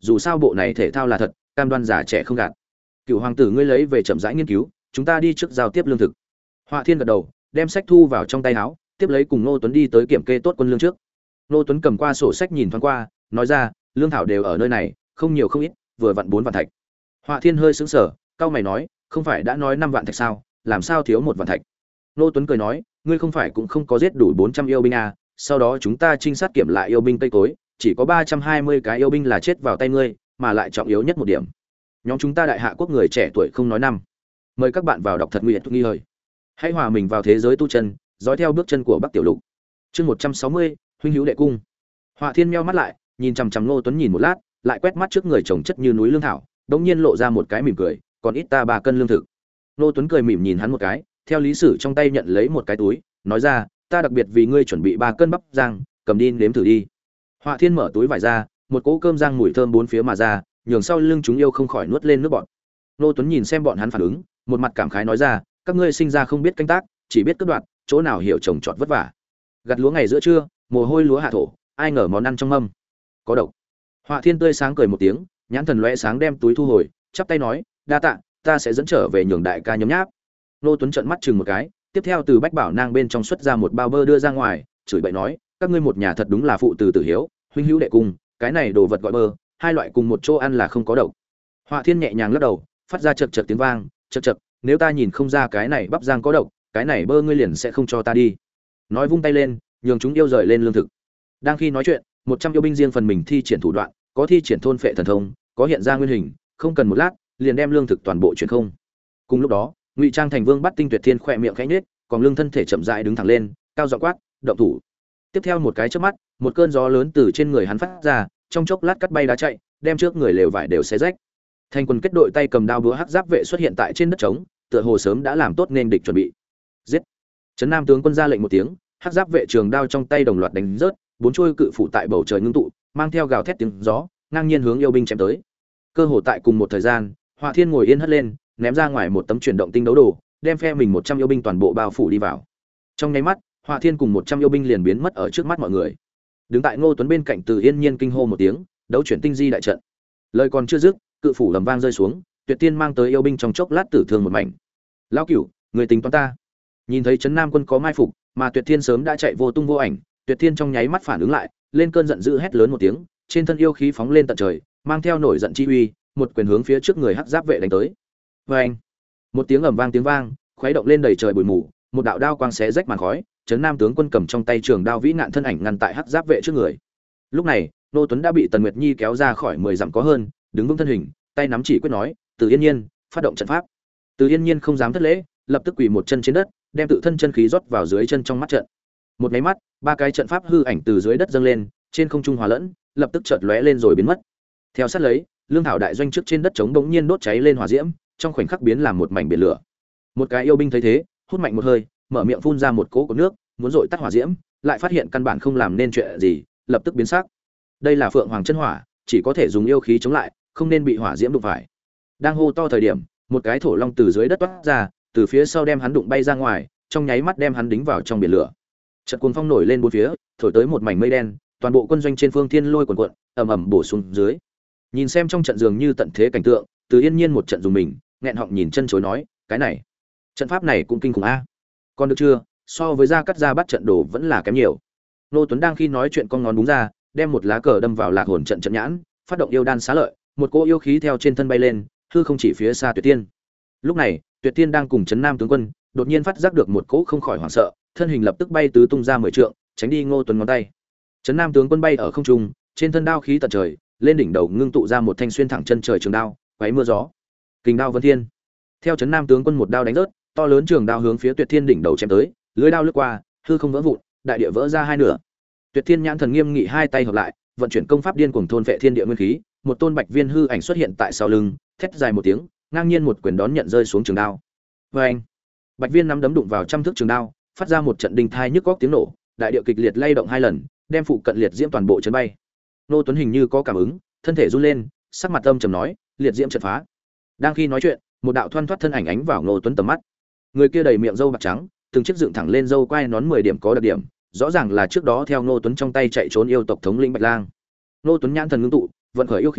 dù sao bộ này thể thao là thật, cam đoan già trẻ không gạt. Cựu hoàng tử ngươi lấy về chậm rãi nghiên cứu, chúng ta đi trước giao tiếp lương thực. Họa Thiên gật đầu, đem sách thu vào trong tay áo, tiếp lấy cùng Ngô Tuấn đi tới kiểm kê tốt quân lương trước. Ngô Tuấn cầm qua sổ sách nhìn thoáng qua, nói ra, lương thảo đều ở nơi này, không nhiều không ít, vừa vặn bốn vạn thạch. Họa Thiên hơi sững sờ, cau mày nói, không phải đã nói năm vạn thạch sao, làm sao thiếu một vạn thạch? Ngô Tuấn cười nói, ngươi không phải cũng không có giết đủ bốn trăm yêu binh à, sau đó chúng ta trinh sát kiểm lại yêu binh cây cối, chỉ có ba trăm hai mươi cái yêu binh là chết vào tay ngươi, mà lại trọng yếu nhất một điểm. Nhóm chúng ta đại hạ quốc người trẻ tuổi không nói năm. Mời các bạn vào đọc thật nguyện nghi hơi. Hãy hòa mình vào thế giới tu chân, dõi theo bước chân của Bắc Tiểu Lục. Chương một trăm sáu mươi, huynh hữu đệ cung. Họa Thiên meo mắt lại, nhìn chằm chằm Ngô Tuấn nhìn một lát, lại quét mắt trước người chồng chất như núi lương thảo, đột nhiên lộ ra một cái mỉm cười, còn ít ta ba cân lương thực. Ngô Tuấn cười mỉm nhìn hắn một cái, theo lý sử trong tay nhận lấy một cái túi, nói ra, ta đặc biệt vì ngươi chuẩn bị ba cân bắp rang, cầm đi nếm thử đi. Họa Thiên mở túi vải ra, một cỗ cơm rang mùi thơm bốn phía mà ra, nhường sau lưng chúng yêu không khỏi nuốt lên nước bọt. Ngô Tuấn nhìn xem bọn hắn phản ứng, một mặt cảm khái nói ra, các ngươi sinh ra không biết canh tác, chỉ biết cướp đoạt, chỗ nào hiểu trồng trọt vất vả. Gặt lúa ngày giữa trưa, mồ hôi lúa hạ thổ, ai ngờ món ăn trong mâm có độc. Họa Thiên tươi sáng cười một tiếng, nhãn thần lóe sáng đem túi thu hồi, chắp tay nói, đa tạ, ta sẽ dẫn trở về nhường đại ca nhấm nháp. Ngô Tuấn trợn mắt chừng một cái, tiếp theo từ bách bảo nang bên trong xuất ra một bao bơ đưa ra ngoài, chửi bậy nói, các ngươi một nhà thật đúng là phụ từ tử hiếu, huynh hữu đệ cung, cái này đồ vật gọi bơ, hai loại cùng một chỗ ăn là không có độc. Họa Thiên nhẹ nhàng lắc đầu, phát ra chật chật tiếng vang, chật chật, nếu ta nhìn không ra cái này bắp rang có độc, cái này bơ ngươi liền sẽ không cho ta đi. Nói vung tay lên, nhường chúng yêu rời lên lương thực. Đang khi nói chuyện, một trăm yêu binh riêng phần mình thi triển thủ đoạn, có thi triển thôn phệ thần thông, có hiện ra nguyên hình, không cần một lát, liền đem lương thực toàn bộ chuyển không. Cùng lúc đó, Ngụy Trang thành Vương Bắt Tinh Tuyệt Thiên khẽ miệng khẽ nhếch, còn lưng thân thể chậm rãi đứng thẳng lên, cao giọng quát, động thủ. Tiếp theo một cái chớp mắt, một cơn gió lớn từ trên người hắn phát ra, trong chốc lát cắt bay đá chạy, đem trước người lều vải đều xé rách. Thành quân kết đội tay cầm đao búa hắc giáp vệ xuất hiện tại trên đất trống, tựa hồ sớm đã làm tốt nên địch chuẩn bị. Giết! Trấn Nam tướng quân ra lệnh một tiếng, hắc giáp vệ trường đao trong tay đồng loạt đánh rớt, bốn chuôi cự phủ tại bầu trời ngưng tụ, mang theo gào thét tiếng gió, ngang nhiên hướng yêu binh chém tới. Cơ hồ tại cùng một thời gian, Họa Thiên ngồi yên hất lên, ném ra ngoài một tấm chuyển động tinh đấu đồ, đem phe mình một trăm yêu binh toàn bộ bao phủ đi vào. Trong nháy mắt, Họa Thiên cùng một trăm yêu binh liền biến mất ở trước mắt mọi người. Đứng tại Ngô Tuấn bên cạnh Từ Yên Nhiên kinh hô một tiếng, đấu chuyển tinh di đại trận. Lời còn chưa dứt, cự phủ lầm vang rơi xuống, Tuyệt Tiên mang tới yêu binh trong chốc lát tử thương một mảnh. Lão Cửu, người tính toán ta. Nhìn thấy Trấn Nam quân có mai phục, mà Tuyệt Thiên sớm đã chạy vô tung vô ảnh, Tuyệt Thiên trong nháy mắt phản ứng lại, lên cơn giận dữ hét lớn một tiếng, trên thân yêu khí phóng lên tận trời, mang theo nổi giận chi uy, một quyền hướng phía trước người hắc giáp vệ đánh tới. Oeng! Một tiếng ầm vang tiếng vang, khuấy động lên đầy trời bụi mù, một đạo đao quang xé rách màn khói, Trấn Nam tướng quân cầm trong tay trường đao vĩ nạn thân ảnh ngăn tại hắc giáp vệ trước người. Lúc này, Nô Tuấn đã bị Tần Nguyệt Nhi kéo ra khỏi mười dặm có hơn, đứng vững thân hình, tay nắm chỉ quyết nói, Từ Yên Nhiên, phát động trận pháp. Từ Yên Nhiên không dám thất lễ, lập tức quỳ một chân trên đất, đem tự thân chân khí rót vào dưới chân trong mắt trận. Một cái mắt, ba cái trận pháp hư ảnh từ dưới đất dâng lên, trên không trung hòa lẫn, lập tức chợt lóe lên rồi biến mất. Theo sát lấy, lương thảo đại doanh trước trên đất trống bỗng nhiên đốt cháy lên hỏa diễm, trong khoảnh khắc biến làm một mảnh biển lửa. Một cái yêu binh thấy thế, hút mạnh một hơi, mở miệng phun ra một cỗ của nước, muốn dội tắt hỏa diễm, lại phát hiện căn bản không làm nên chuyện gì, lập tức biến sắc. Đây là Phượng Hoàng chân hỏa, chỉ có thể dùng yêu khí chống lại, không nên bị hỏa diễm đụng phải. Đang hô to thời điểm, một cái thổ long từ dưới đất toát ra, từ phía sau đem hắn đụng bay ra ngoài, trong nháy mắt đem hắn đính vào trong biển lửa. Trận cuồng phong nổi lên bốn phía, thổi tới một mảnh mây đen, toàn bộ quân doanh trên phương thiên lôi cuồn cuộn, ầm ầm bổ xuống dưới. Nhìn xem trong trận dường như tận thế cảnh tượng, Từ Yên Nhiên một trận dùng mình, nghẹn họng nhìn chân chối nói, cái này, trận pháp này cũng kinh khủng a. Còn được chưa, so với ra cắt ra bắt trận đồ vẫn là kém nhiều. Nô Tuấn đang khi nói chuyện con ngón búng ra, đem một lá cờ đâm vào lạc hồn trận trận nhãn, phát động yêu đan xá lợi, một cỗ yêu khí theo trên thân bay lên, hư không chỉ phía xa Tuyệt Tiên. Lúc này, Tuyệt Tiên đang cùng Trấn Nam tướng quân, đột nhiên phát giác được một cỗ không khỏi hoảng sợ, thân hình lập tức bay tứ tung ra mười trượng, tránh đi Ngô Tuấn ngón tay. Trấn Nam tướng quân bay ở không trung, trên thân đao khí tận trời, lên đỉnh đầu ngưng tụ ra một thanh xuyên thẳng chân trời trường đao, quấy mưa gió. Kình đao vân thiên. Theo Trấn Nam tướng quân một đao đánh rớt, to lớn trường đao hướng phía Tuyệt Thiên đỉnh đầu chém tới, lưỡi đao lướt qua, hư không vỡ vụn, đại địa vỡ ra hai nửa. Tuyệt Thiên nhãn thần nghiêm nghị hai tay hợp lại, vận chuyển công pháp điên cuồng thôn vệ thiên địa nguyên khí, một tôn bạch viên hư ảnh xuất hiện tại sau lưng, thét dài một tiếng, ngang nhiên một quyền đón nhận rơi xuống trường đao. Oeng! Bạch viên nắm đấm đụng vào trăm thước trường đao, phát ra một trận đinh thai nhức góc tiếng nổ, đại địa kịch liệt lay động hai lần, đem phụ cận liệt diễm toàn bộ chấn bay. Nô Tuấn hình như có cảm ứng, thân thể run lên, sắc mặt âm trầm nói, liệt diễm chợt phá. Đang khi nói chuyện, một đạo thoăn thoắt thân ảnh ánh vào Nô Tuấn tầm mắt. Người kia đầy miệng râu bạc trắng, từng chiếc dựng thẳng lên râu quai nón mười điểm có đặc điểm, rõ ràng là trước đó theo Nô Tuấn trong tay chạy trốn yêu tộc thống lĩnh Bạch Lang. Nô Tuấn nhãn thần ngưng tụ, vận khởi yêu khí,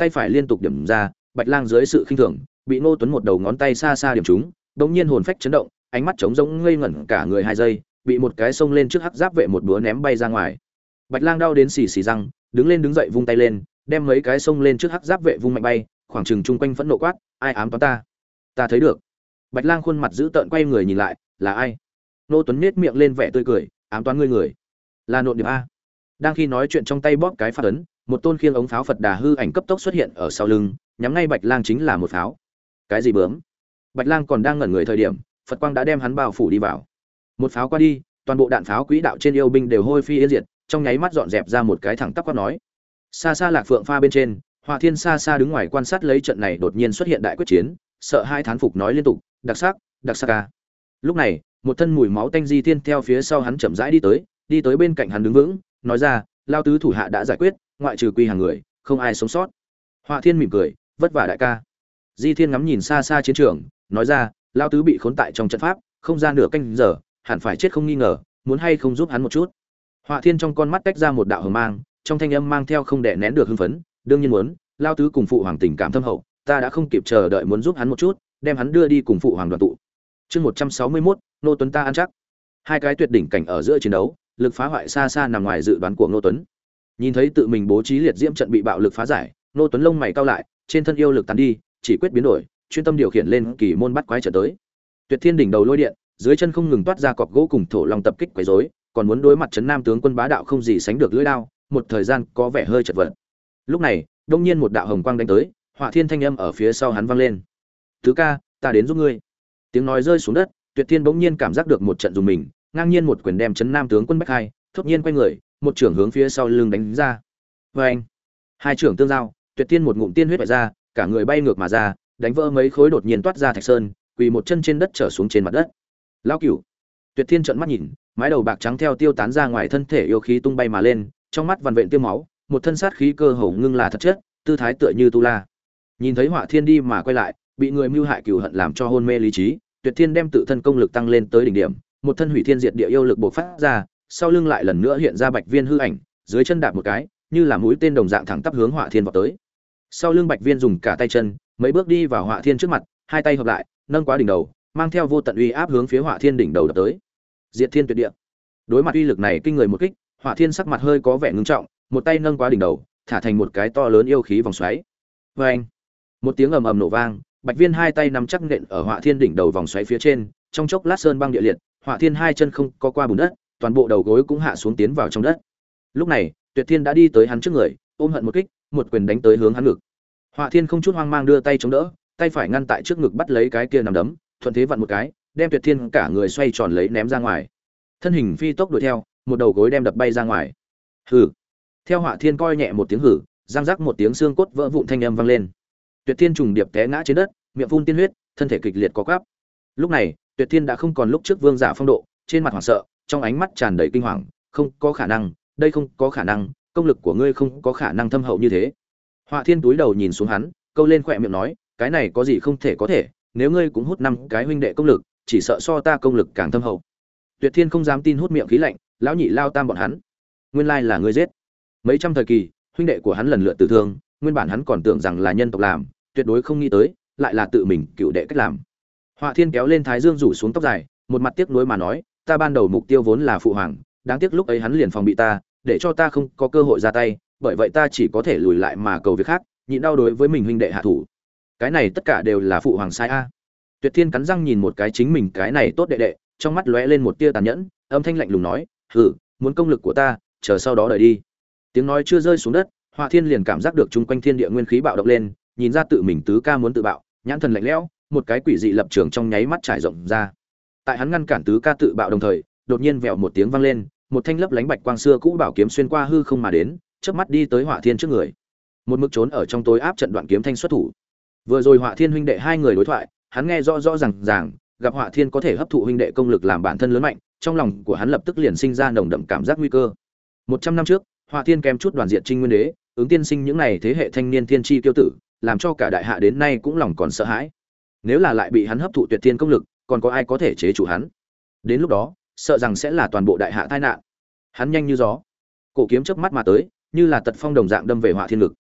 tay phải liên tục điểm ra, Bạch Lang dưới sự khinh thường, bị Ngô Tuấn một đầu ngón tay xa xa điểm trúng, đống nhiên hồn phách chấn động, ánh mắt trống rỗng ngây ngẩn cả người hai giây, bị một cái xông lên trước hắc giáp vệ một búa ném bay ra ngoài. Bạch Lang đau đến xì xì răng, đứng lên đứng dậy vung tay lên, đem mấy cái xông lên trước hắc giáp vệ vung mạnh bay, khoảng chừng chung quanh phẫn nộ quát, ai ám toán ta? Ta thấy được. Bạch Lang khuôn mặt dữ tợn quay người nhìn lại, là ai? Ngô Tuấn nhếch miệng lên vẻ tươi cười, ám toán ngươi người, là Nộn Điệp a. Đang khi nói chuyện trong tay bóp cái phát ấn, một tôn khiêng ống pháo Phật Đà hư ảnh cấp tốc xuất hiện ở sau lưng, nhắm ngay Bạch Lang chính là một pháo. Cái gì bướm? Bạch Lang còn đang ngẩn người thời điểm, Phật quang đã đem hắn bao phủ đi vào. Một pháo qua đi, toàn bộ đạn pháo quỹ đạo trên yêu binh đều hôi phi yên diệt, trong nháy mắt dọn dẹp ra một cái thẳng tắp quát nói. Xa xa Lạc Phượng pha bên trên, Hỏa Thiên xa xa đứng ngoài quan sát lấy trận này đột nhiên xuất hiện đại quyết chiến, sợ hai thán phục nói liên tục, đặc sắc, đặc sắc a. Lúc này, một thân mùi máu tanh Di Thiên theo phía sau hắn chậm rãi đi tới, đi tới bên cạnh hắn đứng vững, nói ra, lao tứ thủ hạ đã giải quyết, ngoại trừ Quy Hàng người, không ai sống sót. Hỏa Thiên mỉm cười, vất vả đại ca. Di Thiên ngắm nhìn xa xa chiến trường, nói ra, lao tứ bị khốn tại trong trận pháp, không ra nửa canh giờ, hẳn phải chết không nghi ngờ, muốn hay không giúp hắn một chút. Hỏa Thiên trong con mắt tách ra một đạo hồng mang, trong thanh âm mang theo không đè nén được hưng phấn, đương nhiên muốn, lao tứ cùng phụ hoàng tình cảm thâm hậu, ta đã không kịp chờ đợi muốn giúp hắn một chút, đem hắn đưa đi cùng phụ hoàng đoàn tụ. Chương một trăm sáu mươi mốt, Nô Tuấn ta ăn chắc. Hai cái tuyệt đỉnh cảnh ở giữa chiến đấu, lực phá hoại xa xa nằm ngoài dự đoán của Nô Tuấn. Nhìn thấy tự mình bố trí liệt diễm trận bị bạo lực phá giải, Nô Tuấn lông mày cau lại, trên thân yêu lực tán đi, chỉ quyết biến đổi, chuyên tâm điều khiển lên kỳ môn bắt quái trở tới. Tuyệt Thiên đỉnh đầu lôi điện, dưới chân không ngừng toát ra cọc gỗ cùng thổ long tập kích quấy rối, còn muốn đối mặt trấn Nam tướng quân bá đạo không gì sánh được lưỡi đao, một thời gian có vẻ hơi chật vật. Lúc này, đông nhiên một đạo hồng quang đánh tới, Hỏa Thiên thanh âm ở phía sau hắn vang lên. "Tứ ca, ta đến giúp ngươi." Tiếng nói rơi xuống đất, Tuyệt Thiên bỗng nhiên cảm giác được một trận dùng mình, ngang nhiên một quyền đem trấn Nam tướng quân bách hai, thốt nhiên quay người, một trưởng hướng phía sau lưng đánh ra. Oeng! Hai trưởng tương giao, Tuyệt Thiên một ngụm tiên huyết vẩy ra, cả người bay ngược mà ra, đánh vỡ mấy khối đột nhiên toát ra thạch sơn, quỳ một chân trên đất trở xuống trên mặt đất. Lão Cửu! Tuyệt Thiên trợn mắt nhìn, mái đầu bạc trắng theo tiêu tán ra ngoài thân thể yêu khí tung bay mà lên, trong mắt vằn vện tiêu máu, một thân sát khí cơ hồ ngưng là thật chất, tư thái tựa như tu la. Nhìn thấy Hỏa Thiên đi mà quay lại, bị người mưu hại cừu hận làm cho hôn mê lý trí, Tuyệt Thiên đem tự thân công lực tăng lên tới đỉnh điểm, một thân hủy thiên diệt địa yêu lực bộc phát ra, sau lưng lại lần nữa hiện ra Bạch Viên hư ảnh, dưới chân đạp một cái, như là mũi tên đồng dạng thẳng tắp hướng Hỏa Thiên vọt tới. Sau lưng Bạch Viên dùng cả tay chân, mấy bước đi vào Hỏa Thiên trước mặt, hai tay hợp lại, nâng quá đỉnh đầu, mang theo vô tận uy áp hướng phía Hỏa Thiên đỉnh đầu đập tới. Diệt Thiên tuyệt địa. Đối mặt uy lực này kinh người một kích, Hỏa Thiên sắc mặt hơi có vẻ ngưng trọng, một tay nâng quá đỉnh đầu, thả thành một cái to lớn yêu khí vòng xoáy. Oeng! Một tiếng ầm ầm nổ vang, Bạch Viên hai tay nắm chắc nện ở Hỏa Thiên đỉnh đầu vòng xoáy phía trên, trong chốc lát sơn băng địa liệt, Hỏa Thiên hai chân không có qua bùn đất, toàn bộ đầu gối cũng hạ xuống tiến vào trong đất. Lúc này, Tuyệt Thiên đã đi tới hắn trước người, ôm hận một kích, một quyền đánh tới hướng hắn ngực. Hỏa Thiên không chút hoang mang đưa tay chống đỡ, tay phải ngăn tại trước ngực bắt lấy cái kia nằm đấm, thuận thế vặn một cái, đem Tuyệt Thiên cả người xoay tròn lấy ném ra ngoài. Thân hình phi tốc đuổi theo, một đầu gối đem đập bay ra ngoài. Hừ. Theo Hỏa Thiên coi nhẹ một tiếng hử, răng rắc một tiếng xương cốt vỡ vụn thanh âm vang lên. Tuyệt Thiên trùng điệp té ngã trên đất, miệng phun tiên huyết, thân thể kịch liệt co quắp. Lúc này, Tuyệt Thiên đã không còn lúc trước vương giả phong độ, trên mặt hoảng sợ, trong ánh mắt tràn đầy kinh hoàng, không có khả năng, đây không có khả năng, công lực của ngươi không có khả năng thâm hậu như thế. Hỏa Thiên túi đầu nhìn xuống hắn, câu lên khỏe miệng nói, cái này có gì không thể có thể, nếu ngươi cũng hút năm cái huynh đệ công lực, chỉ sợ so ta công lực càng thâm hậu. Tuyệt Thiên không dám tin hút miệng khí lạnh, lão nhị lao tam bọn hắn, nguyên lai là ngươi giết. Mấy trăm thời kỳ, huynh đệ của hắn lần lượt tử thương, nguyên bản hắn còn tưởng rằng là nhân tộc làm, tuyệt đối không nghĩ tới, lại là tự mình cựu đệ cách làm. Hỏa Thiên kéo lên thái dương rủ xuống tóc dài, một mặt tiếc nuối mà nói, ta ban đầu mục tiêu vốn là phụ hoàng, đáng tiếc lúc ấy hắn liền phòng bị ta, để cho ta không có cơ hội ra tay, bởi vậy ta chỉ có thể lùi lại mà cầu việc khác, nhịn đau đối với mình huynh đệ hạ thủ. Cái này tất cả đều là phụ hoàng sai a. Tuyệt Thiên cắn răng nhìn một cái chính mình cái này tốt đệ đệ, trong mắt lóe lên một tia tàn nhẫn, âm thanh lạnh lùng nói, "Hừ, muốn công lực của ta, chờ sau đó đợi đi." Tiếng nói chưa rơi xuống đất, Hỏa Thiên liền cảm giác được chung quanh thiên địa nguyên khí bạo động lên, nhìn ra tự mình tứ ca muốn tự bạo, nhãn thần lạnh lẽo, một cái quỷ dị lập trường trong nháy mắt trải rộng ra. Tại hắn ngăn cản tứ ca tự bạo đồng thời, đột nhiên vèo một tiếng vang lên, một thanh lấp lánh bạch quang xưa cũ bảo kiếm xuyên qua hư không mà đến, chớp mắt đi tới Hỏa Thiên trước người. Một mực trốn ở trong tối áp trận đoạn kiếm thanh xuất thủ. Vừa rồi Hỏa Thiên huynh đệ hai người đối thoại, hắn nghe rõ rõ ràng ràng, gặp Hỏa Thiên có thể hấp thụ huynh đệ công lực làm bản thân lớn mạnh, trong lòng của hắn lập tức liền sinh ra nồng đậm cảm giác nguy cơ. Một trăm năm trước, Hỏa Thiên kèm chút đoàn diệt Trinh Nguyên Đế, ứng tiên sinh những này thế hệ thanh niên thiên chi kiêu tử, làm cho cả đại hạ đến nay cũng lòng còn sợ hãi. Nếu là lại bị hắn hấp thụ tuyệt thiên công lực, còn có ai có thể chế trụ hắn? Đến lúc đó, sợ rằng sẽ là toàn bộ đại hạ tai nạn. Hắn nhanh như gió, cổ kiếm chớp mắt mà tới, như là tật phong đồng dạng đâm về Hỏa Thiên ngực.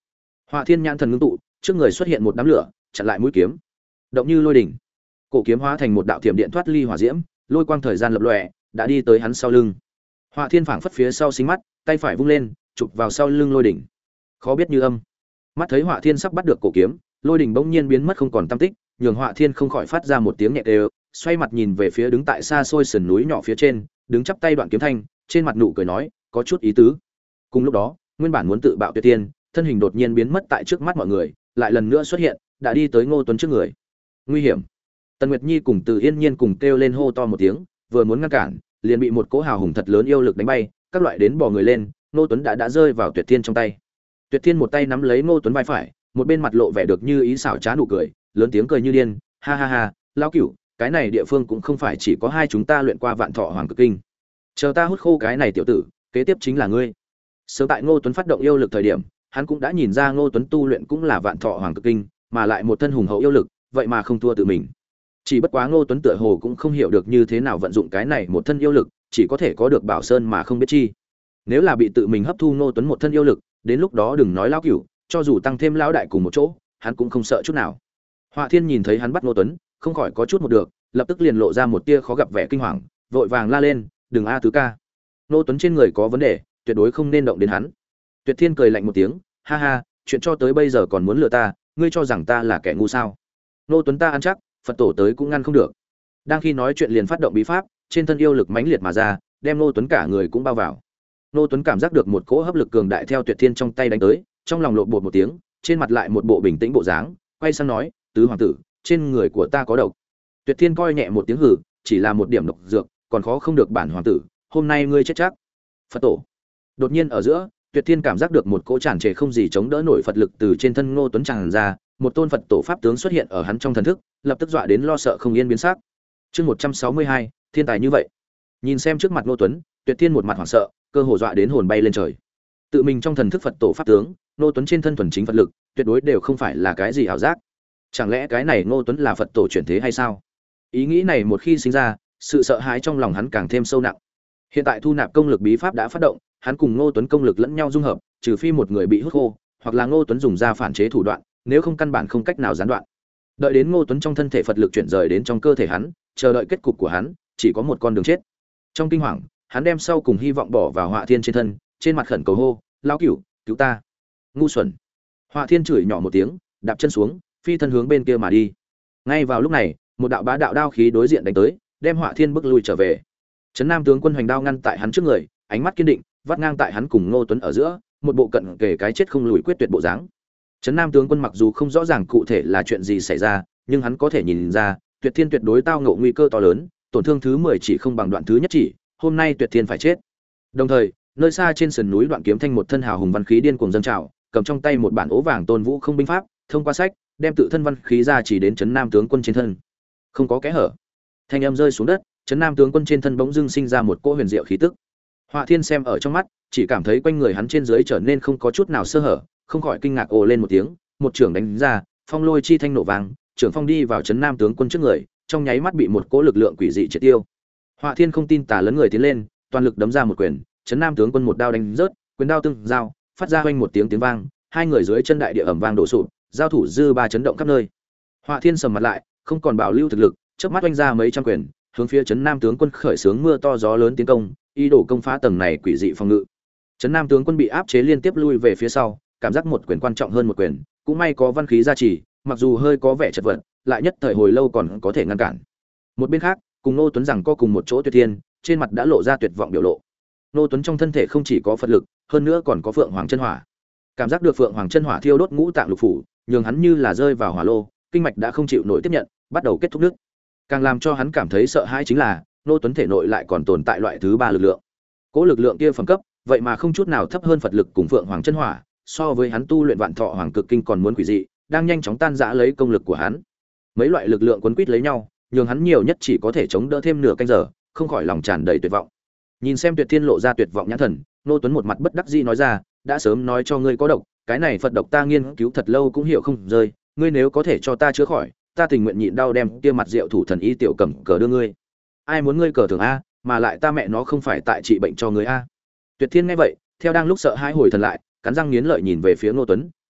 Họa Thiên nhãn thần ngưng tụ, trước người xuất hiện một đám lửa, chặn lại mũi kiếm. Động như lôi đỉnh. Cổ kiếm hóa thành một đạo thiểm điện thoát ly hỏa diễm, lôi quang thời gian lập lòe, đã đi tới hắn sau lưng. Họa Thiên phảng phất phía sau xính mắt, tay phải vung lên, chụp vào sau lưng lôi đỉnh. Khó biết như âm. Mắt thấy Họa Thiên sắp bắt được cổ kiếm, lôi đỉnh bỗng nhiên biến mất không còn tăm tích, nhường Họa Thiên không khỏi phát ra một tiếng nhẹ đều, xoay mặt nhìn về phía đứng tại xa xôi sườn núi nhỏ phía trên, đứng chắp tay Đoạn Kiếm Thanh, trên mặt nụ cười nói, có chút ý tứ. Cùng lúc đó, nguyên bản muốn tự bạo Tuyệt Tiên, thân hình đột nhiên biến mất tại trước mắt mọi người, lại lần nữa xuất hiện, đã đi tới Ngô Tuấn trước người. Nguy hiểm. Tần Nguyệt Nhi cùng Từ Yên Nhiên cùng kêu lên hô to một tiếng, vừa muốn ngăn cản, liền bị một cỗ hào hùng thật lớn yêu lực đánh bay, các loại đến bò người lên, Ngô Tuấn đã đã rơi vào Tuyệt Thiên trong tay. Tuyệt Thiên một tay nắm lấy Ngô Tuấn vai phải, một bên mặt lộ vẻ được như ý xảo trá nụ cười, lớn tiếng cười như điên, ha ha ha, lão cửu, cái này địa phương cũng không phải chỉ có hai chúng ta luyện qua Vạn Thọ Hoàng Cực Kinh. Chờ ta hút khô cái này tiểu tử, kế tiếp chính là ngươi. Sớm tại Ngô Tuấn phát động yêu lực thời điểm, hắn cũng đã nhìn ra Ngô Tuấn tu luyện cũng là Vạn Thọ Hoàng Cực Kinh, mà lại một thân hùng hậu yêu lực, vậy mà không thua tự mình. Chỉ bất quá Ngô Tuấn tựa hồ cũng không hiểu được như thế nào vận dụng cái này một thân yêu lực, chỉ có thể có được Bảo Sơn mà không biết chi. Nếu là bị tự mình hấp thu Ngô Tuấn một thân yêu lực, đến lúc đó đừng nói lão cửu, cho dù tăng thêm lão đại cùng một chỗ, hắn cũng không sợ chút nào. Họa Thiên nhìn thấy hắn bắt Ngô Tuấn, không khỏi có chút một được, lập tức liền lộ ra một tia khó gặp vẻ kinh hoàng, vội vàng la lên, "Đừng a tứ ca. Ngô Tuấn trên người có vấn đề, tuyệt đối không nên động đến hắn." Tuyệt Thiên cười lạnh một tiếng, "Ha ha, chuyện cho tới bây giờ còn muốn lừa ta, ngươi cho rằng ta là kẻ ngu sao? Ngô Tuấn ta ăn chắc, Phật tổ tới cũng ngăn không được." Đang khi nói chuyện liền phát động bí pháp, trên thân yêu lực mãnh liệt mà ra, đem Ngô Tuấn cả người cũng bao vào. Ngô Tuấn cảm giác được một cỗ hấp lực cường đại theo Tuyệt Thiên trong tay đánh tới, trong lòng lộn bột một tiếng, trên mặt lại một bộ bình tĩnh bộ dáng, quay sang nói, "Tứ hoàng tử, trên người của ta có độc." Tuyệt Thiên coi nhẹ một tiếng hừ, "Chỉ là một điểm độc dược, còn khó không được bản hoàng tử, hôm nay ngươi chết chắc." Phật tổ. Đột nhiên ở giữa, Tuyệt Thiên cảm giác được một cỗ tràn trề không gì chống đỡ nổi Phật lực từ trên thân Ngô Tuấn tràn ra, một tôn Phật tổ pháp tướng xuất hiện ở hắn trong thần thức, lập tức dọa đến lo sợ không yên biến sắc. Chương một trăm sáu mươi hai, thiên tài như vậy. Nhìn xem trước mặt Ngô Tuấn, Tuyệt Thiên một mặt hoảng sợ, cơ hồ dọa đến hồn bay lên trời. Tự mình trong thần thức Phật tổ pháp tướng, Ngô Tuấn trên thân thuần chính Phật lực, tuyệt đối đều không phải là cái gì ảo giác. Chẳng lẽ cái này Ngô Tuấn là Phật tổ chuyển thế hay sao? Ý nghĩ này một khi sinh ra, sự sợ hãi trong lòng hắn càng thêm sâu nặng. Hiện tại thu nạp công lực bí pháp đã phát động, hắn cùng Ngô Tuấn công lực lẫn nhau dung hợp, trừ phi một người bị hút khô, hoặc là Ngô Tuấn dùng ra phản chế thủ đoạn, nếu không căn bản không cách nào gián đoạn. Đợi đến Ngô Tuấn trong thân thể Phật lực chuyển rời đến trong cơ thể hắn, chờ đợi kết cục của hắn, chỉ có một con đường chết. Trong kinh hoàng, hắn đem sau cùng hy vọng bỏ vào Họa Thiên trên thân, trên mặt khẩn cầu hô, "Lão cửu, cứu ta!" Ngu xuẩn. Họa Thiên chửi nhỏ một tiếng, đạp chân xuống, phi thân hướng bên kia mà đi. Ngay vào lúc này, một đạo bá đạo đao khí đối diện đánh tới, đem Họa Thiên bức lui trở về. Trấn Nam tướng quân hoành đao ngăn tại hắn trước người, ánh mắt kiên định, vắt ngang tại hắn cùng Ngô Tuấn ở giữa, một bộ cận kề cái chết không lùi quyết tuyệt bộ dáng. Trấn Nam tướng quân mặc dù không rõ ràng cụ thể là chuyện gì xảy ra, nhưng hắn có thể nhìn ra, Tuyệt Thiên tuyệt đối tao ngộ nguy cơ to lớn, tổn thương thứ mười chỉ không bằng đoạn thứ nhất chỉ, hôm nay Tuyệt Thiên phải chết. Đồng thời, nơi xa trên sườn núi Đoạn Kiếm Thanh một thân hào hùng văn khí điên cuồng dâng trào, cầm trong tay một bản ố vàng Tôn Vũ không binh pháp, thông qua sách, đem tự thân văn khí ra chỉ đến Trấn Nam tướng quân trên thân. Không có kẽ hở. Thanh âm rơi xuống đất, Trấn Nam tướng quân trên thân bỗng dưng sinh ra một cỗ huyền diệu khí tức. Họa Thiên xem ở trong mắt, chỉ cảm thấy quanh người hắn trên dưới trở nên không có chút nào sơ hở, không khỏi kinh ngạc ồ lên một tiếng, một trưởng đánh ra, phong lôi chi thanh nổ vang, trưởng phong đi vào Trấn Nam tướng quân trước người, trong nháy mắt bị một cỗ lực lượng quỷ dị triệt tiêu. Họa Thiên không tin tà lấn người tiến lên, toàn lực đấm ra một quyền, Trấn Nam tướng quân một đao đánh rớt, quyền đao tương giao, phát ra oanh một tiếng tiếng vang, hai người dưới chân đại địa ầm vang đổ sụp, giao thủ dư ba chấn động khắp nơi. Họa Thiên sầm mặt lại, không còn bảo lưu thực lực, chớp mắt oanh ra mấy trăm quyền, hướng phía Trấn Nam tướng quân khởi xướng mưa to gió lớn tiến công, ý đồ công phá tầng này quỷ dị phòng ngự. Trấn Nam tướng quân bị áp chế liên tiếp lui về phía sau, cảm giác một quyền quan trọng hơn một quyền, cũng may có văn khí gia trì, mặc dù hơi có vẻ chật vật, lại nhất thời hồi lâu còn có thể ngăn cản. Một bên khác, cùng Ngô Tuấn rằng co cùng một chỗ Tuyệt Thiên, trên mặt đã lộ ra tuyệt vọng biểu lộ. Ngô Tuấn trong thân thể không chỉ có Phật lực, hơn nữa còn có Phượng Hoàng chân hỏa. Cảm giác được Phượng Hoàng chân hỏa thiêu đốt ngũ tạng lục phủ, nhường hắn như là rơi vào hỏa lô, kinh mạch đã không chịu nổi tiếp nhận, bắt đầu kết thúc nước. Càng làm cho hắn cảm thấy sợ hãi chính là, Ngô Tuấn thể nội lại còn tồn tại loại thứ ba lực lượng. Cố lực lượng kia phẩm cấp, vậy mà không chút nào thấp hơn Phật lực cùng Phượng Hoàng chân hỏa, so với hắn tu luyện Vạn Thọ Hoàng Cực Kinh còn muốn quỷ dị, đang nhanh chóng tan rã lấy công lực của hắn. Mấy loại lực lượng quấn quýt lấy nhau, nhường hắn nhiều nhất chỉ có thể chống đỡ thêm nửa canh giờ, không khỏi lòng tràn đầy tuyệt vọng. Nhìn xem Tuyệt Thiên lộ ra tuyệt vọng nhãn thần, Ngô Tuấn một mặt bất đắc dĩ nói ra, đã sớm nói cho ngươi có độc, cái này Phật độc ta nghiên cứu thật lâu cũng hiểu không rơi, ngươi nếu có thể cho ta chữa khỏi, ta tình nguyện nhịn đau đem kia mặt rượu thủ thần y tiểu cầm cờ đưa ngươi. Ai muốn ngươi cờ thường a, mà lại ta mẹ nó không phải tại trị bệnh cho ngươi a. Tuyệt Thiên nghe vậy, theo đang lúc sợ hãi hồi thần lại, cắn răng nghiến lợi nhìn về phía Ngô Tuấn,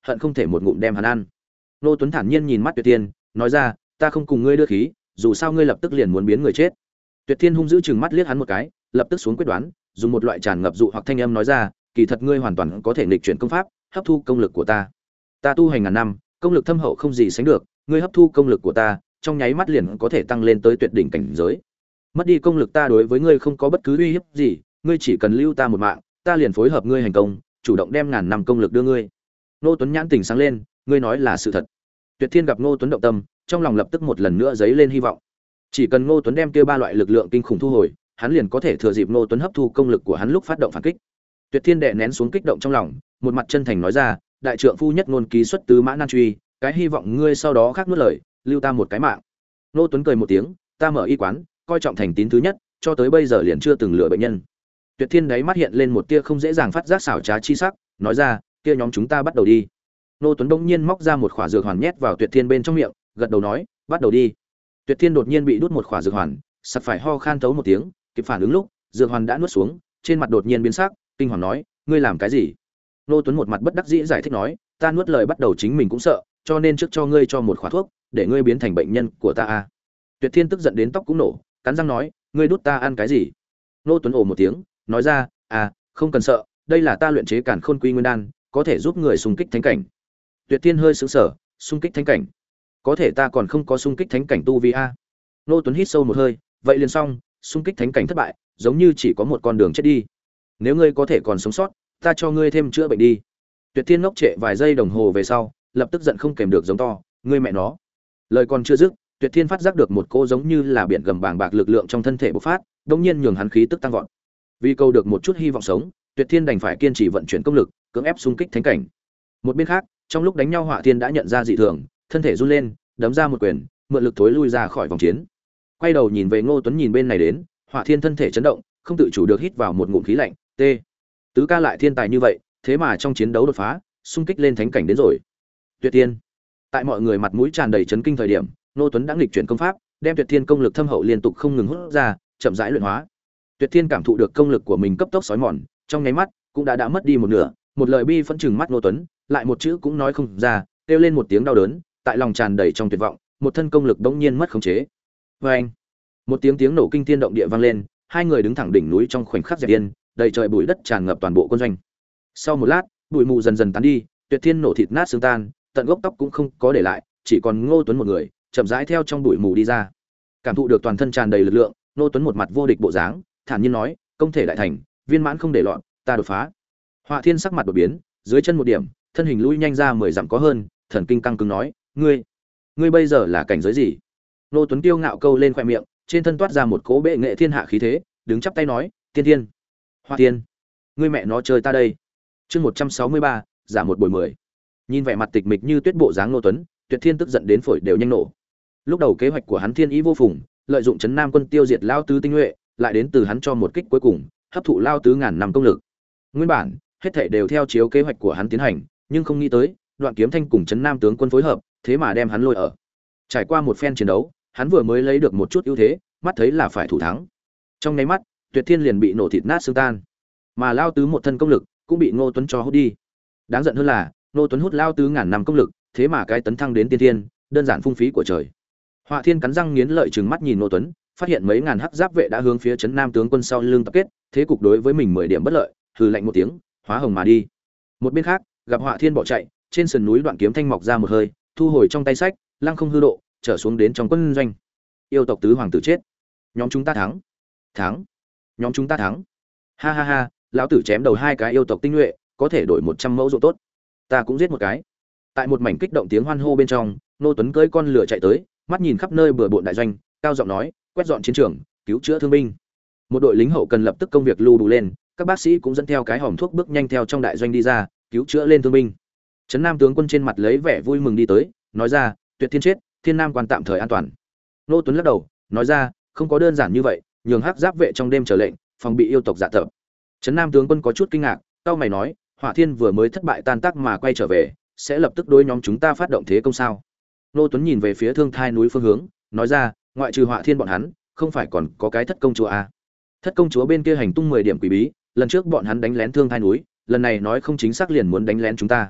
hận không thể một ngụm đem hắn ăn. Ngô Tuấn thản nhiên nhìn mắt Tuyệt Thiên, nói ra, ta không cùng ngươi đưa khí, dù sao ngươi lập tức liền muốn biến người chết. Tuyệt Thiên hung dữ chừng mắt liếc hắn một cái, lập tức xuống quyết đoán, dùng một loại tràn ngập dụ hoặc thanh âm nói ra, kỳ thật ngươi hoàn toàn có thể nghịch chuyển công pháp, hấp thu công lực của ta. Ta tu hành ngàn năm, công lực thâm hậu không gì sánh được, ngươi hấp thu công lực của ta, trong nháy mắt liền có thể tăng lên tới tuyệt đỉnh cảnh giới. Mất đi công lực ta đối với ngươi không có bất cứ uy hiếp gì, ngươi chỉ cần lưu ta một mạng, ta liền phối hợp ngươi hành công, chủ động đem ngàn năm công lực đưa ngươi. Ngô Tuấn nhãn tỉnh sáng lên, ngươi nói là sự thật. Tuyệt Thiên gặp Ngô Tuấn động tâm, trong lòng lập tức một lần nữa dấy lên hy vọng. Chỉ cần Ngô Tuấn đem kia ba loại lực lượng kinh khủng thu hồi, hắn liền có thể thừa dịp Ngô Tuấn hấp thu công lực của hắn lúc phát động phản kích. Tuyệt Thiên đè nén xuống kích động trong lòng, một mặt chân thành nói ra, đại trượng phu nhất ngôn ký xuất tứ mã nan truy, cái hy vọng ngươi sau đó khác nuốt lời, lưu ta một cái mạng. Ngô Tuấn cười một tiếng, ta mở y quán, coi trọng thành tín thứ nhất, cho tới bây giờ liền chưa từng lừa bệnh nhân. Tuyệt Thiên đáy mắt hiện lên một tia không dễ dàng phát giác xảo trá chi sắc, nói ra, kia nhóm chúng ta bắt đầu đi. Ngô Tuấn bỗng nhiên móc ra một khỏa dược hoàn nhét vào Tuyệt Thiên bên trong miệng, gật đầu nói, bắt đầu đi. Tuyệt Thiên đột nhiên bị đút một khỏa dược hoàn, sặc phải ho khan thấu một tiếng, kịp phản ứng lúc, dược hoàn đã nuốt xuống, trên mặt đột nhiên biến sắc, kinh hoàng nói, ngươi làm cái gì? Ngô Tuấn một mặt bất đắc dĩ giải thích nói, ta nuốt lời bắt đầu chính mình cũng sợ, cho nên trước cho ngươi cho một khỏa thuốc, để ngươi biến thành bệnh nhân của ta a. Tuyệt Thiên tức giận đến tóc cũng nổ, cắn răng nói, ngươi đút ta ăn cái gì? Ngô Tuấn ồ một tiếng, nói ra, à, không cần sợ, đây là ta luyện chế Càn Khôn Quy Nguyên Đan, có thể giúp người xung kích thánh cảnh. Tuyệt Thiên hơi sững sờ, xung kích thánh cảnh? Có thể ta còn không có xung kích thánh cảnh tu vi a. Ngô Tuấn hít sâu một hơi, vậy liền xong, xung kích thánh cảnh thất bại, giống như chỉ có một con đường chết đi. Nếu ngươi có thể còn sống sót, ta cho ngươi thêm chữa bệnh đi. Tuyệt Thiên ngốc trệ vài giây đồng hồ về sau, lập tức giận không kèm được giống to, ngươi mẹ nó. Lời còn chưa dứt, Tuyệt Thiên phát giác được một cô giống như là biển gầm bàng bạc lực lượng trong thân thể bộc phát, đột nhiên nhường hắn khí tức tăng vọt. Vì câu được một chút hy vọng sống, Tuyệt Thiên đành phải kiên trì vận chuyển công lực, cưỡng ép xung kích thánh cảnh. Một bên khác, trong lúc đánh nhau Hỏa Thiên đã nhận ra dị thường, thân thể run lên, đấm ra một quyền, mượn lực thối lui ra khỏi vòng chiến. Quay đầu nhìn về Ngô Tuấn nhìn bên này đến, Hỏa Thiên thân thể chấn động, không tự chủ được hít vào một ngụm khí lạnh, T. Tứ ca lại thiên tài như vậy, thế mà trong chiến đấu đột phá, xung kích lên thánh cảnh đến rồi. Tuyệt Thiên. Tại mọi người mặt mũi tràn đầy chấn kinh thời điểm, Ngô Tuấn đã nghịch chuyển công pháp, đem Tuyệt Thiên công lực thâm hậu liên tục không ngừng hút ra, chậm rãi luyện hóa. Tuyệt Thiên cảm thụ được công lực của mình cấp tốc sói mòn, trong nháy mắt cũng đã đã mất đi một nửa, một lời bi phẫn chừng mắt Ngô Tuấn, lại một chữ cũng nói không ra, kêu lên một tiếng đau đớn, tại lòng tràn đầy trong tuyệt vọng, một thân công lực bỗng nhiên mất khống chế. Oeng! Một tiếng tiếng nổ kinh thiên động địa vang lên, hai người đứng thẳng đỉnh núi trong khoảnh khắc dẹp yên, đầy trời bụi đất tràn ngập toàn bộ quân doanh. Sau một lát, bụi mù dần dần tán đi, Tuyệt Thiên nổ thịt nát xương tan, tận gốc tóc cũng không có để lại, chỉ còn Ngô Tuấn một người, chậm rãi theo trong bụi mù đi ra. Cảm thụ được toàn thân tràn đầy lực lượng, Ngô Tuấn một mặt vô địch bộ dáng, thản nhiên nói, công thể đại thành, viên mãn không để loạn, ta đột phá. Họa Thiên sắc mặt đột biến, dưới chân một điểm, thân hình lui nhanh ra mười dặm có hơn, thần kinh căng cứng nói, ngươi, ngươi bây giờ là cảnh giới gì? Ngô Tuấn kiêu ngạo câu lên khóe miệng, trên thân toát ra một cỗ bệ nghệ thiên hạ khí thế, đứng chắp tay nói, tiên thiên. Họa Thiên, ngươi mẹ nó chơi ta đây. Chương một trăm sáu mươi ba, giả một buổi mười. Nhìn vẻ mặt tịch mịch như tuyết bộ dáng Ngô Tuấn, Tuyệt Thiên tức giận đến phổi đều nhanh nổ. Lúc đầu kế hoạch của hắn thiên ý vô phùng, lợi dụng trấn Nam quân tiêu diệt lao tứ tinh nhuệ, lại đến từ hắn cho một kích cuối cùng, hấp thụ lao tứ ngàn năm công lực. Nguyên bản, hết thảy đều theo chiếu kế hoạch của hắn tiến hành, nhưng không nghĩ tới, Đoạn Kiếm Thanh cùng trấn Nam tướng quân phối hợp, thế mà đem hắn lôi ở. Trải qua một phen chiến đấu, hắn vừa mới lấy được một chút ưu thế, mắt thấy là phải thủ thắng. Trong nháy mắt, Tuyệt Thiên liền bị nổ thịt nát xương tan, mà lao tứ một thân công lực cũng bị Ngô Tuấn cho hút đi. Đáng giận hơn là, Ngô Tuấn hút lao tứ ngàn năm công lực, thế mà cái tấn thăng đến tiên thiên, đơn giản phung phí của trời. Họa Thiên cắn răng nghiến lợi trừng mắt nhìn Ngô Tuấn, phát hiện mấy ngàn hắc giáp vệ đã hướng phía trấn Nam tướng quân sau lưng tập kết, thế cục đối với mình mười điểm bất lợi, hừ lạnh một tiếng, hóa hồng mà đi. Một bên khác, gặp Họa Thiên bỏ chạy, trên sườn núi Đoạn Kiếm Thanh mọc ra một hơi, thu hồi trong tay sách, lăng không hư độ, trở xuống đến trong quân doanh. Yêu tộc tứ hoàng tử chết, nhóm chúng ta thắng, thắng, nhóm chúng ta thắng. Ha ha ha, lão tử chém đầu hai cái yêu tộc tinh nhuệ, có thể đổi một trăm mẫu ruộng tốt. Ta cũng giết một cái. Tại một mảnh kích động tiếng hoan hô bên trong, Ngô Tuấn cưỡi con lửa chạy tới, mắt nhìn khắp nơi bừa bộn đại doanh, cao giọng nói, quét dọn chiến trường, cứu chữa thương binh. Một đội lính hậu cần lập tức công việc lưu đủ lên, các bác sĩ cũng dẫn theo cái hòm thuốc bước nhanh theo trong đại doanh đi ra, cứu chữa lên thương binh. Trấn Nam tướng quân trên mặt lấy vẻ vui mừng đi tới, nói ra, Tuyệt Thiên chết, Thiên Nam quan tạm thời an toàn. Ngô Tuấn lắc đầu, nói ra, không có đơn giản như vậy, nhường hắc giáp vệ trong đêm chờ lệnh, phòng bị yêu tộc dạ tập. Trấn Nam tướng quân có chút kinh ngạc, cau mày nói, Hỏa Thiên vừa mới thất bại tan tác mà quay trở về, sẽ lập tức đối nhóm chúng ta phát động thế công sao? Ngô Tuấn nhìn về phía Thương Thai núi phương hướng, nói ra, ngoại trừ Hỏa Thiên bọn hắn, không phải còn có cái Thất công chúa à? Thất công chúa bên kia hành tung mười điểm quỷ bí, lần trước bọn hắn đánh lén Thương Thai núi, lần này nói không chính xác liền muốn đánh lén chúng ta.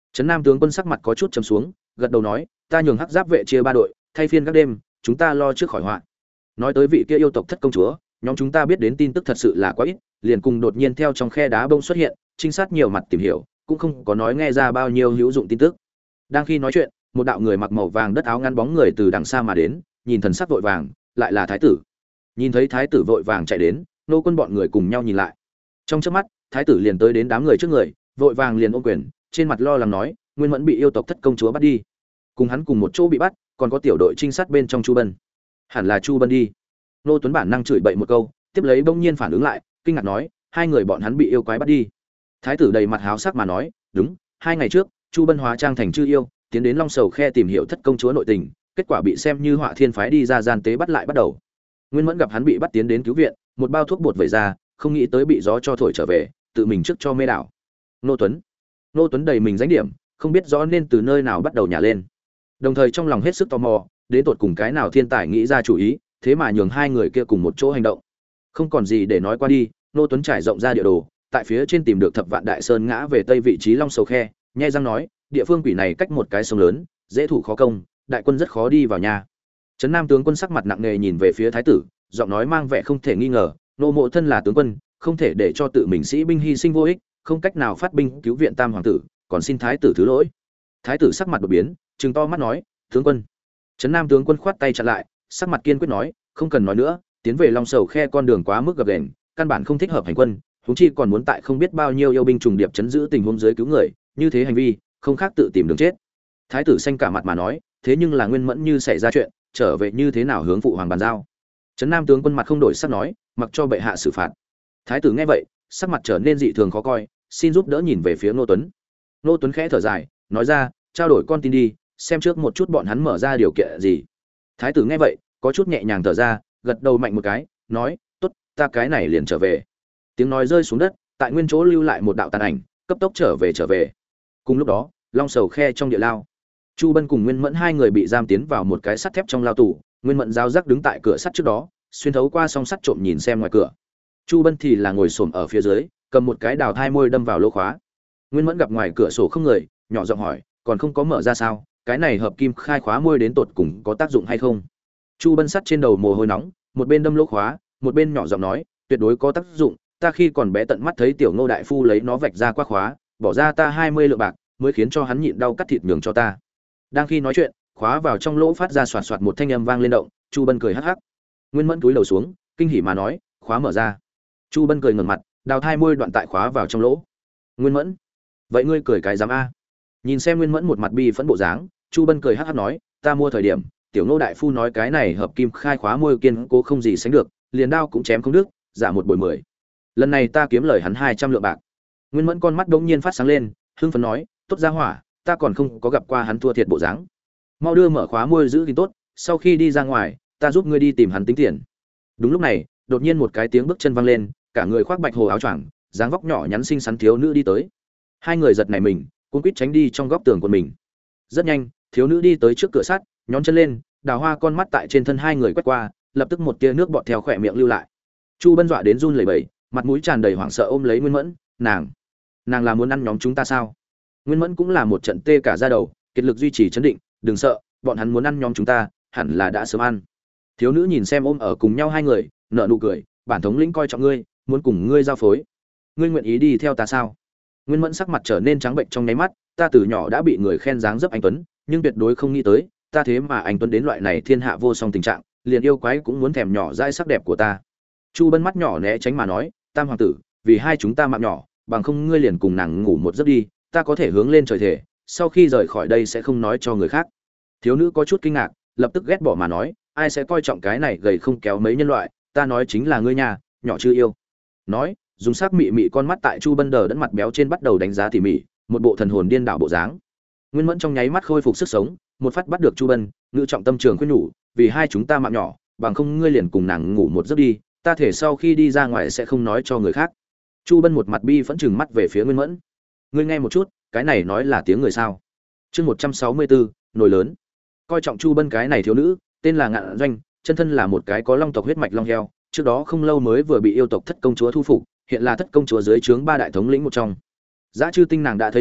Trấn Nam tướng quân sắc mặt có chút trầm xuống, gật đầu nói, ta nhường hắc giáp vệ chia ba đội, thay phiên các đêm, chúng ta lo trước khỏi họa. Nói tới vị kia yêu tộc thất công chúa, nhóm chúng ta biết đến tin tức thật sự là quá ít, liền cùng đột nhiên theo trong khe đá bông xuất hiện, trinh sát nhiều mặt tìm hiểu, cũng không có nói nghe ra bao nhiêu hữu dụng tin tức. Đang khi nói chuyện, một đạo người mặc màu vàng đất áo ngắn bóng người từ đằng xa mà đến, nhìn thần sắc vội vàng, lại là thái tử. Nhìn thấy thái tử vội vàng chạy đến, nô quân bọn người cùng nhau nhìn lại. Trong chớp mắt, thái tử liền tới đến đám người trước người, vội vàng liền ôm quyền, trên mặt lo lắng nói, Nguyên Mẫn bị yêu tộc thất công chúa bắt đi. Cùng hắn cùng một chỗ bị bắt, còn có tiểu đội trinh sát bên trong Chu Bân. Hẳn là Chu Bân đi. Nô Tuấn bản năng chửi bậy một câu, tiếp lấy bỗng nhiên phản ứng lại, kinh ngạc nói, hai người bọn hắn bị yêu quái bắt đi. Thái tử đầy mặt háo sắc mà nói, đúng, hai ngày trước, Chu Bân hóa trang thành chư yêu, tiến đến Long Sầu khe tìm hiểu thất công chúa nội tình, kết quả bị xem như Họa Thiên phái đi ra gian tế bắt lại bắt đầu. Nguyên Mẫn gặp hắn bị bắt tiến đến cứu viện, một bao thuốc bột vẩy ra, không nghĩ tới bị gió cho thổi trở về, tự mình trước cho mê đảo. Nô Tuấn, Nô Tuấn đầy mình danh điểm, không biết rõ nên từ nơi nào bắt đầu nhả lên. Đồng thời trong lòng hết sức tò mò, đến tột cùng cái nào thiên tài nghĩ ra chủ ý, thế mà nhường hai người kia cùng một chỗ hành động. Không còn gì để nói qua đi, Nô Tuấn trải rộng ra địa đồ, tại phía trên tìm được Thập Vạn Đại Sơn ngã về tây vị trí Long Sầu khe, nhẹ răng nói, địa phương quỷ này cách một cái sông lớn, dễ thủ khó công, đại quân rất khó đi vào nhà. Trấn Nam tướng quân sắc mặt nặng nề nhìn về phía thái tử, giọng nói mang vẻ không thể nghi ngờ, nô mộ thân là tướng quân, không thể để cho tự mình sĩ binh hy sinh vô ích, không cách nào phát binh cứu viện tam hoàng tử, còn xin thái tử thứ lỗi. Thái tử sắc mặt đột biến, trừng to mắt nói, tướng quân. Trấn Nam tướng quân khoát tay chặn lại, sắc mặt kiên quyết nói, không cần nói nữa, tiến về Long Sầu khe con đường quá mức gập ghềnh, căn bản không thích hợp hành quân, huống chi còn muốn tại không biết bao nhiêu yêu binh trùng điệp chấn giữ tình huống dưới cứu người, như thế hành vi không khác tự tìm đường chết. Thái tử xanh cả mặt mà nói, thế nhưng là Nguyên Mẫn như xảy ra chuyện, trở về như thế nào hướng phụ hoàng bàn giao. Trấn Nam tướng quân mặt không đổi sắc nói, mặc cho bệ hạ xử phạt. Thái tử nghe vậy, sắc mặt trở nên dị thường khó coi, xin giúp đỡ nhìn về phía Ngô Tuấn. Ngô Tuấn khẽ thở dài, nói ra, trao đổi con tin đi, xem trước một chút bọn hắn mở ra điều kiện gì. Thái tử nghe vậy, có chút nhẹ nhàng thở ra, gật đầu mạnh một cái, nói, tốt, ta cái này liền trở về. Tiếng nói rơi xuống đất, tại nguyên chỗ lưu lại một đạo tàn ảnh, cấp tốc trở về trở về. Cùng lúc đó, Long Sầu khe trong địa lao, Chu Bân cùng Nguyên Mẫn hai người bị giam tiến vào một cái sắt thép trong lao tù, Nguyên Mẫn giáo giác đứng tại cửa sắt trước đó, xuyên thấu qua song sắt trộm nhìn xem ngoài cửa. Chu Bân thì là ngồi xổm ở phía dưới, cầm một cái đào thai môi đâm vào lỗ khóa. Nguyên Mẫn gặp ngoài cửa sổ không người, nhỏ giọng hỏi, còn không có mở ra sao? Cái này hợp kim khai khóa môi đến tột cùng có tác dụng hay không? Chu Bân sắt trên đầu mồ hôi nóng, một bên đâm lỗ khóa, một bên nhỏ giọng nói, tuyệt đối có tác dụng, ta khi còn bé tận mắt thấy tiểu Ngô đại phu lấy nó vạch ra qua khóa, bỏ ra ta hai mươi lượng bạc, mới khiến cho hắn nhịn đau cắt thịt nhường cho ta. Đang khi nói chuyện, khóa vào trong lỗ phát ra xoạt xoạt một thanh âm vang lên động, Chu Bân cười hắc hắc. Nguyên Mẫn cúi đầu xuống, kinh hỉ mà nói, khóa mở ra. Chu Bân cười ngẩng mặt, đào thai môi đoạn tại khóa vào trong lỗ. Nguyên Mẫn, vậy ngươi cười cái dám a? Nhìn xem Nguyên Mẫn một mặt bi phẫn bộ dáng, Chu Bân cười hắc hắc nói, ta mua thời điểm, tiểu Ngô đại phu nói cái này hợp kim khai khóa môi kiên cố không gì sánh được, liền đao cũng chém không đứt, giả một bồi mười. Lần này ta kiếm lời hắn hai trăm lượng bạc. Nguyên Mẫn con mắt đống nhiên phát sáng lên, hưng phấn nói, tốt ra hỏa, ta còn không có gặp qua hắn thua thiệt bộ dáng. Mau đưa mở khóa môi giữ gìn tốt, sau khi đi ra ngoài, ta giúp ngươi đi tìm hắn tính tiền. Đúng lúc này, đột nhiên một cái tiếng bước chân vang lên, cả người khoác bạch hồ áo choàng, dáng vóc nhỏ nhắn xinh xắn thiếu nữ đi tới. Hai người giật nảy mình, cuống quýt tránh đi trong góc tường của mình. Rất nhanh, thiếu nữ đi tới trước cửa sắt, nhón chân lên, đào hoa con mắt tại trên thân hai người quét qua, lập tức một tia nước bọt theo khỏe miệng lưu lại. Chu Bân dọa đến run lẩy bẩy, mặt mũi tràn đầy hoảng sợ ôm lấy Nguyên Mẫn, nàng, nàng là muốn ăn nhóm chúng ta sao? Nguyên Mẫn cũng là một trận tê cả da đầu, kiệt lực duy trì chấn định, đừng sợ, bọn hắn muốn ăn nhóm chúng ta, hẳn là đã sớm ăn. Thiếu nữ nhìn xem ôm ở cùng nhau hai người, nở nụ cười, bản thống lĩnh coi trọng ngươi, muốn cùng ngươi giao phối. Ngươi nguyện ý đi theo ta sao? Nguyên Mẫn sắc mặt trở nên trắng bệnh trong nháy mắt, ta từ nhỏ đã bị người khen dáng dấp anh tuấn, nhưng tuyệt đối không nghĩ tới, ta thế mà anh tuấn đến loại này thiên hạ vô song tình trạng, liền yêu quái cũng muốn thèm nhỏ dai sắc đẹp của ta. Chu Bân mắt nhỏ né tránh mà nói, tam hoàng tử, vì hai chúng ta mạng nhỏ, bằng không ngươi liền cùng nàng ngủ một giấc đi, ta có thể hướng lên trời thể, sau khi rời khỏi đây sẽ không nói cho người khác. Thiếu nữ có chút kinh ngạc, lập tức ghét bỏ mà nói, ai sẽ coi trọng cái này gầy không kéo mấy nhân loại, ta nói chính là ngươi nhà, nhỏ chưa yêu. Nói, dùng sắc mị mị con mắt tại Chu Bân đờ đẫn mặt béo trên bắt đầu đánh giá tỉ mỉ, một bộ thần hồn điên đảo bộ dáng. Nguyên Mẫn trong nháy mắt khôi phục sức sống, một phát bắt được Chu Bân, ngự trọng tâm trường khuyên nhủ, vì hai chúng ta mạng nhỏ, bằng không ngươi liền cùng nàng ngủ một giấc đi, ta thể sau khi đi ra ngoài sẽ không nói cho người khác. Chu Bân một mặt bi phẫn chừng mắt về phía Nguyên Mẫn. Ngươi nghe một chút, cái này nói là tiếng người sao? Chương một trăm sáu mươi bốn, nồi lớn. Coi trọng Chu Bân cái này thiếu nữ, tên là Ngạn Doanh, chân thân là một cái có long tộc huyết mạch long heo, trước đó không lâu mới vừa bị yêu tộc Thất công chúa thu phục, hiện là Thất công chúa dưới trướng ba đại thống lĩnh một trong. Giá Chư Tinh nàng đã thấy nhiều,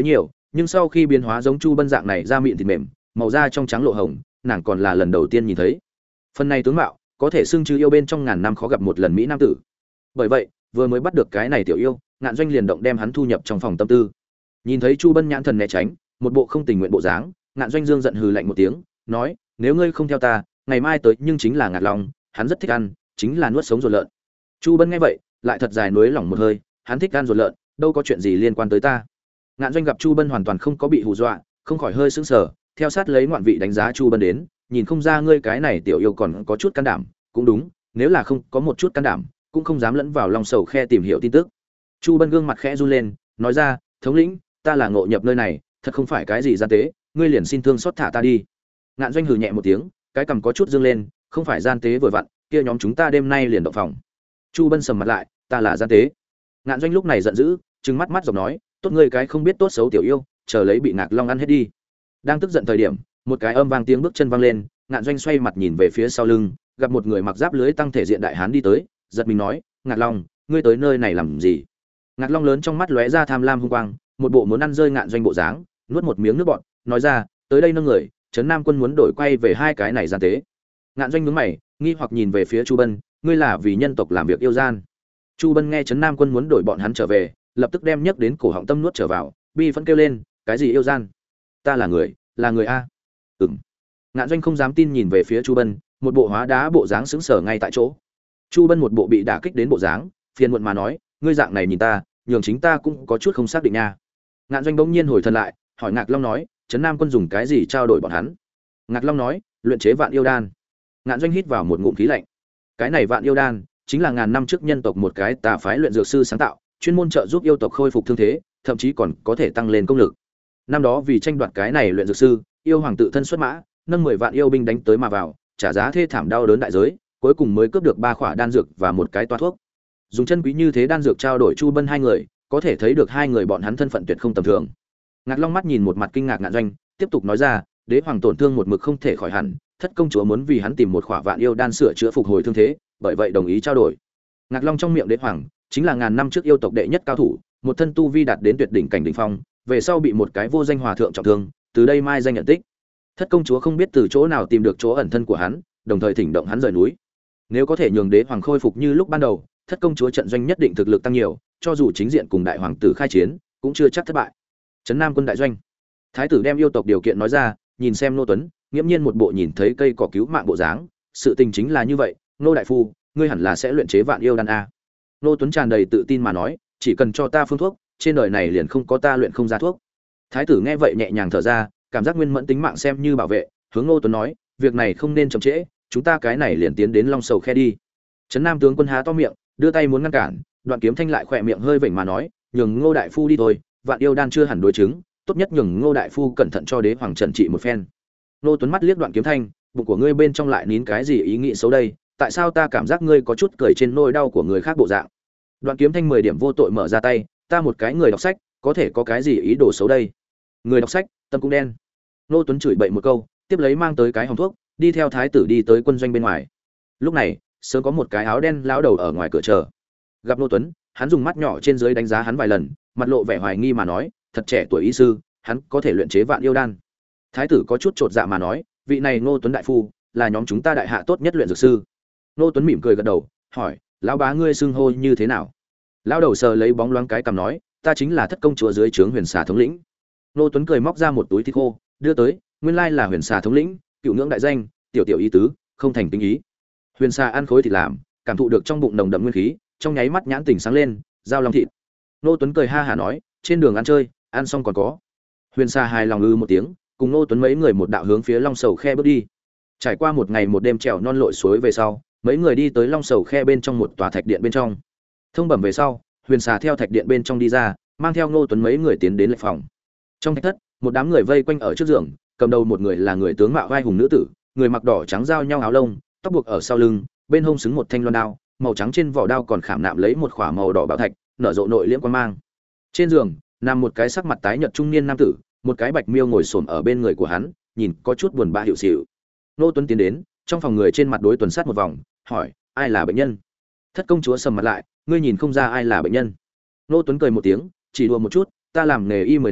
nhưng sau khi biến hóa giống Chu Bân dạng này da mịn thịt mềm, màu da trong trắng lộ hồng, nàng còn là lần đầu tiên nhìn thấy. Phần này tướng mạo, có thể xưng chứ yêu bên trong ngàn năm khó gặp một lần mỹ nam tử. Bởi vậy, vừa mới bắt được cái này tiểu yêu, Ngạn Doanh liền động đem hắn thu nhập trong phòng tâm tư. Nhìn thấy Chu Bân nhãn thần né tránh, một bộ không tình nguyện bộ dáng, Ngạn Doanh dương giận hừ lạnh một tiếng, nói: "Nếu ngươi không theo ta, ngày mai tới nhưng chính là ngạt lòng, hắn rất thích ăn, chính là nuốt sống ruột lợn." Chu Bân nghe vậy, lại thật dài nuối lỏng một hơi, hắn thích ăn ruột lợn, đâu có chuyện gì liên quan tới ta. Ngạn Doanh gặp Chu Bân hoàn toàn không có bị hù dọa, không khỏi hơi sững sờ, theo sát lấy ngoạn vị đánh giá Chu Bân đến, nhìn không ra ngươi cái này tiểu yêu còn có chút can đảm, cũng đúng, nếu là không có một chút can đảm, cũng không dám lẫn vào lòng sầu khe tìm hiểu tin tức. Chu Bân gương mặt khẽ run lên, nói ra: "Thống lĩnh, ta là ngộ nhập nơi này, thật không phải cái gì gian tế, ngươi liền xin thương xót thả ta đi." Ngạn Doanh hừ nhẹ một tiếng, cái cằm có chút dương lên, "Không phải gian tế vừa vặn, kia nhóm chúng ta đêm nay liền động phòng." Chu Bân sầm mặt lại, "Ta là gian tế?" Ngạn Doanh lúc này giận dữ, trừng mắt mắt giọng nói: "Tốt ngươi cái không biết tốt xấu tiểu yêu, chờ lấy bị Ngạc Long ăn hết đi." Đang tức giận thời điểm, một cái âm vang tiếng bước chân vang lên, Ngạn Doanh xoay mặt nhìn về phía sau lưng, gặp một người mặc giáp lưới tăng thể diện đại hán đi tới, giật mình nói: "Ngạc Long, ngươi tới nơi này làm gì?" Ngạc Long lớn trong mắt lóe ra tham lam hung quang, một bộ muốn ăn rơi Ngạn Doanh bộ dáng, nuốt một miếng nước bọt, nói ra: "Tới đây nâng người, Trấn Nam quân muốn đổi quay về hai cái này gian tế." Ngạn Doanh nhướng mày, nghi hoặc nhìn về phía Chu Bân, "Ngươi là vì nhân tộc làm việc yêu gian?" Chu Bân nghe Trấn Nam quân muốn đổi bọn hắn trở về, lập tức đem nhấc đến cổ họng tâm nuốt trở vào, bi phẫn kêu lên: "Cái gì yêu gian? Ta là người, là người a." Ừm. Ngạn Doanh không dám tin nhìn về phía Chu Bân, một bộ hóa đá bộ dáng sững sờ ngay tại chỗ. Chu Bân một bộ bị đả kích đến bộ dáng, phiền muộn mà nói: "Ngươi dạng này nhìn ta, nhường chính ta cũng có chút không xác định nha." Ngạn Doanh bỗng nhiên hồi thần lại, hỏi Ngạc Long nói: "Trấn Nam quân dùng cái gì trao đổi bọn hắn?" Ngạc Long nói: "Luyện chế vạn yêu đan." Ngạn Doanh hít vào một ngụm khí lạnh. Cái này vạn yêu đan chính là ngàn năm trước nhân tộc một cái tà phái luyện dược sư sáng tạo, chuyên môn trợ giúp yêu tộc khôi phục thương thế, thậm chí còn có thể tăng lên công lực. Năm đó vì tranh đoạt cái này luyện dược sư, yêu hoàng tự thân xuất mã, nâng mười vạn yêu binh đánh tới mà vào, trả giá thê thảm đau đớn đại giới, cuối cùng mới cướp được ba khỏa đan dược và một cái toa thuốc. Dùng chân quý như thế đan dược trao đổi Chu Bân hai người, có thể thấy được hai người bọn hắn thân phận tuyệt không tầm thường. Ngạc Long mắt nhìn một mặt kinh ngạc Ngạn Doanh, tiếp tục nói ra: "Đế hoàng tổn thương một mực không thể khỏi hẳn, thất công chúa muốn vì hắn tìm một khỏa vạn yêu đan sửa chữa phục hồi thương thế, bởi vậy đồng ý trao đổi." Ngạc Long trong miệng đế hoàng chính là ngàn năm trước yêu tộc đệ nhất cao thủ, một thân tu vi đạt đến tuyệt đỉnh cảnh đỉnh phong, về sau bị một cái vô danh hòa thượng trọng thương, từ đây mai danh nhận tích. Thất công chúa không biết từ chỗ nào tìm được chỗ ẩn thân của hắn, đồng thời thỉnh động hắn rời núi. Nếu có thể nhường đế hoàng khôi phục như lúc ban đầu, thất công chúa trận doanh nhất định thực lực tăng nhiều, cho dù chính diện cùng đại hoàng tử khai chiến, cũng chưa chắc thất bại. Trấn Nam quân đại doanh, thái tử đem yêu tộc điều kiện nói ra, nhìn xem Nô Tuấn, nghiễm nhiên một bộ nhìn thấy cây cỏ cứu mạng bộ dáng, sự tình chính là như vậy, Nô đại phu, ngươi hẳn là sẽ luyện chế vạn yêu đan a. Nô Tuấn tràn đầy tự tin mà nói, chỉ cần cho ta phương thuốc, trên đời này liền không có ta luyện không ra thuốc. Thái tử nghe vậy nhẹ nhàng thở ra, cảm giác nguyên mẫn tính mạng xem như bảo vệ, hướng Nô Tuấn nói, việc này không nên chậm trễ, chúng ta cái này liền tiến đến Long Sầu khe đi. Trấn Nam tướng quân há to miệng, đưa tay muốn ngăn cản, Đoạn Kiếm Thanh lại khỏe miệng hơi vểnh mà nói, nhường Ngô đại phu đi thôi, vạn yêu đan chưa hẳn đối chứng, tốt nhất nhường Ngô đại phu cẩn thận cho đế hoàng trần trị một phen. Nô Tuấn mắt liếc Đoạn Kiếm Thanh, bụng của ngươi bên trong lại nín cái gì ý nghĩ xấu đây, tại sao ta cảm giác ngươi có chút cười trên nỗi đau của người khác bộ dạng. Đoạn Kiếm Thanh mười điểm vô tội mở ra tay, ta một cái người đọc sách, có thể có cái gì ý đồ xấu đây? Người đọc sách, tâm cũng đen. Nô Tuấn chửi bậy một câu, tiếp lấy mang tới cái hòm thuốc, đi theo thái tử đi tới quân doanh bên ngoài. Lúc này, sớm có một cái áo đen lão đầu ở ngoài cửa chờ. Gặp Nô Tuấn, hắn dùng mắt nhỏ trên dưới đánh giá hắn vài lần, mặt lộ vẻ hoài nghi mà nói, thật trẻ tuổi y sư, hắn có thể luyện chế vạn yêu đan. Thái tử có chút chột dạ mà nói, vị này Nô Tuấn đại phu, là nhóm chúng ta đại hạ tốt nhất luyện dược sư. Nô Tuấn mỉm cười gật đầu, hỏi, lão bá ngươi xưng hô như thế nào? Lão đầu sờ lấy bóng loáng cái cằm nói, ta chính là thất công chúa dưới trướng Huyền Xà thống lĩnh. Nô Tuấn cười móc ra một túi thịt khô, đưa tới, nguyên lai là Huyền Xà thống lĩnh, cựu ngưỡng đại danh, tiểu tiểu ý tứ, không thành tính ý. Huyền Xà ăn khối thịt làm, cảm thụ được trong bụng nồng đậm nguyên khí, trong nháy mắt nhãn tỉnh sáng lên, giao long thịt. Nô Tuấn cười ha hả nói, trên đường ăn chơi, ăn xong còn có. Huyền Xà hài lòng ư một tiếng, cùng Nô Tuấn mấy người một đạo hướng phía Long Sầu khe bước đi. Trải qua một ngày một đêm trèo non lội suối về sau, mấy người đi tới Long Sầu khe bên trong một tòa thạch điện bên trong. Thông bẩm về sau, Huyền Xà theo thạch điện bên trong đi ra, mang theo Nô Tuấn mấy người tiến đến lệ phòng. Trong thạch thất, một đám người vây quanh ở trước giường, cầm đầu một người là người tướng mạo vai hùng nữ tử, người mặc đỏ trắng giao nhau áo lông, tóc buộc ở sau lưng, bên hông xứng một thanh loan đao, màu trắng trên vỏ đao còn khảm nạm lấy một khỏa màu đỏ bảo thạch, nở rộ nội liễm quang mang. Trên giường, nằm một cái sắc mặt tái nhợt trung niên nam tử, một cái bạch miêu ngồi xổm ở bên người của hắn, nhìn có chút buồn bã hiệu xỉu. Nô Tuấn tiến đến, trong phòng người trên mặt đối tuần sát một vòng, hỏi, ai là bệnh nhân? Thất công chúa sầm mặt lại, ngươi nhìn không ra ai là bệnh nhân. Nô Tuấn cười một tiếng, chỉ đùa một chút, ta làm nghề y mười năm,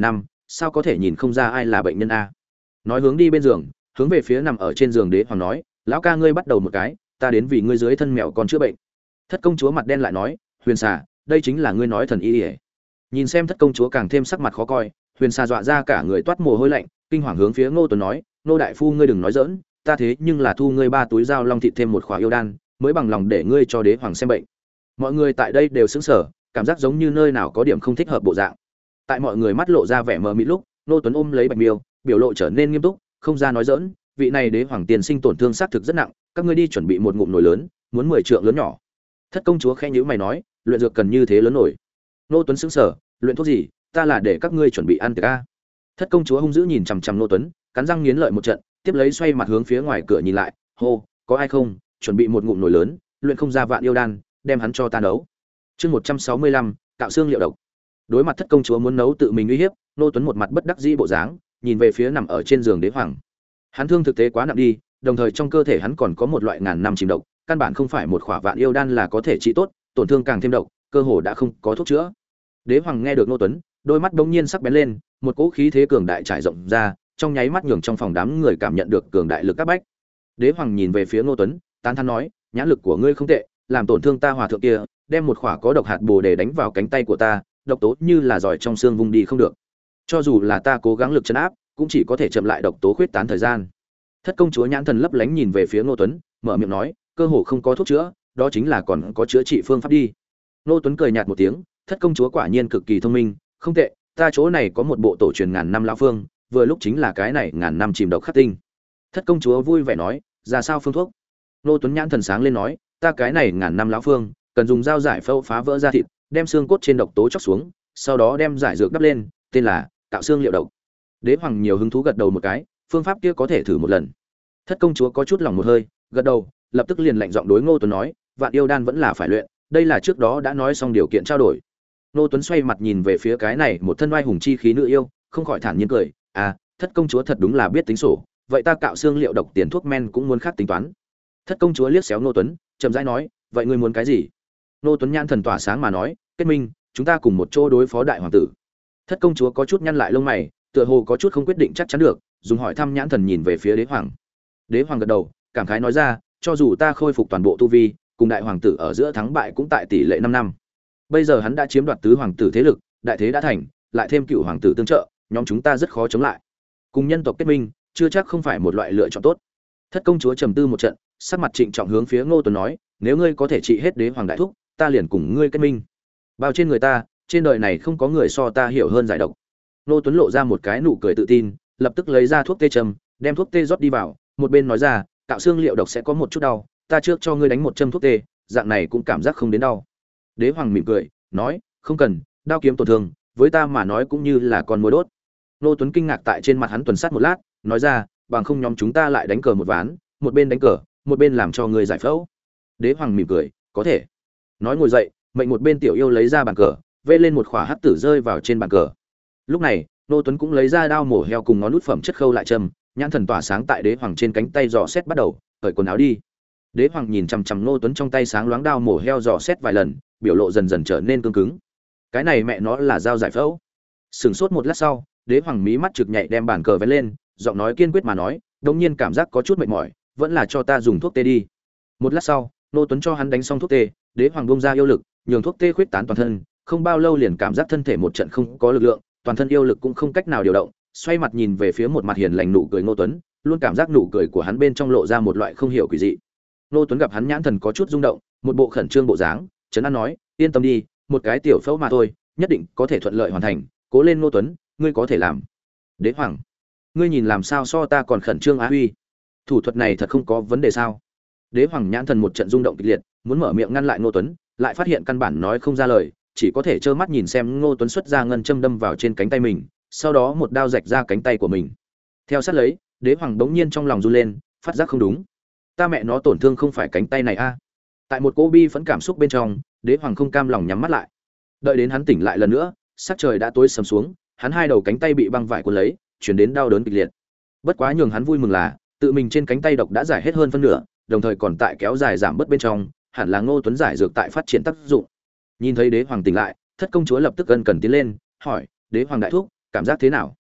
sao có thể nhìn không ra ai là bệnh nhân a. Nói hướng đi bên giường, hướng về phía nằm ở trên giường đế hoàng nói, lão ca ngươi bắt đầu một cái, ta đến vì ngươi dưới thân mèo còn chữa bệnh. Thất công chúa mặt đen lại nói, huyền xà, đây chính là ngươi nói thần y ỉa. Nhìn xem thất công chúa càng thêm sắc mặt khó coi, huyền xà dọa ra cả người toát mồ hôi lạnh, kinh hoàng hướng phía Ngô Tuấn nói, nô đại phu ngươi đừng nói dỡn, ta thế nhưng là thu ngươi ba túi dao long thịt thêm một khỏa yêu đan, mới bằng lòng để ngươi cho đế hoàng xem bệnh. Mọi người tại đây đều sững sờ, cảm giác giống như nơi nào có điểm không thích hợp bộ dạng. Tại mọi người mắt lộ ra vẻ mờ mịt lúc, Ngô Tuấn ôm lấy Bạch Miêu, biểu lộ trở nên nghiêm túc, không ra nói dỡn, vị này đế hoàng tiền sinh tổn thương xác thực rất nặng, các ngươi đi chuẩn bị một ngụm nồi lớn, muốn mười trượng lớn nhỏ. Thất công chúa khẽ nhíu mày nói, luyện dược cần như thế lớn nổi. Ngô Tuấn sững sờ, luyện thuốc gì, ta là để các ngươi chuẩn bị ăn tiệc a. Thất công chúa hung dữ nhìn chằm chằm Ngô Tuấn, cắn răng nghiến lợi một trận, tiếp lấy xoay mặt hướng phía ngoài cửa nhìn lại, hô, có ai không, chuẩn bị một ngụm nồi lớn, luyện không ra vạn yêu đan, đem hắn cho ta nấu. Chương một trăm sáu mươi lăm, cạo xương liệu độc. Đối mặt thất công chúa muốn nấu tự mình uy hiếp, Ngô Tuấn một mặt bất đắc dĩ bộ dáng, nhìn về phía nằm ở trên giường đế hoàng. Hắn thương thực tế quá nặng đi, đồng thời trong cơ thể hắn còn có một loại ngàn năm chìm độc, căn bản không phải một khỏa vạn yêu đan là có thể trị tốt, tổn thương càng thêm độc, cơ hồ đã không có thuốc chữa. Đế hoàng nghe được Ngô Tuấn, đôi mắt bỗng nhiên sắc bén lên, một cỗ khí thế cường đại trải rộng ra, trong nháy mắt nhường trong phòng đám người cảm nhận được cường đại lực các bách. Đế hoàng nhìn về phía Ngô Tuấn, tán thán nói, nhãn lực của ngươi không tệ, làm tổn thương ta hòa thượng kia, đem một khỏa có độc hạt bồ đề đánh vào cánh tay của ta, độc tố như là giỏi trong xương vùng đi không được. Cho dù là ta cố gắng lực trấn áp, cũng chỉ có thể chậm lại độc tố khuyết tán thời gian. Thất công chúa nhãn thần lấp lánh nhìn về phía Ngô Tuấn, mở miệng nói, cơ hồ không có thuốc chữa, đó chính là còn có chữa trị phương pháp đi. Ngô Tuấn cười nhạt một tiếng, thất công chúa quả nhiên cực kỳ thông minh, không tệ, ta chỗ này có một bộ tổ truyền ngàn năm lão phương, vừa lúc chính là cái này ngàn năm chìm độc khắc tinh. Thất công chúa vui vẻ nói, ra sao phương thuốc? Ngô Tuấn nhãn thần sáng lên nói, ta cái này ngàn năm lão phương, cần dùng dao giải phẫu phá vỡ da thịt, đem xương cốt trên độc tố chóc xuống, sau đó đem giải dược đắp lên, tên là cạo xương liệu độc. Đế hoàng nhiều hứng thú gật đầu một cái, phương pháp kia có thể thử một lần. Thất công chúa có chút lòng một hơi, gật đầu, lập tức liền lạnh giọng đối Ngô Tuấn nói, vạn yêu đan vẫn là phải luyện, đây là trước đó đã nói xong điều kiện trao đổi. Ngô Tuấn xoay mặt nhìn về phía cái này một thân oai hùng chi khí nữ yêu, không khỏi thản nhiên cười, à, thất công chúa thật đúng là biết tính sổ, vậy ta cạo xương liệu độc tiền thuốc men cũng muốn khác tính toán. Thất công chúa liếc xéo Ngô Tuấn, chậm rãi nói, vậy ngươi muốn cái gì? Ngô Tuấn nhãn thần tỏa sáng mà nói, kết minh, chúng ta cùng một chỗ đối phó đại hoàng tử. Thất công chúa có chút nhăn lại lông mày, tựa hồ có chút không quyết định chắc chắn được, dùng hỏi thăm nhãn thần nhìn về phía đế hoàng. Đế hoàng gật đầu, cảm khái nói ra, cho dù ta khôi phục toàn bộ tu vi, cùng đại hoàng tử ở giữa thắng bại cũng tại tỷ lệ năm năm. Bây giờ hắn đã chiếm đoạt tứ hoàng tử thế lực, đại thế đã thành, lại thêm cựu hoàng tử tương trợ, nhóm chúng ta rất khó chống lại. Cùng nhân tộc kết minh, chưa chắc không phải một loại lựa chọn tốt. Thất công chúa trầm tư một trận, sắc mặt trịnh trọng hướng phía Ngô Tuấn nói, nếu ngươi có thể trị hết đế hoàng đại thúc, ta liền cùng ngươi kết minh. Bao trên người ta, trên đời này không có người so ta hiểu hơn giải độc. Ngô Tuấn lộ ra một cái nụ cười tự tin, lập tức lấy ra thuốc tê trầm, đem thuốc tê rót đi vào, một bên nói ra, cạo xương liệu độc sẽ có một chút đau, ta trước cho ngươi đánh một châm thuốc tê, dạng này cũng cảm giác không đến đau. Đế hoàng mỉm cười, nói, không cần, đao kiếm tổn thương, với ta mà nói cũng như là con muối đốt. Ngô Tuấn kinh ngạc tại trên mặt hắn tuần sát một lát, nói ra, bằng không nhóm chúng ta lại đánh cờ một ván, một bên đánh cờ, một bên làm cho ngươi giải phẫu. Đế hoàng mỉm cười, có thể. Nói ngồi dậy, mệnh một bên tiểu yêu lấy ra bàn cờ, vê lên một khỏa hắc tử rơi vào trên bàn cờ. Lúc này, Ngô Tuấn cũng lấy ra đao mổ heo cùng ngón nút phẩm chất khâu lại châm, nhãn thần tỏa sáng tại đế hoàng trên cánh tay dò xét bắt đầu, cởi quần áo đi. Đế hoàng nhìn chằm chằm Ngô Tuấn trong tay sáng loáng đao mổ heo dò xét vài lần, biểu lộ dần dần trở nên cứng cứng. Cái này mẹ nó là dao giải phẫu. Sừng sốt một lát sau, đế hoàng mí mắt trực nhạy đem bàn cờ vén lên, giọng nói kiên quyết mà nói, đống nhiên cảm giác có chút mệt mỏi, vẫn là cho ta dùng thuốc tê đi. Một lát sau, Ngô Tuấn cho hắn đánh xong thuốc tê, đế hoàng bung ra yêu lực, nhường thuốc tê khuyết tán toàn thân, không bao lâu liền cảm giác thân thể một trận không có lực lượng, toàn thân yêu lực cũng không cách nào điều động, xoay mặt nhìn về phía một mặt hiền lành nụ cười Ngô Tuấn, luôn cảm giác nụ cười của hắn bên trong lộ ra một loại không hiểu quỷ dị. Ngô Tuấn gặp hắn nhãn thần có chút rung động, một bộ khẩn trương bộ dáng, trấn an nói, yên tâm đi, một cái tiểu phẫu mà thôi, nhất định có thể thuận lợi hoàn thành, cố lên Ngô Tuấn, ngươi có thể làm. Đế hoàng, ngươi nhìn làm sao so ta còn khẩn trương á huy, thủ thuật này thật không có vấn đề sao? Đế hoàng nhãn thần một trận rung động kịch liệt, muốn mở miệng ngăn lại Ngô Tuấn, lại phát hiện căn bản nói không ra lời, chỉ có thể trơ mắt nhìn xem Ngô Tuấn xuất ra ngân châm đâm vào trên cánh tay mình, sau đó một đao rạch ra cánh tay của mình. Theo sát lấy, đế hoàng đống nhiên trong lòng run lên, phát giác không đúng. Ta mẹ nó tổn thương không phải cánh tay này a. À. Tại một cô bi phẫn cảm xúc bên trong, đế hoàng không cam lòng nhắm mắt lại. Đợi đến hắn tỉnh lại lần nữa, sắc trời đã tối sầm xuống, hắn hai đầu cánh tay bị băng vải cuốn lấy, chuyển đến đau đớn kịch liệt. Bất quá nhường hắn vui mừng là, tự mình trên cánh tay độc đã giải hết hơn phân nửa, đồng thời còn tại kéo dài giảm bớt bên trong, hẳn là Ngô Tuấn giải dược tại phát triển tác dụng. Nhìn thấy đế hoàng tỉnh lại, thất công chúa lập tức ân cần tiến lên, hỏi, đế hoàng đại thúc, cảm giác thế nào?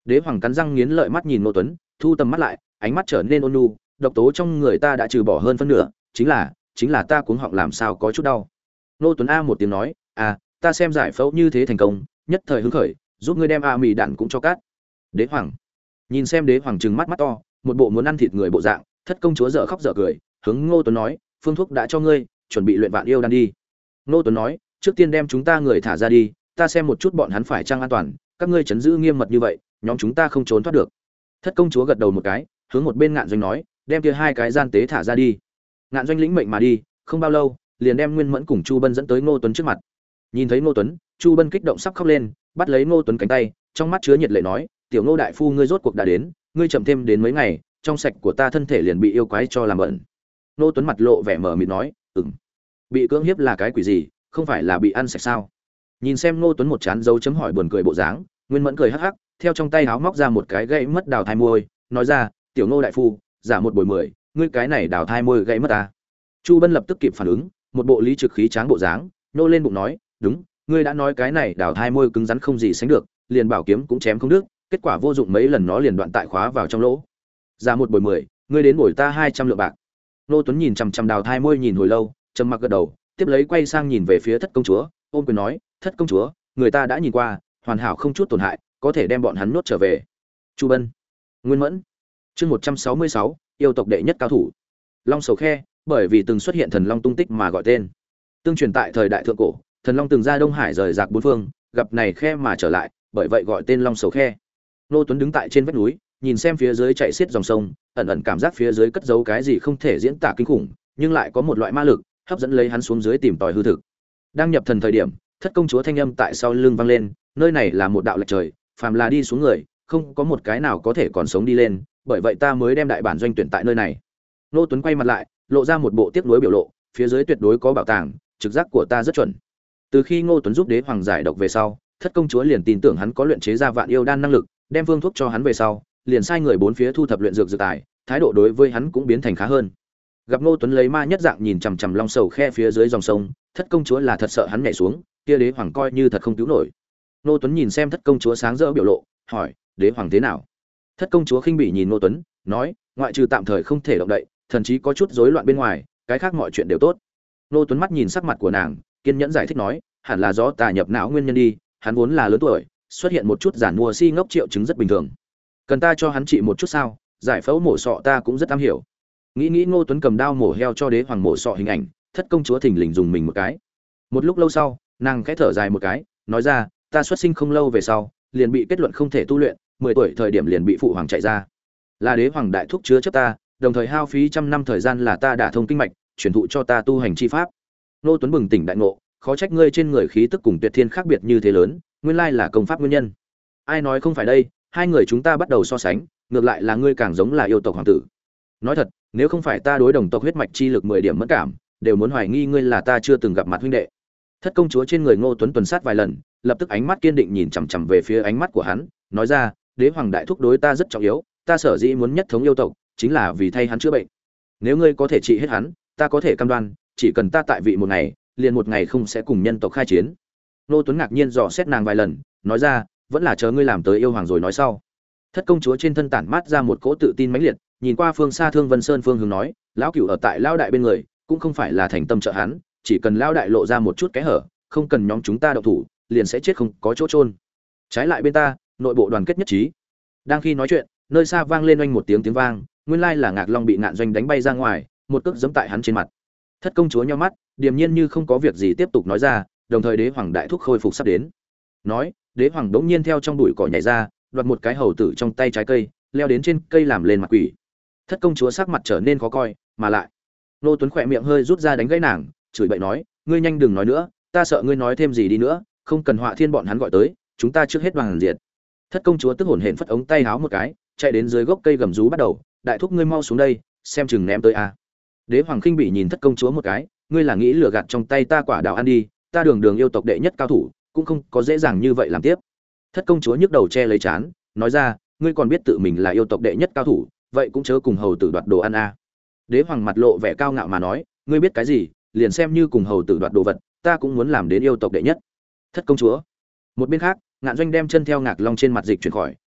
Đế hoàng cắn răng nghiến lợi mắt nhìn Ngô Tuấn, thu tầm mắt lại, ánh mắt trở nên ôn nhu, độc tố trong người ta đã trừ bỏ hơn phân nửa, chính là, chính là ta cuống họng làm sao có chút đau. Ngô Tuấn a một tiếng nói, "À, ta xem giải phẫu như thế thành công, nhất thời hứng khởi, giúp ngươi đem a mì đạn cũng cho cát." Đế hoàng. Nhìn xem Đế hoàng trừng mắt mắt to, một bộ muốn ăn thịt người bộ dạng, Thất công chúa dở khóc dở cười, hướng Ngô Tuấn nói, "Phương thuốc đã cho ngươi, chuẩn bị luyện vạn yêu đan đi." Ngô Tuấn nói, "Trước tiên đem chúng ta người thả ra đi, ta xem một chút bọn hắn phải chăng an toàn, các ngươi chấn giữ nghiêm mật như vậy, nhóm chúng ta không trốn thoát được." Thất công chúa gật đầu một cái, hướng một bên Ngạn Doanh nói, "Đem kia hai cái gian tế thả ra đi." Ngạn Doanh lĩnh mệnh mà đi, không bao lâu, liền đem Nguyên Mẫn cùng Chu Bân dẫn tới Ngô Tuấn trước mặt. Nhìn thấy Ngô Tuấn, Chu Bân kích động sắp khóc lên, bắt lấy Ngô Tuấn cánh tay, trong mắt chứa nhiệt lệ nói, "Tiểu Ngô đại phu ngươi rốt cuộc đã đến, ngươi chậm thêm đến mấy ngày, trong sạch của ta thân thể liền bị yêu quái cho làm bẩn." Ngô Tuấn mặt lộ vẻ mờ mịt nói, "Ừm, bị cưỡng hiếp là cái quỷ gì, không phải là bị ăn sạch sao?" Nhìn xem Ngô Tuấn một chán dấu chấm hỏi buồn cười bộ dáng, Nguyên Mẫn cười hắc hắc, theo trong tay háo móc ra một cái gãy mất đào thai môi, nói ra, "Tiểu Ngô đại phu, giả một bồi mười, ngươi cái này đào thai môi gãy mất ta." Chu Bân lập tức kịp phản ứng, một bộ lý trực khí tráng bộ dáng, nô lên bụng nói, "Đúng, ngươi đã nói cái này đào thai môi cứng rắn không gì sánh được, liền bảo kiếm cũng chém không đứt, kết quả vô dụng mấy lần nó liền đoạn tại khóa vào trong lỗ. Giả một bồi mười, ngươi đến bồi ta hai trăm lượng bạc." Nô Tuấn nhìn chằm chằm đào thai môi nhìn hồi lâu, trầm mặc gật đầu, tiếp lấy quay sang nhìn về phía Thất công chúa, ôm quyền nói, "Thất công chúa, người ta đã nhìn qua, hoàn hảo không chút tổn hại, có thể đem bọn hắn nuốt trở về." Chu Bân, Nguyên Mẫn. Chương một trăm sáu mươi sáu, yêu tộc đệ nhất cao thủ. Long Sầu Khe, bởi vì từng xuất hiện thần long tung tích mà gọi tên. Tương truyền tại thời đại thượng cổ, thần long từng ra Đông Hải rời rạc bốn phương, gặp này khe mà trở lại, bởi vậy gọi tên Long Sầu Khe. Nô Tuấn đứng tại trên vách núi, nhìn xem phía dưới chạy xiết dòng sông, ẩn ẩn cảm giác phía dưới cất giấu cái gì không thể diễn tả kinh khủng, nhưng lại có một loại ma lực hấp dẫn lấy hắn xuống dưới tìm tòi hư thực. Đang nhập thần thời điểm, Thất công chúa thanh âm tại sau lưng vang lên, "Nơi này là một đạo lệch trời, phàm là đi xuống người, không có một cái nào có thể còn sống đi lên, bởi vậy ta mới đem đại bản doanh tuyển tại nơi này." Nô Tuấn quay mặt lại, lộ ra một bộ tiếc nuối biểu lộ, phía dưới tuyệt đối có bảo tàng, trực giác của ta rất chuẩn. Từ khi Ngô Tuấn giúp Đế hoàng giải độc về sau, Thất công chúa liền tin tưởng hắn có luyện chế ra vạn yêu đan năng lực, đem phương thuốc cho hắn về sau, liền sai người bốn phía thu thập luyện dược dược tài, thái độ đối với hắn cũng biến thành khá hơn. Gặp Ngô Tuấn lấy ma nhất dạng nhìn chằm chằm Long Sầu Khe phía dưới dòng sông, Thất công chúa là thật sợ hắn nhảy xuống, kia Đế hoàng coi như thật không cứu nổi. Ngô Tuấn nhìn xem Thất công chúa sáng rỡ biểu lộ, hỏi, "Đế hoàng thế nào?" Thất công chúa khinh bỉ nhìn Ngô Tuấn, nói, "Ngoại trừ tạm thời không thể động đậy, thần chí có chút rối loạn bên ngoài, cái khác mọi chuyện đều tốt." Ngô Tuấn mắt nhìn sắc mặt của nàng, kiên nhẫn giải thích nói, "Hẳn là do tà nhập não nguyên nhân đi, hắn vốn là lớn tuổi, xuất hiện một chút giản mua si ngốc triệu chứng rất bình thường. Cần ta cho hắn trị một chút sao? Giải phẫu mổ sọ ta cũng rất am hiểu." Nghĩ nghĩ Ngô Tuấn cầm đao mổ heo cho Đế hoàng mổ sọ hình ảnh, Thất công chúa thình lình dùng mình một cái. Một lúc lâu sau, nàng khẽ thở dài một cái, nói ra, "Ta xuất sinh không lâu về sau, liền bị kết luận không thể tu luyện, mười tuổi thời điểm liền bị phụ hoàng chạy ra. Là Đế hoàng đại thúc chứa chấp ta, đồng thời hao phí trăm năm thời gian là ta đả thông kinh mạch, truyền thụ cho ta tu hành chi pháp." Ngô Tuấn bừng tỉnh đại ngộ, "Khó trách ngươi trên người khí tức cùng Tuyệt Thiên khác biệt như thế lớn, nguyên lai là công pháp nguyên nhân." "Ai nói không phải đây, hai người chúng ta bắt đầu so sánh, ngược lại là ngươi càng giống là yêu tộc hoàng tử. Nói thật, nếu không phải ta đối đồng tộc huyết mạch chi lực mười điểm mẫn cảm, đều muốn hoài nghi ngươi là ta chưa từng gặp mặt huynh đệ." Thất công chúa trên người Ngô Tuấn tuần sát vài lần, lập tức ánh mắt kiên định nhìn chằm chằm về phía ánh mắt của hắn, nói ra, "Đế hoàng đại thúc đối ta rất trọng yếu, ta sở dĩ muốn nhất thống yêu tộc, chính là vì thay hắn chữa bệnh. Nếu ngươi có thể trị hết hắn, ta có thể cam đoan, chỉ cần ta tại vị một ngày, liền một ngày không sẽ cùng nhân tộc khai chiến." Ngô Tuấn ngạc nhiên dò xét nàng vài lần, nói ra, "Vẫn là chờ ngươi làm tới yêu hoàng rồi nói sau." Thất công chúa trên thân tản mát ra một cỗ tự tin mãnh liệt, nhìn qua phương xa Thương Vân Sơn phương hướng nói, "Lão cửu ở tại lão đại bên người, cũng không phải là thành tâm trợ hắn, chỉ cần lão đại lộ ra một chút kẽ hở, không cần nhóm chúng ta động thủ, liền sẽ chết không có chỗ chôn. Trái lại bên ta, nội bộ đoàn kết nhất trí." Đang khi nói chuyện, nơi xa vang lên oanh một tiếng tiếng vang, nguyên lai là Ngạc Long bị Ngạn Doanh đánh bay ra ngoài, một cước giẫm tại hắn trên mặt. Thất công chúa nhíu mắt, điềm nhiên như không có việc gì tiếp tục nói ra, đồng thời Đế hoàng đại thúc khôi phục sắp đến. Nói, Đế hoàng đống nhiên theo trong bụi cỏ nhảy ra, đoạt một cái hầu tử trong tay trái cây, leo đến trên cây làm lên mặt quỷ. Thất công chúa sắc mặt trở nên khó coi, mà lại, Nô Tuấn khỏe miệng hơi rút ra đánh gãy nàng, chửi bậy nói, "Ngươi nhanh đừng nói nữa, ta sợ ngươi nói thêm gì đi nữa, không cần họa thiên bọn hắn gọi tới, chúng ta trước hết đoàn diệt." Thất công chúa tức hổn hển phất ống tay háo một cái, chạy đến dưới gốc cây gầm rú bắt đầu, "Đại thúc ngươi mau xuống đây, xem chừng ném tới a." Đế hoàng khinh bỉ nhìn Thất công chúa một cái, "Ngươi là nghĩ lừa gạt trong tay ta quả đào ăn đi, ta đường đường yêu tộc đệ nhất cao thủ, cũng không có dễ dàng như vậy làm tiếp." Thất công chúa nhức đầu che lấy trán, nói ra, "Ngươi còn biết tự mình là yêu tộc đệ nhất cao thủ, vậy cũng chớ cùng hầu tử đoạt đồ ăn a." Đế hoàng mặt lộ vẻ cao ngạo mà nói, "Ngươi biết cái gì, liền xem như cùng hầu tử đoạt đồ vật, ta cũng muốn làm đến yêu tộc đệ nhất." Thất công chúa. Một bên khác, Ngạn Doanh đem chân theo Ngạc Long trên mặt dịch chuyển khỏi,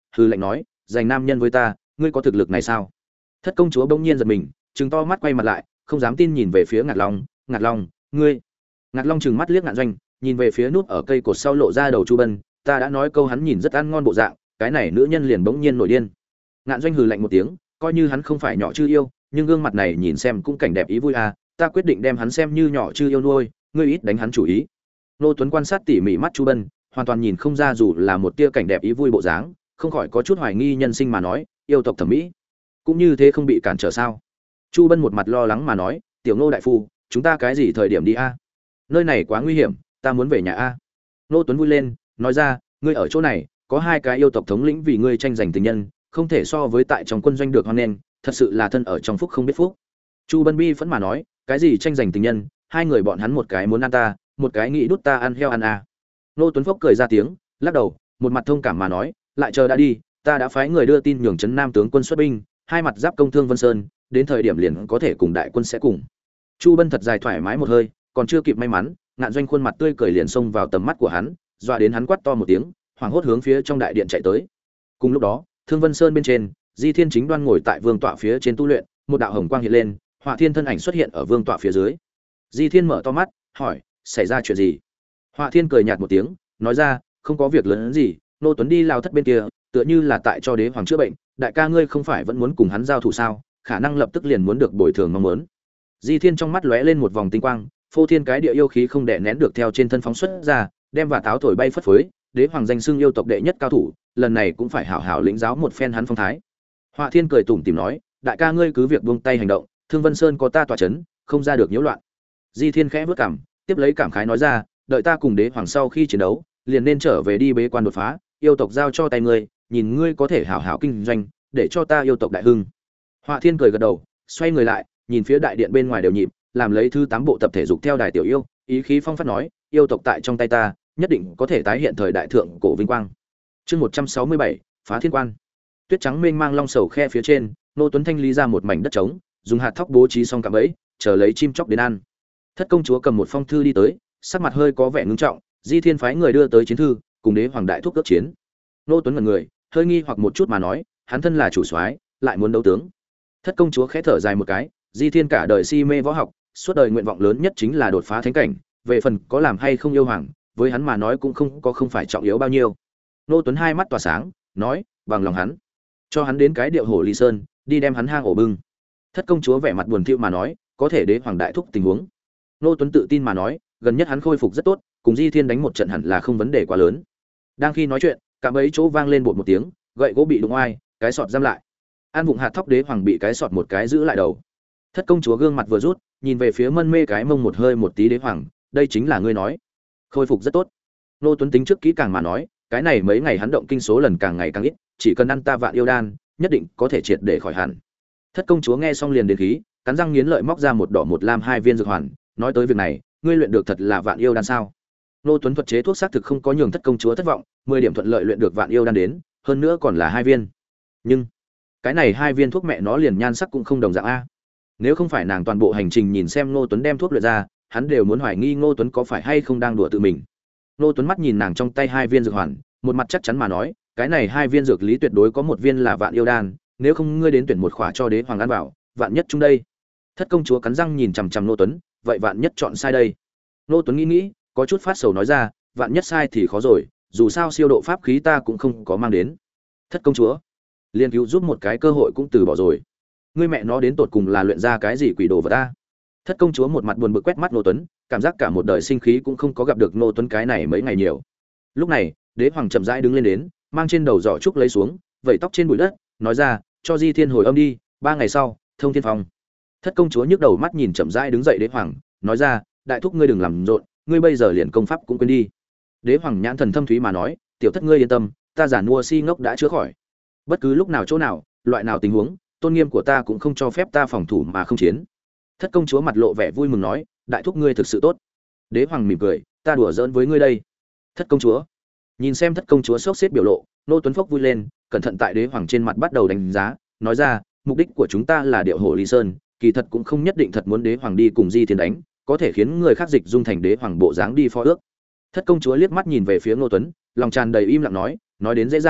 hư lệnh nói, giành nam nhân với ta, ngươi có thực lực này sao? Thất công chúa bỗng nhiên giật mình, trừng to mắt quay mặt lại, không dám tin nhìn về phía Ngạt Long, Ngạt Long, ngươi? Ngạt Long trừng mắt liếc Ngạn Doanh, nhìn về phía nút ở cây cột sau lộ ra đầu Chu Bân, ta đã nói câu hắn nhìn rất ăn ngon bộ dạng, cái này nữ nhân liền bỗng nhiên nổi điên. Ngạn Doanh hừ lạnh một tiếng, coi như hắn không phải nhỏ chư yêu, nhưng gương mặt này nhìn xem cũng cảnh đẹp ý vui à, ta quyết định đem hắn xem như nhỏ chư yêu nuôi, ngươi ít đánh hắn chủ ý. Nô Tuấn quan sát tỉ mỉ mắt Chu Bân, hoàn toàn nhìn không ra dù là một tia cảnh đẹp ý vui bộ dáng, không khỏi có chút hoài nghi nhân sinh mà nói, yêu tộc thẩm mỹ, cũng như thế không bị cản trở sao? Chu Bân một mặt lo lắng mà nói, tiểu Ngô đại phu, chúng ta cái gì thời điểm đi a? Nơi này quá nguy hiểm, ta muốn về nhà a. Nô Tuấn vui lên, nói ra, ngươi ở chỗ này, có hai cái yêu tộc thống lĩnh vì ngươi tranh giành tình nhân, không thể so với tại trong quân doanh được hoan nghênh, thật sự là thân ở trong phúc không biết phúc. Chu Bân bi phẫn mà nói, cái gì tranh giành tình nhân, hai người bọn hắn một cái muốn ăn ta, một cái nghĩ đút ta ăn heo ăn a. Nô Tuấn Phúc cười ra tiếng, lắc đầu, một mặt thông cảm mà nói, lại chờ đã đi, ta đã phái người đưa tin nhường trấn Nam tướng quân xuất binh, hai mặt giáp công thương Vân Sơn, đến thời điểm liền có thể cùng đại quân sẽ cùng. Chu Bân thật dài thoải mái một hơi, còn chưa kịp may mắn, Ngạn Doanh khuôn mặt tươi cười liền xông vào tầm mắt của hắn, dọa đến hắn quát to một tiếng, hoảng hốt hướng phía trong đại điện chạy tới. Cùng lúc đó, Thương Vân Sơn bên trên, Di Thiên chính đoan ngồi tại vương tọa phía trên tu luyện, một đạo hồng quang hiện lên, Hỏa Thiên thân ảnh xuất hiện ở vương tọa phía dưới. Di Thiên mở to mắt, hỏi, xảy ra chuyện gì? Hỏa Thiên cười nhạt một tiếng, nói ra, không có việc lớn gì, Nô Tuấn đi lao thất bên kia, tựa như là tại cho đế hoàng chữa bệnh, đại ca ngươi không phải vẫn muốn cùng hắn giao thủ sao, khả năng lập tức liền muốn được bồi thường mong muốn. Di Thiên trong mắt lóe lên một vòng tinh quang, phô thiên cái địa yêu khí không đè nén được theo trên thân phóng xuất ra, đem và táo thổi bay phất phới, đế hoàng danh xưng yêu tộc đệ nhất cao thủ, lần này cũng phải hảo hảo lĩnh giáo một phen hắn phong thái. Hỏa Thiên cười tủm tỉm nói, đại ca ngươi cứ việc buông tay hành động, Thương Vân Sơn có ta tọa chấn, không ra được nhiễu loạn. Di Thiên khẽ bước cằm, tiếp lấy cảm khái nói ra, đợi ta cùng đế hoàng sau khi chiến đấu, liền nên trở về đi bế quan đột phá, yêu tộc giao cho tay ngươi, nhìn ngươi có thể hảo hảo kinh doanh, để cho ta yêu tộc đại hưng. Hỏa Thiên cười gật đầu, xoay người lại, nhìn phía đại điện bên ngoài đều nhịp, làm lấy thứ tám bộ tập thể dục theo đài tiểu yêu, ý khí phong phát nói, yêu tộc tại trong tay ta, nhất định có thể tái hiện thời đại thượng cổ vinh quang. Chương một trăm sáu mươi bảy, phá thiên quan. Tuyết trắng mênh mang long sầu khe phía trên, Nô Tuấn thanh lý ra một mảnh đất trống, dùng hạt thóc bố trí xong cạm bẫy, chờ lấy chim chóc đến ăn. Thất công chúa cầm một phong thư đi tới, sắc mặt hơi có vẻ ngưng trọng, Di Thiên phái người đưa tới chiến thư, cùng đế hoàng đại thúc cước chiến. Nô Tuấn ngẩn người, hơi nghi hoặc một chút mà nói, hắn thân là chủ soái, lại muốn đấu tướng. Thất công chúa khẽ thở dài một cái, Di Thiên cả đời si mê võ học, suốt đời nguyện vọng lớn nhất chính là đột phá thánh cảnh, về phần có làm hay không yêu hoàng, với hắn mà nói cũng không có không phải trọng yếu bao nhiêu. Nô Tuấn hai mắt tỏa sáng, nói, bằng lòng hắn, cho hắn đến cái điệu hổ ly sơn, đi đem hắn hang ổ bưng. Thất công chúa vẻ mặt buồn thiu mà nói, có thể đế hoàng đại thúc tình huống. Nô Tuấn tự tin mà nói, gần nhất hắn khôi phục rất tốt, cùng Di Thiên đánh một trận hẳn là không vấn đề quá lớn. Đang khi nói chuyện, cả mấy chỗ vang lên bột một tiếng, gậy gỗ bị đụng oai, cái sọt giam lại. An vụng hạt thóc đế hoàng bị cái sọt một cái giữ lại đầu. Thất công chúa gương mặt vừa rút, nhìn về phía mân mê cái mông một hơi một tí đế hoàng, đây chính là ngươi nói, khôi phục rất tốt. Nô Tuấn tính trước kỹ càng mà nói, cái này mấy ngày hắn động kinh số lần càng ngày càng ít, chỉ cần ăn ta vạn yêu đan, nhất định có thể triệt để khỏi hẳn. Thất công chúa nghe xong liền đến khí, cắn răng nghiến lợi móc ra một đỏ một lam hai viên dược hoàn, nói tới việc này, ngươi luyện được thật là vạn yêu đan sao? Nô Tuấn thuật chế thuốc xác thực không có nhường thất công chúa thất vọng, mười điểm thuận lợi luyện được vạn yêu đan đến, hơn nữa còn là hai viên. Nhưng cái này hai viên thuốc mẹ nó liền nhan sắc cũng không đồng dạng a. Nếu không phải nàng toàn bộ hành trình nhìn xem Nô Tuấn đem thuốc luyện ra, hắn đều muốn hoài nghi Nô Tuấn có phải hay không đang đùa tự mình. Nô Tuấn mắt nhìn nàng trong tay hai viên dược hoàn, một mặt chắc chắn mà nói, cái này hai viên dược lý tuyệt đối có một viên là vạn yêu đan, nếu không ngươi đến tuyển một khỏa cho đế hoàng ăn vào, vạn nhất chung đây. Thất công chúa cắn răng nhìn chằm chằm Nô Tuấn, vậy vạn nhất chọn sai đây. Nô Tuấn nghĩ nghĩ, có chút phát sầu nói ra, vạn nhất sai thì khó rồi, dù sao siêu độ pháp khí ta cũng không có mang đến. Thất công chúa liên cứu giúp một cái cơ hội cũng từ bỏ rồi, ngươi mẹ nó đến tột cùng là luyện ra cái gì quỷ đồ vật ta. Thất công chúa một mặt buồn bực quét mắt Nô Tuấn, cảm giác cả một đời sinh khí cũng không có gặp được Nô Tuấn cái này mấy ngày nhiều. Lúc này đế hoàng chậm rãi đứng lên đến, mang trên đầu giỏ trúc lấy xuống, vẩy tóc trên bụi đất, nói ra, cho Di Thiên hồi âm đi, ba ngày sau thông thiên phong. Thất công chúa nhức đầu mắt nhìn chậm rãi đứng dậy đế hoàng, nói ra, đại thúc ngươi đừng làm rộn, ngươi bây giờ liền công pháp cũng quên đi. Đế hoàng nhãn thần thâm thúy mà nói, tiểu thất ngươi yên tâm, ta giả mua si ngốc đã chữa khỏi, bất cứ lúc nào chỗ nào, loại nào tình huống, tôn nghiêm của ta cũng không cho phép ta phòng thủ mà không chiến. Thất công chúa mặt lộ vẻ vui mừng nói, đại thúc ngươi thực sự tốt. Đế hoàng mỉm cười, ta đùa giỡn với ngươi đây. Thất công chúa nhìn xem thất công chúa sốc xếp biểu lộ, Nô Tuấn Phúc vui lên, cẩn thận tại đế hoàng trên mặt bắt đầu đánh giá, nói ra, mục đích của chúng ta là điệu hổ ly sơn, kỳ thật cũng không nhất định thật muốn đế hoàng đi cùng Di Thiên đánh, có thể khiến người khác dịch dung thành đế hoàng bộ dáng đi phó ước. Thất công chúa liếc mắt nhìn về phía Nô Tuấn, lòng tràn đầy im lặng nói, nói đến dễ dàng,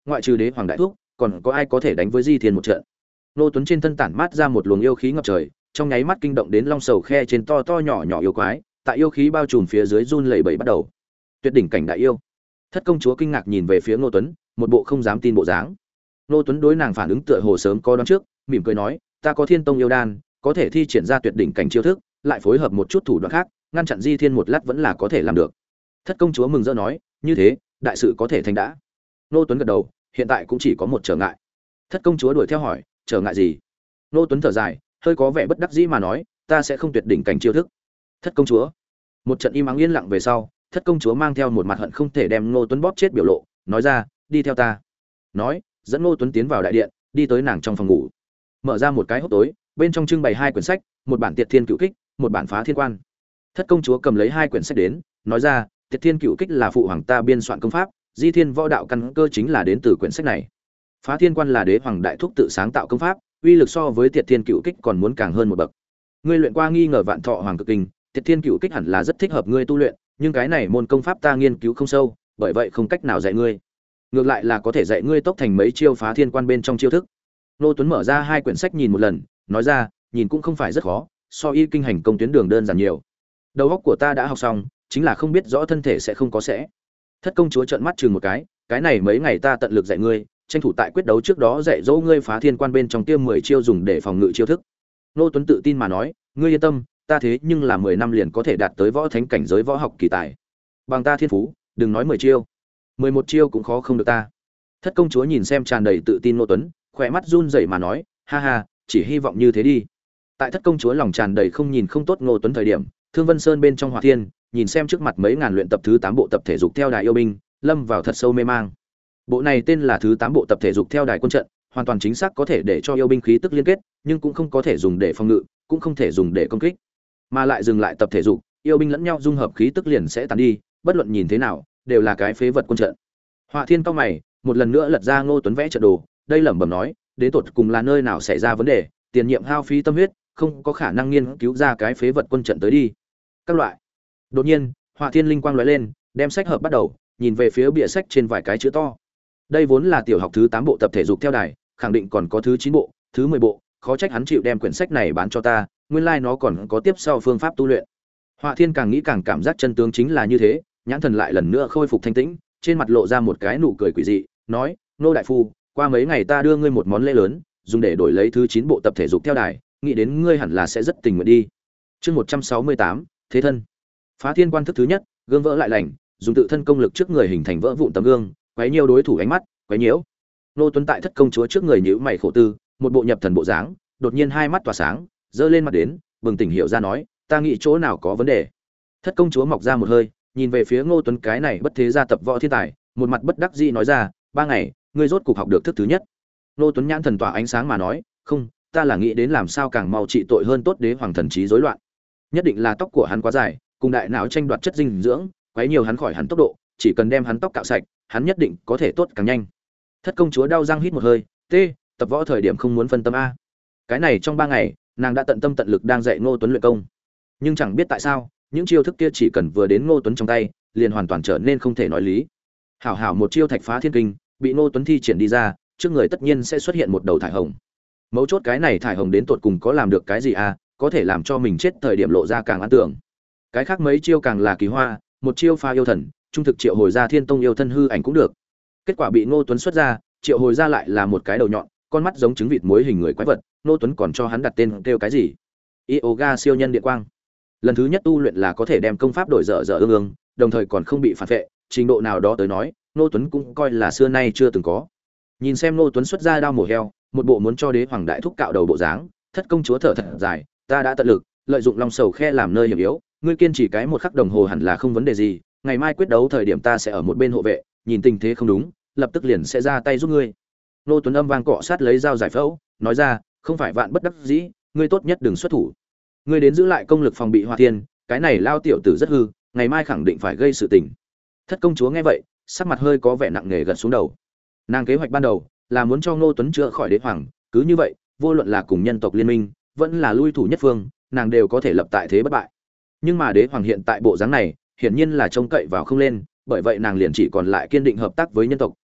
ngoại trừ đế hoàng đại thúc còn có ai có thể đánh với Di Thiên một trận. Ngô Tuấn trên thân tản mát ra một luồng yêu khí ngập trời, trong nháy mắt kinh động đến long sầu khe trên to to nhỏ nhỏ yêu quái, tại yêu khí bao trùm phía dưới run lẩy bẩy bắt đầu. Tuyệt đỉnh cảnh đại yêu. Thất công chúa kinh ngạc nhìn về phía Ngô Tuấn, một bộ không dám tin bộ dáng. Ngô Tuấn đối nàng phản ứng tựa hồ sớm có đoán trước, mỉm cười nói, ta có Thiên Tông yêu đan, có thể thi triển ra tuyệt đỉnh cảnh chiêu thức, lại phối hợp một chút thủ đoạn khác, ngăn chặn Di Thiên một lát vẫn là có thể làm được. Thất công chúa mừng rỡ nói, như thế, đại sự có thể thành đã. Ngô Tuấn gật đầu, hiện tại cũng chỉ có một trở ngại. Thất công chúa đuổi theo hỏi, trở ngại gì? Ngô Tuấn thở dài, hơi có vẻ bất đắc dĩ mà nói, ta sẽ không tuyệt đỉnh cảnh chiêu thức. Thất công chúa. Một trận im ắng yên lặng về sau, Thất công chúa mang theo một mặt hận không thể đem Ngô Tuấn bóp chết biểu lộ, nói ra, đi theo ta. Nói, dẫn Ngô Tuấn tiến vào đại điện, đi tới nàng trong phòng ngủ. Mở ra một cái hốc tối, bên trong trưng bày hai quyển sách, một bản Tiệt Thiên Cựu Kích, một bản Phá Thiên Quan. Thất công chúa cầm lấy hai quyển sách đến, nói ra, Tiệt Thiên Cựu Kích là phụ hoàng ta biên soạn công pháp, Di Thiên võ đạo căn cơ chính là đến từ quyển sách này. Phá Thiên Quan là đế hoàng đại thúc tự sáng tạo công pháp, uy lực so với Tiệt Thiên Cựu Kích còn muốn càng hơn một bậc. Ngươi luyện qua nghi ngờ vạn thọ hoàng cực kinh, Tiệt Thiên Cựu Kích hẳn là rất thích hợp ngươi tu luyện, nhưng cái này môn công pháp ta nghiên cứu không sâu, bởi vậy không cách nào dạy ngươi. Ngược lại là có thể dạy ngươi tốc thành mấy chiêu Phá Thiên Quan bên trong chiêu thức. Nô Tuấn mở ra hai quyển sách nhìn một lần, nói ra, nhìn cũng không phải rất khó, so y kinh hành công tuyến đường đơn giản nhiều. Đầu óc của ta đã học xong, chính là không biết rõ thân thể sẽ không có sẽ. Thất công chúa trợn mắt chừng một cái, cái này mấy ngày ta tận lực dạy ngươi, tranh thủ tại quyết đấu trước đó dạy dỗ ngươi Phá Thiên Quan bên trong tiêm mười chiêu dùng để phòng ngự chiêu thức. Nô Tuấn tự tin mà nói, ngươi yên tâm, ta thế nhưng là mười năm liền có thể đạt tới võ thánh cảnh giới võ học kỳ tài. Bằng ta thiên phú, đừng nói mười chiêu, mười một chiêu cũng khó không được ta. Thất công chúa nhìn xem tràn đầy tự tin Nô Tuấn, khỏe mắt run rẩy mà nói, ha ha, chỉ hy vọng như thế đi. Tại thất công chúa lòng tràn đầy không nhìn không tốt Ngô Tuấn thời điểm, Thương Vân Sơn bên trong Hỏa Thiên, nhìn xem trước mặt mấy ngàn luyện tập thứ tám bộ tập thể dục theo đài yêu binh, lâm vào thật sâu mê mang. Bộ này tên là thứ tám bộ tập thể dục theo đài quân trận, hoàn toàn chính xác có thể để cho yêu binh khí tức liên kết, nhưng cũng không có thể dùng để phòng ngự, cũng không thể dùng để công kích. Mà lại dừng lại tập thể dục, yêu binh lẫn nhau dung hợp khí tức liền sẽ tàn đi, bất luận nhìn thế nào, đều là cái phế vật quân trận. Hỏa Thiên cao mày, một lần nữa lật ra Ngô Tuấn vẽ trận đồ, đây lẩm bẩm nói, đến tột cùng là nơi nào xảy ra vấn đề, tiền nhiệm hao phí tâm huyết, không có khả năng nghiên cứu ra cái phế vật quân trận tới đi. Các loại. Đột nhiên, Hỏa Thiên linh quang lóe lên, đem sách hợp bắt đầu, nhìn về phía bìa sách trên vài cái chữ to. Đây vốn là tiểu học thứ tám bộ tập thể dục theo đài, khẳng định còn có thứ chín bộ, thứ mười bộ, khó trách hắn chịu đem quyển sách này bán cho ta, nguyên lai like nó còn có tiếp sau phương pháp tu luyện. Hỏa Thiên càng nghĩ càng cảm giác chân tướng chính là như thế, nhãn thần lại lần nữa khôi phục thanh tĩnh, trên mặt lộ ra một cái nụ cười quỷ dị, nói: "Nô đại phu, qua mấy ngày ta đưa ngươi một món lễ lớn, dùng để đổi lấy thứ chín bộ tập thể dục theo đài, nghĩ đến ngươi hẳn là sẽ rất tình nguyện đi." Chương một trăm sáu mươi tám, thế thân. Phá Thiên Quan thức thứ nhất, gương vỡ lại lành, dùng tự thân công lực trước người hình thành vỡ vụn tấm gương, quấy nhiều đối thủ ánh mắt, quấy nhiễu. Nô Tuấn tại thất công chúa trước người nhíu mày khổ tư, một bộ nhập thần bộ dáng, đột nhiên hai mắt tỏa sáng, giơ lên mặt đến, bừng tỉnh hiểu ra nói, ta nghĩ chỗ nào có vấn đề. Thất công chúa mọc ra một hơi, nhìn về phía Ngô Tuấn cái này bất thế gia tập võ thiên tài, một mặt bất đắc dĩ nói ra, ba ngày, ngươi rốt cục học được thức thứ nhất. Ngô Tuấn nhãn thần tỏa ánh sáng mà nói, không, ta là nghĩ đến làm sao càng mau trị tội hơn tốt đế hoàng thần trí rối loạn. Nhất định là tóc của hắn quá dài, cùng đại não tranh đoạt chất dinh dưỡng, quấy nhiều hắn khỏi hắn tốc độ, chỉ cần đem hắn tóc cạo sạch, hắn nhất định có thể tốt càng nhanh. Thất công chúa đau răng hít một hơi, tê, tập võ thời điểm không muốn phân tâm a. Cái này trong ba ngày, nàng đã tận tâm tận lực đang dạy Ngô Tuấn luyện công, nhưng chẳng biết tại sao, những chiêu thức kia chỉ cần vừa đến Ngô Tuấn trong tay, liền hoàn toàn trở nên không thể nói lý. Hảo hảo một chiêu Thạch Phá Thiên Kinh, bị Ngô Tuấn thi triển đi ra, trước người tất nhiên sẽ xuất hiện một đầu thải hồng. Mấu chốt cái này thải hồng đến tột cùng có làm được cái gì a, có thể làm cho mình chết thời điểm lộ ra càng ấn tượng. Cái khác mấy chiêu càng là kỳ hoa, một chiêu Pha yêu thần, trung thực triệu hồi ra Thiên Tông yêu thân hư ảnh cũng được. Kết quả bị Ngô Tuấn xuất ra, triệu hồi ra lại là một cái đầu nhọn, con mắt giống trứng vịt muối hình người quái vật, Ngô Tuấn còn cho hắn đặt tên kêu cái gì? Yoga siêu nhân điện quang. Lần thứ nhất tu luyện là có thể đem công pháp đổi dở dở ương ương, đồng thời còn không bị phản vệ, trình độ nào đó tới nói, Ngô Tuấn cũng coi là xưa nay chưa từng có. Nhìn xem Ngô Tuấn xuất ra đao mổ heo, một bộ muốn cho đế hoàng đại thúc cạo đầu bộ dáng, thất công chúa thở thật dài, ta đã tận lực, lợi dụng long sầu khe làm nơi hiểm yếu, ngươi kiên trì cái một khắc đồng hồ hẳn là không vấn đề gì, ngày mai quyết đấu thời điểm ta sẽ ở một bên hộ vệ, nhìn tình thế không đúng, lập tức liền sẽ ra tay giúp ngươi. Ngô Tuấn âm vang cọ sát lấy dao giải phẫu, nói ra, không phải vạn bất đắc dĩ, ngươi tốt nhất đừng xuất thủ. Ngươi đến giữ lại công lực phòng bị Hỏa Thiên, cái này lao tiểu tử rất hư, ngày mai khẳng định phải gây sự tình. Thất công chúa nghe vậy, sắc mặt hơi có vẻ nặng nề gật xuống đầu. Nàng kế hoạch ban đầu là muốn cho Ngô Tuấn chữa khỏi đế hoàng, cứ như vậy, vô luận là cùng nhân tộc liên minh, vẫn là lui thủ nhất phương, nàng đều có thể lập tại thế bất bại. Nhưng mà đế hoàng hiện tại bộ dáng này, hiển nhiên là trông cậy vào không lên, bởi vậy nàng liền chỉ còn lại kiên định hợp tác với nhân tộc,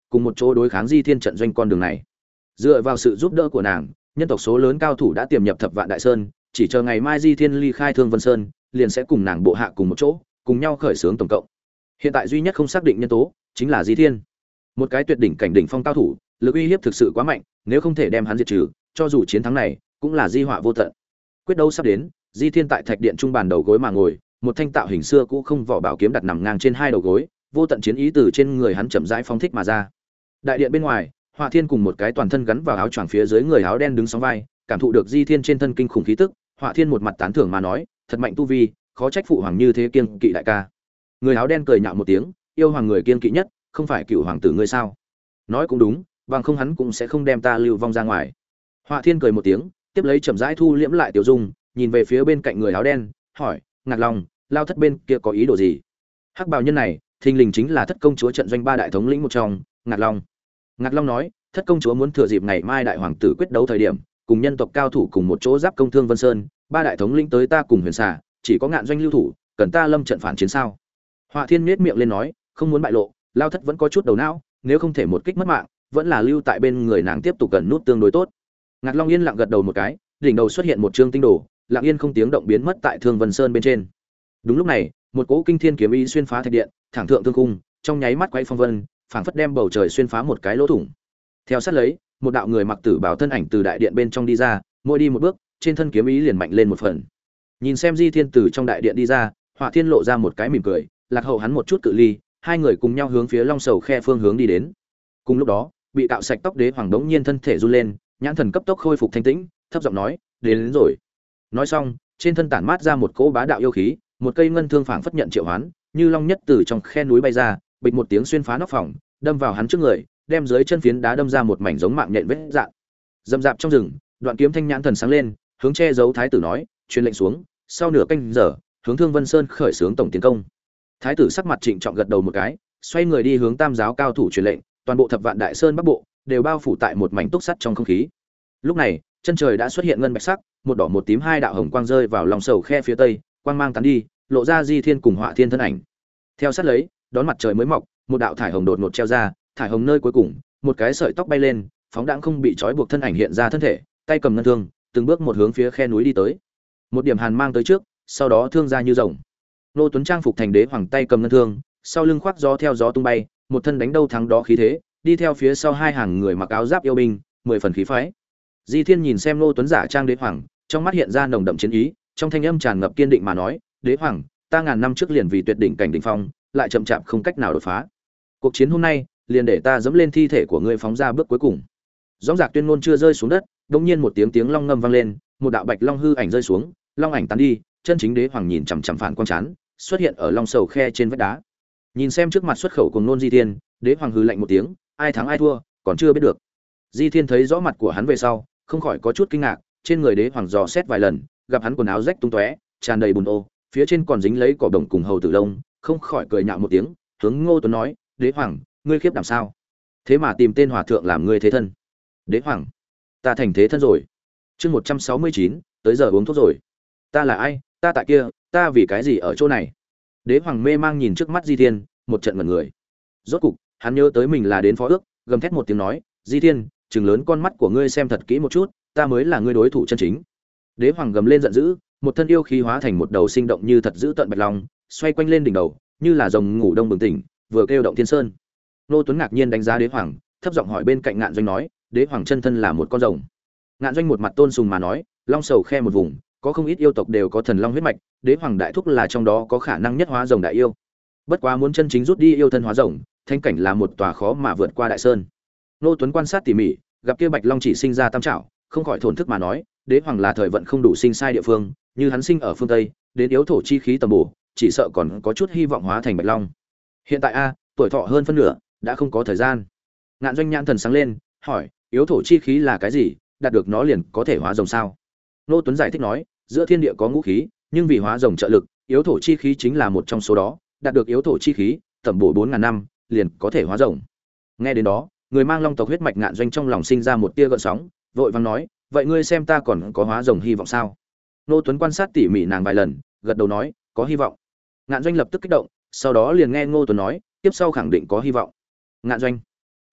cùng một chỗ đối kháng Di Thiên trận doanh con đường này. Dựa vào sự giúp đỡ của nàng, nhân tộc số lớn cao thủ đã tiềm nhập Thập Vạn Đại Sơn, chỉ chờ ngày mai Di Thiên ly khai Thương Vân Sơn, liền sẽ cùng nàng bộ hạ cùng một chỗ, cùng nhau khởi xướng tổng cộng. Hiện tại duy nhất không xác định nhân tố chính là Di Thiên. Một cái tuyệt đỉnh cảnh đỉnh phong cao thủ, lực uy hiếp thực sự quá mạnh, nếu không thể đem hắn diệt trừ, cho dù chiến thắng này, cũng là di họa vô tận. Quyết đấu sắp đến, Di Thiên tại thạch điện trung bàn đầu gối mà ngồi, một thanh tạo hình xưa cũ không vỏ bảo kiếm đặt nằm ngang trên hai đầu gối, vô tận chiến ý từ trên người hắn chậm rãi phóng thích mà ra. Đại điện bên ngoài, Họa Thiên cùng một cái toàn thân gắn vào áo choàng phía dưới người áo đen đứng sóng vai, cảm thụ được Di Thiên trên thân kinh khủng khí tức, Họa Thiên một mặt tán thưởng mà nói, thật mạnh tu vi, khó trách phụ hoàng như thế kiêng kỵ đại ca. Người áo đen cười nhạo một tiếng, yêu hoàng người kiêng kỵ nhất, không phải cựu hoàng tử ngươi sao? Nói cũng đúng, bằng không hắn cũng sẽ không đem ta lưu vong ra ngoài. Họa Thiên cười một tiếng, tiếp lấy chậm rãi thu liễm lại tiểu dung, nhìn về phía bên cạnh người áo đen, hỏi, Ngạc Long, lao thất bên kia có ý đồ gì? Hắc bào nhân này, thình lình chính là thất công chúa trận doanh ba đại thống lĩnh một trong, Ngạc Long. Ngạc Long nói, thất công chúa muốn thừa dịp ngày mai đại hoàng tử quyết đấu thời điểm, cùng nhân tộc cao thủ cùng một chỗ giáp công Thương Vân Sơn, ba đại thống lĩnh tới ta cùng Huyền Xà, chỉ có Ngạn doanh lưu thủ, cần ta lâm trận phản chiến sao? Họa Thiên nhếch miệng lên nói, không muốn bại lộ, lao thất vẫn có chút đầu não, nếu không thể một kích mất mạng, vẫn là lưu tại bên người nàng tiếp tục gần nút tương đối tốt. Ngạc Long yên lặng gật đầu một cái, đỉnh đầu xuất hiện một trương tinh đồ, lặng yên không tiếng động biến mất tại Thương Vân Sơn bên trên. Đúng lúc này, một cỗ kinh thiên kiếm ý xuyên phá thạch điện, thẳng thượng thương cung, trong nháy mắt quay phong vân, phảng phất đem bầu trời xuyên phá một cái lỗ thủng. Theo sát lấy, một đạo người mặc tử bào thân ảnh từ đại điện bên trong đi ra, mỗi đi một bước, trên thân kiếm ý liền mạnh lên một phần. Nhìn xem Di Thiên từ trong đại điện đi ra, Họa Thiên lộ ra một cái mỉm cười, lạc hậu hắn một chút cự ly, hai người cùng nhau hướng phía Long Sầu Khe phương hướng đi đến. Cùng lúc đó, bị cạo sạch tóc đế hoàng đống nhiên thân thể run lên, nhãn thần cấp tốc khôi phục thanh tĩnh, thấp giọng nói, đến, đến rồi. Nói xong, trên thân tản mát ra một cỗ bá đạo yêu khí, một cây ngân thương phảng phất nhận triệu hoán, như long nhất từ trong khe núi bay ra, bịch một tiếng xuyên phá nóc phòng, đâm vào hắn trước người, đem dưới chân phiến đá đâm ra một mảnh giống mạng nhện vết dạn. Dầm dạp trong rừng, Đoạn Kiếm thanh nhãn thần sáng lên, hướng che giấu thái tử nói, truyền lệnh xuống, sau nửa canh giờ, hướng Thương Vân Sơn khởi xướng tổng tiến công. Thái tử sắc mặt trịnh trọng gật đầu một cái, xoay người đi hướng tam giáo cao thủ truyền lệnh, toàn bộ Thập Vạn Đại Sơn bắc bộ đều bao phủ tại một mảnh túc sắt trong không khí. Lúc này, chân trời đã xuất hiện ngân bạch sắc, một đỏ một tím hai đạo hồng quang rơi vào lòng sầu khe phía tây, quang mang tán đi, lộ ra Di Thiên cùng Họa Thiên thân ảnh. Theo sát lấy, đón mặt trời mới mọc, một đạo thải hồng đột ngột treo ra, thải hồng nơi cuối cùng, một cái sợi tóc bay lên, phóng đãng không bị trói buộc thân ảnh hiện ra thân thể, tay cầm ngân thương, từng bước một hướng phía khe núi đi tới. Một điểm hàn mang tới trước, sau đó thương ra như rồng. Nô Tuấn trang phục thành đế hoàng tay cầm ngân thương, sau lưng khoác gió theo gió tung bay, một thân đánh đâu thắng đó khí thế, đi theo phía sau hai hàng người mặc áo giáp yêu binh, mười phần khí phái. Di Thiên nhìn xem Nô Tuấn giả trang đế hoàng, trong mắt hiện ra nồng đậm chiến ý, trong thanh âm tràn ngập kiên định mà nói, "Đế hoàng, ta ngàn năm trước liền vì tuyệt đỉnh cảnh đỉnh phong, lại chậm chạp không cách nào đột phá. Cuộc chiến hôm nay, liền để ta dẫm lên thi thể của ngươi phóng ra bước cuối cùng." Dõng dạc tuyên ngôn chưa rơi xuống đất, đột nhiên một tiếng tiếng long ngâm vang lên, một đạo bạch long hư ảnh rơi xuống, long ảnh tán đi, chân chính đế hoàng nhìn chằm chằm phản quang chán, xuất hiện ở long sầu khe trên vách đá. Nhìn xem trước mặt xuất khẩu cùng nôn Di Thiên, đế hoàng hừ lạnh một tiếng, ai thắng ai thua, còn chưa biết được. Di Thiên thấy rõ mặt của hắn về sau, không khỏi có chút kinh ngạc, trên người đế hoàng dò xét vài lần, gặp hắn quần áo rách tung tóe, tràn đầy bùn ô, phía trên còn dính lấy cỏ đồng cùng hầu tử lông, không khỏi cười nhạo một tiếng, hướng Ngô Tuấn nói, "Đế hoàng, ngươi khiếp đảm sao? Thế mà tìm tên hòa thượng làm ngươi thế thân?" "Đế hoàng, ta thành thế thân rồi." Chương một trăm sáu mươi chín, tới giờ uống thuốc rồi. "Ta là ai? Ta tại kia, ta vì cái gì ở chỗ này?" Đế hoàng mê mang nhìn trước mắt Di Thiên, một trận ngẩn người. Rốt cục, hắn nhớ tới mình là đến phó ước, gầm thét một tiếng nói, "Di Thiên, trừng lớn con mắt của ngươi xem thật kỹ một chút, ta mới là ngươi đối thủ chân chính." Đế hoàng gầm lên giận dữ, một thân yêu khí hóa thành một đầu sinh động như thật dữ tận bạch long, xoay quanh lên đỉnh đầu, như là rồng ngủ đông bừng tỉnh, vừa kêu động thiên sơn. Nô Tuấn ngạc nhiên đánh giá đế hoàng, thấp giọng hỏi bên cạnh Ngạn Doanh nói, "Đế hoàng chân thân là một con rồng?" Ngạn Doanh một mặt tôn sùng mà nói, "Long sầu khe một vùng, có không ít yêu tộc đều có thần long huyết mạch, đế hoàng đại thúc là trong đó có khả năng nhất hóa rồng đại yêu. Bất quá muốn chân chính rút đi yêu thân hóa rồng, thanh cảnh là một tòa khó mà vượt qua đại sơn." Nô Tuấn quan sát tỉ mỉ, gặp kia bạch long chỉ sinh ra tam trảo, không khỏi thổn thức mà nói, đế hoàng là thời vận không đủ sinh sai địa phương, như hắn sinh ở phương tây, đến yếu thổ chi khí tầm bổ, chỉ sợ còn có chút hy vọng hóa thành bạch long. Hiện tại a, tuổi thọ hơn phân nửa, đã không có thời gian. Ngạn Doanh nhãn thần sáng lên, hỏi, yếu thổ chi khí là cái gì, đạt được nó liền có thể hóa rồng sao? Nô Tuấn giải thích nói, giữa thiên địa có ngũ khí, nhưng vì hóa rồng trợ lực, yếu thổ chi khí chính là một trong số đó, đạt được yếu thổ chi khí, tầm bổ bốn ngàn năm, liền có thể hóa rồng. Nghe đến đó, người mang long tộc huyết mạch Ngạn Doanh trong lòng sinh ra một tia gợn sóng, vội vàng nói, vậy ngươi xem ta còn có hóa rồng hy vọng sao? Nô Tuấn quan sát tỉ mỉ nàng vài lần, gật đầu nói, có hy vọng. Ngạn Doanh lập tức kích động, sau đó liền nghe Ngô Tuấn nói, tiếp sau khẳng định có hy vọng. Ngạn Doanh,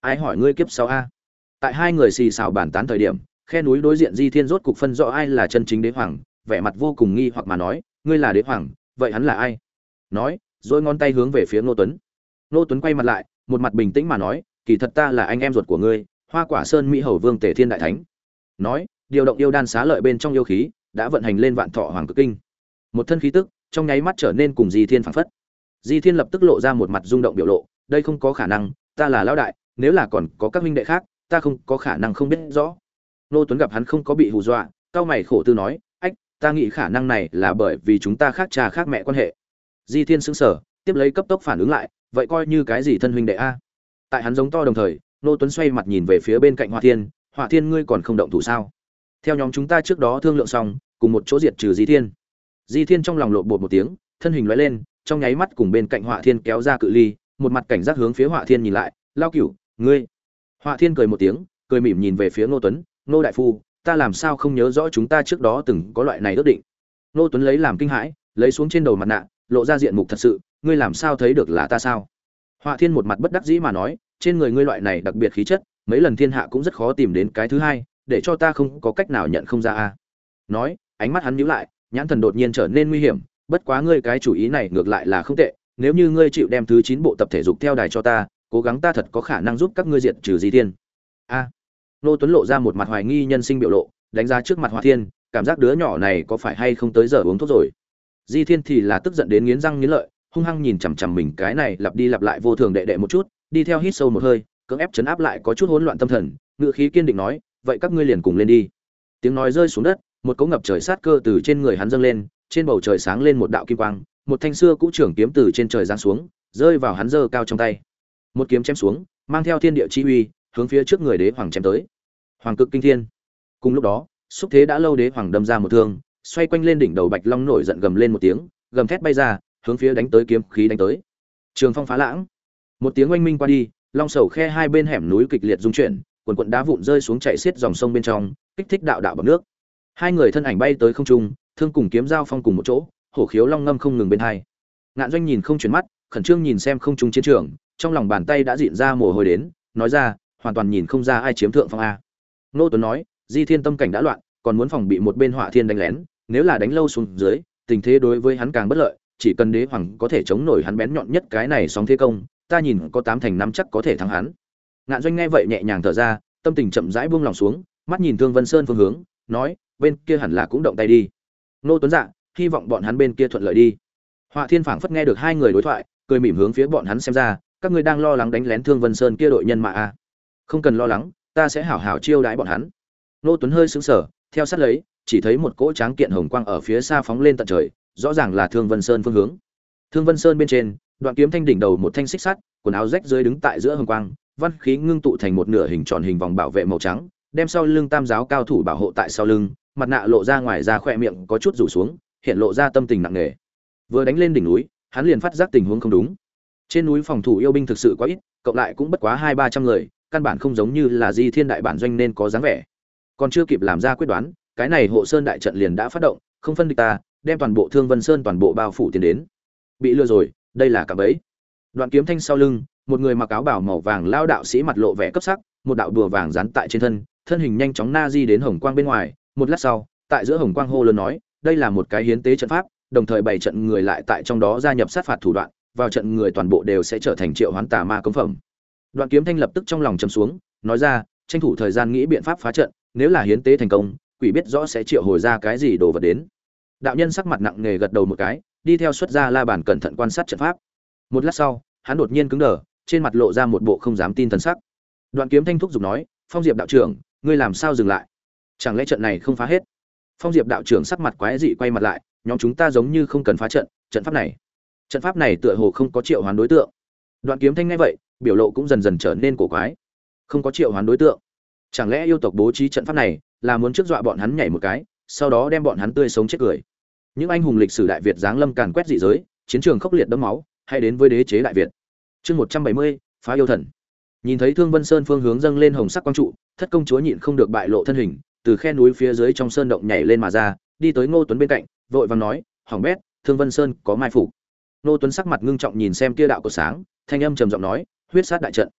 ai hỏi ngươi kiếp sau a? Tại hai người xì xào bàn tán thời điểm, khe núi đối diện Di Thiên rốt cục phân rõ ai là chân chính đế hoàng, vẻ mặt vô cùng nghi hoặc mà nói, ngươi là đế hoàng, vậy hắn là ai? Nói, rồi ngón tay hướng về phía Ngô Tuấn. Ngô Tuấn quay mặt lại, một mặt bình tĩnh mà nói, kỳ thật ta là anh em ruột của ngươi, Hoa Quả Sơn Mỹ Hầu Vương Tề Thiên Đại Thánh. Nói, điều động yêu đan xá lợi bên trong yêu khí, đã vận hành lên Vạn Thọ Hoàng Cực Kinh. Một thân khí tức, trong nháy mắt trở nên cùng Di Thiên phảng phất. Di Thiên lập tức lộ ra một mặt rung động biểu lộ, đây không có khả năng, ta là lão đại, nếu là còn có các huynh đệ khác, ta không có khả năng không biết rõ. Nô Tuấn gặp hắn không có bị hù dọa, cau mày khổ tư nói, ách, ta nghĩ khả năng này là bởi vì chúng ta khác cha khác mẹ quan hệ. Di Thiên sững sờ, tiếp lấy cấp tốc phản ứng lại, vậy coi như cái gì thân huynh đệ a? Tại hắn giống to đồng thời, Nô Tuấn xoay mặt nhìn về phía bên cạnh Hỏa Thiên, Hỏa Thiên ngươi còn không động thủ sao? Theo nhóm chúng ta trước đó thương lượng xong, cùng một chỗ diệt trừ Di Thiên. Di Thiên trong lòng lộn bột một tiếng, thân hình lóe lên, trong nháy mắt cùng bên cạnh Hỏa Thiên kéo ra cự ly, một mặt cảnh giác hướng phía Hỏa Thiên nhìn lại, lao cửu, ngươi. Hỏa Thiên cười một tiếng, cười mỉm nhìn về phía Ngô Tuấn, Ngô đại phu, ta làm sao không nhớ rõ chúng ta trước đó từng có loại này ước định. Ngô Tuấn lấy làm kinh hãi, lấy xuống trên đầu mặt nạ, lộ ra diện mục thật sự, ngươi làm sao thấy được là ta sao? Hỏa Thiên một mặt bất đắc dĩ mà nói, trên người ngươi loại này đặc biệt khí chất, mấy lần thiên hạ cũng rất khó tìm đến cái thứ hai, để cho ta không có cách nào nhận không ra a. Nói, ánh mắt hắn nhíu lại, nhãn thần đột nhiên trở nên nguy hiểm, bất quá ngươi cái chủ ý này ngược lại là không tệ, nếu như ngươi chịu đem thứ chín bộ tập thể dục theo đài cho ta, cố gắng ta thật có khả năng giúp các ngươi diệt trừ Di Thiên. A. Nô Tuấn lộ ra một mặt hoài nghi nhân sinh biểu lộ, đánh giá trước mặt Hỏa Thiên, cảm giác đứa nhỏ này có phải hay không tới giờ uống thuốc rồi. Di Thiên thì là tức giận đến nghiến răng nghiến lợi, hung hăng nhìn chằm chằm mình cái này lặp đi lặp lại vô thường đệ đệ một chút, đi theo hít sâu một hơi, cưỡng ép chấn áp lại có chút hỗn loạn tâm thần, ngữ khí kiên định nói, vậy các ngươi liền cùng lên đi. Tiếng nói rơi xuống đất, một cỗ ngập trời sát cơ từ trên người hắn dâng lên, trên bầu trời sáng lên một đạo kim quang, một thanh xưa cũ trưởng kiếm từ trên trời giáng xuống, rơi vào hắn giơ cao trong tay. Một kiếm chém xuống, mang theo thiên địa chi uy, hướng phía trước người đế hoàng chém tới. Hoàng cực kinh thiên. Cùng lúc đó, xúc thế đã lâu đế hoàng đâm ra một thương, xoay quanh lên đỉnh đầu bạch long nổi giận gầm lên một tiếng, gầm thét bay ra, hướng phía đánh tới kiếm khí đánh tới. Trường phong phá lãng. Một tiếng oanh minh qua đi, long sầu khe hai bên hẻm núi kịch liệt rung chuyển, quần quần đá vụn rơi xuống chảy xiết dòng sông bên trong, kích thích đạo đạo bọt nước. Hai người thân ảnh bay tới không trung, thương cùng kiếm giao phong cùng một chỗ, hổ khiếu long ngâm không ngừng bên hai. Ngạn Doanh nhìn không chuyển mắt, khẩn trương nhìn xem không trung chiến trường, trong lòng bàn tay đã dịn ra mồ hôi đến, nói ra, hoàn toàn nhìn không ra ai chiếm thượng phong a. Nô Tuấn nói, Di Thiên tâm cảnh đã loạn, còn muốn phòng bị một bên Hỏa Thiên đánh lén, nếu là đánh lâu xuống dưới, tình thế đối với hắn càng bất lợi, chỉ cần đế hoàng có thể chống nổi hắn bén nhọn nhất cái này sóng thế công, ta nhìn có tám thành năm chắc có thể thắng hắn. Ngạn Doanh nghe vậy nhẹ nhàng thở ra, tâm tình chậm rãi buông lòng xuống, mắt nhìn Thương Vân Sơn phương hướng, nói, bên kia hẳn là cũng động tay đi. Nô Tuấn dạ, hy vọng bọn hắn bên kia thuận lợi đi. Hỏa Thiên phảng phất nghe được hai người đối thoại, cười mỉm hướng phía bọn hắn xem ra, các ngươi đang lo lắng đánh lén Thương Vân Sơn kia đội nhân mã à? Không cần lo lắng, ta sẽ hảo hảo chiêu đãi bọn hắn. Nô Tuấn hơi sững sờ, theo sát lấy, chỉ thấy một cỗ tráng kiện hồng quang ở phía xa phóng lên tận trời, rõ ràng là Thương Vân Sơn phương hướng. Thương Vân Sơn bên trên, Đoạn Kiếm Thanh đỉnh đầu một thanh xích sắt, quần áo rách rưới đứng tại giữa hồng quang, văn khí ngưng tụ thành một nửa hình tròn hình vòng bảo vệ màu trắng, đem sau lưng tam giáo cao thủ bảo hộ tại sau lưng, mặt nạ lộ ra ngoài ra khỏe miệng có chút rủ xuống, hiện lộ ra tâm tình nặng nề. Vừa đánh lên đỉnh núi, hắn liền phát giác tình huống không đúng. Trên núi phòng thủ yêu binh thực sự quá ít, cộng lại cũng bất quá hai ba trăm người, căn bản không giống như là Di Thiên đại bản doanh nên có dáng vẻ. Còn chưa kịp làm ra quyết đoán, cái này hộ sơn đại trận liền đã phát động, không phân địch ta, đem toàn bộ Thương Vân Sơn toàn bộ bao phủ tiến đến. Bị lừa rồi, đây là cả bẫy. Đoạn Kiếm Thanh sau lưng, một người mặc áo bào màu vàng lao đạo sĩ mặt lộ vẻ cấp sắc, một đạo đùa vàng dán tại trên thân, thân hình nhanh chóng na di đến hồng quang bên ngoài, một lát sau, tại giữa hồng quang hô lớn nói, đây là một cái hiến tế trận pháp, đồng thời bảy trận người lại tại trong đó gia nhập sát phạt thủ đoạn, vào trận người toàn bộ đều sẽ trở thành triệu hoán tà ma cấm phẩm. Đoạn Kiếm Thanh lập tức trong lòng trầm xuống, nói ra, tranh thủ thời gian nghĩ biện pháp phá trận, nếu là hiến tế thành công, quỷ biết rõ sẽ triệu hồi ra cái gì đồ vật đến. Đạo nhân sắc mặt nặng nề gật đầu một cái, đi theo xuất ra la bàn cẩn thận quan sát trận pháp. Một lát sau, hắn đột nhiên cứng đờ, trên mặt lộ ra một bộ không dám tin thần sắc. Đoạn Kiếm Thanh thúc giục nói, Phong Diệp đạo trưởng, ngươi làm sao dừng lại? Chẳng lẽ trận này không phá hết? Phong Diệp đạo trưởng sắc mặt quái dị quay mặt lại, nhóm chúng ta giống như không cần phá trận, trận pháp này, trận pháp này tựa hồ không có triệu hoán đối tượng. Đoạn Kiếm Thanh nghe vậy, biểu lộ cũng dần dần trở nên cổ quái. Không có triệu hoán đối tượng? Chẳng lẽ yêu tộc bố trí trận pháp này là muốn trước dọa bọn hắn nhảy một cái, sau đó đem bọn hắn tươi sống chết cười? Những anh hùng lịch sử đại Việt giáng lâm càn quét dị giới, chiến trường khốc liệt đẫm máu, hay đến với đế chế đại Việt. Chương một trăm bảy mươi, phá yêu thần. Nhìn thấy Thương Vân Sơn phương hướng dâng lên hồng sắc quang trụ, Thất công chúa nhịn không được bại lộ thân hình, từ khe núi phía dưới trong sơn động nhảy lên mà ra, đi tới Ngô Tuấn bên cạnh, vội vàng nói, "Hỏng bét, Thương Vân Sơn có mai phục." Ngô Tuấn sắc mặt ngưng trọng nhìn xem kia đạo của sáng, thanh âm trầm giọng nói, "Huyết sát đại trận."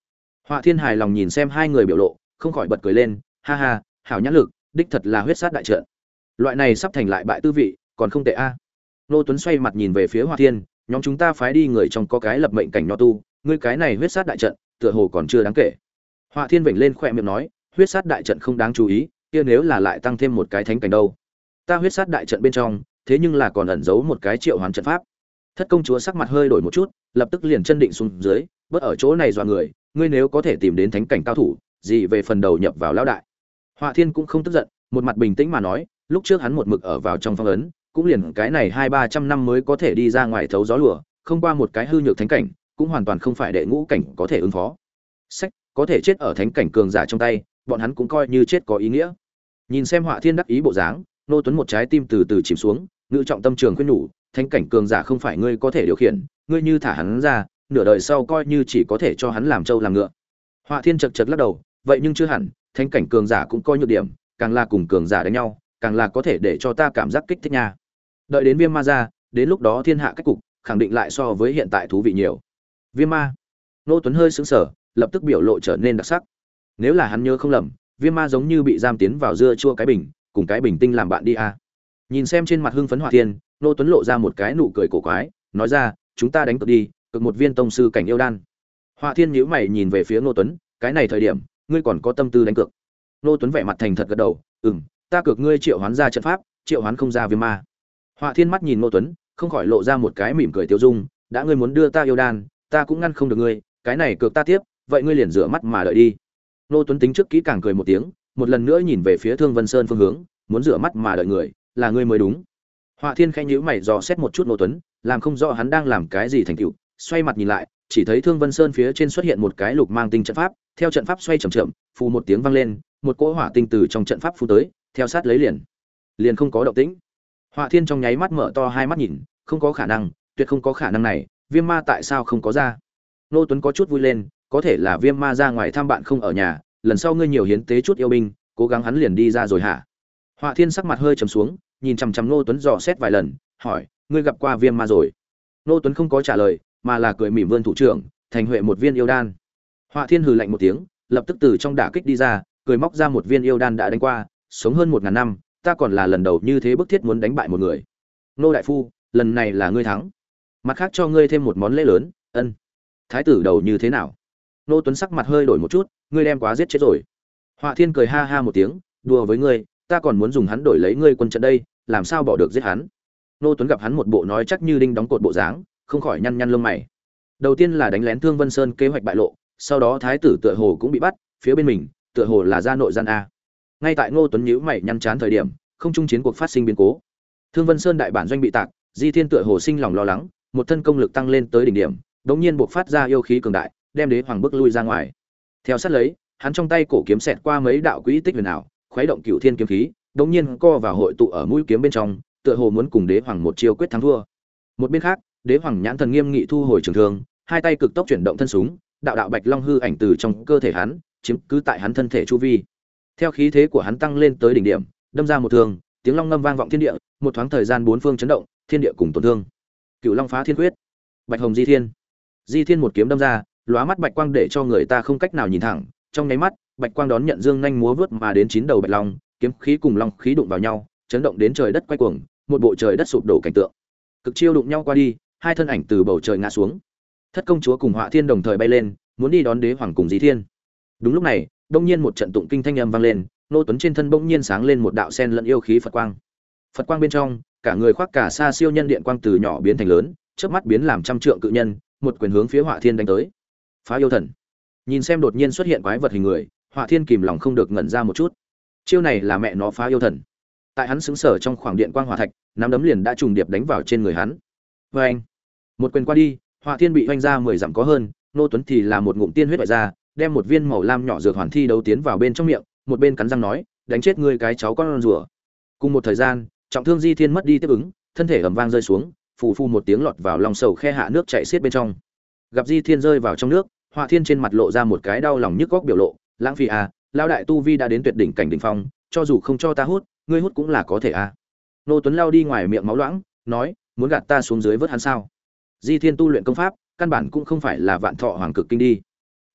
Họa Thiên hài lòng nhìn xem hai người biểu lộ, không khỏi bật cười lên, ha ha, hảo nhãn lực, đích thật là huyết sát đại trận. Loại này sắp thành lại bại tư vị, còn không tệ a. Nô Tuấn xoay mặt nhìn về phía Họa Thiên, nhóm chúng ta phái đi người trong có cái lập mệnh cảnh nho tu, ngươi cái này huyết sát đại trận, tựa hồ còn chưa đáng kể. Họa Thiên vểnh lên khóe miệng nói, huyết sát đại trận không đáng chú ý, kia nếu là lại tăng thêm một cái thánh cảnh đâu? Ta huyết sát đại trận bên trong, thế nhưng là còn ẩn giấu một cái triệu hoán trận pháp. Thất công chúa sắc mặt hơi đổi một chút, lập tức liền chân định xuống dưới, bất ở chỗ này dọa người, ngươi nếu có thể tìm đến thánh cảnh cao thủ, gì về phần đầu nhập vào lão đại. Họa Thiên cũng không tức giận, một mặt bình tĩnh mà nói, lúc trước hắn một mực ở vào trong phong ấn, cũng liền cái này hai ba trăm năm mới có thể đi ra ngoài thấu gió lùa, không qua một cái hư nhược thánh cảnh, cũng hoàn toàn không phải đệ ngũ cảnh có thể ứng phó. Sách, có thể chết ở thánh cảnh cường giả trong tay, bọn hắn cũng coi như chết có ý nghĩa. Nhìn xem Họa Thiên đắc ý bộ dáng, Nô Tuấn một trái tim từ từ chìm xuống, ngự trọng tâm trường khuyên nhủ, thánh cảnh cường giả không phải ngươi có thể điều khiển, ngươi như thả hắn ra, nửa đời sau coi như chỉ có thể cho hắn làm trâu làm ngựa. Họa Thiên chật chật lắc đầu, vậy nhưng chưa hẳn, thánh cảnh cường giả cũng coi nhược điểm, càng là cùng cường giả đánh nhau, càng là có thể để cho ta cảm giác kích thích nha. Đợi đến Viêm Ma ra, đến lúc đó thiên hạ cách cục, khẳng định lại so với hiện tại thú vị nhiều. Viêm Ma. Nô Tuấn hơi sững sờ, lập tức biểu lộ trở nên đặc sắc. Nếu là hắn nhớ không lầm, Viêm Ma giống như bị giam tiến vào dưa chua cái bình, cùng cái bình tinh làm bạn đi a. Nhìn xem trên mặt hưng phấn Họa Thiên, Nô Tuấn lộ ra một cái nụ cười cổ quái, nói ra, chúng ta đánh cược đi, cực một viên tông sư cảnh yêu đan. Họa Thiên nhíu mày nhìn về phía Nô Tuấn, cái này thời điểm, ngươi còn có tâm tư đánh cược? Nô Tuấn vẻ mặt thành thật gật đầu, ừm, ta cược ngươi triệu hoán ra trận pháp, triệu hoán không ra Viêm Ma. Họa Thiên mắt nhìn Nô Tuấn, không khỏi lộ ra một cái mỉm cười tiêu dung, đã ngươi muốn đưa ta yêu đan, ta cũng ngăn không được ngươi, cái này cược ta tiếp, vậy ngươi liền rửa mắt mà đợi đi. Nô Tuấn tính trước kỹ càng cười một tiếng, một lần nữa nhìn về phía Thương Vân Sơn phương hướng, muốn rửa mắt mà đợi người, là ngươi mới đúng. Họa Thiên khẽ nhíu mày dò xét một chút Nô Tuấn, làm không rõ hắn đang làm cái gì thành tựu, xoay mặt nhìn lại, chỉ thấy Thương Vân Sơn phía trên xuất hiện một cái lục mang tinh trận pháp, theo trận pháp xoay chậm chậm, phù một tiếng vang lên, một cỗ hỏa tinh từ trong trận pháp phun tới, theo sát lấy liền, liền không có động tĩnh. Họa Thiên trong nháy mắt mở to hai mắt nhìn, không có khả năng, tuyệt không có khả năng này, Viêm Ma tại sao không có ra? Nô Tuấn có chút vui lên, có thể là Viêm Ma ra ngoài thăm bạn không ở nhà, lần sau ngươi nhiều hiến tế chút yêu binh, cố gắng hắn liền đi ra rồi hả? Họa Thiên sắc mặt hơi trầm xuống, nhìn chằm chằm Nô Tuấn dò xét vài lần, hỏi, ngươi gặp qua Viêm Ma rồi? Nô Tuấn không có trả lời, mà là cười mỉm vươn thủ trưởng, thành huệ một viên yêu đan. Họa Thiên hừ lạnh một tiếng, lập tức từ trong đả kích đi ra, cười móc ra một viên yêu đan đã đánh qua, sống hơn một ngàn năm, ta còn là lần đầu như thế bức thiết muốn đánh bại một người. Nô đại phu, lần này là ngươi thắng. Mặt khác cho ngươi thêm một món lễ lớn, ân. Thái tử đầu như thế nào? Nô Tuấn sắc mặt hơi đổi một chút, ngươi đem quá giết chết rồi. Họa Thiên cười ha ha một tiếng, đùa với ngươi, ta còn muốn dùng hắn đổi lấy ngươi quân trận đây, làm sao bỏ được giết hắn? Nô Tuấn gặp hắn một bộ nói chắc như đinh đóng cột bộ dáng, không khỏi nhăn nhăn lông mày. Đầu tiên là đánh lén Thương Vân Sơn kế hoạch bại lộ, sau đó thái tử tựa hồ cũng bị bắt, phía bên mình, tựa hồ là ra nội gian a. Ngay tại Ngô Tuấn nhíu mày nhăn chán thời điểm, không trung chiến cuộc phát sinh biến cố. Thương Vân Sơn đại bản doanh bị tạc, Di Thiên tựa hồ sinh lòng lo lắng, một thân công lực tăng lên tới đỉnh điểm, đống nhiên buộc phát ra yêu khí cường đại, đem đế hoàng bước lui ra ngoài. Theo sát lấy, hắn trong tay cổ kiếm xẹt qua mấy đạo quỹ tích huyền ảo, khuấy động cửu thiên kiếm khí, đống nhiên co vào hội tụ ở mũi kiếm bên trong, tựa hồ muốn cùng đế hoàng một chiêu quyết thắng thua. Một bên khác, đế hoàng nhãn thần nghiêm nghị thu hồi trường thương, hai tay cực tốc chuyển động thân súng, đạo đạo bạch long hư ảnh từ trong cơ thể hắn, chiếm cứ tại hắn thân thể chu vi. Theo khí thế của hắn tăng lên tới đỉnh điểm, đâm ra một thương, tiếng long ngâm vang vọng thiên địa, một thoáng thời gian bốn phương chấn động, thiên địa cùng tổn thương. Cửu Long phá thiên quyết, Bạch Hồng Di Thiên. Di Thiên một kiếm đâm ra, lóa mắt bạch quang để cho người ta không cách nào nhìn thẳng, trong nháy mắt, bạch quang đón nhận dương nhanh múa vút mà đến chín đầu bạch long, kiếm khí cùng long khí đụng vào nhau, chấn động đến trời đất quay cuồng, một bộ trời đất sụp đổ cảnh tượng. Cực chiêu đụng nhau qua đi, hai thân ảnh từ bầu trời ngã xuống. Thất công chúa cùng Họa Thiên đồng thời bay lên, muốn đi đón đế hoàng cùng Di Thiên. Đúng lúc này, đông nhiên một trận tụng kinh thanh âm vang lên, Nô Tuấn trên thân bỗng nhiên sáng lên một đạo sen lẫn yêu khí Phật quang. Phật quang bên trong, cả người khoác cả sa siêu nhân điện quang từ nhỏ biến thành lớn, chớp mắt biến làm trăm trượng cự nhân, một quyền hướng phía Họa Thiên đánh tới. Phá yêu thần. Nhìn xem đột nhiên xuất hiện quái vật hình người, Họa Thiên kìm lòng không được ngẩn ra một chút. Chiêu này là mẹ nó phá yêu thần. Tại hắn xứng sở trong khoảng điện quang hỏa thạch, nắm đấm liền đã trùng điệp đánh vào trên người hắn. Và anh, một quyền qua đi, Họa Thiên bị oanh ra mười dặm có hơn, Nô Tuấn thì là một ngụm tiên huyết bại ra, đem một viên màu lam nhỏ dược hoàn thi đấu tiến vào bên trong miệng, một bên cắn răng nói, đánh chết ngươi cái cháu con rùa. Cùng một thời gian, trọng thương Di Thiên mất đi tiếp ứng, thân thể ầm vang rơi xuống, phù phù một tiếng lọt vào lòng sầu khe hạ nước chảy xiết bên trong. Gặp Di Thiên rơi vào trong nước, Họa Thiên trên mặt lộ ra một cái đau lòng nhức góc biểu lộ, lãng phí à, lão đại tu vi đã đến tuyệt đỉnh cảnh đỉnh phong, cho dù không cho ta hút, ngươi hút cũng là có thể à. Nô Tuấn lao đi ngoài miệng máu loãng, nói, muốn gạt ta xuống dưới vớt hắn sao? Di Thiên tu luyện công pháp, căn bản cũng không phải là vạn thọ hoàng cực kinh đi.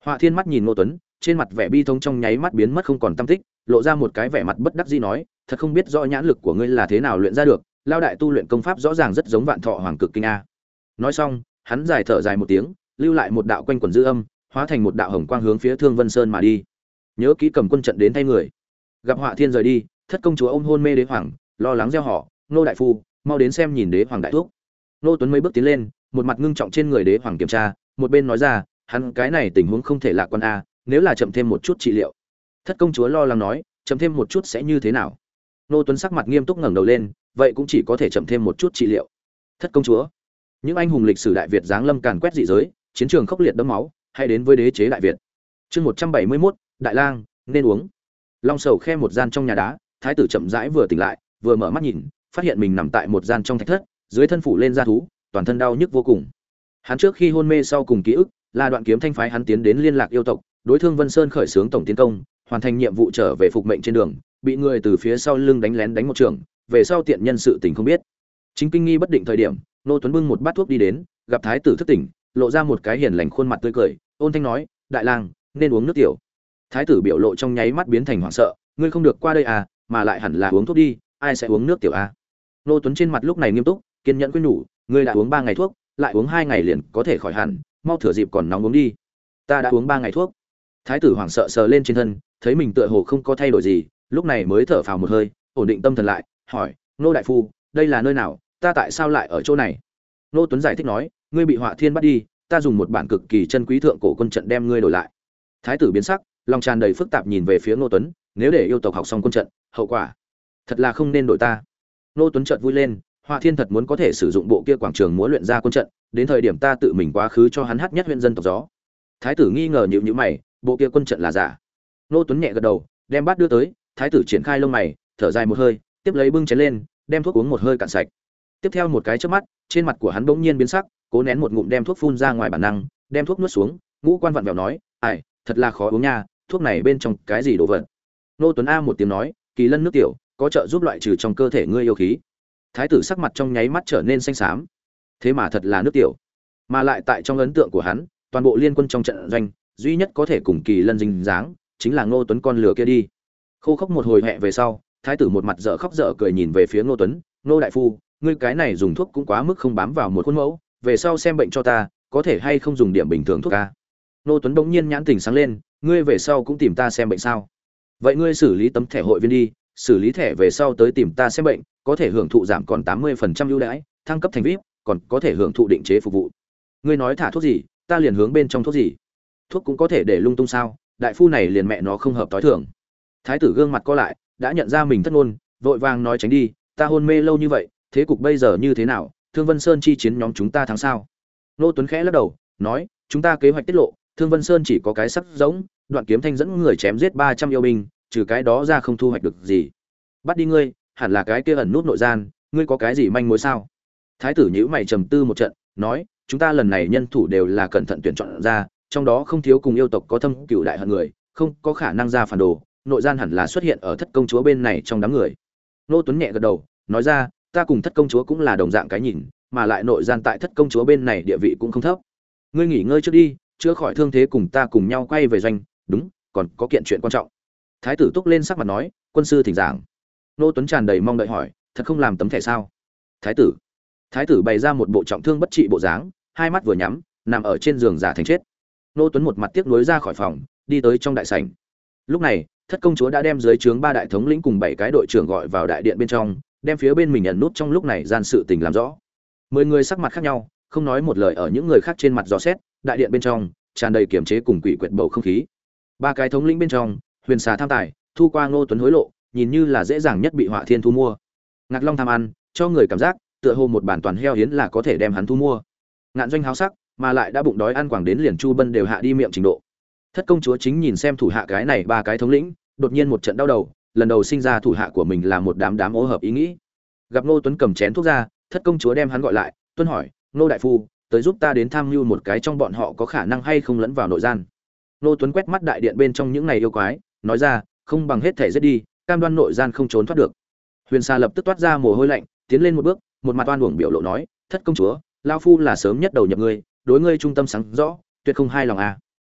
Họa Thiên mắt nhìn Ngô Tuấn, trên mặt vẻ bi thống trong nháy mắt biến mất không còn tăm tích, lộ ra một cái vẻ mặt bất đắc dĩ nói, thật không biết rõ nhãn lực của ngươi là thế nào luyện ra được, lao đại tu luyện công pháp rõ ràng rất giống Vạn Thọ Hoàng Cực Kinh a. Nói xong, hắn dài thở dài một tiếng, lưu lại một đạo quanh quần dư âm, hóa thành một đạo hồng quang hướng phía Thương Vân Sơn mà đi. Nhớ kỹ cầm quân trận đến thay người. Gặp Họa Thiên rời đi, Thất công chúa ôm hôn mê đế hoàng, lo lắng reo hò, "Nô đại phu, mau đến xem nhìn đế hoàng đại thuốc." Nô Tuấn mấy bước tiến lên, một mặt ngưng trọng trên người đế hoàng kiểm tra, một bên nói ra, hắn cái này tình huống không thể lạc quan a, nếu là chậm thêm một chút trị liệu. Thất công chúa lo lắng nói, chậm thêm một chút sẽ như thế nào? Nô Tuấn sắc mặt nghiêm túc ngẩng đầu lên, vậy cũng chỉ có thể chậm thêm một chút trị liệu. Thất công chúa, những anh hùng lịch sử đại Việt giáng lâm càn quét dị giới, chiến trường khốc liệt đẫm máu, hay đến với đế chế đại Việt. Chương một trăm bảy mươi mốt, Đại lang, nên uống. Long Sầu khe một gian trong nhà đá, thái tử chậm rãi vừa tỉnh lại, vừa mở mắt nhìn, phát hiện mình nằm tại một gian trong thạch thất, dưới thân phủ lên da thú, toàn thân đau nhức vô cùng. Hắn trước khi hôn mê sau cùng ký ức, là Đoạn Kiếm Thanh phái hắn tiến đến liên lạc yêu tộc, đối Thương Vân Sơn khởi xướng tổng tiến công, hoàn thành nhiệm vụ trở về phục mệnh trên đường, bị người từ phía sau lưng đánh lén đánh một trường, về sau tiện nhân sự tình không biết. Chính kinh nghi bất định thời điểm, Nô Tuấn bưng một bát thuốc đi đến, gặp thái tử thức tỉnh, lộ ra một cái hiền lành khuôn mặt tươi cười, ôn thanh nói, "Đại lang, nên uống nước tiểu." Thái tử biểu lộ trong nháy mắt biến thành hoảng sợ, "Ngươi không được qua đây à, mà lại hẳn là uống thuốc đi, ai sẽ uống nước tiểu à?" Nô Tuấn trên mặt lúc này nghiêm túc, kiên nhẫn khuyên nhủ, "Ngươi đã uống ba ngày thuốc, lại uống hai ngày liền có thể khỏi hẳn, mau thừa dịp còn nóng uống đi." "Ta đã uống ba ngày thuốc." Thái tử hoảng sợ sờ lên trên thân, thấy mình tựa hồ không có thay đổi gì, lúc này mới thở phào một hơi, ổn định tâm thần lại, hỏi, "Nô đại phu, đây là nơi nào, ta tại sao lại ở chỗ này?" Nô Tuấn giải thích nói, "Ngươi bị Họa Thiên bắt đi, ta dùng một bản cực kỳ chân quý thượng cổ quân trận đem ngươi đổi lại." Thái tử biến sắc, lòng tràn đầy phức tạp nhìn về phía Nô Tuấn, nếu để yêu tộc học xong quân trận, hậu quả thật là không nên đổi ta. Nô Tuấn chợt vui lên, Họa Thiên thật muốn có thể sử dụng bộ kia quảng trường múa luyện ra quân trận, đến thời điểm ta tự mình quá khứ cho hắn hát nhất huyện dân tộc gió. Thái tử nghi ngờ nhíu nhíu mày, bộ kia quân trận là giả. Nô Tuấn nhẹ gật đầu, đem bát đưa tới, thái tử triển khai lông mày, thở dài một hơi, tiếp lấy bưng chén lên, đem thuốc uống một hơi cạn sạch. Tiếp theo một cái chớp mắt, trên mặt của hắn bỗng nhiên biến sắc, cố nén một ngụm đem thuốc phun ra ngoài bản năng, đem thuốc nuốt xuống, ngũ quan vặn vẹo nói, "Ai, thật là khó uống nha, thuốc này bên trong cái gì đồ vật?" Nô Tuấn a một tiếng nói, "Kỳ lân nước tiểu, có trợ giúp loại trừ trong cơ thể ngươi yêu khí." Thái tử sắc mặt trong nháy mắt trở nên xanh xám. Thế mà thật là nước tiểu, mà lại tại trong ấn tượng của hắn, toàn bộ liên quân trong trận doanh, duy nhất có thể cùng Kỳ lân dính dáng, chính là Ngô Tuấn con lừa kia đi. Khô khốc một hồi hẹ về sau, thái tử một mặt dở khóc dở cười nhìn về phía Ngô Tuấn, "Ngô đại phu, ngươi cái này dùng thuốc cũng quá mức không bám vào một khuôn mẫu, về sau xem bệnh cho ta, có thể hay không dùng điểm bình thường thuốc a?" Ngô Tuấn bỗng nhiên nhãn tỉnh sáng lên, "Ngươi về sau cũng tìm ta xem bệnh sao? Vậy ngươi xử lý tấm thẻ hội viên đi, xử lý thẻ về sau tới tìm ta xem bệnh, có thể hưởng thụ giảm còn tám mươi phần trăm ưu đãi, thăng cấp thành vi ai pi, còn có thể hưởng thụ định chế phục vụ." "Ngươi nói thả thuốc gì, ta liền hướng bên trong thuốc gì. Thuốc cũng có thể để lung tung sao? Đại phu này liền mẹ nó không hợp tối thường." Thái tử gương mặt co lại, đã nhận ra mình thất ngôn, vội vàng nói, "Tránh đi, ta hôn mê lâu như vậy, thế cục bây giờ như thế nào? Thương Vân Sơn chi chiến nhóm chúng ta thắng sao?" Nô Tuấn khẽ lắc đầu, nói, "Chúng ta kế hoạch tiết lộ, Thương Vân Sơn chỉ có cái sắc giống, Đoạn Kiếm Thanh dẫn người chém giết ba trăm yêu binh, trừ cái đó ra không thu hoạch được gì. Bắt đi ngươi, hẳn là cái kia ẩn nút nội gian, ngươi có cái gì manh mối sao?" Thái tử nhíu mày trầm tư một trận, nói, "Chúng ta lần này nhân thủ đều là cẩn thận tuyển chọn ra, trong đó không thiếu cùng yêu tộc có thâm cửu đại hận người, không có khả năng ra phản đồ, nội gian hẳn là xuất hiện ở Thất công chúa bên này trong đám người." Nô Tuấn nhẹ gật đầu, nói ra, "Ta cùng Thất công chúa cũng là đồng dạng cái nhìn, mà lại nội gian tại Thất công chúa bên này địa vị cũng không thấp. Ngươi nghỉ ngơi trước đi, chữa khỏi thương thế cùng ta cùng nhau quay về doanh, đúng, còn có kiện chuyện quan trọng." Thái tử túc lên sắc mặt nói, "Quân sư thỉnh giảng." Nô Tuấn tràn đầy mong đợi hỏi, "Thật không làm tấm thẻ sao?" Thái tử Thái tử bày ra một bộ trọng thương bất trị bộ dáng, hai mắt vừa nhắm, nằm ở trên giường giả thành chết. Nô Tuấn một mặt tiếc nuối ra khỏi phòng, đi tới trong đại sảnh. Lúc này, Thất công chúa đã đem dưới trướng ba đại thống lĩnh cùng bảy cái đội trưởng gọi vào đại điện bên trong, đem phía bên mình ẩn nút trong lúc này gian sự tình làm rõ. Mười người sắc mặt khác nhau, không nói một lời ở những người khác trên mặt dò xét, đại điện bên trong tràn đầy kiềm chế cùng quỷ quyệt bầu không khí. Ba cái thống lĩnh bên trong, Huyền Xà tham tài, thu qua Ngô Tuấn hối lộ, nhìn như là dễ dàng nhất bị Họa Thiên thu mua. Ngạc Long tham ăn, cho người cảm giác tựa hồ một bản toàn heo hiến là có thể đem hắn thu mua. Ngạn Doanh háo sắc, mà lại đã bụng đói ăn quảng đến liền Chu Bân đều hạ đi miệng trình độ. Thất công chúa chính nhìn xem thủ hạ cái này ba cái thống lĩnh, đột nhiên một trận đau đầu, lần đầu sinh ra thủ hạ của mình là một đám đám ô hợp ý nghĩ. Gặp Ngô Tuấn cầm chén thuốc ra, Thất công chúa đem hắn gọi lại, tuân hỏi, "Ngô đại phu, tới giúp ta đến tham mưu một cái trong bọn họ có khả năng hay không lẫn vào nội gian." Ngô Tuấn quét mắt đại điện bên trong những này yêu quái, nói ra, "Không bằng hết thể giết đi, cam đoan nội gian không trốn thoát được." Huyền Sa lập tức toát ra mồ hôi lạnh, tiến lên một bước, một mặt oan uổng biểu lộ nói, "Thất công chúa, lão phu là sớm nhất đầu nhập ngươi, đối ngươi trung tâm sáng rõ, tuyệt không hai lòng à."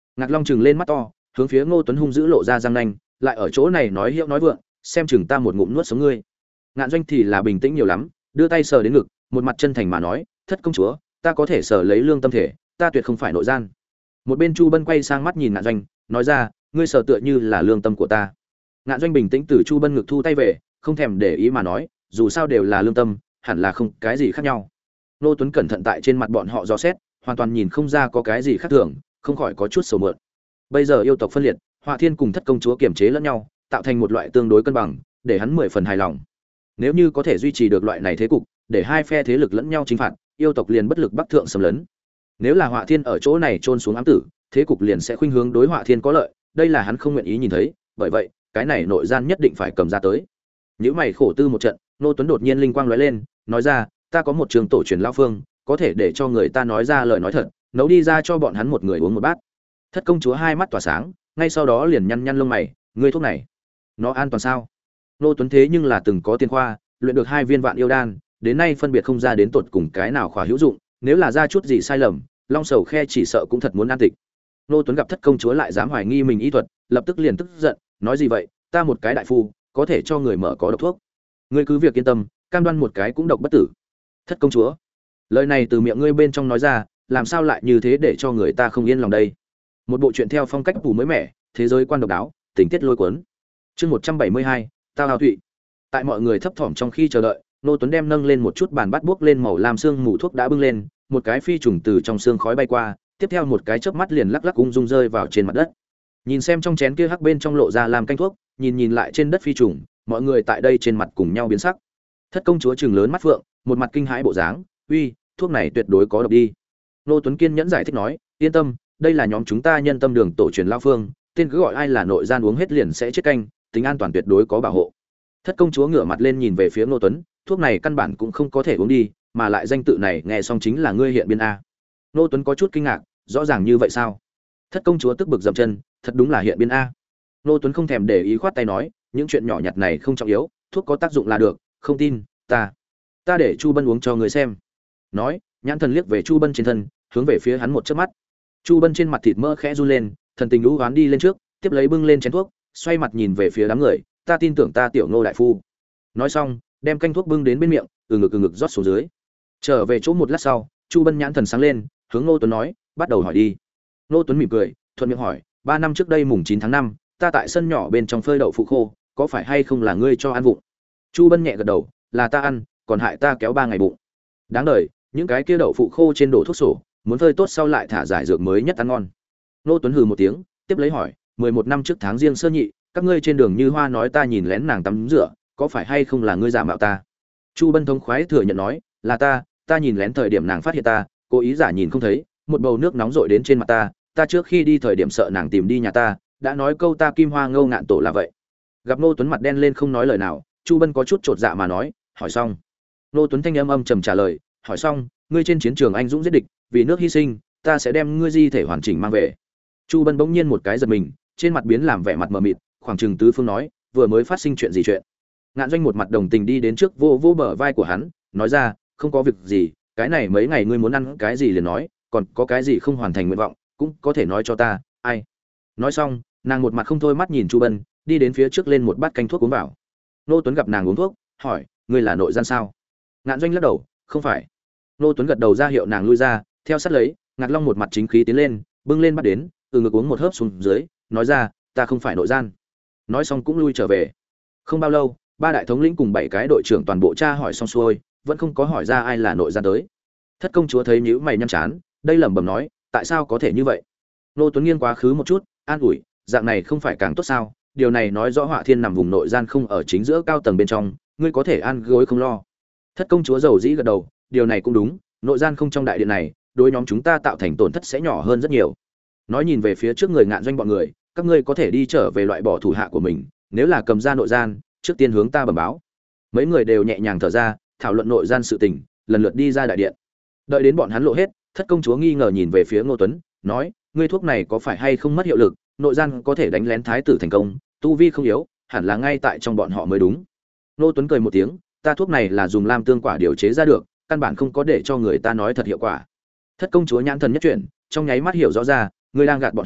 Ngạc Long trừng lên mắt to, hướng phía Ngô Tuấn hung dữ lộ ra răng nanh, lại ở chỗ này nói hiệu nói vượng, xem chừng ta một ngụm nuốt sống ngươi. Ngạn Doanh thì là bình tĩnh nhiều lắm, đưa tay sờ đến ngực, một mặt chân thành mà nói, thất công chúa, ta có thể sờ lấy lương tâm thể, ta tuyệt không phải nội gian. Một bên Chu Bân quay sang mắt nhìn Ngạn Doanh, nói ra, ngươi sờ tựa như là lương tâm của ta. Ngạn Doanh bình tĩnh từ Chu Bân ngực thu tay về, không thèm để ý mà nói, dù sao đều là lương tâm, hẳn là không cái gì khác nhau. Nô Tuấn cẩn thận tại trên mặt bọn họ dò xét, hoàn toàn nhìn không ra có cái gì khác thường, không khỏi có chút sầu mượn. Bây giờ yêu tộc phân liệt, Họa Thiên cùng Thất công chúa kiềm chế lẫn nhau, tạo thành một loại tương đối cân bằng, để hắn mười phần hài lòng. Nếu như có thể duy trì được loại này thế cục, để hai phe thế lực lẫn nhau chính phạt, yêu tộc liền bất lực bắc thượng xâm lấn. Nếu là Họa Thiên ở chỗ này trôn xuống ám tử, thế cục liền sẽ khuynh hướng đối Họa Thiên có lợi, đây là hắn không nguyện ý nhìn thấy, bởi vậy, cái này nội gian nhất định phải cầm ra tới. Nếu mày khổ tư một trận, Nô Tuấn đột nhiên linh quang lóe lên, nói ra, ta có một trường tổ truyền lão phương, có thể để cho người ta nói ra lời nói thật, nấu đi ra cho bọn hắn một người uống một bát. Thất công chúa hai mắt tỏa sáng, ngay sau đó liền nhăn nhăn lông mày, ngươi thuốc này, nó an toàn sao? Nô Tuấn thế nhưng là từng có tiền khoa, luyện được hai viên vạn yêu đan, đến nay phân biệt không ra đến tột cùng cái nào khỏa hữu dụng, nếu là ra chút gì sai lầm, Long Sầu Khe chỉ sợ cũng thật muốn an tịch. Nô Tuấn gặp Thất công chúa lại dám hoài nghi mình y thuật, lập tức liền tức giận, nói gì vậy, ta một cái đại phu, có thể cho người mở có độc thuốc. Ngươi cứ việc yên tâm, cam đoan một cái cũng độc bất tử. Thất công chúa, lời này từ miệng ngươi bên trong nói ra, làm sao lại như thế để cho người ta không yên lòng đây? Một bộ truyện theo phong cách phủ mới mẻ, thế giới quan độc đáo, tình tiết lôi cuốn. Chương một trăm bảy mươi hai, Tao Hào Thụy. Tại mọi người thấp thỏm trong khi chờ đợi, Nô Tuấn đem nâng lên một chút bàn bắt buốc lên màu lam xương mù thuốc đã bưng lên, một cái phi trùng từ trong xương khói bay qua, tiếp theo một cái chớp mắt liền lắc lắc ung dung rơi vào trên mặt đất. Nhìn xem trong chén kia hắc bên trong lộ ra làm canh thuốc, nhìn nhìn lại trên đất phi trùng, mọi người tại đây trên mặt cùng nhau biến sắc. Thất công chúa trừng lớn mắt phượng, một mặt kinh hãi bộ dáng, "Uy, thuốc này tuyệt đối có độc đi." Nô Tuấn kiên nhẫn giải thích nói, "Yên tâm, đây là nhóm chúng ta nhân tâm đường tổ truyền lao phương, tên cứ gọi ai là nội gian uống hết liền sẽ chết canh, tính an toàn tuyệt đối có bảo hộ." Thất công chúa ngửa mặt lên nhìn về phía Nô Tuấn, "Thuốc này căn bản cũng không có thể uống đi, mà lại danh tự này nghe xong chính là ngươi hiện biên a." Nô Tuấn có chút kinh ngạc, "Rõ ràng như vậy sao?" Thất công chúa tức bực dậm chân, "Thật đúng là hiện biên a." Nô Tuấn không thèm để ý khoát tay nói, "Những chuyện nhỏ nhặt này không trọng yếu, thuốc có tác dụng là được, không tin, ta, ta để Chu Bân uống cho người xem." Nói, nhãn thần liếc về Chu Bân trên thân, hướng về phía hắn một chớp mắt. Chu Bân trên mặt thịt mỡ khẽ run lên, thần tình lũ hoán đi lên trước, tiếp lấy bưng lên chén thuốc, xoay mặt nhìn về phía đám người, "Ta tin tưởng ta tiểu Ngô đại phu." Nói xong, đem canh thuốc bưng đến bên miệng, từ ngực từ ngực rót xuống dưới. Trở về chỗ một lát sau, Chu Bân nhãn thần sáng lên, hướng Ngô Tuấn nói, "Bắt đầu hỏi đi." Ngô Tuấn mỉm cười, thuận miệng hỏi, ba năm trước đây mùng chín tháng năm, ta tại sân nhỏ bên trong phơi đậu phụ khô, có phải hay không là ngươi cho ăn vụng?" Chu Bân nhẹ gật đầu, "Là ta ăn, còn hại ta kéo ba ngày bụng." Đáng đời, những cái kia đậu phụ khô trên đổ thuốc sổ, muốn phơi tốt sau lại thả giải dược mới nhất ăn ngon. Ngô Tuấn hừ một tiếng, tiếp lấy hỏi, mười một năm trước tháng riêng sơ nhị, các ngươi trên đường Như Hoa nói ta nhìn lén nàng tắm rửa, có phải hay không là ngươi giả mạo ta?" Chu Bân thống khoái thừa nhận nói, "Là ta, ta nhìn lén thời điểm nàng phát hiện ta, cố ý giả nhìn không thấy, một bầu nước nóng rội đến trên mặt ta, ta trước khi đi thời điểm sợ nàng tìm đi nhà ta, đã nói câu ta Kim Hoa Ngâu Ngạn Tổ là vậy." Gặp Ngô Tuấn mặt đen lên không nói lời nào, Chu Bân có chút chột dạ mà nói, "Hỏi xong." Ngô Tuấn thanh âm âm trầm trả lời, "Hỏi xong, ngươi trên chiến trường anh dũng giết địch, vì nước hy sinh, ta sẽ đem ngươi di thể hoàn chỉnh mang về." Chu Bân bỗng nhiên một cái giật mình, trên mặt biến làm vẻ mặt mờ mịt, khoảng chừng tứ phương nói, "Vừa mới phát sinh chuyện gì chuyện?" Ngạn Doanh một mặt đồng tình đi đến trước vô vô bờ vai của hắn, nói ra, "Không có việc gì, cái này mấy ngày ngươi muốn ăn cái gì liền nói, còn có cái gì không hoàn thành nguyện vọng, cũng có thể nói cho ta." Ai? Nói xong, nàng một mặt không thôi mắt nhìn Chu Bân, đi đến phía trước lên một bát canh thuốc uống vào. Nô Tuấn gặp nàng uống thuốc, hỏi, "Ngươi là nội gian sao?" Ngạn Doanh lắc đầu, "Không phải." Nô Tuấn gật đầu ra hiệu nàng lui ra, theo sát lấy, Ngạc Long một mặt chính khí tiến lên, bưng lên bắt đến, từ ngực uống một hớp xuống dưới, nói ra, "Ta không phải nội gian." Nói xong cũng lui trở về. Không bao lâu, ba đại thống lĩnh cùng bảy cái đội trưởng toàn bộ tra hỏi xong xuôi, vẫn không có hỏi ra ai là nội gian tới. Thất công chúa thấy nhíu mày nhăn chán, đây lẩm bẩm nói, "Tại sao có thể như vậy?" Nô Tuấn nghiêng quá khứ một chút, an ủi, "Dạng này không phải càng tốt sao? Điều này nói rõ Họa Thiên nằm vùng nội gian không ở chính giữa cao tầng bên trong, ngươi có thể an gối không lo." Thất công chúa dầu dĩ gật đầu, "Điều này cũng đúng, nội gian không trong đại điện này, đối nhóm chúng ta tạo thành tổn thất sẽ nhỏ hơn rất nhiều." Nói nhìn về phía trước người Ngạn Doanh bọn người, "Các ngươi có thể đi trở về loại bỏ thủ hạ của mình, nếu là cầm ra nội gian, trước tiên hướng ta bẩm báo." Mấy người đều nhẹ nhàng thở ra, thảo luận nội gian sự tình, lần lượt đi ra đại điện. Đợi đến bọn hắn lộ hết, Thất công chúa nghi ngờ nhìn về phía Ngô Tuấn, nói, "Ngươi thuốc này có phải hay không mất hiệu lực, nội gian có thể đánh lén thái tử thành công, tu vi không yếu, hẳn là ngay tại trong bọn họ mới đúng." Ngô Tuấn cười một tiếng, "Ta thuốc này là dùng lam tương quả điều chế ra được, căn bản không có để cho người ta nói thật hiệu quả." Thất công chúa nhãn thần nhất chuyển, trong nháy mắt hiểu rõ ra, ngươi đang gạt bọn hắn,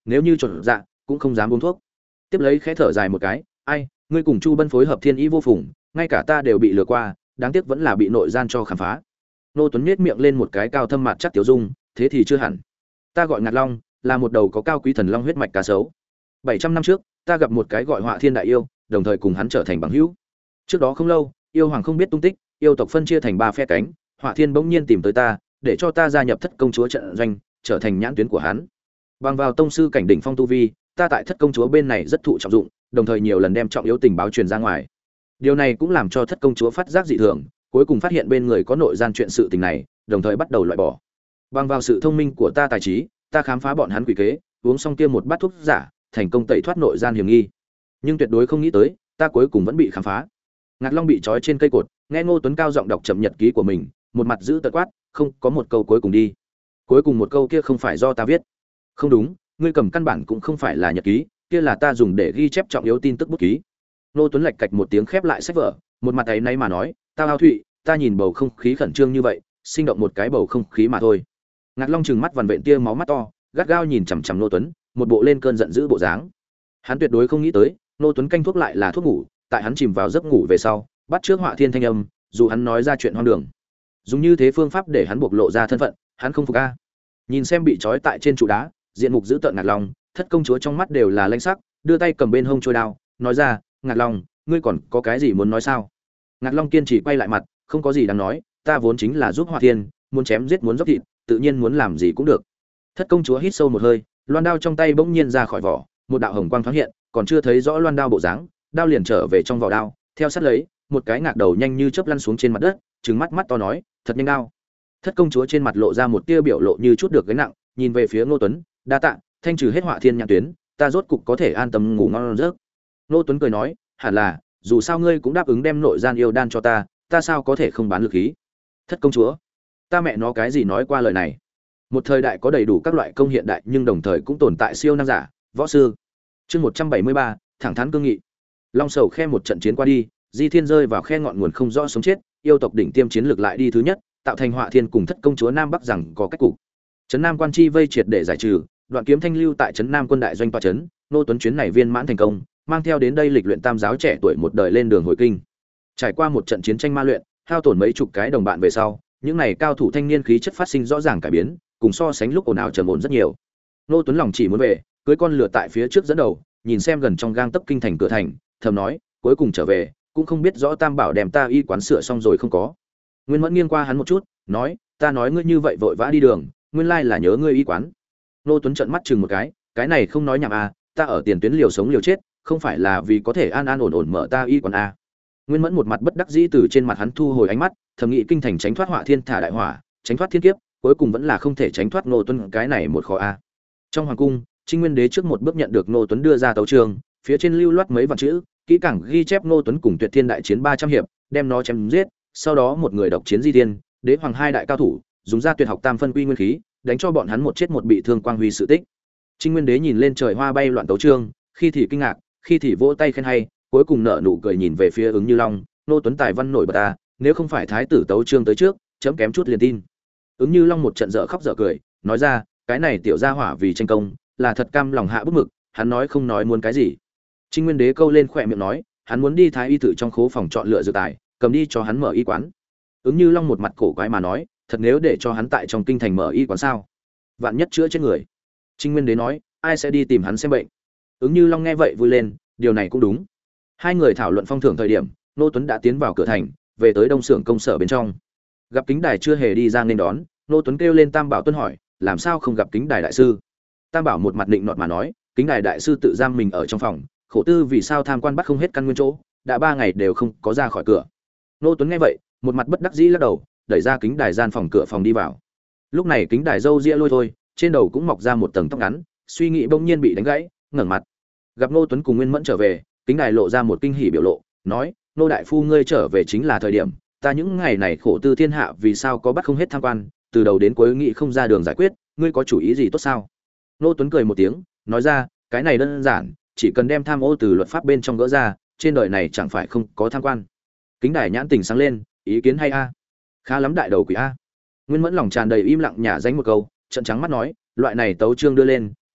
nếu như chuẩn dạ cũng không dám uống thuốc. Tiếp lấy khẽ thở dài một cái, ai, ngươi cùng Chu Bân phối hợp thiên ý vô phùng, ngay cả ta đều bị lừa qua, đáng tiếc vẫn là bị nội gian cho khám phá. Nô Tuấn nhếch miệng lên một cái cao thâm mặt chắc tiểu dung, thế thì chưa hẳn. Ta gọi Ngạc Long, là một đầu có cao quý thần long huyết mạch cá sấu. bảy trăm năm trước, ta gặp một cái gọi Họa Thiên đại yêu, đồng thời cùng hắn trở thành bằng hữu. Trước đó không lâu, yêu hoàng không biết tung tích, yêu tộc phân chia thành ba phe cánh, Họa Thiên bỗng nhiên tìm tới ta, để cho ta gia nhập Thất công chúa trận doanh, trở thành nhãn tuyến của hắn. Bằng vào tông sư cảnh đỉnh phong tu vi, ta tại Thất công chúa bên này rất thụ trọng dụng, đồng thời nhiều lần đem trọng yếu tình báo truyền ra ngoài. Điều này cũng làm cho Thất công chúa phát giác dị thường, cuối cùng phát hiện bên người có nội gian chuyện sự tình này, đồng thời bắt đầu loại bỏ. Bằng vào sự thông minh của ta tài trí, ta khám phá bọn hắn quỷ kế, uống xong kia một bát thuốc giả, thành công tẩy thoát nội gian hiểm nghi. Nhưng tuyệt đối không nghĩ tới, ta cuối cùng vẫn bị khám phá. Ngạc Long bị trói trên cây cột, nghe Ngô Tuấn cao giọng đọc chậm nhật ký của mình, một mặt giữ tợn quát, không, có một câu cuối cùng đi. Cuối cùng một câu kia không phải do ta viết. Không đúng, ngươi cầm căn bản cũng không phải là nhật ký, kia là ta dùng để ghi chép trọng yếu tin tức bút ký. Ngô Tuấn lạch cạch một tiếng khép lại sách vở, một mặt ấy nay mà nói, tao ao thụy, ta nhìn bầu không khí khẩn trương như vậy, sinh động một cái bầu không khí mà thôi. Ngạc Long trừng mắt vằn vện tia máu mắt to, gắt gao nhìn chằm chằm Ngô Tuấn, một bộ lên cơn giận dữ bộ dáng. Hắn tuyệt đối không nghĩ tới, Ngô Tuấn canh thuốc lại là thuốc ngủ, tại hắn chìm vào giấc ngủ về sau, bắt trước Họa Thiên thanh âm, dù hắn nói ra chuyện hoang đường, dùng như thế phương pháp để hắn bộc lộ ra thân phận, hắn không phục a. Nhìn xem bị trói tại trên trụ đá, diện mục dữ tợn Ngạc Long, Thất công chúa trong mắt đều là lãnh sắc, đưa tay cầm bên hông trôi đao, nói ra, Ngạc Long, ngươi còn có cái gì muốn nói sao? Ngạc Long kiên trì quay lại mặt, không có gì đáng nói, ta vốn chính là giúp Họa Thiên, muốn chém giết muốn dốc thịt, tự nhiên muốn làm gì cũng được. Thất công chúa hít sâu một hơi, loan đao trong tay bỗng nhiên ra khỏi vỏ, một đạo hồng quang thoáng hiện, còn chưa thấy rõ loan đao bộ dáng, đao liền trở về trong vỏ đao, theo sát lấy, một cái ngạc đầu nhanh như chớp lăn xuống trên mặt đất, trừng mắt mắt to nói, thật nhanh đao. Thất công chúa trên mặt lộ ra một tia biểu lộ như chút được gánh nặng, nhìn về phía Ngô Tuấn, đa tạ, thanh trừ hết Họa Thiên nhãn tuyến, ta rốt cục có thể an tâm ngủ ngon giấc. Ngô Tuấn cười nói, hẳn là, dù sao ngươi cũng đáp ứng đem nội gian yêu đan cho ta, ta sao có thể không bán lực khí. Thất công chúa, ta mẹ nó cái gì nói qua lời này. Một thời đại có đầy đủ các loại công hiện đại nhưng đồng thời cũng tồn tại siêu năng giả, võ sư. Chương một trăm bảy mươi ba, thẳng thắn cương nghị. Long Sầu khe một trận chiến qua đi, Di Thiên rơi vào khe ngọn nguồn không rõ sống chết, yêu tộc đỉnh tiêm chiến lược lại đi thứ nhất, tạo thành Họa Thiên cùng Thất công chúa Nam Bắc rằng có cách cục. Trấn Nam Quan Chi vây triệt để giải trừ, Đoạn Kiếm Thanh lưu tại trấn Nam quân đại doanh tọa trấn, Nô Tuấn chuyến này viên mãn thành công, mang theo đến đây lịch luyện tam giáo trẻ tuổi một đời lên đường hồi kinh. Trải qua một trận chiến tranh ma luyện, hao tổn mấy chục cái đồng bạn về sau, những này cao thủ thanh niên khí chất phát sinh rõ ràng cải biến, cùng so sánh lúc ồn ào trầm ổn rất nhiều. Nô Tuấn lòng chỉ muốn về, cưới con lửa tại phía trước dẫn đầu, nhìn xem gần trong gang tấc kinh thành cửa thành, thầm nói, cuối cùng trở về, cũng không biết rõ Tam Bảo đem ta y quán sửa xong rồi không có. Nguyên Mẫn nghiêng qua hắn một chút, nói, ta nói ngươi như vậy vội vã đi đường, nguyên lai là nhớ ngươi y quán. Nô Tuấn trợn mắt chừng một cái, cái này không nói nhảm à, ta ở tiền tuyến liều sống liều chết, không phải là vì có thể an an ổn ổn mở ta y quán à. Nguyên Mẫn một mặt bất đắc dĩ từ trên mặt hắn thu hồi ánh mắt, thầm nghĩ kinh thành tránh thoát Họa Thiên thả đại hỏa, tránh thoát thiên kiếp, cuối cùng vẫn là không thể tránh thoát Ngô Tuấn cái này một khó a. Trong hoàng cung, Trinh Nguyên Đế trước một bước nhận được Ngô Tuấn đưa ra tấu chương, phía trên lưu loát mấy vạn chữ, kỹ càng ghi chép Ngô Tuấn cùng Tuyệt Thiên đại chiến ba trăm hiệp, đem nó chém giết, sau đó một người độc chiến Di Thiên, Đế hoàng hai đại cao thủ, dùng ra tuyệt học tam phân quy nguyên khí, đánh cho bọn hắn một chết một bị thương quang huy sự tích. Trinh Nguyên Đế nhìn lên trời hoa bay loạn tấu chương, khi thì kinh ngạc, khi thì vỗ tay khen hay, cuối cùng nở nụ cười nhìn về phía Ứng Như Long, Ngô Tuấn tài văn nổi bật ta, nếu không phải thái tử tấu chương tới trước, chấm kém chút liền tin. Ứng Như Long một trận dở khóc dở cười, nói ra, cái này tiểu gia hỏa vì tranh công, là thật cam lòng hạ bút mực, hắn nói không nói muốn cái gì. Trinh Nguyên Đế câu lên khỏe miệng nói, hắn muốn đi thái y tự trong khố phòng chọn lựa dược tài, cầm đi cho hắn mở y quán. Ứng Như Long một mặt cổ quái mà nói, thật nếu để cho hắn tại trong kinh thành mở y quán sao? Vạn nhất chữa chết người. Trinh Nguyên Đế nói, ai sẽ đi tìm hắn xem bệnh? Ứng Như Long nghe vậy vui lên, điều này cũng đúng. Hai người thảo luận phong thưởng thời điểm, Nô Tuấn đã tiến vào cửa thành, về tới đông xưởng công sở bên trong. Gặp Kính Đài chưa hề đi ra nên đón, Nô Tuấn kêu lên Tam Bảo Tuân hỏi, làm sao không gặp Kính Đài đại sư? Tam Bảo một mặt định nọt mà nói, Kính Đài đại sư tự giam mình ở trong phòng, khổ tư vì sao tham quan bắt không hết căn nguyên chỗ, đã ba ngày đều không có ra khỏi cửa. Nô Tuấn nghe vậy, một mặt bất đắc dĩ lắc đầu, đẩy ra Kính Đài gian phòng cửa phòng đi vào. Lúc này Kính Đài râu ria lôi thôi, trên đầu cũng mọc ra một tầng tóc ngắn, suy nghĩ bỗng nhiên bị đánh gãy, ngẩng mặt. Gặp Nô Tuấn cùng Nguyên Mẫn trở về, Kính Đài lộ ra một kinh hỉ biểu lộ, nói, nô đại phu ngươi trở về chính là thời điểm, ta những ngày này khổ tư thiên hạ vì sao có bắt không hết tham quan, từ đầu đến cuối nghĩ không ra đường giải quyết, ngươi có chủ ý gì tốt sao? Nô Tuấn cười một tiếng, nói ra, cái này đơn giản, chỉ cần đem tham ô từ luật pháp bên trong gỡ ra, trên đời này chẳng phải không có tham quan. Kính Đài nhãn tình sáng lên, ý kiến hay a, khá lắm đại đầu quỷ a. Nguyên Mẫn lòng tràn đầy im lặng nhả danh một câu, trận trắng mắt nói, loại này tấu chương đưa lên,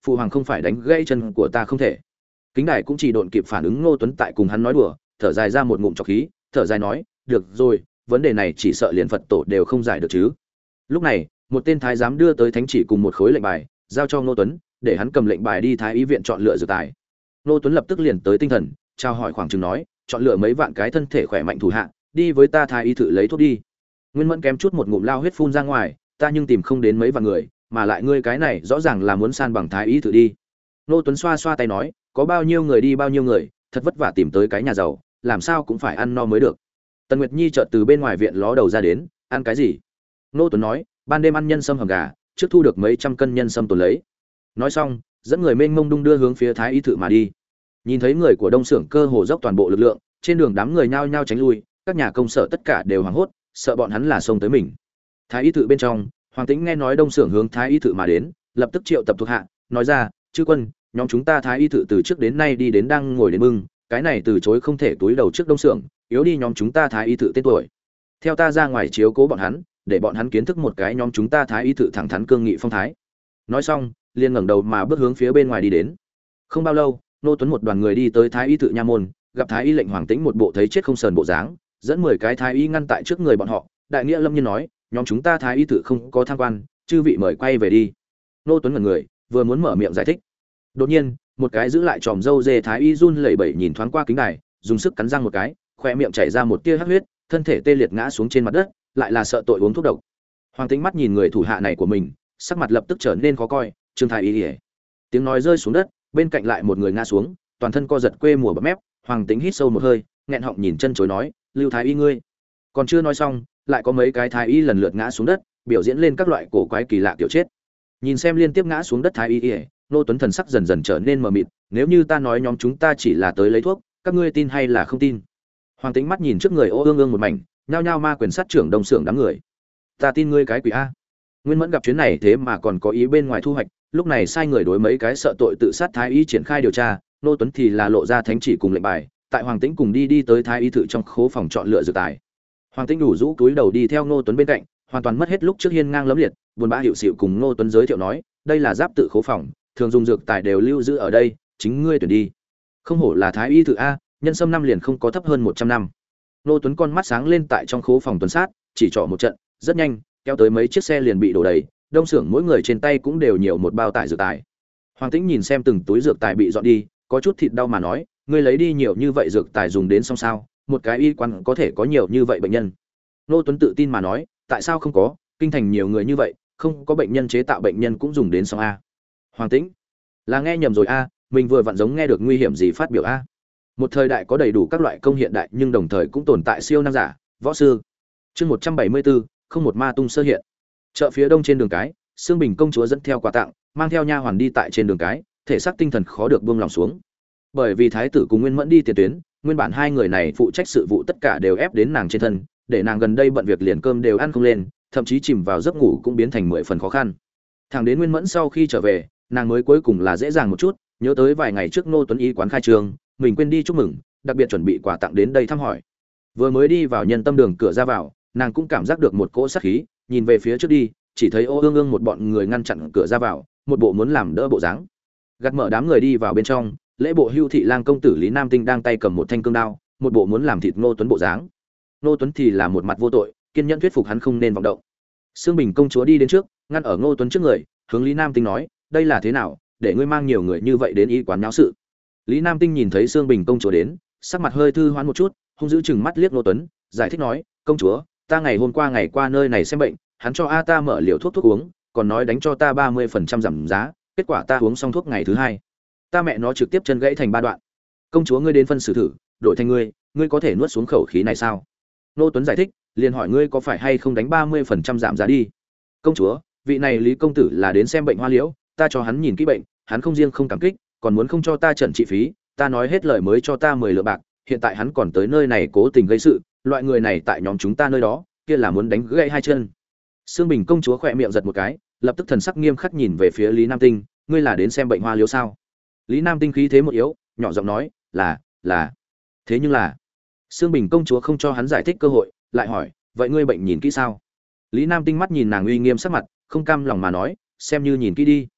phụ hoàng không phải đánh gãy chân của ta không thể. Kính đài cũng chỉ độn kịp phản ứng Ngô Tuấn tại cùng hắn nói đùa, thở dài ra một ngụm trọc khí, thở dài nói, được rồi, vấn đề này chỉ sợ liền Phật tổ đều không giải được chứ. Lúc này, một tên thái giám đưa tới thánh chỉ cùng một khối lệnh bài, giao cho Ngô Tuấn, để hắn cầm lệnh bài đi thái y viện chọn lựa dược tài. Ngô Tuấn lập tức liền tới tinh thần, chào hỏi khoảng chừng nói, chọn lựa mấy vạn cái thân thể khỏe mạnh thủ hạ, đi với ta thái y thử lấy thuốc đi. Nguyên Mẫn kém chút một ngụm lao huyết phun ra ngoài, ta nhưng tìm không đến mấy vạn người, mà lại ngươi cái này rõ ràng là muốn san bằng thái y thử đi. Ngô Tuấn xoa xoa tay nói, có bao nhiêu người đi bao nhiêu người, thật vất vả tìm tới cái nhà giàu, làm sao cũng phải ăn no mới được. Tần Nguyệt Nhi chợt từ bên ngoài viện ló đầu ra đến, ăn cái gì? Ngô Tuấn nói, ban đêm ăn nhân sâm hầm gà, trước thu được mấy trăm cân nhân sâm tuần lấy. Nói xong, dẫn người mênh mông đung đưa hướng phía thái y thự mà đi. Nhìn thấy người của Đông Xưởng cơ hồ dốc toàn bộ lực lượng, trên đường đám người nhao nhao tránh lui, các nhà công sở tất cả đều hoảng hốt, sợ bọn hắn là xông tới mình. Thái y thự bên trong, Hoàng Tĩnh nghe nói Đông Xưởng hướng thái y thự mà đến, lập tức triệu tập thuộc hạ, nói ra, chư quân, nhóm chúng ta thái y thự từ trước đến nay đi đến đang ngồi đến mừng, cái này từ chối không thể túi đầu trước Đông Xưởng, yếu đi nhóm chúng ta thái y thự tên tuổi. Theo ta ra ngoài chiếu cố bọn hắn, để bọn hắn kiến thức một cái nhóm chúng ta thái y thự thẳng thắn cương nghị phong thái. Nói xong, liền ngẩng đầu mà bước hướng phía bên ngoài đi đến. Không bao lâu, Nô Tuấn một đoàn người đi tới thái y thự nha môn, gặp thái y lệnh Hoàng Tĩnh một bộ thấy chết không sờn bộ dáng, dẫn mười cái thái y ngăn tại trước người bọn họ, đại nghĩa lâm nhiên nói, nhóm chúng ta thái y thự không có tham quan, chư vị mời quay về đi. Nô Tuấn ngẩn người, vừa muốn mở miệng giải thích, đột nhiên, một cái giữ lại tròm râu dê thái y run lẩy bẩy nhìn thoáng qua kính đài, dùng sức cắn răng một cái, khóe miệng chảy ra một tia hắc huyết, thân thể tê liệt ngã xuống trên mặt đất, lại là sợ tội uống thuốc độc. Hoàng Tĩnh mắt nhìn người thủ hạ này của mình, sắc mặt lập tức trở nên khó coi, Trương thái y. Tiếng nói rơi xuống đất, bên cạnh lại một người ngã xuống, toàn thân co giật quê mùa bậm mép. Hoàng Tĩnh hít sâu một hơi, nghẹn họng nhìn chân chối nói, Lưu thái y ngươi. Còn chưa nói xong, lại có mấy cái thái y lần lượt ngã xuống đất, biểu diễn lên các loại cổ quái kỳ lạ kiểu chết. Nhìn xem liên tiếp ngã xuống đất thái y, Nô Tuấn thần sắc dần dần trở nên mờ mịt, nếu như ta nói nhóm chúng ta chỉ là tới lấy thuốc, các ngươi tin hay là không tin? Hoàng Tĩnh mắt nhìn trước người ô ương ương một mảnh, nhao nhao ma quyền sát trưởng Đông Xưởng đám người. Ta tin ngươi cái quỷ a. Nguyên Mẫn gặp chuyến này thế mà còn có ý bên ngoài thu hoạch, lúc này sai người đối mấy cái sợ tội tự sát thái y triển khai điều tra, Nô Tuấn thì là lộ ra thánh chỉ cùng lệnh bài, tại Hoàng Tĩnh cùng đi đi tới thái y thự trong khố phòng chọn lựa dược tài. Hoàng Tĩnh đủ rũ túi đầu đi theo Nô Tuấn bên cạnh, hoàn toàn mất hết lúc trước hiên ngang lẫm liệt, buồn bã hiệu xịu cùng Nô Tuấn giới thiệu nói, đây là giáp tự khố phòng, thường dùng dược tài đều lưu giữ ở đây, chính ngươi tuyển đi. Không hổ là thái y thự a, nhân sâm năm liền không có thấp hơn một trăm năm. Nô Tuấn con mắt sáng lên tại trong khố phòng tuần sát, chỉ trỏ một trận, rất nhanh, kéo tới mấy chiếc xe liền bị đổ đầy, Đông Xưởng mỗi người trên tay cũng đều nhiều một bao tải dược tài. Hoàng Tĩnh nhìn xem từng túi dược tài bị dọn đi, có chút thịt đau mà nói, ngươi lấy đi nhiều như vậy dược tài dùng đến xong sao? Một cái y quan có thể có nhiều như vậy bệnh nhân? Nô Tuấn tự tin mà nói, tại sao không có, kinh thành nhiều người như vậy, không có bệnh nhân chế tạo bệnh nhân cũng dùng đến xong a. Hoàng Tĩnh, là nghe nhầm rồi a, mình vừa vặn giống nghe được nguy hiểm gì phát biểu a. Một thời đại có đầy đủ các loại công hiện đại nhưng đồng thời cũng tồn tại siêu năng giả, võ sư. Chương một trăm bảy mươi bốn, không một ma tung sơ hiện. Chợ phía đông trên đường cái, Sương Bình công chúa dẫn theo quà tặng, mang theo nha hoàn đi tại trên đường cái, thể xác tinh thần khó được buông lòng xuống. Bởi vì thái tử cùng Nguyên Mẫn đi tiền tuyến, nguyên bản hai người này phụ trách sự vụ tất cả đều ép đến nàng trên thân, để nàng gần đây bận việc liền cơm đều ăn không lên, thậm chí chìm vào giấc ngủ cũng biến thành mười phần khó khăn. Thẳng đến Nguyên Mẫn sau khi trở về, nàng mới cuối cùng là dễ dàng một chút, nhớ tới vài ngày trước Ngô Tuấn y quán khai trương, mình quên đi chúc mừng, đặc biệt chuẩn bị quà tặng đến đây thăm hỏi. Vừa mới đi vào nhân tâm đường cửa ra vào, nàng cũng cảm giác được một cỗ sát khí, nhìn về phía trước đi, chỉ thấy Ô Ương Ương một bọn người ngăn chặn cửa ra vào, một bộ muốn làm đỡ bộ dáng. Gạt mở đám người đi vào bên trong, lễ bộ Hưu thị lang công tử Lý Nam Tinh đang tay cầm một thanh cương đao, một bộ muốn làm thịt Ngô Tuấn bộ dáng. Ngô Tuấn thì là một mặt vô tội, kiên nhẫn thuyết phục hắn không nên vọng động. Sương Bình công chúa đi đến trước, ngăn ở Ngô Tuấn trước người, hướng Lý Nam Tinh nói, đây là thế nào, để ngươi mang nhiều người như vậy đến y quán náo sự. Lý Nam Tinh nhìn thấy Sương Bình công chúa đến, sắc mặt hơi thư hoán một chút, hung dữ chừng mắt liếc Ngô Tuấn, giải thích nói, công chúa, ta ngày hôm qua ngày qua nơi này xem bệnh, hắn cho a ta mở liều thuốc thuốc uống, còn nói đánh cho ta ba mươi phần trăm giảm giá, kết quả ta uống xong thuốc ngày thứ hai, ta mẹ nó trực tiếp chân gãy thành ba đoạn. Công chúa ngươi đến phân xử thử, đổi thành ngươi, ngươi có thể nuốt xuống khẩu khí này sao? Ngô Tuấn giải thích, liền hỏi ngươi có phải hay không đánh ba mươi phần trăm giảm giá đi. Công chúa, vị này Lý công tử là đến xem bệnh hoa liễu, ta cho hắn nhìn kỹ bệnh, hắn không riêng không cảm kích, còn muốn không cho ta trần trị phí, ta nói hết lời mới cho ta mười lượng bạc, hiện tại hắn còn tới nơi này cố tình gây sự, loại người này tại nhóm chúng ta nơi đó, kia là muốn đánh gãy hai chân. Sương Bình công chúa khỏe miệng giật một cái, lập tức thần sắc nghiêm khắc nhìn về phía Lý Nam Tinh, ngươi là đến xem bệnh hoa liễu sao? Lý Nam Tinh khí thế một yếu, nhỏ giọng nói, là, là. Thế nhưng là, Sương Bình công chúa không cho hắn giải thích cơ hội, lại hỏi, vậy ngươi bệnh nhìn kỹ sao? Lý Nam Tinh mắt nhìn nàng uy nghiêm sắc mặt, không cam lòng mà nói, xem như nhìn kỹ đi.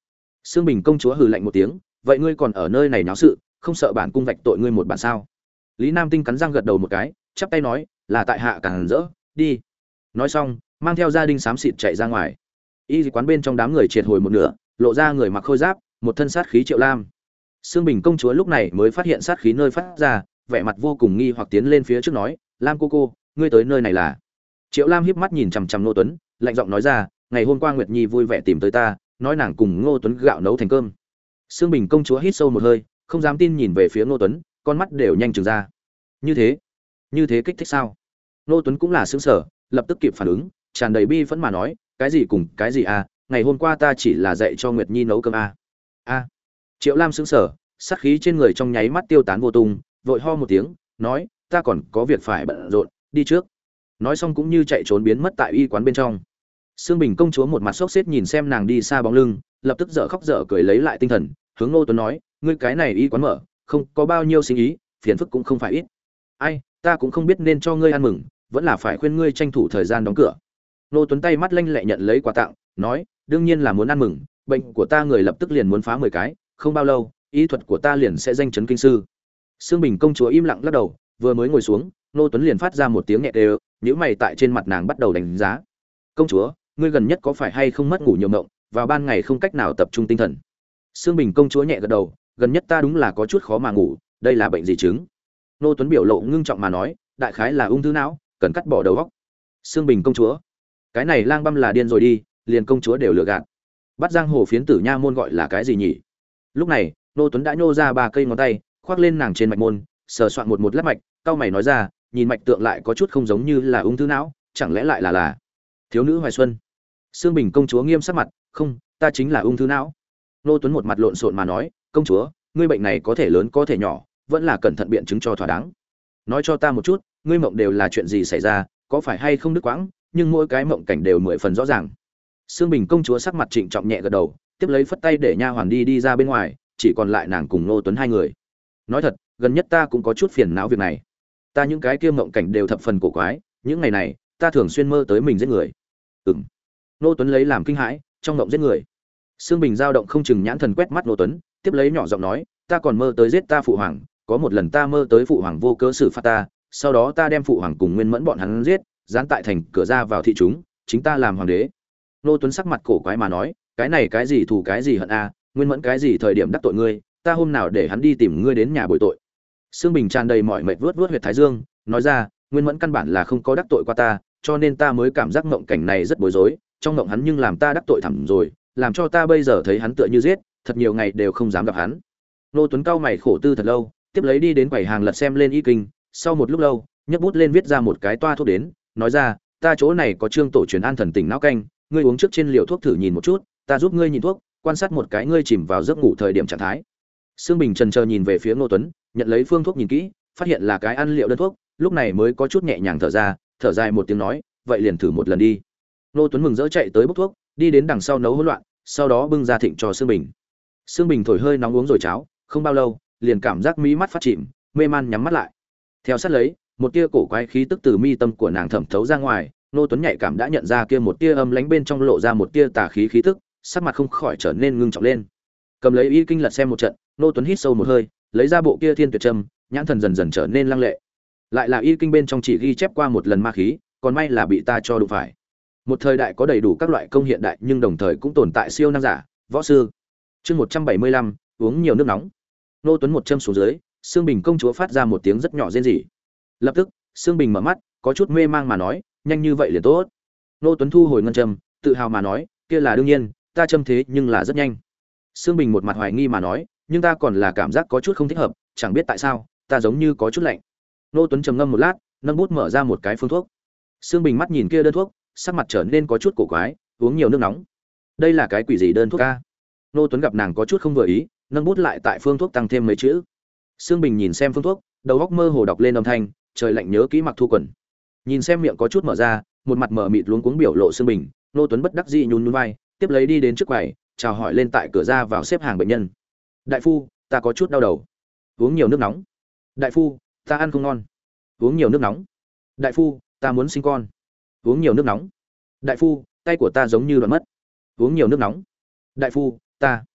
Sương Bình công chúa hừ lạnh một tiếng, vậy ngươi còn ở nơi này náo sự, không sợ bản cung vạch tội ngươi một bản sao? Lý Nam Tinh cắn răng gật đầu một cái, chắp tay nói, là tại hạ càng rỡ, đi. Nói xong, mang theo gia đình xám xịt chạy ra ngoài. Y quán bên trong đám người triệt hồi một nửa, lộ ra người mặc khôi giáp, một thân sát khí Triệu Lam. Sương Bình công chúa lúc này mới phát hiện sát khí nơi phát ra, vẻ mặt vô cùng nghi hoặc tiến lên phía trước nói, Lam cô cô, ngươi tới nơi này là? Triệu Lam híp mắt nhìn chằm chằm Ngô Tuấn, lạnh giọng nói ra, ngày hôm qua Nguyệt Nhi vui vẻ tìm tới ta, nói nàng cùng Ngô Tuấn gạo nấu thành cơm. Sương Bình công chúa hít sâu một hơi, không dám tin nhìn về phía Ngô Tuấn, con mắt đều nhanh trừng ra. Như thế, như thế kích thích sao? Ngô Tuấn cũng là sững sờ, lập tức kịp phản ứng, tràn đầy bi phẫn mà nói, cái gì cùng cái gì à, ngày hôm qua ta chỉ là dạy cho Nguyệt Nhi nấu cơm à. A. Triệu Lam sững sờ, sát khí trên người trong nháy mắt tiêu tán vô tung, vội ho một tiếng, nói, ta còn có việc phải bận rộn, đi trước. Nói xong cũng như chạy trốn biến mất tại y quán bên trong. Sương Bình công chúa một mặt sốt sét nhìn xem nàng đi xa bóng lưng, lập tức dở khóc dở cười lấy lại tinh thần, hướng Ngô Tuấn nói, ngươi cái này y quán mở, không có bao nhiêu sinh ý, phiền phức cũng không phải ít. Ai, ta cũng không biết nên cho ngươi ăn mừng, vẫn là phải khuyên ngươi tranh thủ thời gian đóng cửa. Ngô Tuấn tay mắt lanh lẹ nhận lấy quà tặng, nói, đương nhiên là muốn ăn mừng, bệnh của ta người lập tức liền muốn phá mười cái, không bao lâu, y thuật của ta liền sẽ danh chấn kinh sư. Sương Bình công chúa im lặng lắc đầu, vừa mới ngồi xuống, Ngô Tuấn liền phát ra một tiếng nhẹ đều, nhíu mày tại trên mặt nàng bắt đầu đánh giá. Công chúa, ngươi gần nhất có phải hay không mất ngủ nhiều mộng, vào ban ngày không cách nào tập trung tinh thần? Sương Bình công chúa nhẹ gật đầu, gần nhất ta đúng là có chút khó mà ngủ, đây là bệnh gì chứng? Ngô Tuấn biểu lộ ngưng trọng mà nói, đại khái là ung thư não, cần cắt bỏ đầu óc. Sương Bình công chúa, cái này lang băm là điên rồi đi, liền công chúa đều lừa gạt. Bắt giang hồ phiến tử nha môn gọi là cái gì nhỉ? Lúc này, Ngô Tuấn đã nhô ra ba cây ngón tay, khoác lên nàng trên mạch môn, sờ soạn một một lát mạch, cau mày nói ra, nhìn mạch tượng lại có chút không giống như là ung thư não, chẳng lẽ lại là là thiếu nữ hoài xuân? Sương Bình công chúa nghiêm sắc mặt, không, ta chính là ung thư não. Ngô Tuấn một mặt lộn xộn mà nói, công chúa, ngươi bệnh này có thể lớn có thể nhỏ, vẫn là cẩn thận biện chứng cho thỏa đáng. Nói cho ta một chút, ngươi mộng đều là chuyện gì xảy ra, có phải hay không đứt quãng, nhưng mỗi cái mộng cảnh đều mười phần rõ ràng. Sương Bình công chúa sắc mặt trịnh trọng nhẹ gật đầu, tiếp lấy phất tay để nha hoàn đi đi ra bên ngoài, chỉ còn lại nàng cùng Ngô Tuấn hai người. Nói thật, gần nhất ta cũng có chút phiền não việc này. Ta những cái kia mộng cảnh đều thập phần cổ quái, những ngày này, ta thường xuyên mơ tới mình giết người. Ừm. Ngô Tuấn lấy làm kinh hãi, trong mộng giết người. Sương Bình dao động không chừng nhãn thần quét mắt Ngô Tuấn, tiếp lấy nhỏ giọng nói, ta còn mơ tới giết ta phụ hoàng, có một lần ta mơ tới phụ hoàng vô cớ xử phạt ta, sau đó ta đem phụ hoàng cùng Nguyên Mẫn bọn hắn giết, dán tại thành cửa ra vào thị chúng, chính ta làm hoàng đế. Ngô Tuấn sắc mặt cổ quái mà nói, cái này cái gì thù cái gì hận a, Nguyên Mẫn cái gì thời điểm đắc tội ngươi, ta hôm nào để hắn đi tìm ngươi đến nhà bồi tội. Sương Bình tràn đầy mọi mệt vuốt vuốt huyệt thái dương, nói ra, Nguyên Mẫn căn bản là không có đắc tội qua ta, cho nên ta mới cảm giác mộng cảnh này rất bối rối, trong mộng hắn nhưng làm ta đắc tội thẳm rồi, làm cho ta bây giờ thấy hắn tựa như giết, thật nhiều ngày đều không dám gặp hắn. Ngô Tuấn cao mày khổ tư thật lâu, tiếp lấy đi đến quầy hàng lật xem lên y kinh, sau một lúc lâu, nhấc bút lên viết ra một cái toa thuốc đến, nói ra, ta chỗ này có trương tổ truyền an thần tỉnh não canh, ngươi uống trước trên liều thuốc thử nhìn một chút, ta giúp ngươi nhìn thuốc, quan sát một cái ngươi chìm vào giấc ngủ thời điểm trạng thái. Sương Bình chần chờ nhìn về phía Ngô Tuấn, nhận lấy phương thuốc nhìn kỹ, phát hiện là cái ăn liệu đơn thuốc, lúc này mới có chút nhẹ nhàng thở ra, thở dài một tiếng nói, vậy liền thử một lần đi. Ngô Tuấn mừng rỡ chạy tới bốc thuốc, đi đến đằng sau nấu hỗn loạn, sau đó bưng ra thịnh cho Sương Bình. Sương Bình thổi hơi nóng uống rồi cháo, không bao lâu, liền cảm giác mí mắt phát chìm, mê man nhắm mắt lại. Theo sát lấy, một tia cổ quái khí tức từ mi tâm của nàng thẩm thấu ra ngoài, Ngô Tuấn nhạy cảm đã nhận ra kia một tia âm lãnh bên trong lộ ra một tia tà khí khí tức, sắc mặt không khỏi trở nên ngưng trọng lên. Cầm lấy y kinh lật xem một trận, Ngô Tuấn hít sâu một hơi, lấy ra bộ kia thiên tuyệt trâm, nhãn thần dần dần trở nên lăng lệ. Lại là y kinh bên trong chỉ ghi chép qua một lần ma khí, còn may là bị ta cho đụng phải. Một thời đại có đầy đủ các loại công hiện đại nhưng đồng thời cũng tồn tại siêu năng giả, võ sư. Chương một trăm bảy mươi lăm, uống nhiều nước nóng. Ngô Tuấn một châm xuống dưới, Sương Bình công chúa phát ra một tiếng rất nhỏ rên rỉ. Lập tức, Sương Bình mở mắt, có chút mê mang mà nói, nhanh như vậy liền tốt. Ngô Tuấn thu hồi ngân châm, tự hào mà nói, kia là đương nhiên, ta châm thế nhưng là rất nhanh. Sương Bình một mặt hoài nghi mà nói, nhưng ta còn là cảm giác có chút không thích hợp, chẳng biết tại sao, ta giống như có chút lạnh. Ngô Tuấn trầm ngâm một lát, nâng bút mở ra một cái phương thuốc. Sương Bình mắt nhìn kia đơn thuốc, sắc mặt trở nên có chút cổ quái, uống nhiều nước nóng. Đây là cái quỷ gì đơn thuốc a? Ngô Tuấn gặp nàng có chút không vừa ý, nâng bút lại tại phương thuốc tăng thêm mấy chữ. Sương Bình nhìn xem phương thuốc, đầu óc mơ hồ đọc lên âm thanh, trời lạnh nhớ kỹ Mặc Thu Quần. Nhìn xem miệng có chút mở ra, một mặt mở mịt luống cuống biểu lộ Sương Bình, Ngô Tuấn bất đắc dĩ nhún nhún vai, tiếp lấy đi đến trước quầy, chào hỏi lên tại cửa ra vào xếp hàng bệnh nhân. Đại phu, ta có chút đau đầu. Uống nhiều nước nóng. Đại phu, ta ăn không ngon. Uống nhiều nước nóng. Đại phu, ta muốn sinh con. Uống nhiều nước nóng. Đại phu, tay của ta giống như đoạn mất. Uống nhiều nước nóng. Đại phu, ta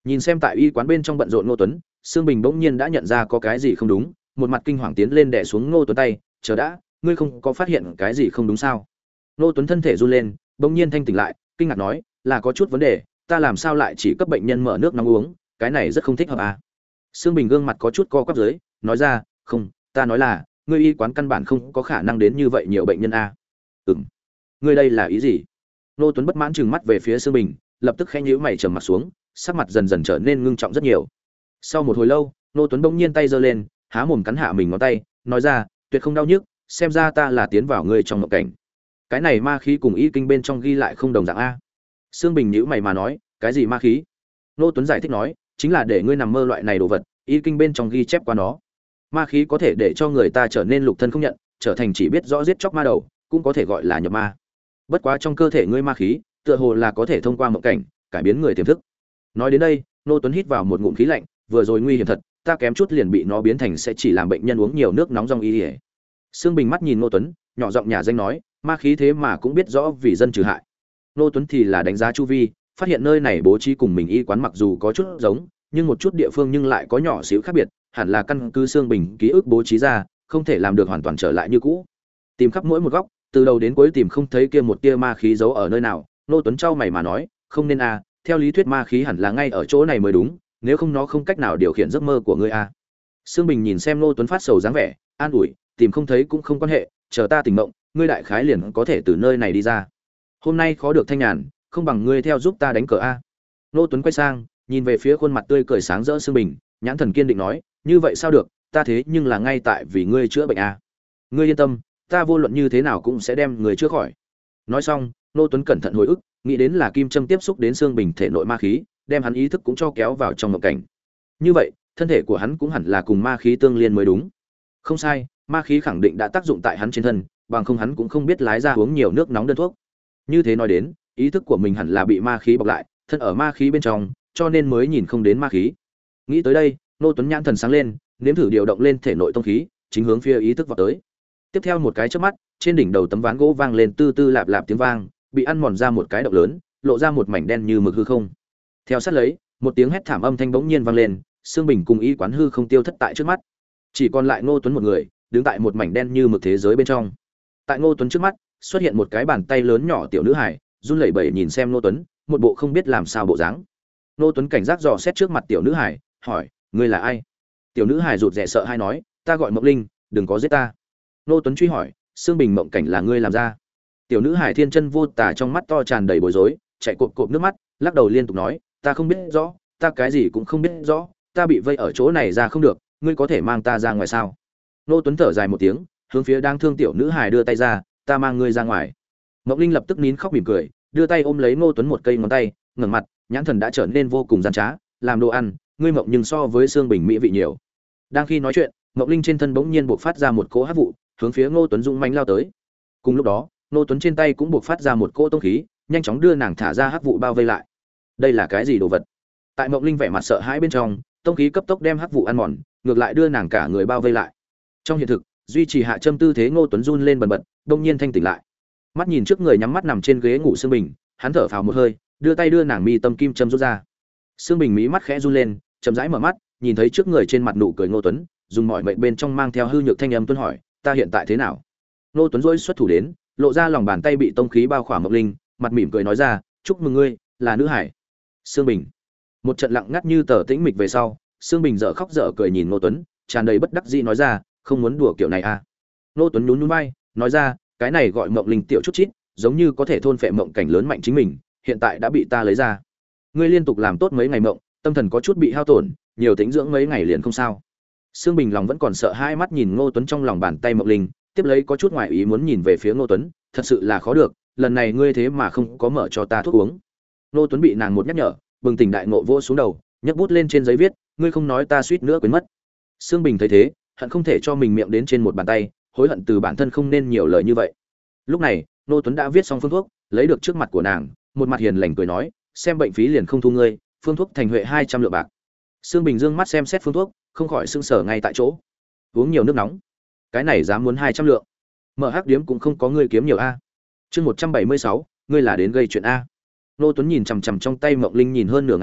Nhìn xem tại y quán bên trong bận rộn Ngô Tuấn, Sương Bình bỗng nhiên đã nhận ra có cái gì không đúng, một mặt kinh hoàng tiến lên đè xuống Ngô Tuấn tay, "Chờ đã, ngươi không có phát hiện cái gì không đúng sao?" Ngô Tuấn thân thể run lên, bỗng nhiên thanh tỉnh lại, kinh ngạc nói, "Là có chút vấn đề, ta làm sao lại chỉ cấp bệnh nhân mở nước nóng uống, cái này rất không thích hợp à?" Sương Bình gương mặt có chút co quắp dưới, nói ra, "Không, ta nói là, ngươi y quán căn bản không có khả năng đến như vậy nhiều bệnh nhân a." "Ừm, ngươi đây là ý gì?" Ngô Tuấn bất mãn trừng mắt về phía Sương Bình, lập tức khẽ nhíu mày trầm mặt xuống, sắc mặt dần dần trở nên ngưng trọng rất nhiều. Sau một hồi lâu, Ngô Tuấn bỗng nhiên tay giơ lên, há mồm cắn hạ mình ngón tay, nói ra, "Tuyệt không đau nhức, xem ra ta là tiến vào ngươi trong mộng cảnh." Cái này ma khí cùng y kinh bên trong ghi lại không đồng dạng a. Sương Bình nhíu mày mà nói, "Cái gì ma khí?" Ngô Tuấn giải thích nói, "Chính là để ngươi nằm mơ loại này đồ vật, y kinh bên trong ghi chép qua nó. Ma khí có thể để cho người ta trở nên lục thân không nhận, trở thành chỉ biết rõ giết chóc ma đầu, cũng có thể gọi là nhập ma. Bất quá trong cơ thể ngươi ma khí, tựa hồ là có thể thông qua mộng cảnh, cải biến người tiềm thức." Nói đến đây, Ngô Tuấn hít vào một ngụm khí lạnh, vừa rồi nguy hiểm thật, ta kém chút liền bị nó biến thành sẽ chỉ làm bệnh nhân uống nhiều nước nóng trong y. Sương Bình mắt nhìn Ngô Tuấn, nhỏ giọng nhà danh nói, "Ma khí thế mà cũng biết rõ vì dân trừ hại." Ngô Tuấn thì là đánh giá chu vi, phát hiện nơi này bố trí cùng mình y quán mặc dù có chút giống, nhưng một chút địa phương nhưng lại có nhỏ xíu khác biệt, hẳn là căn cứ Sương Bình ký ức bố trí ra, không thể làm được hoàn toàn trở lại như cũ. Tìm khắp mỗi một góc, từ đầu đến cuối tìm không thấy kia một tia ma khí giấu ở nơi nào, Ngô Tuấn trao mày mà nói, "Không nên a, theo lý thuyết ma khí hẳn là ngay ở chỗ này mới đúng, nếu không nó không cách nào điều khiển giấc mơ của ngươi a." Sương Bình nhìn xem Ngô Tuấn phát sầu dáng vẻ, an ủi, "Tìm không thấy cũng không quan hệ, chờ ta tỉnh mộng, ngươi đại khái liền có thể từ nơi này đi ra. Hôm nay khó được thanh nhàn, không bằng ngươi theo giúp ta đánh cờ a." Ngô Tuấn quay sang, nhìn về phía khuôn mặt tươi cười sáng rỡ Sương Bình, nhãn thần kiên định nói, "Như vậy sao được, ta thế nhưng là ngay tại vì ngươi chữa bệnh a. Ngươi yên tâm, ta vô luận như thế nào cũng sẽ đem người chữa khỏi." Nói xong, Ngô Tuấn cẩn thận hồi ức, nghĩ đến là kim châm tiếp xúc đến Sương Bình thể nội ma khí, đem hắn ý thức cũng cho kéo vào trong mộng cảnh. Như vậy, thân thể của hắn cũng hẳn là cùng ma khí tương liên mới đúng. Không sai, ma khí khẳng định đã tác dụng tại hắn trên thân, bằng không hắn cũng không biết lái ra uống nhiều nước nóng đơn thuốc. Như thế nói đến, ý thức của mình hẳn là bị ma khí bọc lại, thân ở ma khí bên trong, cho nên mới nhìn không đến ma khí. Nghĩ tới đây, Ngô Tuấn nhãn thần sáng lên, nếm thử điều động lên thể nội tông khí, chính hướng phía ý thức vào tới. Tiếp theo một cái chớp mắt, trên đỉnh đầu tấm ván gỗ vang lên tư tư lạp lạp tiếng vang, bị ăn mòn ra một cái động lớn, lộ ra một mảnh đen như mực hư không. Theo sát lấy, một tiếng hét thảm âm thanh bỗng nhiên vang lên, Sương Bình cùng y quán hư không tiêu thất tại trước mắt. Chỉ còn lại Ngô Tuấn một người, đứng tại một mảnh đen như mực thế giới bên trong. Tại Ngô Tuấn trước mắt, xuất hiện một cái bàn tay lớn nhỏ tiểu nữ hài, run lẩy bẩy nhìn xem Ngô Tuấn, một bộ không biết làm sao bộ dáng. Ngô Tuấn cảnh giác dò xét trước mặt tiểu nữ hài, hỏi, "Ngươi là ai?" Tiểu nữ hài rụt rè sợ hai nói, "Ta gọi Mộng Linh, đừng có giết ta." Ngô Tuấn truy hỏi, "Sương Bình mộng cảnh là ngươi làm ra?" Tiểu nữ hài thiên chân vô tà trong mắt to tràn đầy bối rối, chạy cộp cộp nước mắt, lắc đầu liên tục nói, "Ta không biết rõ, ta cái gì cũng không biết rõ, ta bị vây ở chỗ này ra không được, ngươi có thể mang ta ra ngoài sao?" Ngô Tuấn thở dài một tiếng, hướng phía đang thương tiểu nữ hài đưa tay ra, "Ta mang ngươi ra ngoài." Mộng Linh lập tức nín khóc mỉm cười, đưa tay ôm lấy Ngô Tuấn một cây ngón tay, ngẩng mặt, nhãn thần đã trở nên vô cùng gian trá, "Làm đồ ăn, ngươi mộng nhưng so với Sương Bình mỹ vị nhiều." Đang khi nói chuyện, Mộng Linh trên thân bỗng nhiên bộc phát ra một cỗ hắc vụ, hướng phía Ngô Tuấn dũng mãnh lao tới. Cùng lúc đó, Ngô Tuấn trên tay cũng bộc phát ra một cỗ tông khí, nhanh chóng đưa nàng thả ra hắc vụ bao vây lại. Đây là cái gì đồ vật? Tại Mộng Linh vẻ mặt sợ hãi bên trong, tông khí cấp tốc đem hắc vụ ăn mòn, ngược lại đưa nàng cả người bao vây lại. Trong hiện thực, duy trì hạ châm tư thế Ngô Tuấn run lên bần bật, đột nhiên thanh tỉnh lại. Mắt nhìn trước người nhắm mắt nằm trên ghế ngủ Sương Bình, hắn thở phào một hơi, đưa tay đưa nàng mi tâm kim châm rút ra. Sương Bình mí mắt khẽ run lên, chậm rãi mở mắt, nhìn thấy trước người trên mặt nụ cười Ngô Tuấn, dùng mọi mệnh bên trong mang theo hư nhược thanh âm tuân hỏi, "Ta hiện tại thế nào?" Ngô Tuấn rỗi xuất thủ đến, lộ ra lòng bàn tay bị tông khí bao khỏa Mộng Linh, mặt mỉm cười nói ra, "Chúc mừng ngươi, là nữ hải." Sương Bình. Một trận lặng ngắt như tờ tĩnh mịch về sau, Sương Bình dở khóc dở cười nhìn Ngô Tuấn, tràn đầy bất đắc dĩ nói ra, "Không muốn đùa kiểu này à?" Ngô Tuấn nhún nhún vai, nói ra, "Cái này gọi Mộng Linh tiểu chút chít, giống như có thể thôn phệ mộng cảnh lớn mạnh chính mình, hiện tại đã bị ta lấy ra. Ngươi liên tục làm tốt mấy ngày mộng, tâm thần có chút bị hao tổn, nhiều tĩnh dưỡng mấy ngày liền không sao." Sương Bình lòng vẫn còn sợ hai mắt nhìn Ngô Tuấn trong lòng bàn tay Mộng Linh, tiếp lấy có chút ngoại ý muốn nhìn về phía Ngô Tuấn, "Thật sự là khó được, lần này ngươi thế mà không có mở cho ta thuốc uống." Ngô Tuấn bị nàng một nhắc nhở, bừng tỉnh đại ngộ vỗ xuống đầu, nhấc bút lên trên giấy viết, "Ngươi không nói ta suýt nữa quên mất." Sương Bình thấy thế, hận không thể cho mình miệng đến trên một bàn tay, hối hận từ bản thân không nên nhiều lời như vậy. Lúc này, Ngô Tuấn đã viết xong phương thuốc, lấy được trước mặt của nàng, một mặt hiền lành cười nói, "Xem bệnh phí liền không thu ngươi, phương thuốc thành huệ hai trăm lượng bạc." Sương Bình dương mắt xem xét phương thuốc, không khỏi sưng sở ngay tại chỗ. Uống nhiều nước nóng, cái này dám muốn hai trăm lượng. Mở hắc điếm cũng không có ngươi kiếm nhiều a. Chương một trăm bảy mươi sáu, ngươi là đến gây chuyện a. Ngô Tuấn nhìn chằm chằm trong tay Mộng Linh nhìn hơn nửa ngày,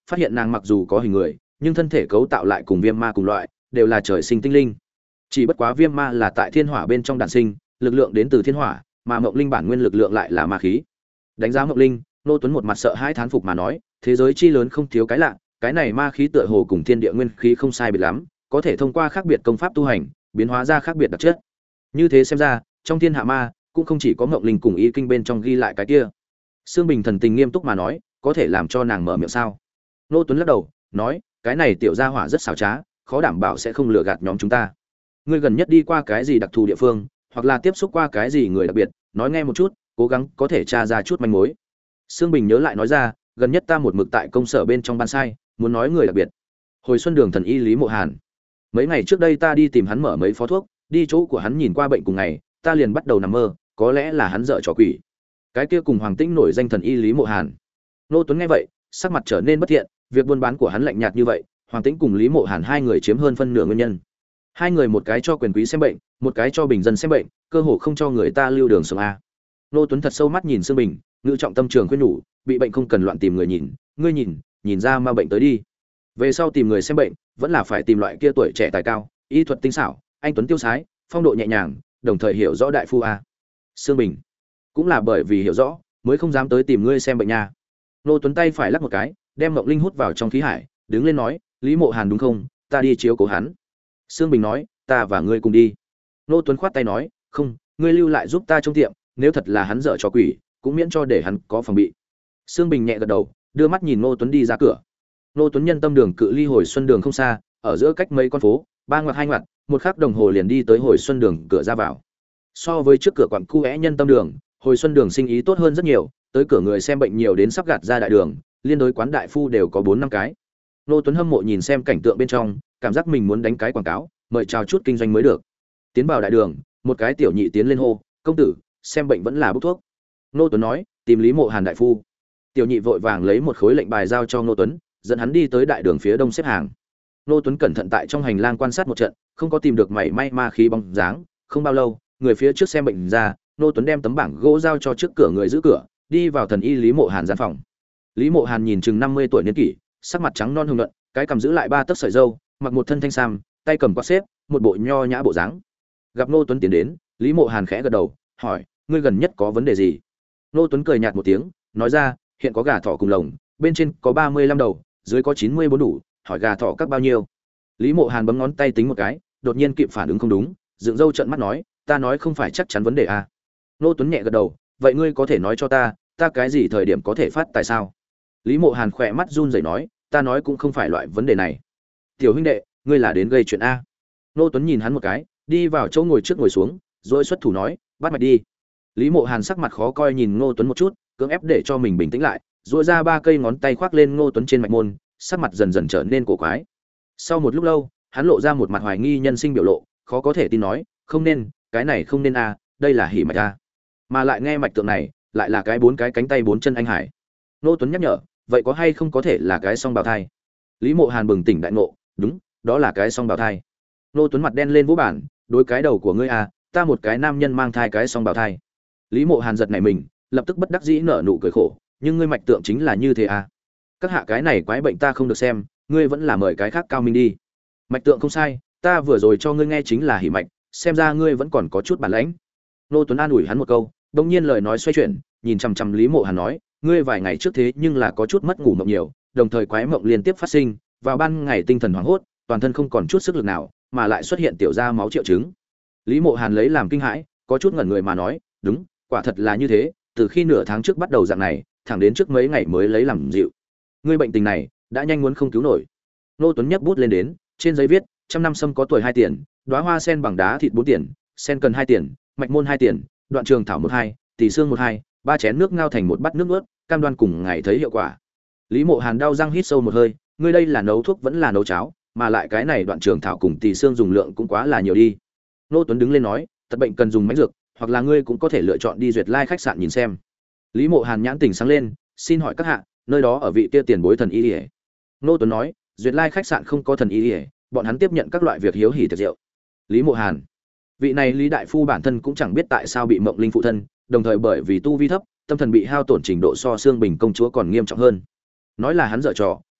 phát hiện nàng mặc dù có hình người nhưng thân thể cấu tạo lại cùng viêm ma cùng loại, đều là trời sinh tinh linh. Chỉ bất quá viêm ma là tại thiên hỏa bên trong đản sinh, lực lượng đến từ thiên hỏa, mà mộng linh bản nguyên lực lượng lại là ma khí. Đánh giá mộng linh, Nô Tuấn một mặt sợ hãi thán phục mà nói, thế giới chi lớn không thiếu cái lạ, cái này ma khí tựa hồ cùng thiên địa nguyên khí không sai biệt lắm, có thể thông qua khác biệt công pháp tu hành, biến hóa ra khác biệt đặc chất. Như thế xem ra, trong thiên hạ ma cũng không chỉ có mộng linh cùng ý kinh bên trong ghi lại cái kia. Sương Bình thần tình nghiêm túc mà nói, có thể làm cho nàng mở miệng sao? Nô Tuấn lắc đầu, nói, cái này tiểu gia hỏa rất xảo trá, khó đảm bảo sẽ không lừa gạt nhóm chúng ta. Ngươi gần nhất đi qua cái gì đặc thù địa phương, hoặc là tiếp xúc qua cái gì người đặc biệt, nói nghe một chút, cố gắng có thể tra ra chút manh mối. Sương Bình nhớ lại nói ra, gần nhất ta một mực tại công sở bên trong ban sai, muốn nói người đặc biệt. Hồi xuân đường thần y Lý Mộ Hàn. Mấy ngày trước đây ta đi tìm hắn mở mấy phó thuốc, đi chỗ của hắn nhìn qua bệnh cùng ngày, ta liền bắt đầu nằm mơ, có lẽ là hắn dở trò quỷ. Cái kia cùng Hoàng Tĩnh nổi danh thần y Lý Mộ Hàn. Nô Tuấn nghe vậy, sắc mặt trở nên bất thiện, việc buôn bán của hắn lạnh nhạt như vậy, Hoàng Tĩnh cùng Lý Mộ Hàn hai người chiếm hơn phân nửa nguyên nhân. Hai người một cái cho quyền quý xem bệnh, một cái cho bình dân xem bệnh, cơ hồ không cho người ta lưu đường sống a. Nô Tuấn thật sâu mắt nhìn Sương Bình, ngữ trọng tâm trường khuyên nhủ, bị bệnh không cần loạn tìm người nhìn, ngươi nhìn, nhìn ra ma bệnh tới đi. Về sau tìm người xem bệnh, vẫn là phải tìm loại kia tuổi trẻ tài cao, y thuật tinh xảo, anh tuấn tiêu sái, phong độ nhẹ nhàng, đồng thời hiểu rõ đại phu a. Sương Bình, cũng là bởi vì hiểu rõ, mới không dám tới tìm ngươi xem bệnh nha. Nô Tuấn tay phải lắc một cái, đem Mộng Linh hút vào trong khí hải, đứng lên nói, Lý Mộ Hàn đúng không, ta đi chiếu cố hắn. Sương Bình nói, ta và ngươi cùng đi. Nô Tuấn khoát tay nói, không, ngươi lưu lại giúp ta trong tiệm, nếu thật là hắn dở trò quỷ, cũng miễn cho để hắn có phòng bị. Sương Bình nhẹ gật đầu, đưa mắt nhìn Nô Tuấn đi ra cửa. Nô Tuấn nhân tâm đường cự ly Hồi Xuân đường không xa, ở giữa cách mấy con phố, ba ngoặt hai ngoặt, một khắc đồng hồ liền đi tới Hồi Xuân đường cửa ra vào. So với trước cửa quận cu é nhân tâm đường, Hồi Xuân đường sinh ý tốt hơn rất nhiều, tới cửa người xem bệnh nhiều đến sắp gạt ra đại đường, liên đối quán đại phu đều có bốn năm cái. Nô Tuấn hâm mộ nhìn xem cảnh tượng bên trong, cảm giác mình muốn đánh cái quảng cáo, mời chào chút kinh doanh mới được. Tiến vào đại đường, một cái tiểu nhị tiến lên hô, công tử, xem bệnh vẫn là bốc thuốc. Nô Tuấn nói, tìm Lý Mộ Hàn đại phu. Tiểu nhị vội vàng lấy một khối lệnh bài giao cho Nô Tuấn, dẫn hắn đi tới đại đường phía đông xếp hàng. Nô Tuấn cẩn thận tại trong hành lang quan sát một trận, không có tìm được mảy may ma khí bóng dáng. Không bao lâu, người phía trước xem bệnh ra, Nô Tuấn đem tấm bảng gỗ giao cho trước cửa người giữ cửa, đi vào thần y Lý Mộ Hàn gian phòng. Lý Mộ Hàn nhìn chừng năm mươi tuổi niên kỷ, sắc mặt trắng non hồng nhuận, cái cằm giữ lại ba tấc sợi râu, mặc một thân thanh sam, tay cầm quạt xếp, một bộ nho nhã bộ dáng. Gặp Nô Tuấn tiến đến, Lý Mộ Hàn khẽ gật đầu, hỏi, ngươi gần nhất có vấn đề gì? Nô Tuấn cười nhạt một tiếng, nói ra, hiện có gà thỏ cùng lồng, bên trên có ba mươi lăm đầu, dưới có chín mươi bốn đủ, hỏi gà thỏ các bao nhiêu? Lý Mộ Hàn bấm ngón tay tính một cái, đột nhiên kịp phản ứng không đúng, dựng râu trợn mắt nói, ta nói không phải chắc chắn vấn đề à? Nô Tuấn nhẹ gật đầu, vậy ngươi có thể nói cho ta, ta cái gì thời điểm có thể phát tại sao? Lý Mộ Hàn khỏe mắt run rẩy nói, ta nói cũng không phải loại vấn đề này. Tiểu huynh đệ, ngươi là đến gây chuyện a? Nô Tuấn nhìn hắn một cái, đi vào chỗ ngồi trước ngồi xuống, rồi xuất thủ nói, bắt mạch đi. Lý Mộ Hàn sắc mặt khó coi nhìn Ngô Tuấn một chút, cưỡng ép để cho mình bình tĩnh lại, duỗi ra ba cây ngón tay khoác lên Ngô Tuấn trên mạch môn, sắc mặt dần dần trở nên cổ quái. Sau một lúc lâu, hắn lộ ra một mặt hoài nghi nhân sinh biểu lộ, khó có thể tin nói, không nên, cái này không nên a, đây là hỉ mạch a. Mà lại nghe mạch tượng này, lại là cái bốn cái cánh tay bốn chân anh hải. Ngô Tuấn nhắc nhở, vậy có hay không có thể là cái song bào thai? Lý Mộ Hàn bừng tỉnh đại ngộ, đúng, đó là cái song bào thai. Ngô Tuấn mặt đen lên vũ bản, đối cái đầu của ngươi à, ta một cái nam nhân mang thai cái song bào thai. Lý Mộ Hàn giật nảy mình, lập tức bất đắc dĩ nở nụ cười khổ, nhưng ngươi mạch tượng chính là như thế à? Các hạ cái này quái bệnh ta không được xem, ngươi vẫn là mời cái khác cao minh đi. Mạch tượng không sai, ta vừa rồi cho ngươi nghe chính là hỉ mạch, xem ra ngươi vẫn còn có chút bản lãnh. Ngô Tuấn an ủi hắn một câu, đột nhiên lời nói xoay chuyển, nhìn chằm chằm Lý Mộ Hàn nói, ngươi vài ngày trước thế nhưng là có chút mất ngủ mộng nhiều, đồng thời quái mộng liên tiếp phát sinh, vào ban ngày tinh thần hoảng hốt, toàn thân không còn chút sức lực nào, mà lại xuất hiện tiểu ra máu triệu chứng. Lý Mộ Hàn lấy làm kinh hãi, có chút ngẩn người mà nói, đúng, quả thật là như thế, từ khi nửa tháng trước bắt đầu dạng này, thẳng đến trước mấy ngày mới lấy làm dịu. Ngươi bệnh tình này đã nhanh muốn không cứu nổi. Nô Tuấn nhấc bút lên đến, trên giấy viết, trăm năm sâm có tuổi hai tiền, đóa hoa sen bằng đá thịt bốn tiền, sen cần hai tiền, mạch môn hai tiền, đoạn trường thảo một hai, tỷ xương một hai, ba chén nước ngao thành một bát nước ướt, cam đoan cùng ngày thấy hiệu quả. Lý Mộ Hàn đau răng hít sâu một hơi, ngươi đây là nấu thuốc vẫn là nấu cháo, mà lại cái này đoạn trường thảo cùng tỷ xương dùng lượng cũng quá là nhiều đi. Nô Tuấn đứng lên nói, tật bệnh cần dùng mánh dược, hoặc là ngươi cũng có thể lựa chọn đi Duyệt Lai khách sạn nhìn xem. Lý Mộ Hàn nhãn tỉnh sáng lên, xin hỏi các hạ, nơi đó ở vị kia tiền bối thần y liễu? Nô Tuấn nói, Duyệt Lai khách sạn không có thần y liễu, bọn hắn tiếp nhận các loại việc hiếu hỉ tiệc rượu. Lý Mộ Hàn, vị này Lý đại phu bản thân cũng chẳng biết tại sao bị Mộng Linh phụ thân, đồng thời bởi vì tu vi thấp, tâm thần bị hao tổn trình độ so xương Bình công chúa còn nghiêm trọng hơn. Nói là hắn dở trò,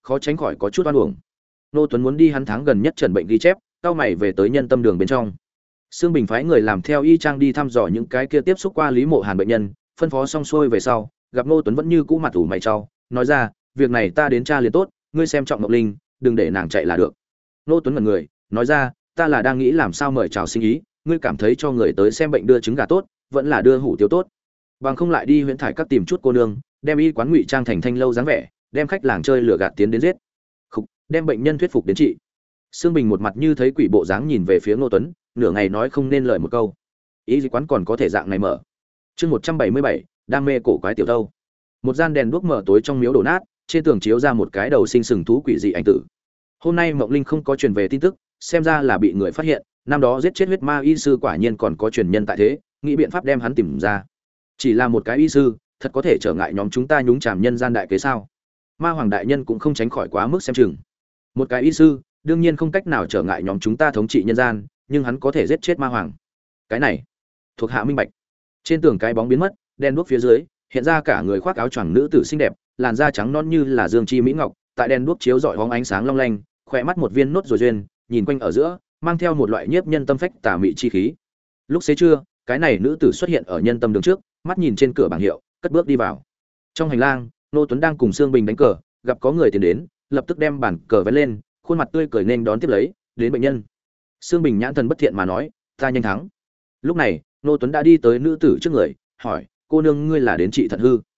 khó tránh khỏi có chút oan uổng. Ngô Tuấn muốn đi hắn tháng gần nhất trần bệnh ghi chép, cao mày về tới nhân tâm đường bên trong. Sương Bình phái người làm theo y trang đi thăm dò những cái kia tiếp xúc qua Lý Mộ Hàn bệnh nhân, phân phó xong xuôi về sau, gặp Ngô Tuấn vẫn như cũ mặt ủ mày trao, nói ra, việc này ta đến tra liền tốt, ngươi xem trọng Ngọc Linh, đừng để nàng chạy là được. Ngô Tuấn ngẩn người, nói ra, ta là đang nghĩ làm sao mời chào sinh ý, ngươi cảm thấy cho người tới xem bệnh đưa trứng gà tốt, vẫn là đưa hủ tiếu tốt. Bằng không lại đi huyện thải các tìm chút cô nương, đem y quán ngụy trang thành thanh lâu dáng vẻ, đem khách làng chơi lừa gạt tiến đến giết. Khục, đem bệnh nhân thuyết phục đến trị. Sương Bình một mặt như thấy quỷ bộ dáng nhìn về phía Ngô Tuấn, nửa ngày nói không nên lời một câu. Y quán còn có thể dạng này mở. Chương một trăm bảy mươi bảy, đam mê cổ quái tiểu thâu. Một gian đèn đuốc mở tối trong miếu đổ nát, trên tường chiếu ra một cái đầu sinh sừng thú quỷ dị ảnh tử. Hôm nay Mộng Linh không có truyền về tin tức, xem ra là bị người phát hiện, năm đó giết chết huyết ma y sư quả nhiên còn có truyền nhân tại thế, nghĩ biện pháp đem hắn tìm ra. Chỉ là một cái y sư, thật có thể trở ngại nhóm chúng ta nhúng chàm nhân gian đại kế sao? Ma hoàng đại nhân cũng không tránh khỏi quá mức xem chừng. Một cái y sư, đương nhiên không cách nào trở ngại nhóm chúng ta thống trị nhân gian, nhưng hắn có thể giết chết ma hoàng. Cái này, thuộc hạ minh bạch. Trên tường cái bóng biến mất, đen đuốc phía dưới, hiện ra cả người khoác áo choàng nữ tử xinh đẹp, làn da trắng non như là dương chi mỹ ngọc, tại đèn đuốc chiếu rọi hóng ánh sáng long lanh, khỏe mắt một viên nốt rồi duyên, nhìn quanh ở giữa, mang theo một loại nhiếp nhân tâm phách tà mị chi khí. Lúc xế trưa, cái này nữ tử xuất hiện ở nhân tâm đường trước, mắt nhìn trên cửa bảng hiệu, cất bước đi vào. Trong hành lang, Nô Tuấn đang cùng Sương Bình đánh cờ, gặp có người tiến đến, lập tức đem bàn cờ vén lên, khuôn mặt tươi cười nên đón tiếp lấy, đến bệnh nhân. Sương Bình nhãn thần bất thiện mà nói, ta nhanh thắng. Lúc này, Nô Tuấn đã đi tới nữ tử trước người, hỏi, cô nương ngươi là đến trị thận hư?